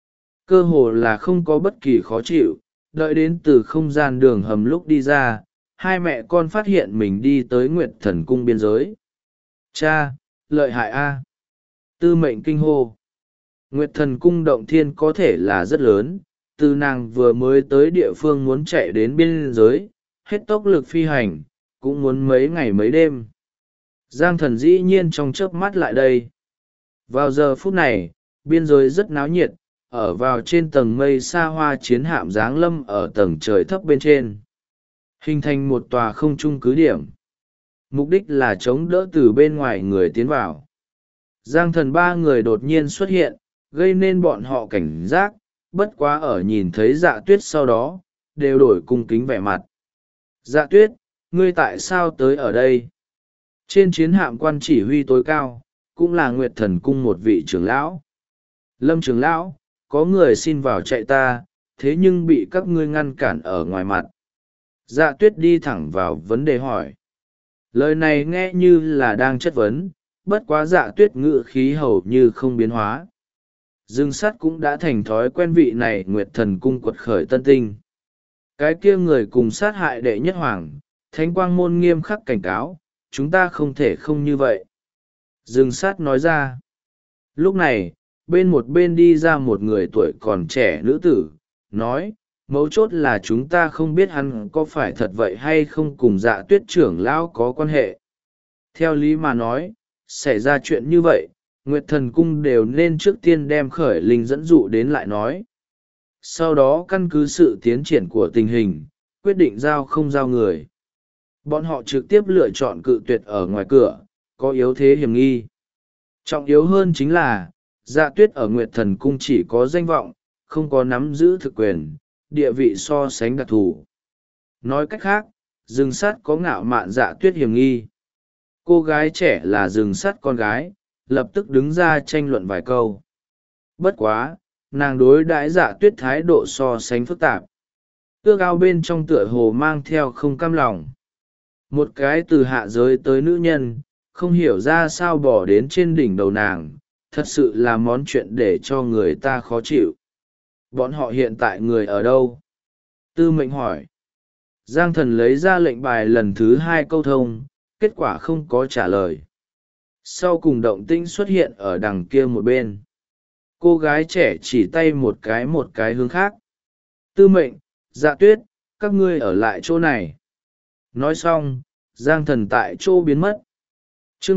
Cơ hồ là không có bất kỳ khó chịu, đợi đến từ không gian đường hầm lúc đi ra, hai mẹ con phát hiện mình đi tới Nguyệt thần cung biên giới. Cha, lợi hại A. Tư mệnh kinh hô. Nguyệt thần cung động thiên có thể là rất lớn, từ nàng vừa mới tới địa phương muốn chạy đến biên giới, hết tốc lực phi hành, cũng muốn mấy ngày mấy đêm. Giang thần dĩ nhiên trong chớp mắt lại đây. Vào giờ phút này, biên giới rất náo nhiệt, ở vào trên tầng mây xa hoa chiến hạm giáng lâm ở tầng trời thấp bên trên, hình thành một tòa không trung cứ điểm. Mục đích là chống đỡ từ bên ngoài người tiến vào. Giang thần ba người đột nhiên xuất hiện, gây nên bọn họ cảnh giác, bất quá ở nhìn thấy Dạ Tuyết sau đó, đều đổi cung kính vẻ mặt. Dạ Tuyết, ngươi tại sao tới ở đây? Trên chiến hạm quan chỉ huy tối cao, cũng là Nguyệt thần cung một vị trưởng lão. Lâm trưởng lão, có người xin vào chạy ta, thế nhưng bị các ngươi ngăn cản ở ngoài mặt. Dạ Tuyết đi thẳng vào vấn đề hỏi. Lời này nghe như là đang chất vấn, bất quá Dạ Tuyết ngữ khí hầu như không biến hóa. Dương sắt cũng đã thành thói quen vị này Nguyệt thần cung quật khởi tân tinh. Cái kia người cùng sát hại đệ nhất hoàng, Thánh Quang môn nghiêm khắc cảnh cáo, chúng ta không thể không như vậy. Dương sắt nói ra. Lúc này, một bên đi ra một người tuổi còn trẻ nữ tử, nói, mấu chốt là chúng ta không biết hắn có phải thật vậy hay không cùng Dạ Tuyết trưởng lão có quan hệ. Theo lý mà nói, xảy ra chuyện như vậy, Nguyệt thần cung đều nên trước tiên đem khởi linh dẫn dụ đến lại nói. Sau đó căn cứ sự tiến triển của tình hình, quyết định giao không giao người. Bọn họ trực tiếp lựa chọn cự tuyệt ở ngoài cửa, có yếu thế hiểm nghi. Trọng yếu hơn chính là, Dạ Tuyết ở Nguyệt thần cung chỉ có danh vọng, không có nắm giữ thực quyền, địa vị so sánh đặc thù. Nói cách khác, rừng sắt có ngạo mạn Dạ Tuyết hiểm nghi. Cô gái trẻ là rừng sắt con gái, lập tức đứng ra tranh luận vài câu. Bất quá, nàng đối đãi Dạ Tuyết thái độ so sánh phức tạp. Ước ao bên trong tựa hồ mang theo không cam lòng. Một cái từ hạ giới tới nữ nhân, không hiểu ra sao bỏ đến trên đỉnh đầu nàng, thật sự là món chuyện để cho người ta khó chịu. Bọn họ hiện tại người ở đâu? Tư mệnh hỏi. Giang thần lấy ra lệnh bài lần thứ 2 câu thông, kết quả không có trả lời. Sau cùng động tĩnh xuất hiện ở đằng kia một bên. Cô gái trẻ chỉ tay một cái hướng khác. Tư mệnh, Dạ Tuyết, các ngươi ở lại chỗ này. Nói xong, Giang thần tại chỗ biến mất. Chương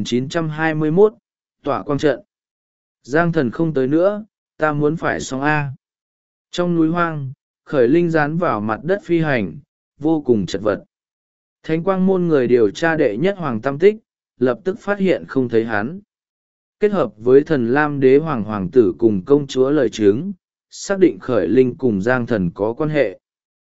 3921, tỏa quang trận. Giang thần không tới nữa, ta muốn phải xong A. Trong núi hoang, khởi linh dán vào mặt đất phi hành, vô cùng chật vật. Thánh Quang môn người điều tra đệ nhất hoàng tam tích, lập tức phát hiện không thấy hắn. Kết hợp với thần Lam đế hoàng tử cùng công chúa lời chứng, xác định khởi linh cùng Giang thần có quan hệ.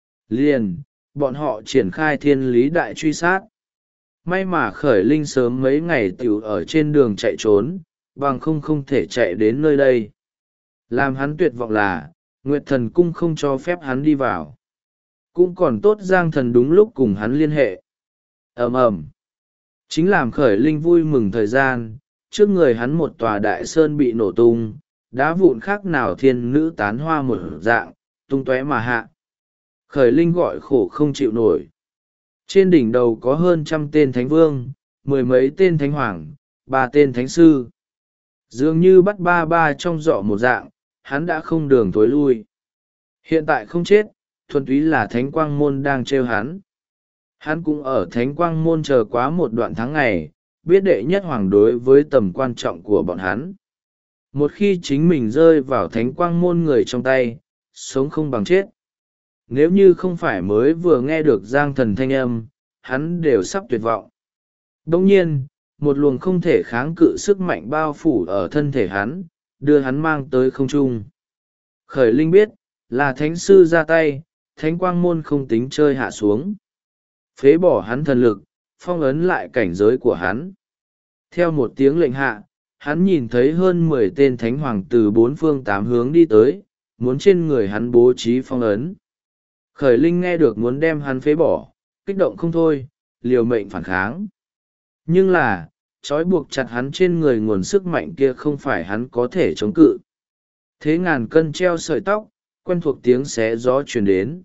Liền, bọn họ triển khai thiên lý đại truy sát. May mà khởi linh sớm mấy ngày tiểu ở trên đường chạy trốn, bằng không thể chạy đến nơi đây. Làm hắn tuyệt vọng là, Nguyệt thần cung không cho phép hắn đi vào. Cũng còn tốt Giang thần đúng lúc cùng hắn liên hệ. Ầm ầm, chính làm khởi linh vui mừng thời gian, trước người hắn một tòa đại sơn bị nổ tung, đá vụn khác nào thiên nữ tán hoa một dạng, tung tóe mà hạ. Khởi linh gọi khổ không chịu nổi. Trên đỉnh đầu có hơn 100 tên thánh vương, 10 mấy tên thánh hoàng, 3 tên thánh sư. Dường như bắt ba trong giỏ một dạng, hắn đã không đường tối lui. Hiện tại không chết, thuần túy là Thánh Quang môn đang trêu hắn. Hắn cũng ở Thánh Quang môn chờ quá một đoạn tháng ngày, biết đệ nhất hoàng đối với tầm quan trọng của bọn hắn. Một khi chính mình rơi vào Thánh Quang môn người trong tay, sống không bằng chết. Nếu như không phải mới vừa nghe được Giang thần thanh âm, hắn đều sắp tuyệt vọng. Đồng nhiên, một luồng không thể kháng cự sức mạnh bao phủ ở thân thể hắn, đưa hắn mang tới không trung. Khởi linh biết, là thánh sư ra tay, Thánh Quang môn không tính chơi hạ xuống. Phế bỏ hắn thần lực, phong ấn lại cảnh giới của hắn. Theo một tiếng lệnh hạ, hắn nhìn thấy hơn 10 tên thánh hoàng từ 4 phương 8 hướng đi tới, muốn trên người hắn bố trí phong ấn. Khởi linh nghe được muốn đem hắn phế bỏ, kích động không thôi, liều mệnh phản kháng. Nhưng là, trói buộc chặt hắn trên người nguồn sức mạnh kia không phải hắn có thể chống cự. Thế ngàn cân treo sợi tóc, quen thuộc tiếng xé gió truyền đến.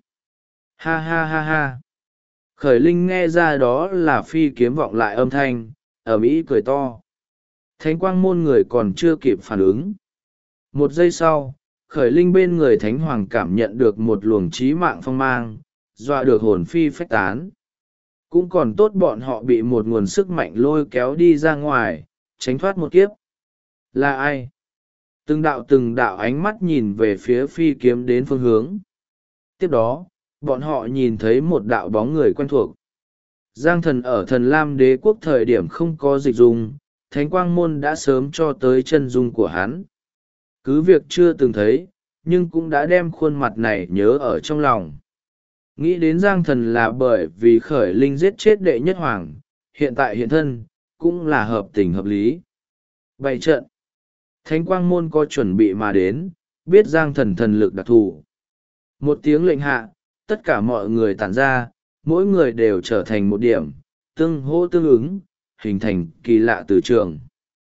Ha ha ha ha. Khởi linh nghe ra đó là phi kiếm vọng lại âm thanh, ầm ĩ cười to. Thánh quang môn người còn chưa kịp phản ứng. Một giây sau, khởi linh bên người thánh hoàng cảm nhận được một luồng trí mạng phong mang, dọa được hồn phi phách tán. Cũng còn tốt bọn họ bị một nguồn sức mạnh lôi kéo đi ra ngoài, tránh thoát một kiếp. Là ai? Từng đạo ánh mắt nhìn về phía phi kiếm đến phương hướng. Tiếp đó, bọn họ nhìn thấy một đạo bóng người quen thuộc. Giang Thần ở Thần Lam Đế quốc thời điểm không có dịch dung, Thánh Quang Môn đã sớm cho tới chân dung của hắn. Cứ việc chưa từng thấy, nhưng cũng đã đem khuôn mặt này nhớ ở trong lòng. Nghĩ đến Giang Thần là bởi vì khởi linh giết chết đệ nhất hoàng, hiện tại hiện thân, cũng là hợp tình hợp lý. Bày trận. Thánh Quang Môn có chuẩn bị mà đến, biết Giang Thần thần lực đặc thù. Một tiếng lệnh hạ, tất cả mọi người tản ra, mỗi người đều trở thành một điểm, tương hỗ tương ứng, hình thành kỳ lạ từ trường.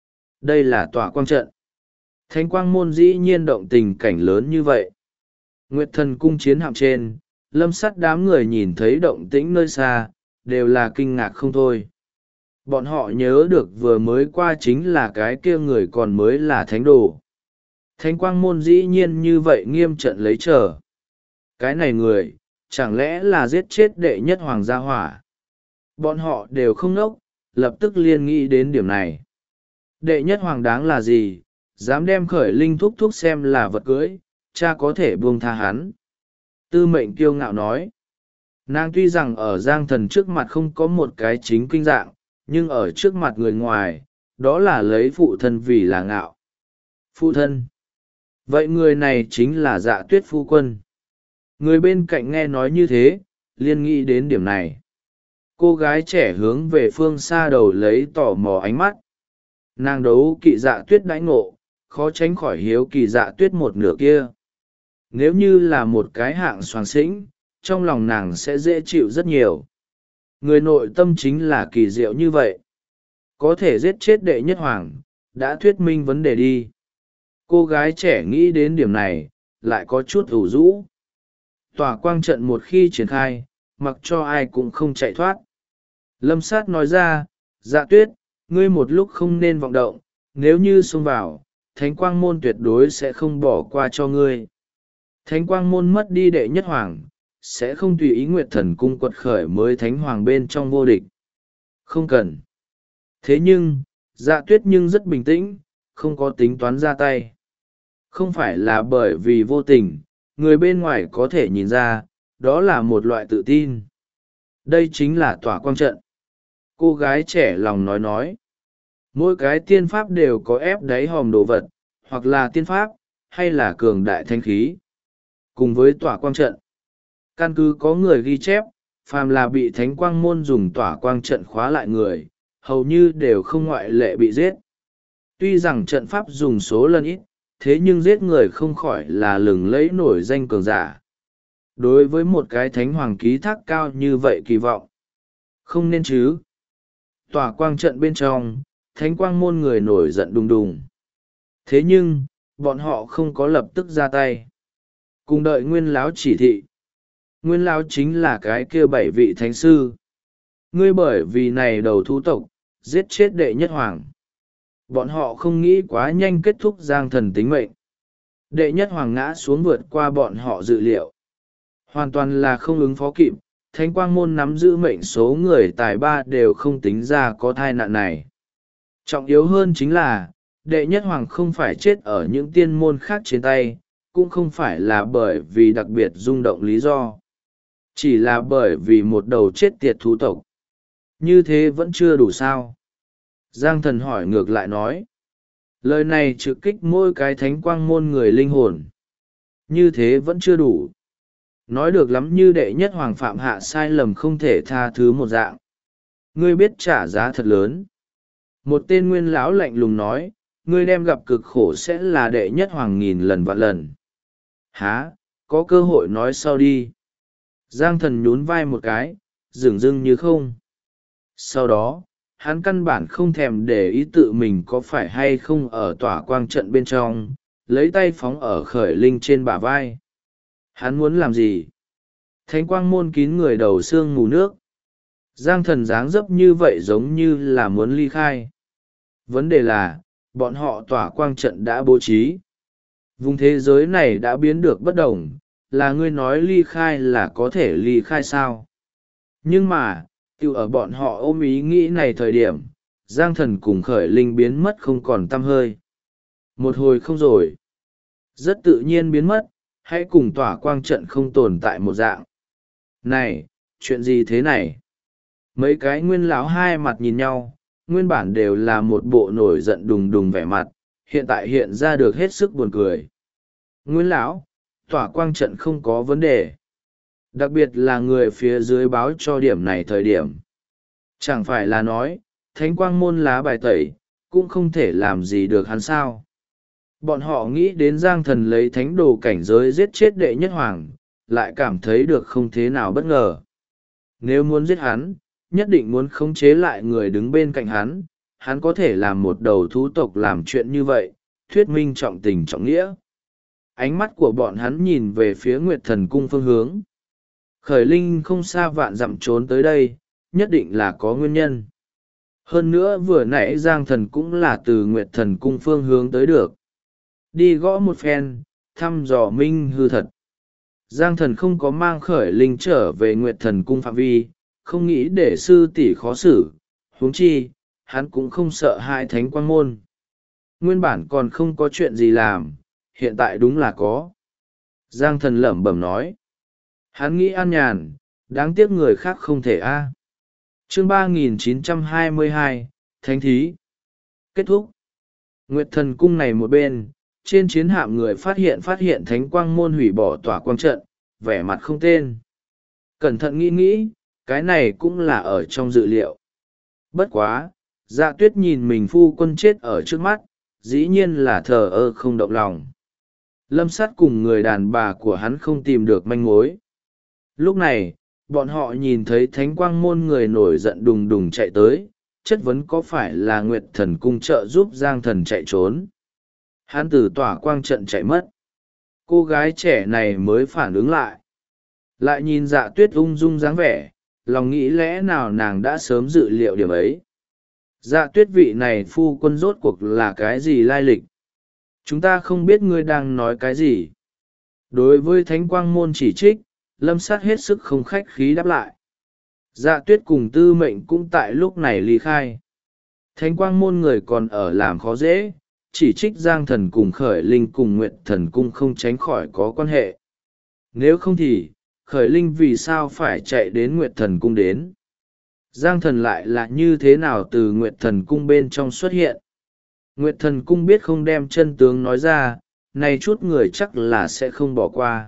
Đây là tòa quang trận. Thánh Quang Môn dĩ nhiên động tình cảnh lớn như vậy. Nguyệt Thần cung chiến hạm trên, Lâm Sắt đám người nhìn thấy động tĩnh nơi xa, đều là kinh ngạc không thôi. Bọn họ nhớ được vừa mới qua chính là cái kia người còn mới là thánh đồ. Thánh Quang Môn dĩ nhiên như vậy nghiêm trận lấy trở. Cái này người, chẳng lẽ là giết chết đệ nhất hoàng gia hỏa? Bọn họ đều không ngốc, lập tức liên nghĩ đến điểm này. Đệ nhất hoàng đáng là gì, dám đem khởi linh thúc thúc xem là vật cưới, cha có thể buông tha hắn. Tư Mệnh kiêu ngạo nói. Nàng tuy rằng ở Giang Thần trước mặt không có một cái chính kinh dạng, nhưng ở trước mặt người ngoài, đó là lấy phụ thân vì là ngạo. Phụ thân. Vậy người này chính là Dạ Tuyết phu quân. Người bên cạnh nghe nói như thế, liên nghĩ đến điểm này. Cô gái trẻ hướng về phương xa đầu lấy tò mò ánh mắt. Nàng đấu kỵ Dạ Tuyết đãi ngộ, khó tránh khỏi hiếu kỳ Dạ Tuyết một nửa kia. Nếu như là một cái hạng soàng xĩnh, trong lòng nàng sẽ dễ chịu rất nhiều. Người nội tâm chính là kỳ diệu như vậy. Có thể giết chết đệ nhất hoàng, đã thuyết minh vấn đề đi. Cô gái trẻ nghĩ đến điểm này, lại có chút ủ rũ. Tòa quang trận một khi triển khai, mặc cho ai cũng không chạy thoát. Lâm Sát nói ra, Dạ Tuyết, ngươi một lúc không nên vọng động, nếu như xông vào, Thánh Quang Môn tuyệt đối sẽ không bỏ qua cho ngươi. Thánh Quang Môn mất đi đệ nhất hoàng, sẽ không tùy ý Nguyệt Thần cung quật khởi mới Thánh Hoàng bên trong vô địch. Không cần. Thế nhưng, Dạ Tuyết nhưng rất bình tĩnh, không có tính toán ra tay. Không phải là bởi vì vô tình, người bên ngoài có thể nhìn ra, đó là một loại tự tin. Đây chính là tỏa quang trận. Cô gái trẻ lòng nói. Mỗi cái tiên pháp đều có ép đáy hòm đồ vật, hoặc là tiên pháp, hay là cường đại thanh khí. Cùng với tỏa quang trận. Căn cứ có người ghi chép, phàm là bị Thánh Quang Môn dùng tỏa quang trận khóa lại người, hầu như đều không ngoại lệ bị giết. Tuy rằng trận pháp dùng số lần ít, thế nhưng giết người không khỏi là lừng lẫy nổi danh cường giả. Đối với một cái thánh hoàng ký thác cao như vậy kỳ vọng. Không nên chứ. Tỏa quang trận bên trong, Thánh Quang Môn người nổi giận đùng đùng. Thế nhưng, bọn họ không có lập tức ra tay. Cùng đợi Nguyên Lão chỉ thị. Nguyên Lão chính là cái kia 7 vị thánh sư. Ngươi bởi vì này đầu thú tộc, giết chết đệ nhất hoàng. Bọn họ không nghĩ quá nhanh kết thúc Giang Thần tính mệnh. Đệ nhất hoàng ngã xuống vượt qua bọn họ dự liệu. Hoàn toàn là không ứng phó kịp, Thánh Quang Môn nắm giữ mệnh số người tài ba đều không tính ra có thai nạn này. Trọng yếu hơn chính là, đệ nhất hoàng không phải chết ở những tiên môn khác trên tay, cũng không phải là bởi vì đặc biệt rung động lý do. Chỉ là bởi vì một đầu chết tiệt thú tộc. Như thế vẫn chưa đủ sao? Giang Thần hỏi ngược lại nói. Lời này trực kích mỗi cái Thánh Quang Môn người linh hồn. Như thế vẫn chưa đủ. Nói được lắm như đệ nhất hoàng phạm hạ sai lầm không thể tha thứ một dạng. Ngươi biết trả giá thật lớn. Một tên Nguyên Lão lạnh lùng nói, ngươi đem gặp cực khổ sẽ là đệ nhất hoàng nghìn lần vạn lần. Hả, có cơ hội nói sau đi. Giang Thần nhún vai một cái, dửng dưng như không. Sau đó, hắn căn bản không thèm để ý tự mình có phải hay không ở tỏa quang trận bên trong, lấy tay phóng ở khởi linh trên bả vai. Hắn muốn làm gì? Thánh Quang Môn kín người đầu xương mù nước. Giang Thần dáng dấp như vậy giống như là muốn ly khai. Vấn đề là, bọn họ tỏa quang trận đã bố trí. Vùng thế giới này đã biến được bất đồng, là ngươi nói ly khai là có thể ly khai sao? Nhưng mà, tự ở bọn họ ôm ý nghĩ này thời điểm, Giang Thần cùng Khởi Linh biến mất không còn tăm hơi. Một hồi không rồi. Rất tự nhiên biến mất, hãy cùng tỏa quang trận không tồn tại một dạng. Này, chuyện gì thế này? Mấy cái nguyên lão hai mặt nhìn nhau, nguyên bản đều là một bộ nổi giận đùng đùng vẻ mặt, hiện tại hiện ra được hết sức buồn cười. Nguyên lão, tỏa quang trận không có vấn đề. Đặc biệt là người phía dưới báo cho điểm này thời điểm. Chẳng phải là nói, thánh quang môn lá bài tẩy, cũng không thể làm gì được hắn sao. Bọn họ nghĩ đến Giang Thần lấy thánh đồ cảnh giới giết chết đệ nhất hoàng, lại cảm thấy được không thế nào bất ngờ. Nếu muốn giết hắn, nhất định muốn khống chế lại người đứng bên cạnh hắn có thể làm một đầu thú tộc làm chuyện như vậy, thuyết minh trọng tình trọng nghĩa. Ánh mắt của bọn hắn nhìn về phía Nguyệt Thần Cung phương hướng. Khởi Linh không xa vạn dặm trốn tới đây, nhất định là có nguyên nhân. Hơn nữa vừa nãy Giang Thần cũng là từ Nguyệt Thần Cung phương hướng tới được. Đi gõ một phen, thăm dò minh hư thật. Giang Thần không có mang Khởi Linh trở về Nguyệt Thần Cung phạm vi, không nghĩ để sư tỷ khó xử, huống chi, hắn cũng không sợ hai thánh quang môn. Nguyên bản còn không có chuyện gì làm, hiện tại đúng là có. Giang Thần lẩm bẩm nói. Hắn nghĩ an nhàn, đáng tiếc người khác không thể a. Chương 3922, Thánh Thí. Kết thúc. Nguyệt Thần Cung này một bên, trên chiến hạm người phát hiện thánh quang môn hủy bỏ tỏa quang trận, vẻ mặt không tên. Cẩn thận nghĩ, cái này cũng là ở trong dự liệu. Bất quá, Dạ Tuyết nhìn mình phu quân chết ở trước mắt, dĩ nhiên là thờ ơ không động lòng. Lâm Sát cùng người đàn bà của hắn không tìm được manh mối. Lúc này, bọn họ nhìn thấy thánh quang môn người nổi giận đùng đùng chạy tới, chất vấn có phải là Nguyệt Thần Cung trợ giúp Giang Thần chạy trốn. Hắn từ tỏa quang trận chạy mất. Cô gái trẻ này mới phản ứng lại. Lại nhìn Dạ Tuyết ung dung dáng vẻ, lòng nghĩ lẽ nào nàng đã sớm dự liệu điểm ấy. Dạ Tuyết vị này phu quân rốt cuộc là cái gì lai lịch? Chúng ta không biết ngươi đang nói cái gì. Đối với thánh quang môn chỉ trích, Lâm Sát hết sức không khách khí đáp lại. Dạ Tuyết cùng Tư Mệnh cũng tại lúc này ly khai. Thánh quang môn người còn ở làm khó dễ, chỉ trích Giang Thần cùng Khởi Linh cùng Nguyệt Thần Cung không tránh khỏi có quan hệ. Nếu không thì, Khởi Linh vì sao phải chạy đến Nguyệt Thần Cung đến? Giang Thần lại là như thế nào từ Nguyệt Thần Cung bên trong xuất hiện? Nguyệt Thần Cung biết không đem chân tướng nói ra, này chút người chắc là sẽ không bỏ qua.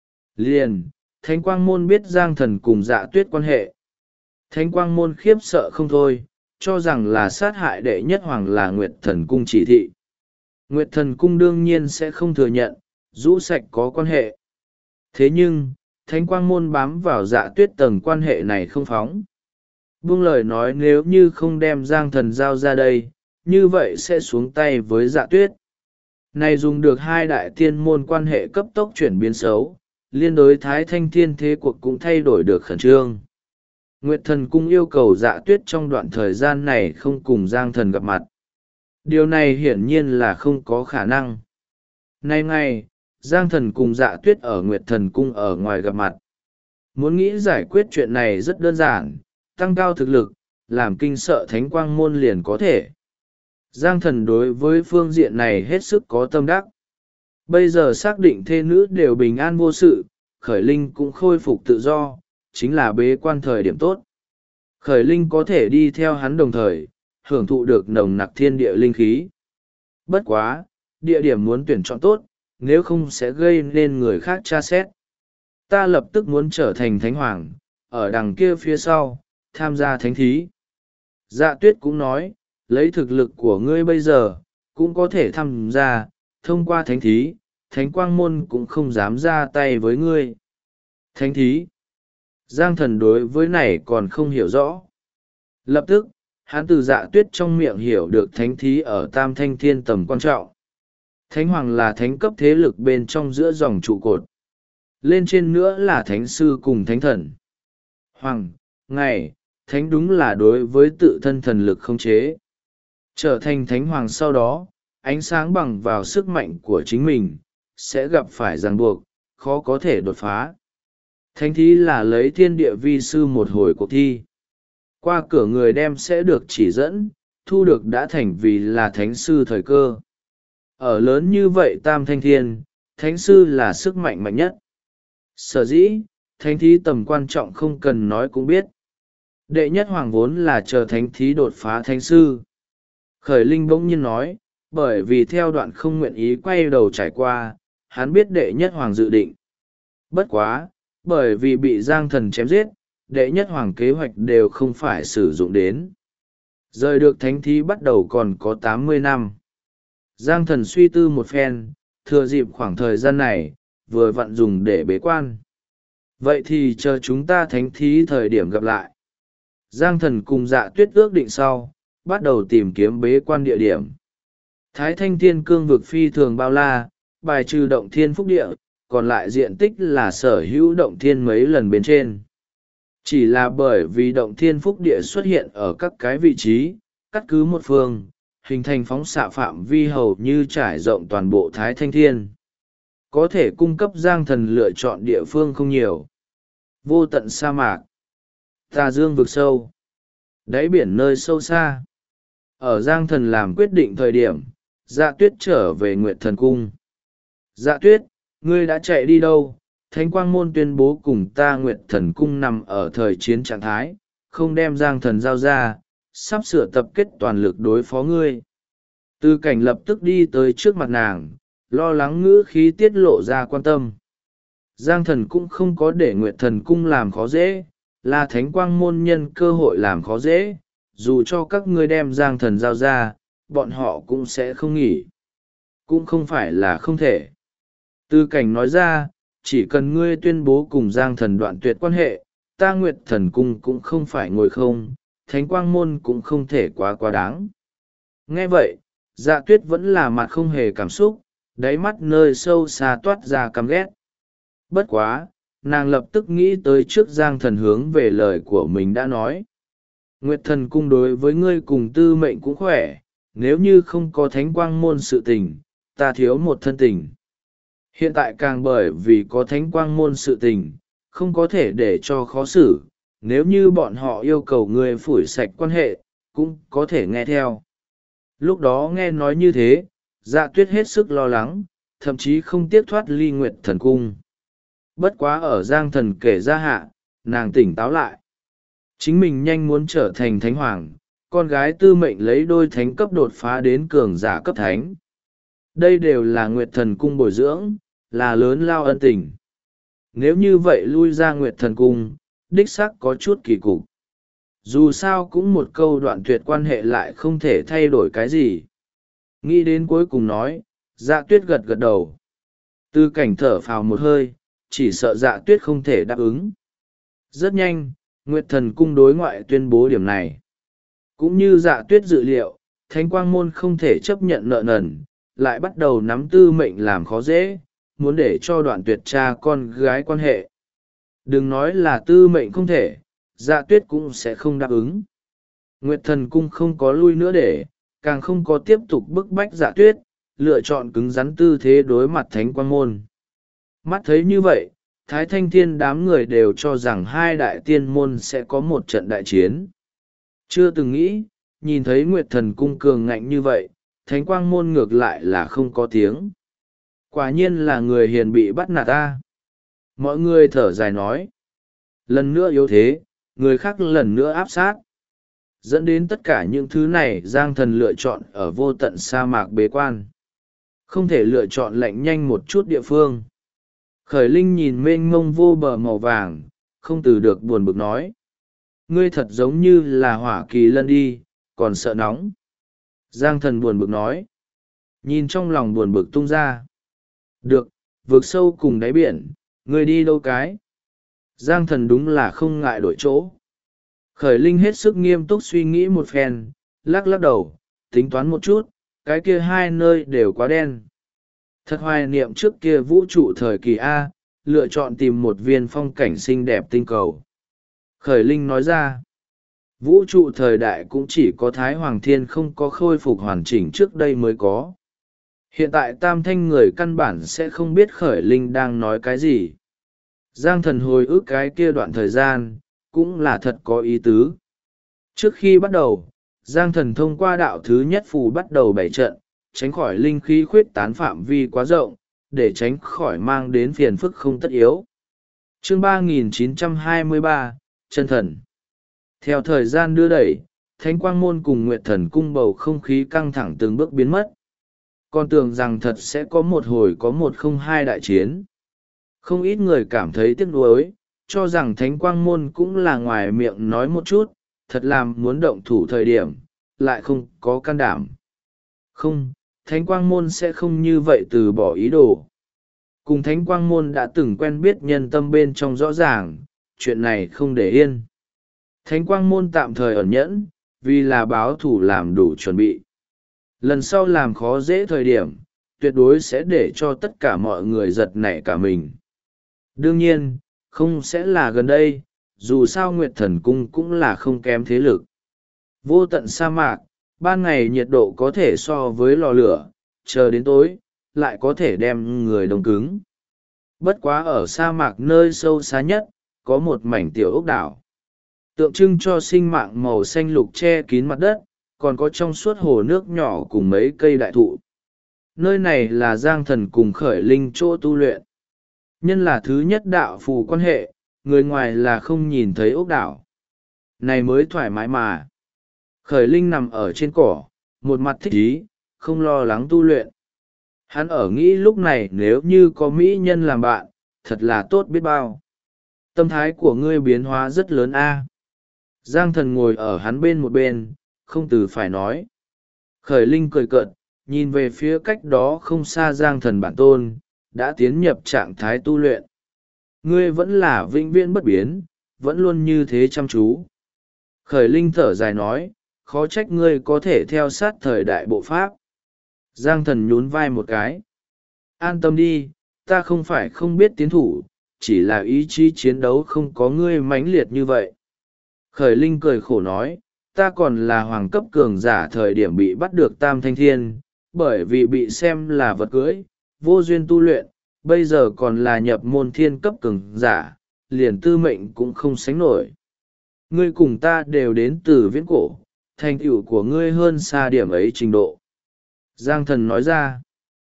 Liền, Thánh Quang Môn biết Giang Thần cùng Dạ Tuyết quan hệ. Thánh Quang Môn khiếp sợ không thôi, cho rằng là sát hại đệ nhất hoàng là Nguyệt Thần Cung chỉ thị. Nguyệt Thần Cung đương nhiên sẽ không thừa nhận, rũ sạch có quan hệ. Thế nhưng, Thánh Quang Môn bám vào Dạ Tuyết tầng quan hệ này không phóng. Buông lời nói nếu như không đem Giang Thần giao ra đây, như vậy sẽ xuống tay với Dạ Tuyết. Này dùng được hai đại tiên môn quan hệ cấp tốc chuyển biến xấu, liên đối Thái Thanh Thiên thế cuộc cũng thay đổi được khẩn trương. Nguyệt Thần Cung yêu cầu Dạ Tuyết trong đoạn thời gian này không cùng Giang Thần gặp mặt. Điều này hiển nhiên là không có khả năng. Nay ngày, Giang Thần cùng Dạ Tuyết ở Nguyệt Thần Cung ở ngoài gặp mặt. Muốn nghĩ giải quyết chuyện này rất đơn giản, tăng cao thực lực, làm kinh sợ Thánh Quang Môn liền có thể. Giang Thần đối với phương diện này hết sức có tâm đắc. Bây giờ xác định thê nữ đều bình an vô sự, Khởi Linh cũng khôi phục tự do, chính là bế quan thời điểm tốt. Khởi Linh có thể đi theo hắn đồng thời, hưởng thụ được nồng nặc thiên địa linh khí. Bất quá, địa điểm muốn tuyển chọn tốt, nếu không sẽ gây nên người khác tra xét. Ta lập tức muốn trở thành thánh hoàng, ở đằng kia phía sau, tham gia thánh thí. Dạ Tuyết cũng nói, lấy thực lực của ngươi bây giờ, cũng có thể tham gia, thông qua thánh thí, Thánh Quang Môn cũng không dám ra tay với ngươi. Thánh thí. Giang Thần đối với này còn không hiểu rõ. Lập tức, hắn từ Dạ Tuyết trong miệng hiểu được thánh thí ở Tam Thanh Thiên tầm quan trọng. Thánh Hoàng là thánh cấp thế lực bên trong giữa dòng trụ cột. Lên trên nữa là thánh sư cùng thánh thần. Hoàng, ngày, thánh đúng là đối với tự thân thần lực không chế. Trở thành thánh hoàng sau đó, ánh sáng bằng vào sức mạnh của chính mình sẽ gặp phải ràng buộc, khó có thể đột phá. Thánh thí là lấy thiên địa vi sư một hồi cuộc thi. Qua cửa người đem sẽ được chỉ dẫn, thu được đã thành vì là thánh sư thời cơ. Ở lớn như vậy tam thanh thiên, thánh sư là sức mạnh mạnh nhất. Sở dĩ, thánh thí tầm quan trọng không cần nói cũng biết. Đệ nhất hoàng vốn là chờ thánh thí đột phá thánh sư. Khởi Linh bỗng nhiên nói, bởi vì theo đoạn không nguyện ý quay đầu trải qua, hắn biết đệ nhất hoàng dự định. Bất quá, bởi vì bị Giang Thần chém giết, đệ nhất hoàng kế hoạch đều không phải sử dụng đến. Rời được thánh thí bắt đầu còn có 80 năm. Giang Thần suy tư một phen, thừa dịp khoảng thời gian này, vừa vặn dùng để bế quan. Vậy thì chờ chúng ta thánh thí thời điểm gặp lại. Giang Thần cùng Dạ Tuyết ước định sau, bắt đầu tìm kiếm bế quan địa điểm. Thái Thanh Thiên cương vực phi thường bao la, bài trừ động thiên phúc địa, còn lại diện tích là sở hữu động thiên mấy lần bên trên. Chỉ là bởi vì động thiên phúc địa xuất hiện ở các cái vị trí, cắt cứ một phương, hình thành phóng xạ phạm vi hầu như trải rộng toàn bộ Thái Thanh Thiên. Có thể cung cấp Giang Thần lựa chọn địa phương không nhiều. Vô tận sa mạc, Tà Dương vực sâu, đáy biển nơi sâu xa. Ở Giang Thần làm quyết định thời điểm, Dạ Tuyết trở về Nguyệt Thần Cung. Dạ Tuyết, ngươi đã chạy đi đâu? Thánh Quang Môn tuyên bố cùng ta Nguyệt Thần Cung nằm ở thời chiến trạng thái, không đem Giang Thần giao ra, sắp sửa tập kết toàn lực đối phó ngươi. Tư Cảnh lập tức đi tới trước mặt nàng, lo lắng ngữ khí tiết lộ ra quan tâm. Giang Thần cũng không có để Nguyệt Thần Cung làm khó dễ, là Thánh Quang Môn nhân cơ hội làm khó dễ, dù cho các ngươi đem Giang Thần giao ra, bọn họ cũng sẽ không nghỉ. Cũng không phải là không thể. Tư Cảnh nói ra, chỉ cần ngươi tuyên bố cùng Giang Thần đoạn tuyệt quan hệ, ta Nguyệt Thần Cung cũng không phải ngồi không, Thánh Quang Môn cũng không thể quá đáng. Nghe vậy, Dạ Tuyết vẫn là mặt không hề cảm xúc, đáy mắt nơi sâu xa toát ra căm ghét. Bất quá, nàng lập tức nghĩ tới trước Giang Thần hướng về lời của mình đã nói. Nguyệt Thần Cung đối với ngươi cùng tư mệnh cũng khỏe, nếu như không có Thánh Quang Môn sự tình, ta thiếu một thân tình. Hiện tại càng bởi vì có Thánh Quang Môn sự tình, không có thể để cho khó xử, nếu như bọn họ yêu cầu ngươi phủi sạch quan hệ, cũng có thể nghe theo. Lúc đó nghe nói như thế, Dạ Tuyết hết sức lo lắng, thậm chí không tiếc thoát ly Nguyệt Thần Cung. Bất quá ở Giang Thần kể ra hạ, nàng tỉnh táo lại. Chính mình nhanh muốn trở thành thánh hoàng, con gái tư mệnh lấy đôi thánh cấp đột phá đến cường giả cấp thánh. Đây đều là Nguyệt Thần Cung bồi dưỡng, là lớn lao ân tình. Nếu như vậy lui ra Nguyệt Thần Cung, đích xác có chút kỳ cục. Dù sao cũng một câu đoạn tuyệt quan hệ lại không thể thay đổi cái gì. Nghĩ đến cuối cùng nói, Dạ Tuyết gật gật đầu. Tư Cảnh thở phào một hơi, chỉ sợ Dạ Tuyết không thể đáp ứng. Rất nhanh, Nguyệt Thần Cung đối ngoại tuyên bố điểm này. Cũng như Dạ Tuyết dự liệu, Thánh Quang Môn không thể chấp nhận nợ nần, lại bắt đầu nắm tư mệnh làm khó dễ, muốn để cho đoạn tuyệt cha con gái quan hệ. Đừng nói là tư mệnh không thể, Dạ Tuyết cũng sẽ không đáp ứng. Nguyệt Thần Cung không có lui nữa để, càng không có tiếp tục bức bách Dạ Tuyết, lựa chọn cứng rắn tư thế đối mặt Thánh Quang Môn. Mắt thấy như vậy, Thái Thanh Thiên đám người đều cho rằng hai đại tiên môn sẽ có một trận đại chiến. Chưa từng nghĩ, nhìn thấy Nguyệt Thần Cung cường ngạnh như vậy, Thánh Quang Môn ngược lại là không có tiếng. Quả nhiên là người hiền bị bắt nạt ta. Mọi người thở dài nói. Lần nữa yếu thế, người khác lần nữa áp sát. Dẫn đến tất cả những thứ này Giang Thần lựa chọn ở vô tận sa mạc bế quan. Không thể lựa chọn lạnh nhanh một chút địa phương. Khởi Linh nhìn mênh mông vô bờ màu vàng, không từ được buồn bực nói. Ngươi thật giống như là hỏa kỳ lân đi, còn sợ nóng. Giang Thần buồn bực nói. Nhìn trong lòng buồn bực tung ra. Được, vượt sâu cùng đáy biển, ngươi đi đâu cái? Giang Thần đúng là không ngại đổi chỗ. Khởi Linh hết sức nghiêm túc suy nghĩ một phen, lắc lắc đầu, tính toán một chút, cái kia hai nơi đều quá đen. Thật hoài niệm trước kia vũ trụ thời kỳ A, lựa chọn tìm một viên phong cảnh xinh đẹp tinh cầu. Khởi Linh nói ra, vũ trụ thời đại cũng chỉ có Thái Hoàng Thiên không có khôi phục hoàn chỉnh trước đây mới có. Hiện tại tam thanh người căn bản sẽ không biết khởi linh đang nói cái gì. Giang thần hồi ức cái kia đoạn thời gian, cũng là thật có ý tứ. Trước khi bắt đầu, Giang thần thông qua đạo thứ nhất phù bắt đầu bày trận, tránh khỏi linh khí khuyết tán phạm vi quá rộng, để tránh khỏi mang đến phiền phức không tất yếu. Chương 3923, Chân thần. Theo thời gian đưa đẩy, Thánh Quang Môn cùng Nguyệt Thần Cung bầu không khí căng thẳng từng bước biến mất. Còn tưởng rằng thật sẽ có một hồi có một không hai đại chiến. Không ít người cảm thấy tiếc nuối, cho rằng Thánh Quang Môn cũng là ngoài miệng nói một chút, thật làm muốn động thủ thời điểm, lại không có can đảm. Không, Thánh Quang Môn sẽ không như vậy từ bỏ ý đồ. Cùng Thánh Quang Môn đã từng quen biết nhân tâm bên trong rõ ràng, chuyện này không để yên. Thánh Quang Môn tạm thời ẩn nhẫn, vì là báo thủ làm đủ chuẩn bị. Lần sau làm khó dễ thời điểm, tuyệt đối sẽ để cho tất cả mọi người giật nảy cả mình. Đương nhiên, không sẽ là gần đây, dù sao Nguyệt Thần Cung cũng là không kém thế lực. Vô tận sa mạc, ban ngày nhiệt độ có thể so với lò lửa, chờ đến tối, lại có thể đem người đông cứng. Bất quá ở sa mạc nơi sâu xa nhất, có một mảnh tiểu ốc đảo. Tượng trưng cho sinh mạng màu xanh lục che kín mặt đất, còn có trong suốt hồ nước nhỏ cùng mấy cây đại thụ. Nơi này là Giang thần cùng khởi linh chỗ tu luyện. Nhân là thứ nhất đạo phù quan hệ, người ngoài là không nhìn thấy ốc đảo. Này mới thoải mái mà. Khởi linh nằm ở trên cỏ, một mặt thích ý, không lo lắng tu luyện. Hắn ở nghĩ lúc này nếu như có mỹ nhân làm bạn, thật là tốt biết bao. Tâm thái của ngươi biến hóa rất lớn a. Giang thần ngồi ở hắn bên một bên, không từ phải nói. Khởi linh cười cợt, nhìn về phía cách đó không xa Giang thần bản tôn, đã tiến nhập trạng thái tu luyện. Ngươi vẫn là vĩnh viễn bất biến, vẫn luôn như thế chăm chú. Khởi linh thở dài nói, khó trách ngươi có thể theo sát thời đại bộ pháp. Giang thần nhún vai một cái. An tâm đi, ta không phải không biết tiến thủ, chỉ là ý chí chiến đấu không có ngươi mãnh liệt như vậy. Khởi linh cười khổ nói, ta còn là hoàng cấp cường giả thời điểm bị bắt được Tam Thanh Thiên, bởi vì bị xem là vật cưỡi, vô duyên tu luyện, bây giờ còn là nhập môn thiên cấp cường giả, liền tư mệnh cũng không sánh nổi. Ngươi cùng ta đều đến từ viễn cổ, thành tựu của ngươi hơn xa điểm ấy trình độ. Giang thần nói ra,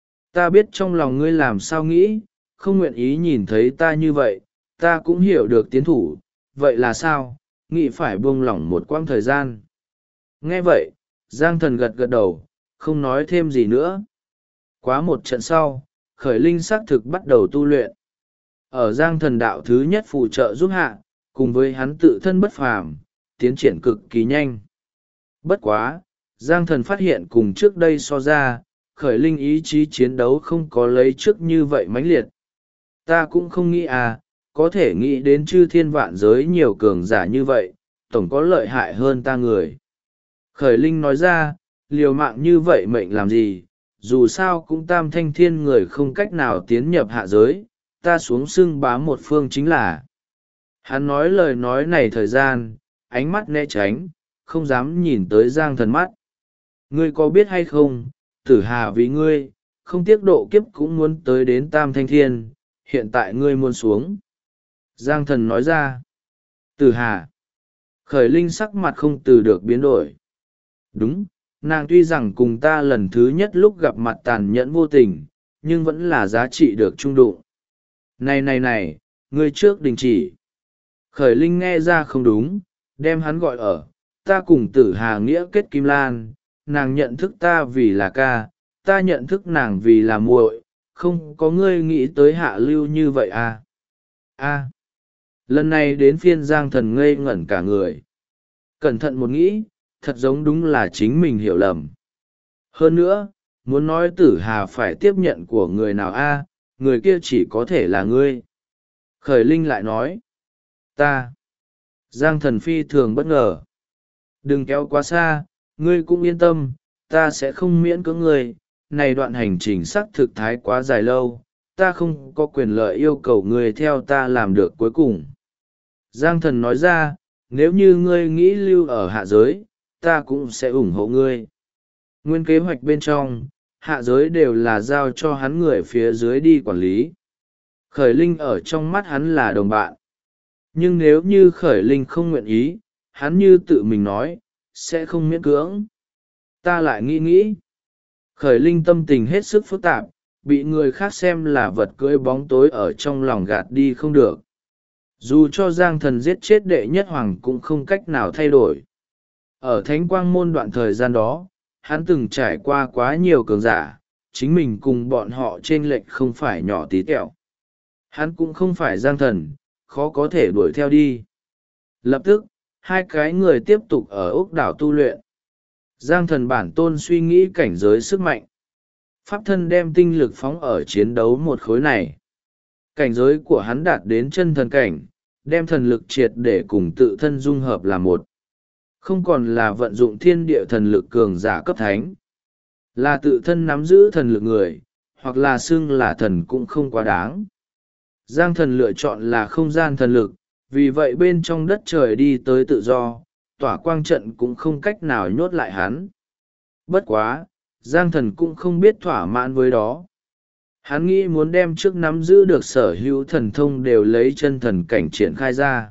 ta biết trong lòng ngươi làm sao nghĩ, không nguyện ý nhìn thấy ta như vậy, ta cũng hiểu được tiến thủ, vậy là sao, nghĩ phải buông lỏng một quãng thời gian. Nghe vậy, Giang thần gật gật đầu, không nói thêm gì nữa. Quá một trận sau, khởi linh xác thực bắt đầu tu luyện. Ở Giang thần đạo thứ nhất phụ trợ giúp hạ, cùng với hắn tự thân bất phàm, tiến triển cực kỳ nhanh. Bất quá, Giang thần phát hiện cùng trước đây so ra, khởi linh ý chí chiến đấu không có lấy trước như vậy mãnh liệt. Ta cũng không nghĩ có thể nghĩ đến chư thiên vạn giới nhiều cường giả như vậy, tổng có lợi hại hơn ta người. Khởi linh nói ra, liều mạng như vậy mệnh làm gì, dù sao cũng Tam Thanh Thiên người không cách nào tiến nhập hạ giới, ta xuống xưng bá một phương chính là. Hắn nói lời nói này thời gian, ánh mắt né tránh, không dám nhìn tới Giang thần mắt. Ngươi có biết hay không, tử hà vì ngươi, không tiếc độ kiếp cũng muốn tới đến Tam Thanh Thiên, hiện tại ngươi muốn xuống. Giang thần nói ra, tử hà. Khởi linh sắc mặt không từ được biến đổi. Đúng, nàng tuy rằng cùng ta lần thứ nhất lúc gặp mặt tàn nhẫn vô tình, nhưng vẫn là giá trị được trung đụng. Này, ngươi trước đình chỉ. Khởi linh nghe ra không đúng, đem hắn gọi ở, ta cùng tử hà nghĩa kết kim lan, nàng nhận thức ta vì là ca, ta nhận thức nàng vì là muội, không có ngươi nghĩ tới hạ lưu như vậy Lần này đến phiên Giang thần ngây ngẩn cả người. Cẩn thận một nghĩ, thật giống đúng là chính mình hiểu lầm. Hơn nữa, muốn nói tử hà phải tiếp nhận của người nào người kia chỉ có thể là ngươi. Khởi linh lại nói, ta. Giang thần phi thường bất ngờ. Đừng kéo quá xa, ngươi cũng yên tâm, ta sẽ không miễn cưỡng ngươi. Này đoạn hành trình xác thực thái quá dài lâu, ta không có quyền lợi yêu cầu ngươi theo ta làm được cuối cùng. Giang thần nói ra, nếu như ngươi nghĩ lưu ở hạ giới, ta cũng sẽ ủng hộ ngươi. Nguyên kế hoạch bên trong, hạ giới đều là giao cho hắn người phía dưới đi quản lý. Khởi linh ở trong mắt hắn là đồng bạn. Nhưng nếu như khởi linh không nguyện ý, hắn như tự mình nói, sẽ không miễn cưỡng. Ta lại nghĩ nghĩ. Khởi linh tâm tình hết sức phức tạp, bị người khác xem là vật cưỡi bóng tối ở trong lòng gạt đi không được. Dù cho Giang Thần giết chết đệ nhất hoàng cũng không cách nào thay đổi. Ở Thánh Quang Môn đoạn thời gian đó, hắn từng trải qua quá nhiều cường giả, chính mình cùng bọn họ chênh lệch không phải nhỏ tí tẹo. Hắn cũng không phải Giang Thần, khó có thể đuổi theo đi. Lập tức, hai cái người tiếp tục ở ốc đảo tu luyện. Giang Thần bản tôn suy nghĩ cảnh giới sức mạnh. Pháp thân đem tinh lực phóng ở chiến đấu một khối này. Cảnh giới của hắn đạt đến chân thần cảnh, đem thần lực triệt để cùng tự thân dung hợp là một. Không còn là vận dụng thiên địa thần lực cường giả cấp thánh. Là tự thân nắm giữ thần lực người, hoặc là xưng là thần cũng không quá đáng. Giang Thần lựa chọn là không gian thần lực, vì vậy bên trong đất trời đi tới tự do, tỏa quang trận cũng không cách nào nhốt lại hắn. Bất quá, Giang Thần cũng không biết thỏa mãn với đó. Hắn nghĩ muốn đem trước nắm giữ được sở hữu thần thông đều lấy chân thần cảnh triển khai ra.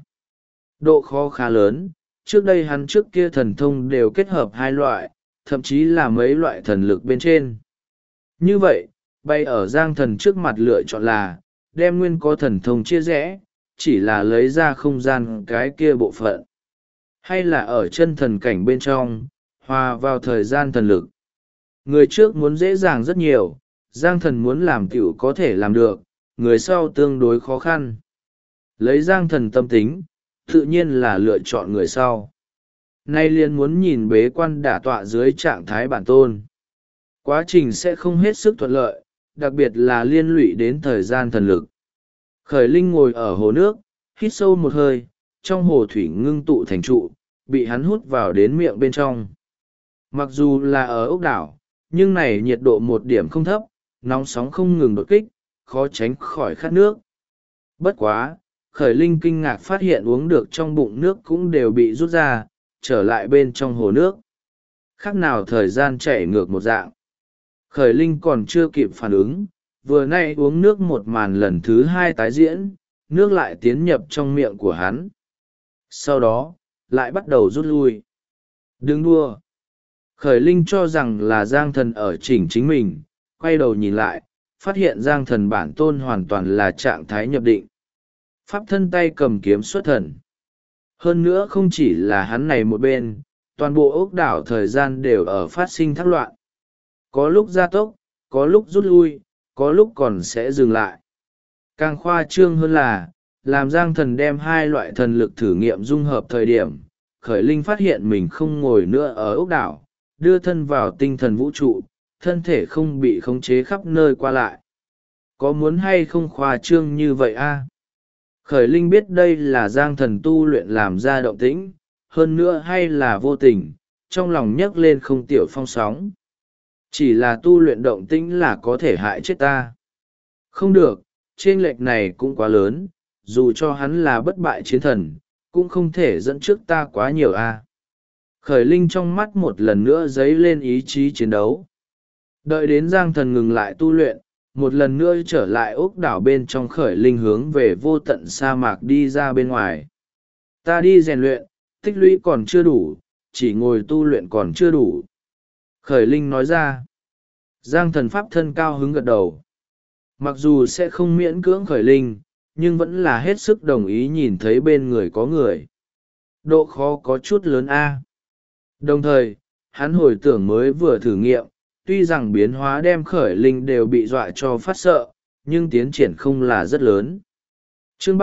Độ khó khá lớn, trước đây hắn trước kia thần thông đều kết hợp hai loại, thậm chí là mấy loại thần lực bên trên. Như vậy, bay ở Giang Thần trước mặt lựa chọn là, đem nguyên có thần thông chia rẽ, chỉ là lấy ra không gian cái kia bộ phận. Hay là ở chân thần cảnh bên trong, hòa vào thời gian thần lực. Người trước muốn dễ dàng rất nhiều, Giang Thần muốn làm tiểu có thể làm được, người sau tương đối khó khăn. Lấy Giang Thần tâm tính, tự nhiên là lựa chọn người sau. Nay liền muốn nhìn bế quan đả tọa dưới trạng thái bản tôn. Quá trình sẽ không hết sức thuận lợi, đặc biệt là liên lụy đến thời gian thần lực. Khởi linh ngồi ở hồ nước, hít sâu một hơi, trong hồ thủy ngưng tụ thành trụ, bị hắn hút vào đến miệng bên trong. Mặc dù là ở ốc đảo, nhưng này nhiệt độ một điểm không thấp, nóng sóng không ngừng đột kích, khó tránh khỏi khát nước. Bất quá, khởi linh kinh ngạc phát hiện uống được trong bụng nước cũng đều bị rút ra, trở lại bên trong hồ nước. Khác nào thời gian chảy ngược một dạng. Khởi linh còn chưa kịp phản ứng, vừa nay uống nước một màn lần thứ hai tái diễn, nước lại tiến nhập trong miệng của hắn. Sau đó, lại bắt đầu rút lui. Đừng đua. Khởi linh cho rằng là Giang Thần ở chỉnh chính mình, quay đầu nhìn lại, phát hiện Giang Thần bản tôn hoàn toàn là trạng thái nhập định. Pháp thân tay cầm kiếm xuất thần. Hơn nữa không chỉ là hắn này một bên, toàn bộ ốc đảo thời gian đều ở phát sinh thác loạn. Có lúc gia tốc, có lúc rút lui, có lúc còn sẽ dừng lại. Càng khoa trương hơn là, làm Giang Thần đem hai loại thần lực thử nghiệm dung hợp thời điểm, khởi linh phát hiện mình không ngồi nữa ở ốc đảo, đưa thân vào tinh thần vũ trụ, thân thể không bị khống chế khắp nơi qua lại. Có muốn hay không khoa trương như vậy a? Khởi linh biết đây là Giang Thần tu luyện làm ra động tĩnh, hơn nữa hay là vô tình, trong lòng nhấc lên không tiểu phong sóng. Chỉ là tu luyện động tĩnh là có thể hại chết ta. Không được, chênh lệch này cũng quá lớn, dù cho hắn là bất bại chiến thần, cũng không thể dẫn trước ta quá nhiều a. Khởi linh trong mắt một lần nữa dấy lên ý chí chiến đấu. Đợi đến Giang Thần ngừng lại tu luyện, một lần nữa trở lại ốc đảo bên trong, khởi linh hướng về vô tận sa mạc đi ra bên ngoài. Ta đi rèn luyện, tích lũy còn chưa đủ, chỉ ngồi tu luyện còn chưa đủ. Khởi linh nói ra. Giang Thần pháp thân cao hứng gật đầu. Mặc dù sẽ không miễn cưỡng khởi linh, nhưng vẫn là hết sức đồng ý nhìn thấy bên người có người. Độ khó có chút lớn a. Đồng thời, hắn hồi tưởng mới vừa thử nghiệm, tuy rằng biến hóa đem khởi linh đều bị dọa cho phát sợ, nhưng tiến triển không là rất lớn. Chương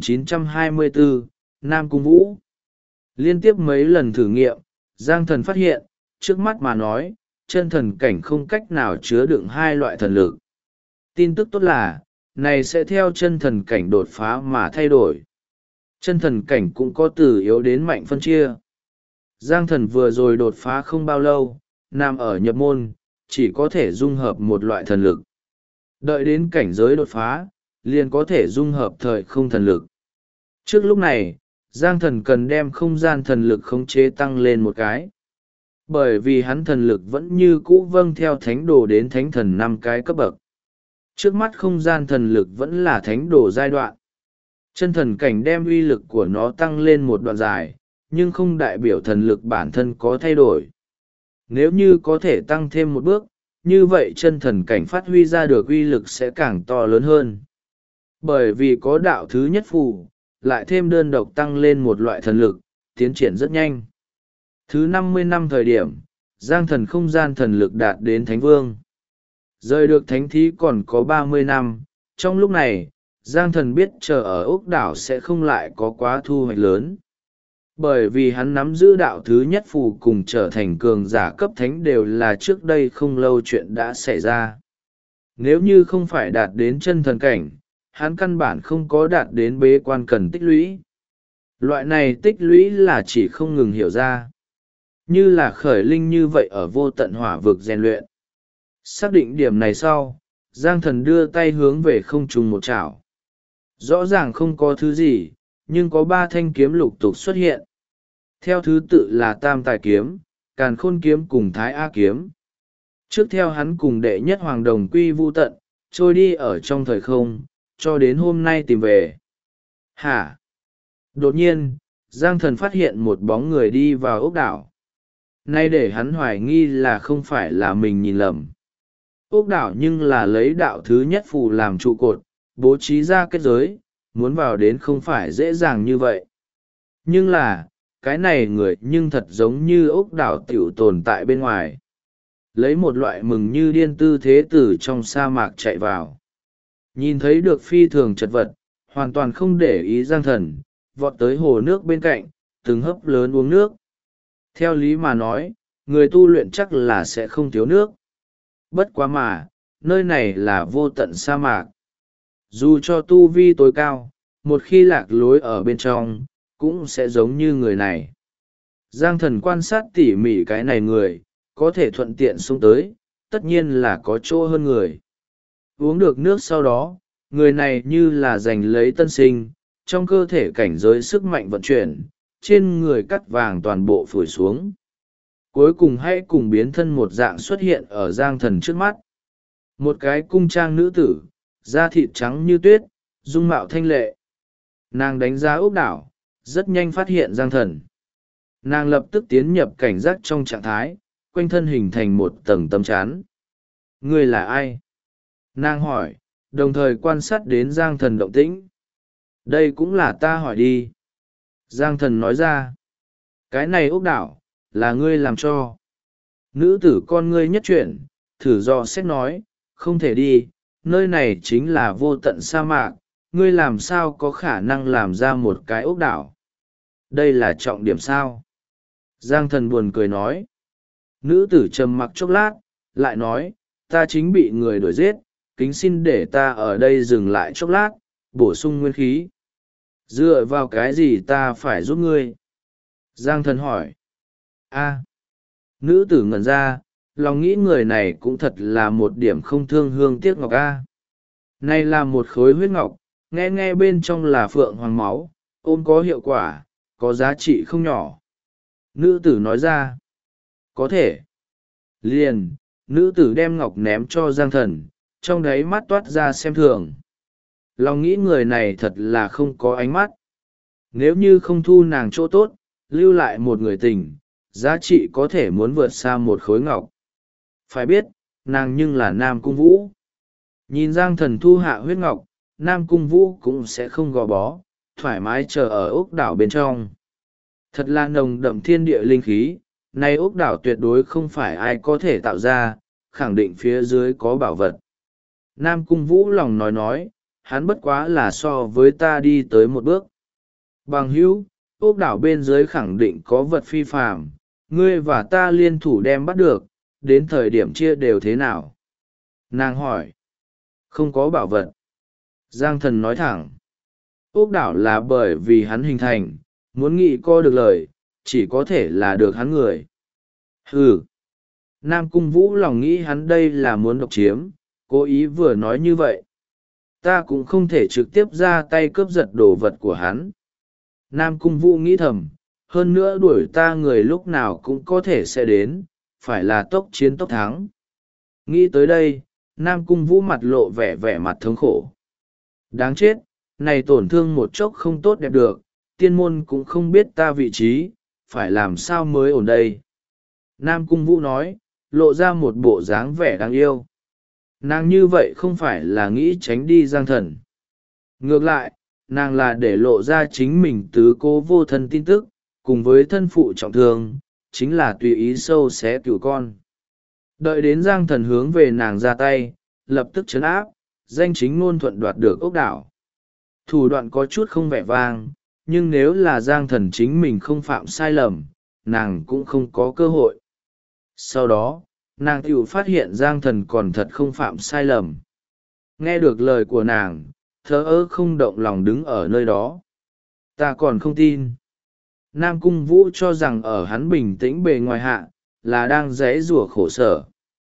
3924, Nam Cung Vũ. Liên tiếp mấy lần thử nghiệm, Giang Thần phát hiện, trước mắt mà nói, chân thần cảnh không cách nào chứa đựng hai loại thần lực. Tin tức tốt là, này sẽ theo chân thần cảnh đột phá mà thay đổi. Chân thần cảnh cũng có từ yếu đến mạnh phân chia. Giang Thần vừa rồi đột phá không bao lâu, nằm ở nhập môn, chỉ có thể dung hợp một loại thần lực. Đợi đến cảnh giới đột phá, liền có thể dung hợp thời không thần lực. Trước lúc này, Giang Thần cần đem không gian thần lực khống chế tăng lên một cái. Bởi vì hắn thần lực vẫn như cũ vâng theo thánh đồ đến thánh thần 5 cái cấp bậc. Trước mắt không gian thần lực vẫn là thánh đồ giai đoạn. Chân thần cảnh đem uy lực của nó tăng lên một đoạn dài, nhưng không đại biểu thần lực bản thân có thay đổi. Nếu như có thể tăng thêm một bước, như vậy chân thần cảnh phát huy ra được uy lực sẽ càng to lớn hơn. Bởi vì có đạo thứ nhất phù, lại thêm đơn độc tăng lên một loại thần lực, tiến triển rất nhanh. Thứ 50 năm thời điểm, giang thần không gian thần lực đạt đến Thánh Vương. Rời được thánh thí còn có 30 năm, trong lúc này, giang thần biết chờ ở ốc đảo sẽ không lại có quá thu hoạch lớn. Bởi vì hắn nắm giữ đạo thứ nhất phù cùng trở thành cường giả cấp thánh đều là trước đây không lâu chuyện đã xảy ra. Nếu như không phải đạt đến chân thần cảnh, hắn căn bản không có đạt đến bế quan cần tích lũy. Loại này tích lũy là chỉ không ngừng hiểu ra. Như là khởi linh như vậy ở vô tận hỏa vực rèn luyện. Xác định điểm này sau, giang thần đưa tay hướng về không trung một chảo. Rõ ràng không có thứ gì, nhưng có 3 thanh kiếm lục tục xuất hiện. Theo thứ tự là Tam Tài Kiếm, Càn Khôn Kiếm cùng Thái A Kiếm. Trước theo hắn cùng đệ nhất hoàng đồng quy vu tận, trôi đi ở trong thời không, cho đến hôm nay tìm về. Hả? Đột nhiên, Giang Thần phát hiện một bóng người đi vào ốc đảo. Nay để hắn hoài nghi là không phải là mình nhìn lầm. Ốc đảo nhưng là lấy đạo thứ nhất phù làm trụ cột, bố trí ra kết giới, muốn vào đến không phải dễ dàng như vậy. Nhưng là, cái này người nhưng thật giống như ốc đảo tiểu tồn tại bên ngoài. Lấy một loại mừng như điên tư thế từ trong sa mạc chạy vào. Nhìn thấy được phi thường chật vật, hoàn toàn không để ý Giang Thần, vọt tới hồ nước bên cạnh, từng hớp lớn uống nước. Theo lý mà nói, người tu luyện chắc là sẽ không thiếu nước. Bất quá mà, nơi này là vô tận sa mạc. Dù cho tu vi tối cao, một khi lạc lối ở bên trong, cũng sẽ giống như người này. Giang Thần quan sát tỉ mỉ cái này người, có thể thuận tiện xuống tới, tất nhiên là có chỗ hơn người. Uống được nước sau đó, người này như là giành lấy tân sinh, trong cơ thể cảnh giới sức mạnh vận chuyển, trên người cắt vàng toàn bộ phủi xuống. Cuối cùng hãy cùng biến thân một dạng xuất hiện ở Giang Thần trước mắt. Một cái cung trang nữ tử, da thịt trắng như tuyết, dung mạo thanh lệ. Nàng đánh giá ốc đảo, rất nhanh phát hiện Giang Thần. Nàng lập tức tiến nhập cảnh giác trong trạng thái, quanh thân hình thành một tầng tấm chắn. Ngươi là ai? Nàng hỏi, đồng thời quan sát đến Giang Thần động tĩnh. Đây cũng là ta hỏi đi. Giang Thần nói ra. Cái này ốc đảo, là ngươi làm cho. Nữ tử con ngươi nhất chuyển, thử dò xét nói, không thể đi, nơi này chính là vô tận sa mạc, ngươi làm sao có khả năng làm ra một cái ốc đảo. Đây là trọng điểm sao? Giang Thần buồn cười nói. Nữ tử trầm mặc chốc lát, lại nói, ta chính bị người đuổi giết, kính xin để ta ở đây dừng lại chốc lát, bổ sung nguyên khí. Dựa vào cái gì ta phải giúp ngươi? Giang Thần hỏi. Nữ tử ngẩn ra, lòng nghĩ người này cũng thật là một điểm không thương hương tiếc ngọc a. Này là một khối huyết ngọc, nghe bên trong là phượng hoàng máu, ôm có hiệu quả, có giá trị không nhỏ. Nữ tử nói ra. Có thể. Liền, nữ tử đem ngọc ném cho Giang Thần, trong đấy mắt toát ra xem thường. Lòng nghĩ người này thật là không có ánh mắt. Nếu như không thu nàng chỗ tốt, lưu lại một người tình, giá trị có thể muốn vượt xa một khối ngọc. Phải biết, nàng nhưng là Nam Cung Vũ. Nhìn Giang Thần thu hạ huyết ngọc, Nam Cung Vũ cũng sẽ không gò bó, thoải mái chờ ở ốc đảo bên trong. Thật là nồng đậm thiên địa linh khí, nay ốc đảo tuyệt đối không phải ai có thể tạo ra, khẳng định phía dưới có bảo vật. Nam Cung Vũ lòng nói, hắn bất quá là so với ta đi tới một bước. Bằng hữu, ốc đảo bên dưới khẳng định có vật phi phàm, ngươi và ta liên thủ đem bắt được, đến thời điểm chia đều thế nào? Nàng hỏi. Không có bảo vật. Giang Thần nói thẳng. Ốc đảo là bởi vì hắn hình thành, muốn nghĩ co được lời, chỉ có thể là được hắn người. Hừ. Nam Cung Vũ lòng nghĩ hắn đây là muốn độc chiếm, cố ý vừa nói như vậy. Ta cũng không thể trực tiếp ra tay cướp giật đồ vật của hắn. Nam Cung Vũ nghĩ thầm, hơn nữa đuổi ta người lúc nào cũng có thể sẽ đến, phải là tốc chiến tốc thắng. Nghĩ tới đây, Nam Cung Vũ mặt lộ vẻ vẻ mặt thống khổ. Đáng chết, này tổn thương một chốc không tốt đẹp được, tiên môn cũng không biết ta vị trí, phải làm sao mới ổn đây. Nam Cung Vũ nói, lộ ra một bộ dáng vẻ đáng yêu. Nàng như vậy không phải là nghĩ tránh đi Giang Thần. Ngược lại, nàng là để lộ ra chính mình tứ cố vô thân tin tức, cùng với thân phụ trọng thương, chính là tùy ý sâu xé cửu con. Đợi đến Giang Thần hướng về nàng ra tay, lập tức trấn áp, danh chính ngôn thuận đoạt được ốc đảo. Thủ đoạn có chút không vẻ vang, nhưng nếu là Giang Thần chính mình không phạm sai lầm, nàng cũng không có cơ hội. Sau đó, nàng tự phát hiện Giang Thần còn thật không phạm sai lầm. Nghe được lời của nàng, thờ ơ không động lòng đứng ở nơi đó. Ta còn không tin. Nam Cung Vũ cho rằng ở hắn bình tĩnh bề ngoài hạ, là đang giãy giụa khổ sở.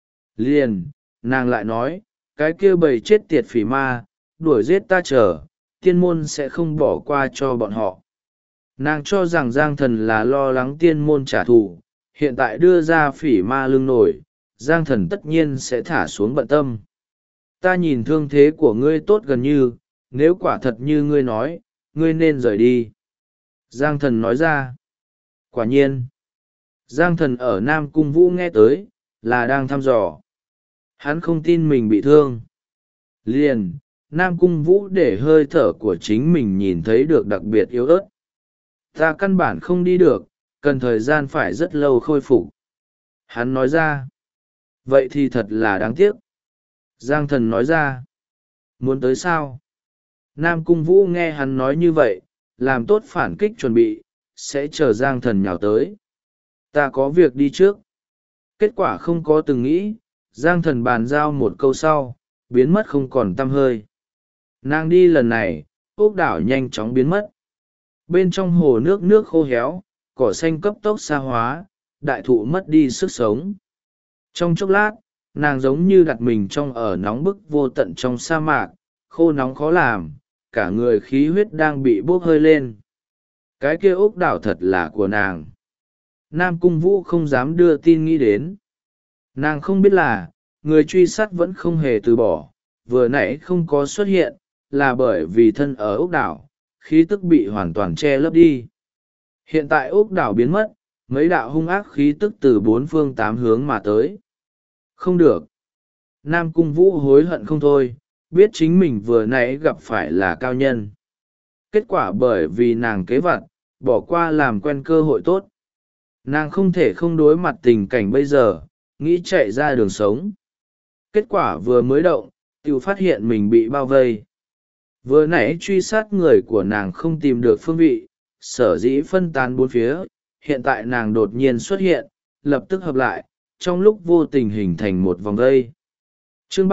Liền, nàng lại nói, cái kia bầy chết tiệt phỉ ma, đuổi giết ta chờ, tiên môn sẽ không bỏ qua cho bọn họ. Nàng cho rằng Giang Thần là lo lắng tiên môn trả thù, hiện tại đưa ra phỉ ma lưng nổi, Giang Thần tất nhiên sẽ thả xuống bận tâm. Ta nhìn thương thế của ngươi tốt gần như, nếu quả thật như ngươi nói, ngươi nên rời đi. Giang Thần nói ra. Quả nhiên. Giang Thần ở Nam Cung Vũ nghe tới, là đang thăm dò. Hắn không tin mình bị thương. Liền, Nam Cung Vũ để hơi thở của chính mình nhìn thấy được đặc biệt yếu ớt. Ta căn bản không đi được, cần thời gian phải rất lâu khôi phục. Hắn nói ra. Vậy thì thật là đáng tiếc. Giang Thần nói ra. Muốn tới sao? Nam Cung Vũ nghe hắn nói như vậy, làm tốt phản kích chuẩn bị, sẽ chờ Giang Thần nhào tới. Ta có việc đi trước. Kết quả không có từng nghĩ, Giang Thần bàn giao một câu sau, biến mất không còn tăm hơi. Nàng đi lần này, ốc đảo nhanh chóng biến mất. Bên trong hồ nước khô héo, cỏ xanh cấp tốc xa hóa, đại thụ mất đi sức sống. Trong chốc lát, nàng giống như đặt mình trong ở nóng bức vô tận trong sa mạc, khô nóng khó làm, cả người khí huyết đang bị bốc hơi lên. Cái kia ốc đảo thật là của nàng. Nam Cung Vũ không dám đưa tin nghĩ đến. Nàng không biết là, người truy sát vẫn không hề từ bỏ, vừa nãy không có xuất hiện, là bởi vì thân ở ốc đảo, khí tức bị hoàn toàn che lấp đi. Hiện tại ốc đảo biến mất, mấy đạo hung ác khí tức từ bốn phương tám hướng mà tới. Không được. Nam Cung Vũ hối hận không thôi, biết chính mình vừa nãy gặp phải là cao nhân. Kết quả bởi vì nàng kế vặt, bỏ qua làm quen cơ hội tốt. Nàng không thể không đối mặt tình cảnh bây giờ, nghĩ chạy ra đường sống. Kết quả vừa mới động, tự phát hiện mình bị bao vây. Vừa nãy truy sát người của nàng không tìm được phương vị, sở dĩ phân tán bốn phía, hiện tại nàng đột nhiên xuất hiện, lập tức hợp lại, trong lúc vô tình hình thành một vòng vây. Chương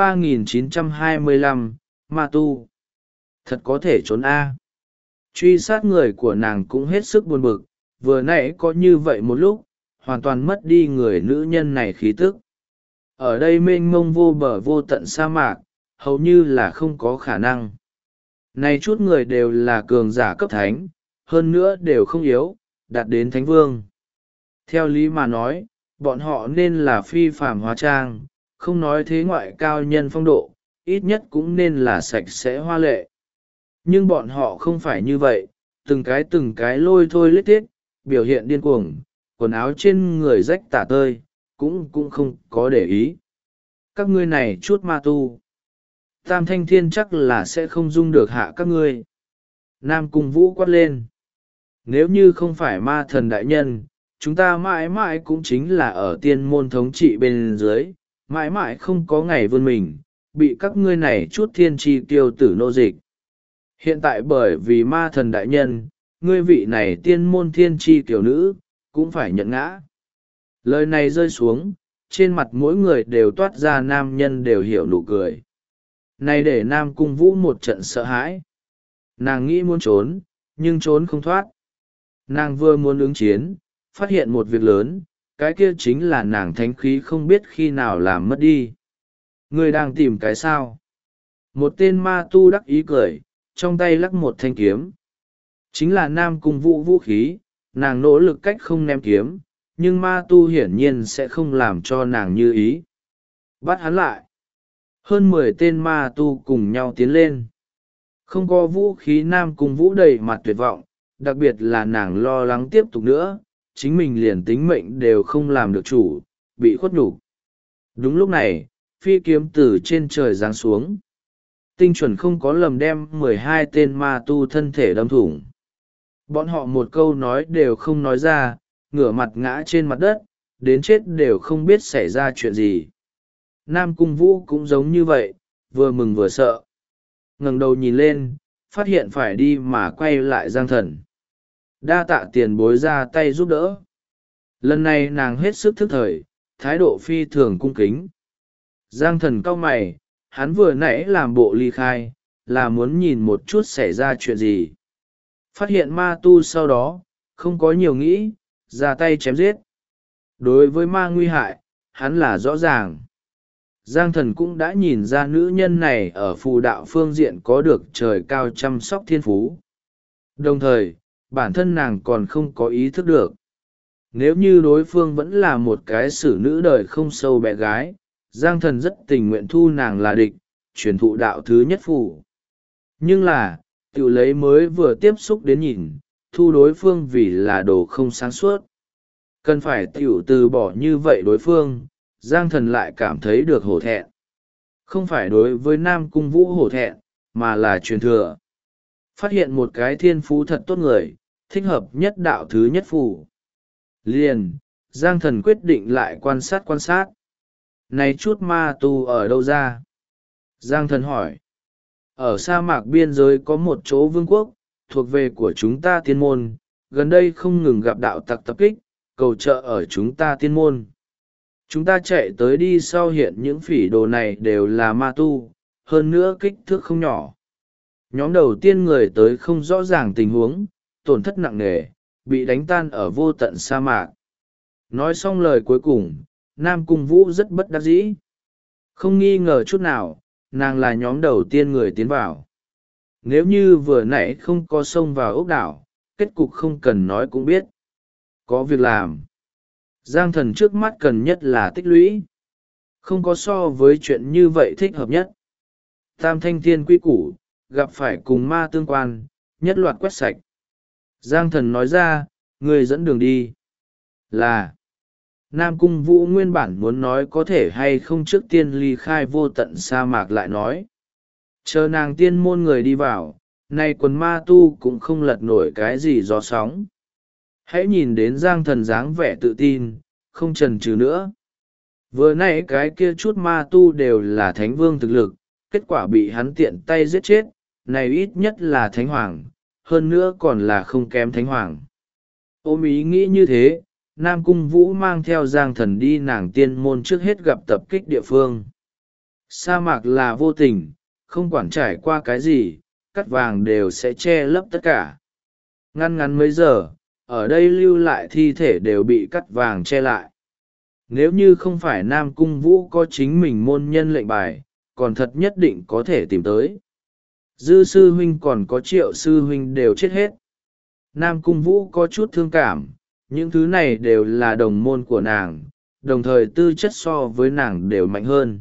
3925, Ma Tu. Thật có thể trốn A. Truy sát người của nàng cũng hết sức buồn bực, vừa nãy có như vậy một lúc, hoàn toàn mất đi người nữ nhân này khí tức. Ở đây mênh mông vô bờ vô tận sa mạc, hầu như là không có khả năng. Này chút người đều là cường giả cấp thánh, hơn nữa đều không yếu, đạt đến thánh vương. Theo lý mà nói, bọn họ nên là phi phàm hóa trang, không nói thế ngoại cao nhân phong độ, ít nhất cũng nên là sạch sẽ hoa lệ. Nhưng bọn họ không phải như vậy, từng cái lôi thôi lết thiết, biểu hiện điên cuồng, quần áo trên người rách tả tơi, cũng không có để ý. Các ngươi này chút ma tu. Tam Thanh Thiên chắc là sẽ không dung được hạ các ngươi. Nam Cung Vũ quát lên. Nếu như không phải ma thần đại nhân, chúng ta mãi mãi cũng chính là ở tiên môn thống trị bên dưới, mãi mãi không có ngày vươn mình, bị các ngươi này chút thiên tri tiêu tử nô dịch. Hiện tại bởi vì ma thần đại nhân, ngươi vị này tiên môn thiên tri tiểu nữ, cũng phải nhận ngã. Lời này rơi xuống, trên mặt mỗi người đều toát ra nam nhân đều hiểu nụ cười. Này để Nam Cung Vũ một trận sợ hãi. Nàng nghĩ muốn trốn, nhưng trốn không thoát. Nàng vừa muốn ứng chiến, phát hiện một việc lớn, cái kia chính là nàng thánh khí không biết khi nào làm mất đi. Ngươi đang tìm cái sao? Một tên ma tu đắc ý cười, trong tay lắc một thanh kiếm. Chính là Nam Cung Vũ vũ khí, nàng nỗ lực cách không ném kiếm, nhưng ma tu hiển nhiên sẽ không làm cho nàng như ý. Bắt hắn lại. Hơn 10 tên ma tu cùng nhau tiến lên. Không có vũ khí, Nam Cung Vũ đầy mặt tuyệt vọng, đặc biệt là nàng lo lắng tiếp tục nữa, chính mình liền tính mệnh đều không làm được chủ, bị khuất nhục. Đúng lúc này, phi kiếm từ trên trời giáng xuống. Tinh chuẩn không có lầm đem 12 tên ma tu thân thể đâm thủng. Bọn họ một câu nói đều không nói ra, ngửa mặt ngã trên mặt đất, đến chết đều không biết xảy ra chuyện gì. Nam Cung Vũ cũng giống như vậy, vừa mừng vừa sợ. Ngẩng đầu nhìn lên, phát hiện phải đi mà quay lại Giang Thần. Đa tạ tiền bối ra tay giúp đỡ. Lần này nàng hết sức thức thời, thái độ phi thường cung kính. Giang Thần cau mày, hắn vừa nãy làm bộ ly khai, là muốn nhìn một chút xảy ra chuyện gì. Phát hiện ma tu sau đó, không có nhiều nghĩ, ra tay chém giết. Đối với ma nguy hại, hắn là rõ ràng. Giang Thần cũng đã nhìn ra nữ nhân này ở phù đạo phương diện có được trời cao chăm sóc thiên phú. Đồng thời, bản thân nàng còn không có ý thức được. Nếu như đối phương vẫn là một cái xử nữ đời không sâu bé gái, Giang Thần rất tình nguyện thu nàng là địch, truyền thụ đạo thứ nhất phù. Nhưng là, tiểu lấy mới vừa tiếp xúc đến nhìn, thu đối phương vì là đồ không sáng suốt. Cần phải tiểu từ bỏ như vậy đối phương, Giang Thần lại cảm thấy được hổ thẹn. Không phải đối với Nam Cung Vũ hổ thẹn, mà là truyền thừa. Phát hiện một cái thiên phú thật tốt người, thích hợp nhất đạo thứ nhất phù. Liền, Giang Thần quyết định lại quan sát. Này chút ma tu ở đâu ra? Giang Thần hỏi. Ở sa mạc biên giới có một chỗ vương quốc, thuộc về của chúng ta tiên môn, gần đây không ngừng gặp đạo tặc tập kích, cầu trợ ở chúng ta tiên môn. Chúng ta chạy tới đi sau hiện những phỉ đồ này đều là ma tu, hơn nữa kích thước không nhỏ. Nhóm đầu tiên người tới không rõ ràng tình huống, tổn thất nặng nề, bị đánh tan ở vô tận sa mạc. Nói xong lời cuối cùng, Nam Cung Vũ rất bất đắc dĩ. Không nghi ngờ chút nào, nàng là nhóm đầu tiên người tiến vào. Nếu như vừa nãy không có xông vào ốc đảo, kết cục không cần nói cũng biết. Có việc làm. Giang Thần trước mắt cần nhất là tích lũy. Không có so với chuyện như vậy thích hợp nhất. Tam thanh thiên quy củ, gặp phải cùng ma tương quan, nhất loạt quét sạch. Giang Thần nói ra, người dẫn đường đi. Là, Nam Cung Vũ nguyên bản muốn nói có thể hay không trước tiên ly khai vô tận sa mạc lại nói. Chờ nàng tiên môn người đi vào, nay quần ma tu cũng không lật nổi cái gì gió sóng. Hãy nhìn đến Giang Thần dáng vẻ tự tin, không chần chừ nữa. Vừa nãy cái kia chút ma tu đều là thánh vương thực lực, kết quả bị hắn tiện tay giết chết, này ít nhất là thánh hoàng, hơn nữa còn là không kém thánh hoàng. Ôm ý nghĩ như thế, Nam Cung Vũ mang theo Giang Thần đi nàng tiên môn trước hết gặp tập kích địa phương. Sa mạc là vô tình, không quản trải qua cái gì, cắt vàng đều sẽ che lấp tất cả. Ngăn mấy giờ, ở đây lưu lại thi thể đều bị cắt vàng che lại. Nếu như không phải Nam Cung Vũ có chính mình môn nhân lệnh bài, còn thật nhất định có thể tìm tới. Dư sư huynh còn có Triệu sư huynh đều chết hết. Nam Cung Vũ có chút thương cảm, những thứ này đều là đồng môn của nàng, đồng thời tư chất so với nàng đều mạnh hơn.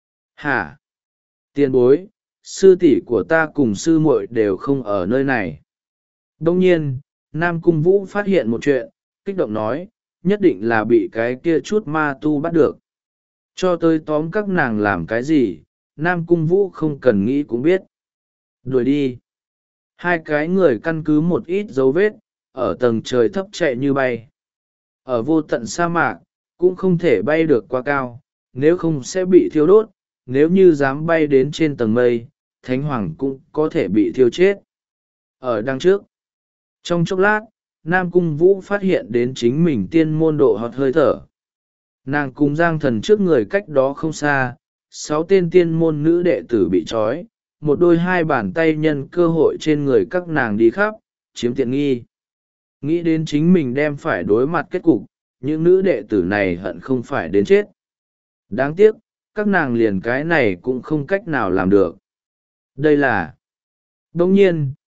Hả? Tiền bối, sư tỷ của ta cùng sư muội đều không ở nơi này. Đông nhiên, Nam Cung Vũ phát hiện một chuyện, kích động nói, nhất định là bị cái kia chút ma tu bắt được. Cho tới tóm các nàng làm cái gì, Nam Cung Vũ không cần nghĩ cũng biết. Đuổi đi. Hai cái người căn cứ một ít dấu vết, ở tầng trời thấp chạy như bay. Ở vô tận sa mạc, cũng không thể bay được quá cao, nếu không sẽ bị thiêu đốt, nếu như dám bay đến trên tầng mây, Thánh Hoàng cũng có thể bị thiêu chết. Ở đằng trước, trong chốc lát, Nam Cung Vũ phát hiện đến chính mình tiên môn độ hot hơi thở. Nàng cùng Giang Thần trước người cách đó không xa, 6 tên tiên môn nữ đệ tử bị trói, một đôi hai bàn tay nhân cơ hội trên người các nàng đi khắp, chiếm tiện nghi. Nghĩ đến chính mình đem phải đối mặt kết cục, những nữ đệ tử này hận không phải đến chết. Đáng tiếc, các nàng liền cái này cũng không cách nào làm được. Đây là... Đồng nhiên,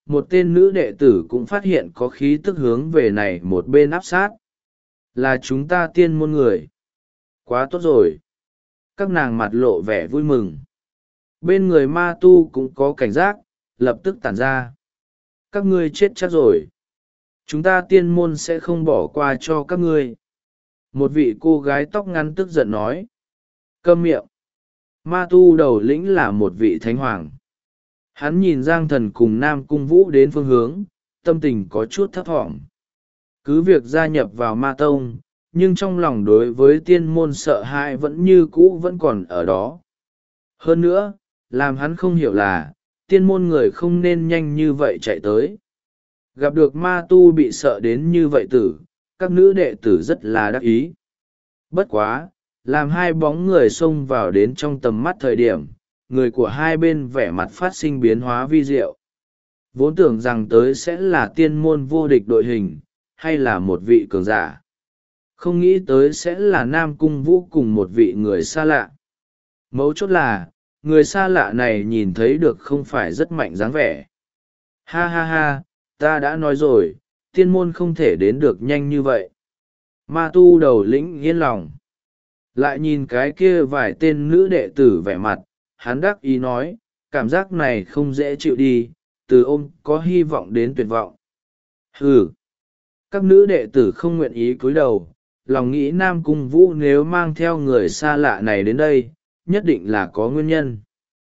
một tên nữ đệ tử cũng phát hiện có khí tức hướng về này một bên áp sát. Là chúng ta tiên môn người. Quá tốt rồi. Các nàng mặt lộ vẻ vui mừng. Bên người ma tu cũng có cảnh giác, lập tức tản ra. Các ngươi chết chắc rồi. Chúng ta tiên môn sẽ không bỏ qua cho các ngươi. Một vị cô gái tóc ngắn tức giận nói. Câm miệng. Ma tu đầu lĩnh là một vị thánh hoàng. Hắn nhìn Giang Thần cùng Nam Cung Vũ đến phương hướng, tâm tình có chút thấp thỏm. Cứ việc gia nhập vào ma tông, nhưng trong lòng đối với tiên môn sợ hãi vẫn như cũ vẫn còn ở đó. Hơn nữa, làm hắn không hiểu là, tiên môn người không nên nhanh như vậy chạy tới. Gặp được ma tu bị sợ đến như vậy tử, các nữ đệ tử rất là đắc ý. Bất quá, làm hai bóng người xông vào đến trong tầm mắt thời điểm, người của hai bên vẻ mặt phát sinh biến hóa vi diệu. Vốn tưởng rằng tới sẽ là tiên môn vô địch đội hình, hay là một vị cường giả. Không nghĩ tới sẽ là Nam Cung Vũ cùng một vị người xa lạ. Mấu chốt là, người xa lạ này nhìn thấy được không phải rất mạnh dáng vẻ. Ha ha ha, ta đã nói rồi, tiên môn không thể đến được nhanh như vậy. Ma tu đầu lĩnh yên lòng. Lại nhìn cái kia vài tên nữ đệ tử vẻ mặt, hắn đắc ý nói, cảm giác này không dễ chịu đi, từ ôm có hy vọng đến tuyệt vọng. Hừ. Các nữ đệ tử không nguyện ý cúi đầu, lòng nghĩ Nam Cung Vũ nếu mang theo người xa lạ này đến đây, nhất định là có nguyên nhân.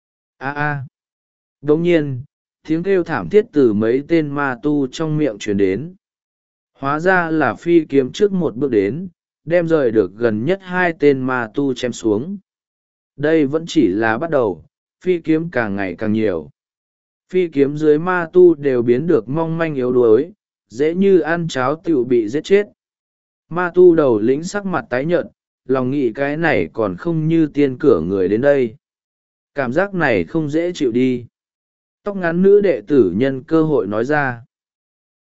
Đồng nhiên, tiếng kêu thảm thiết từ mấy tên ma tu trong miệng truyền đến. Hóa ra là phi kiếm trước một bước đến, đem rời được gần nhất hai tên ma tu chém xuống. Đây vẫn chỉ là bắt đầu, phi kiếm càng ngày càng nhiều. Phi kiếm dưới ma tu đều biến được mong manh yếu đuối, dễ như ăn cháo tựu bị giết chết. Ma tu đầu lĩnh sắc mặt tái nhợt, lòng nghĩ cái này còn không như tiên cửa người đến đây. Cảm giác này không dễ chịu đi. Tóc ngắn nữ đệ tử nhân cơ hội nói ra.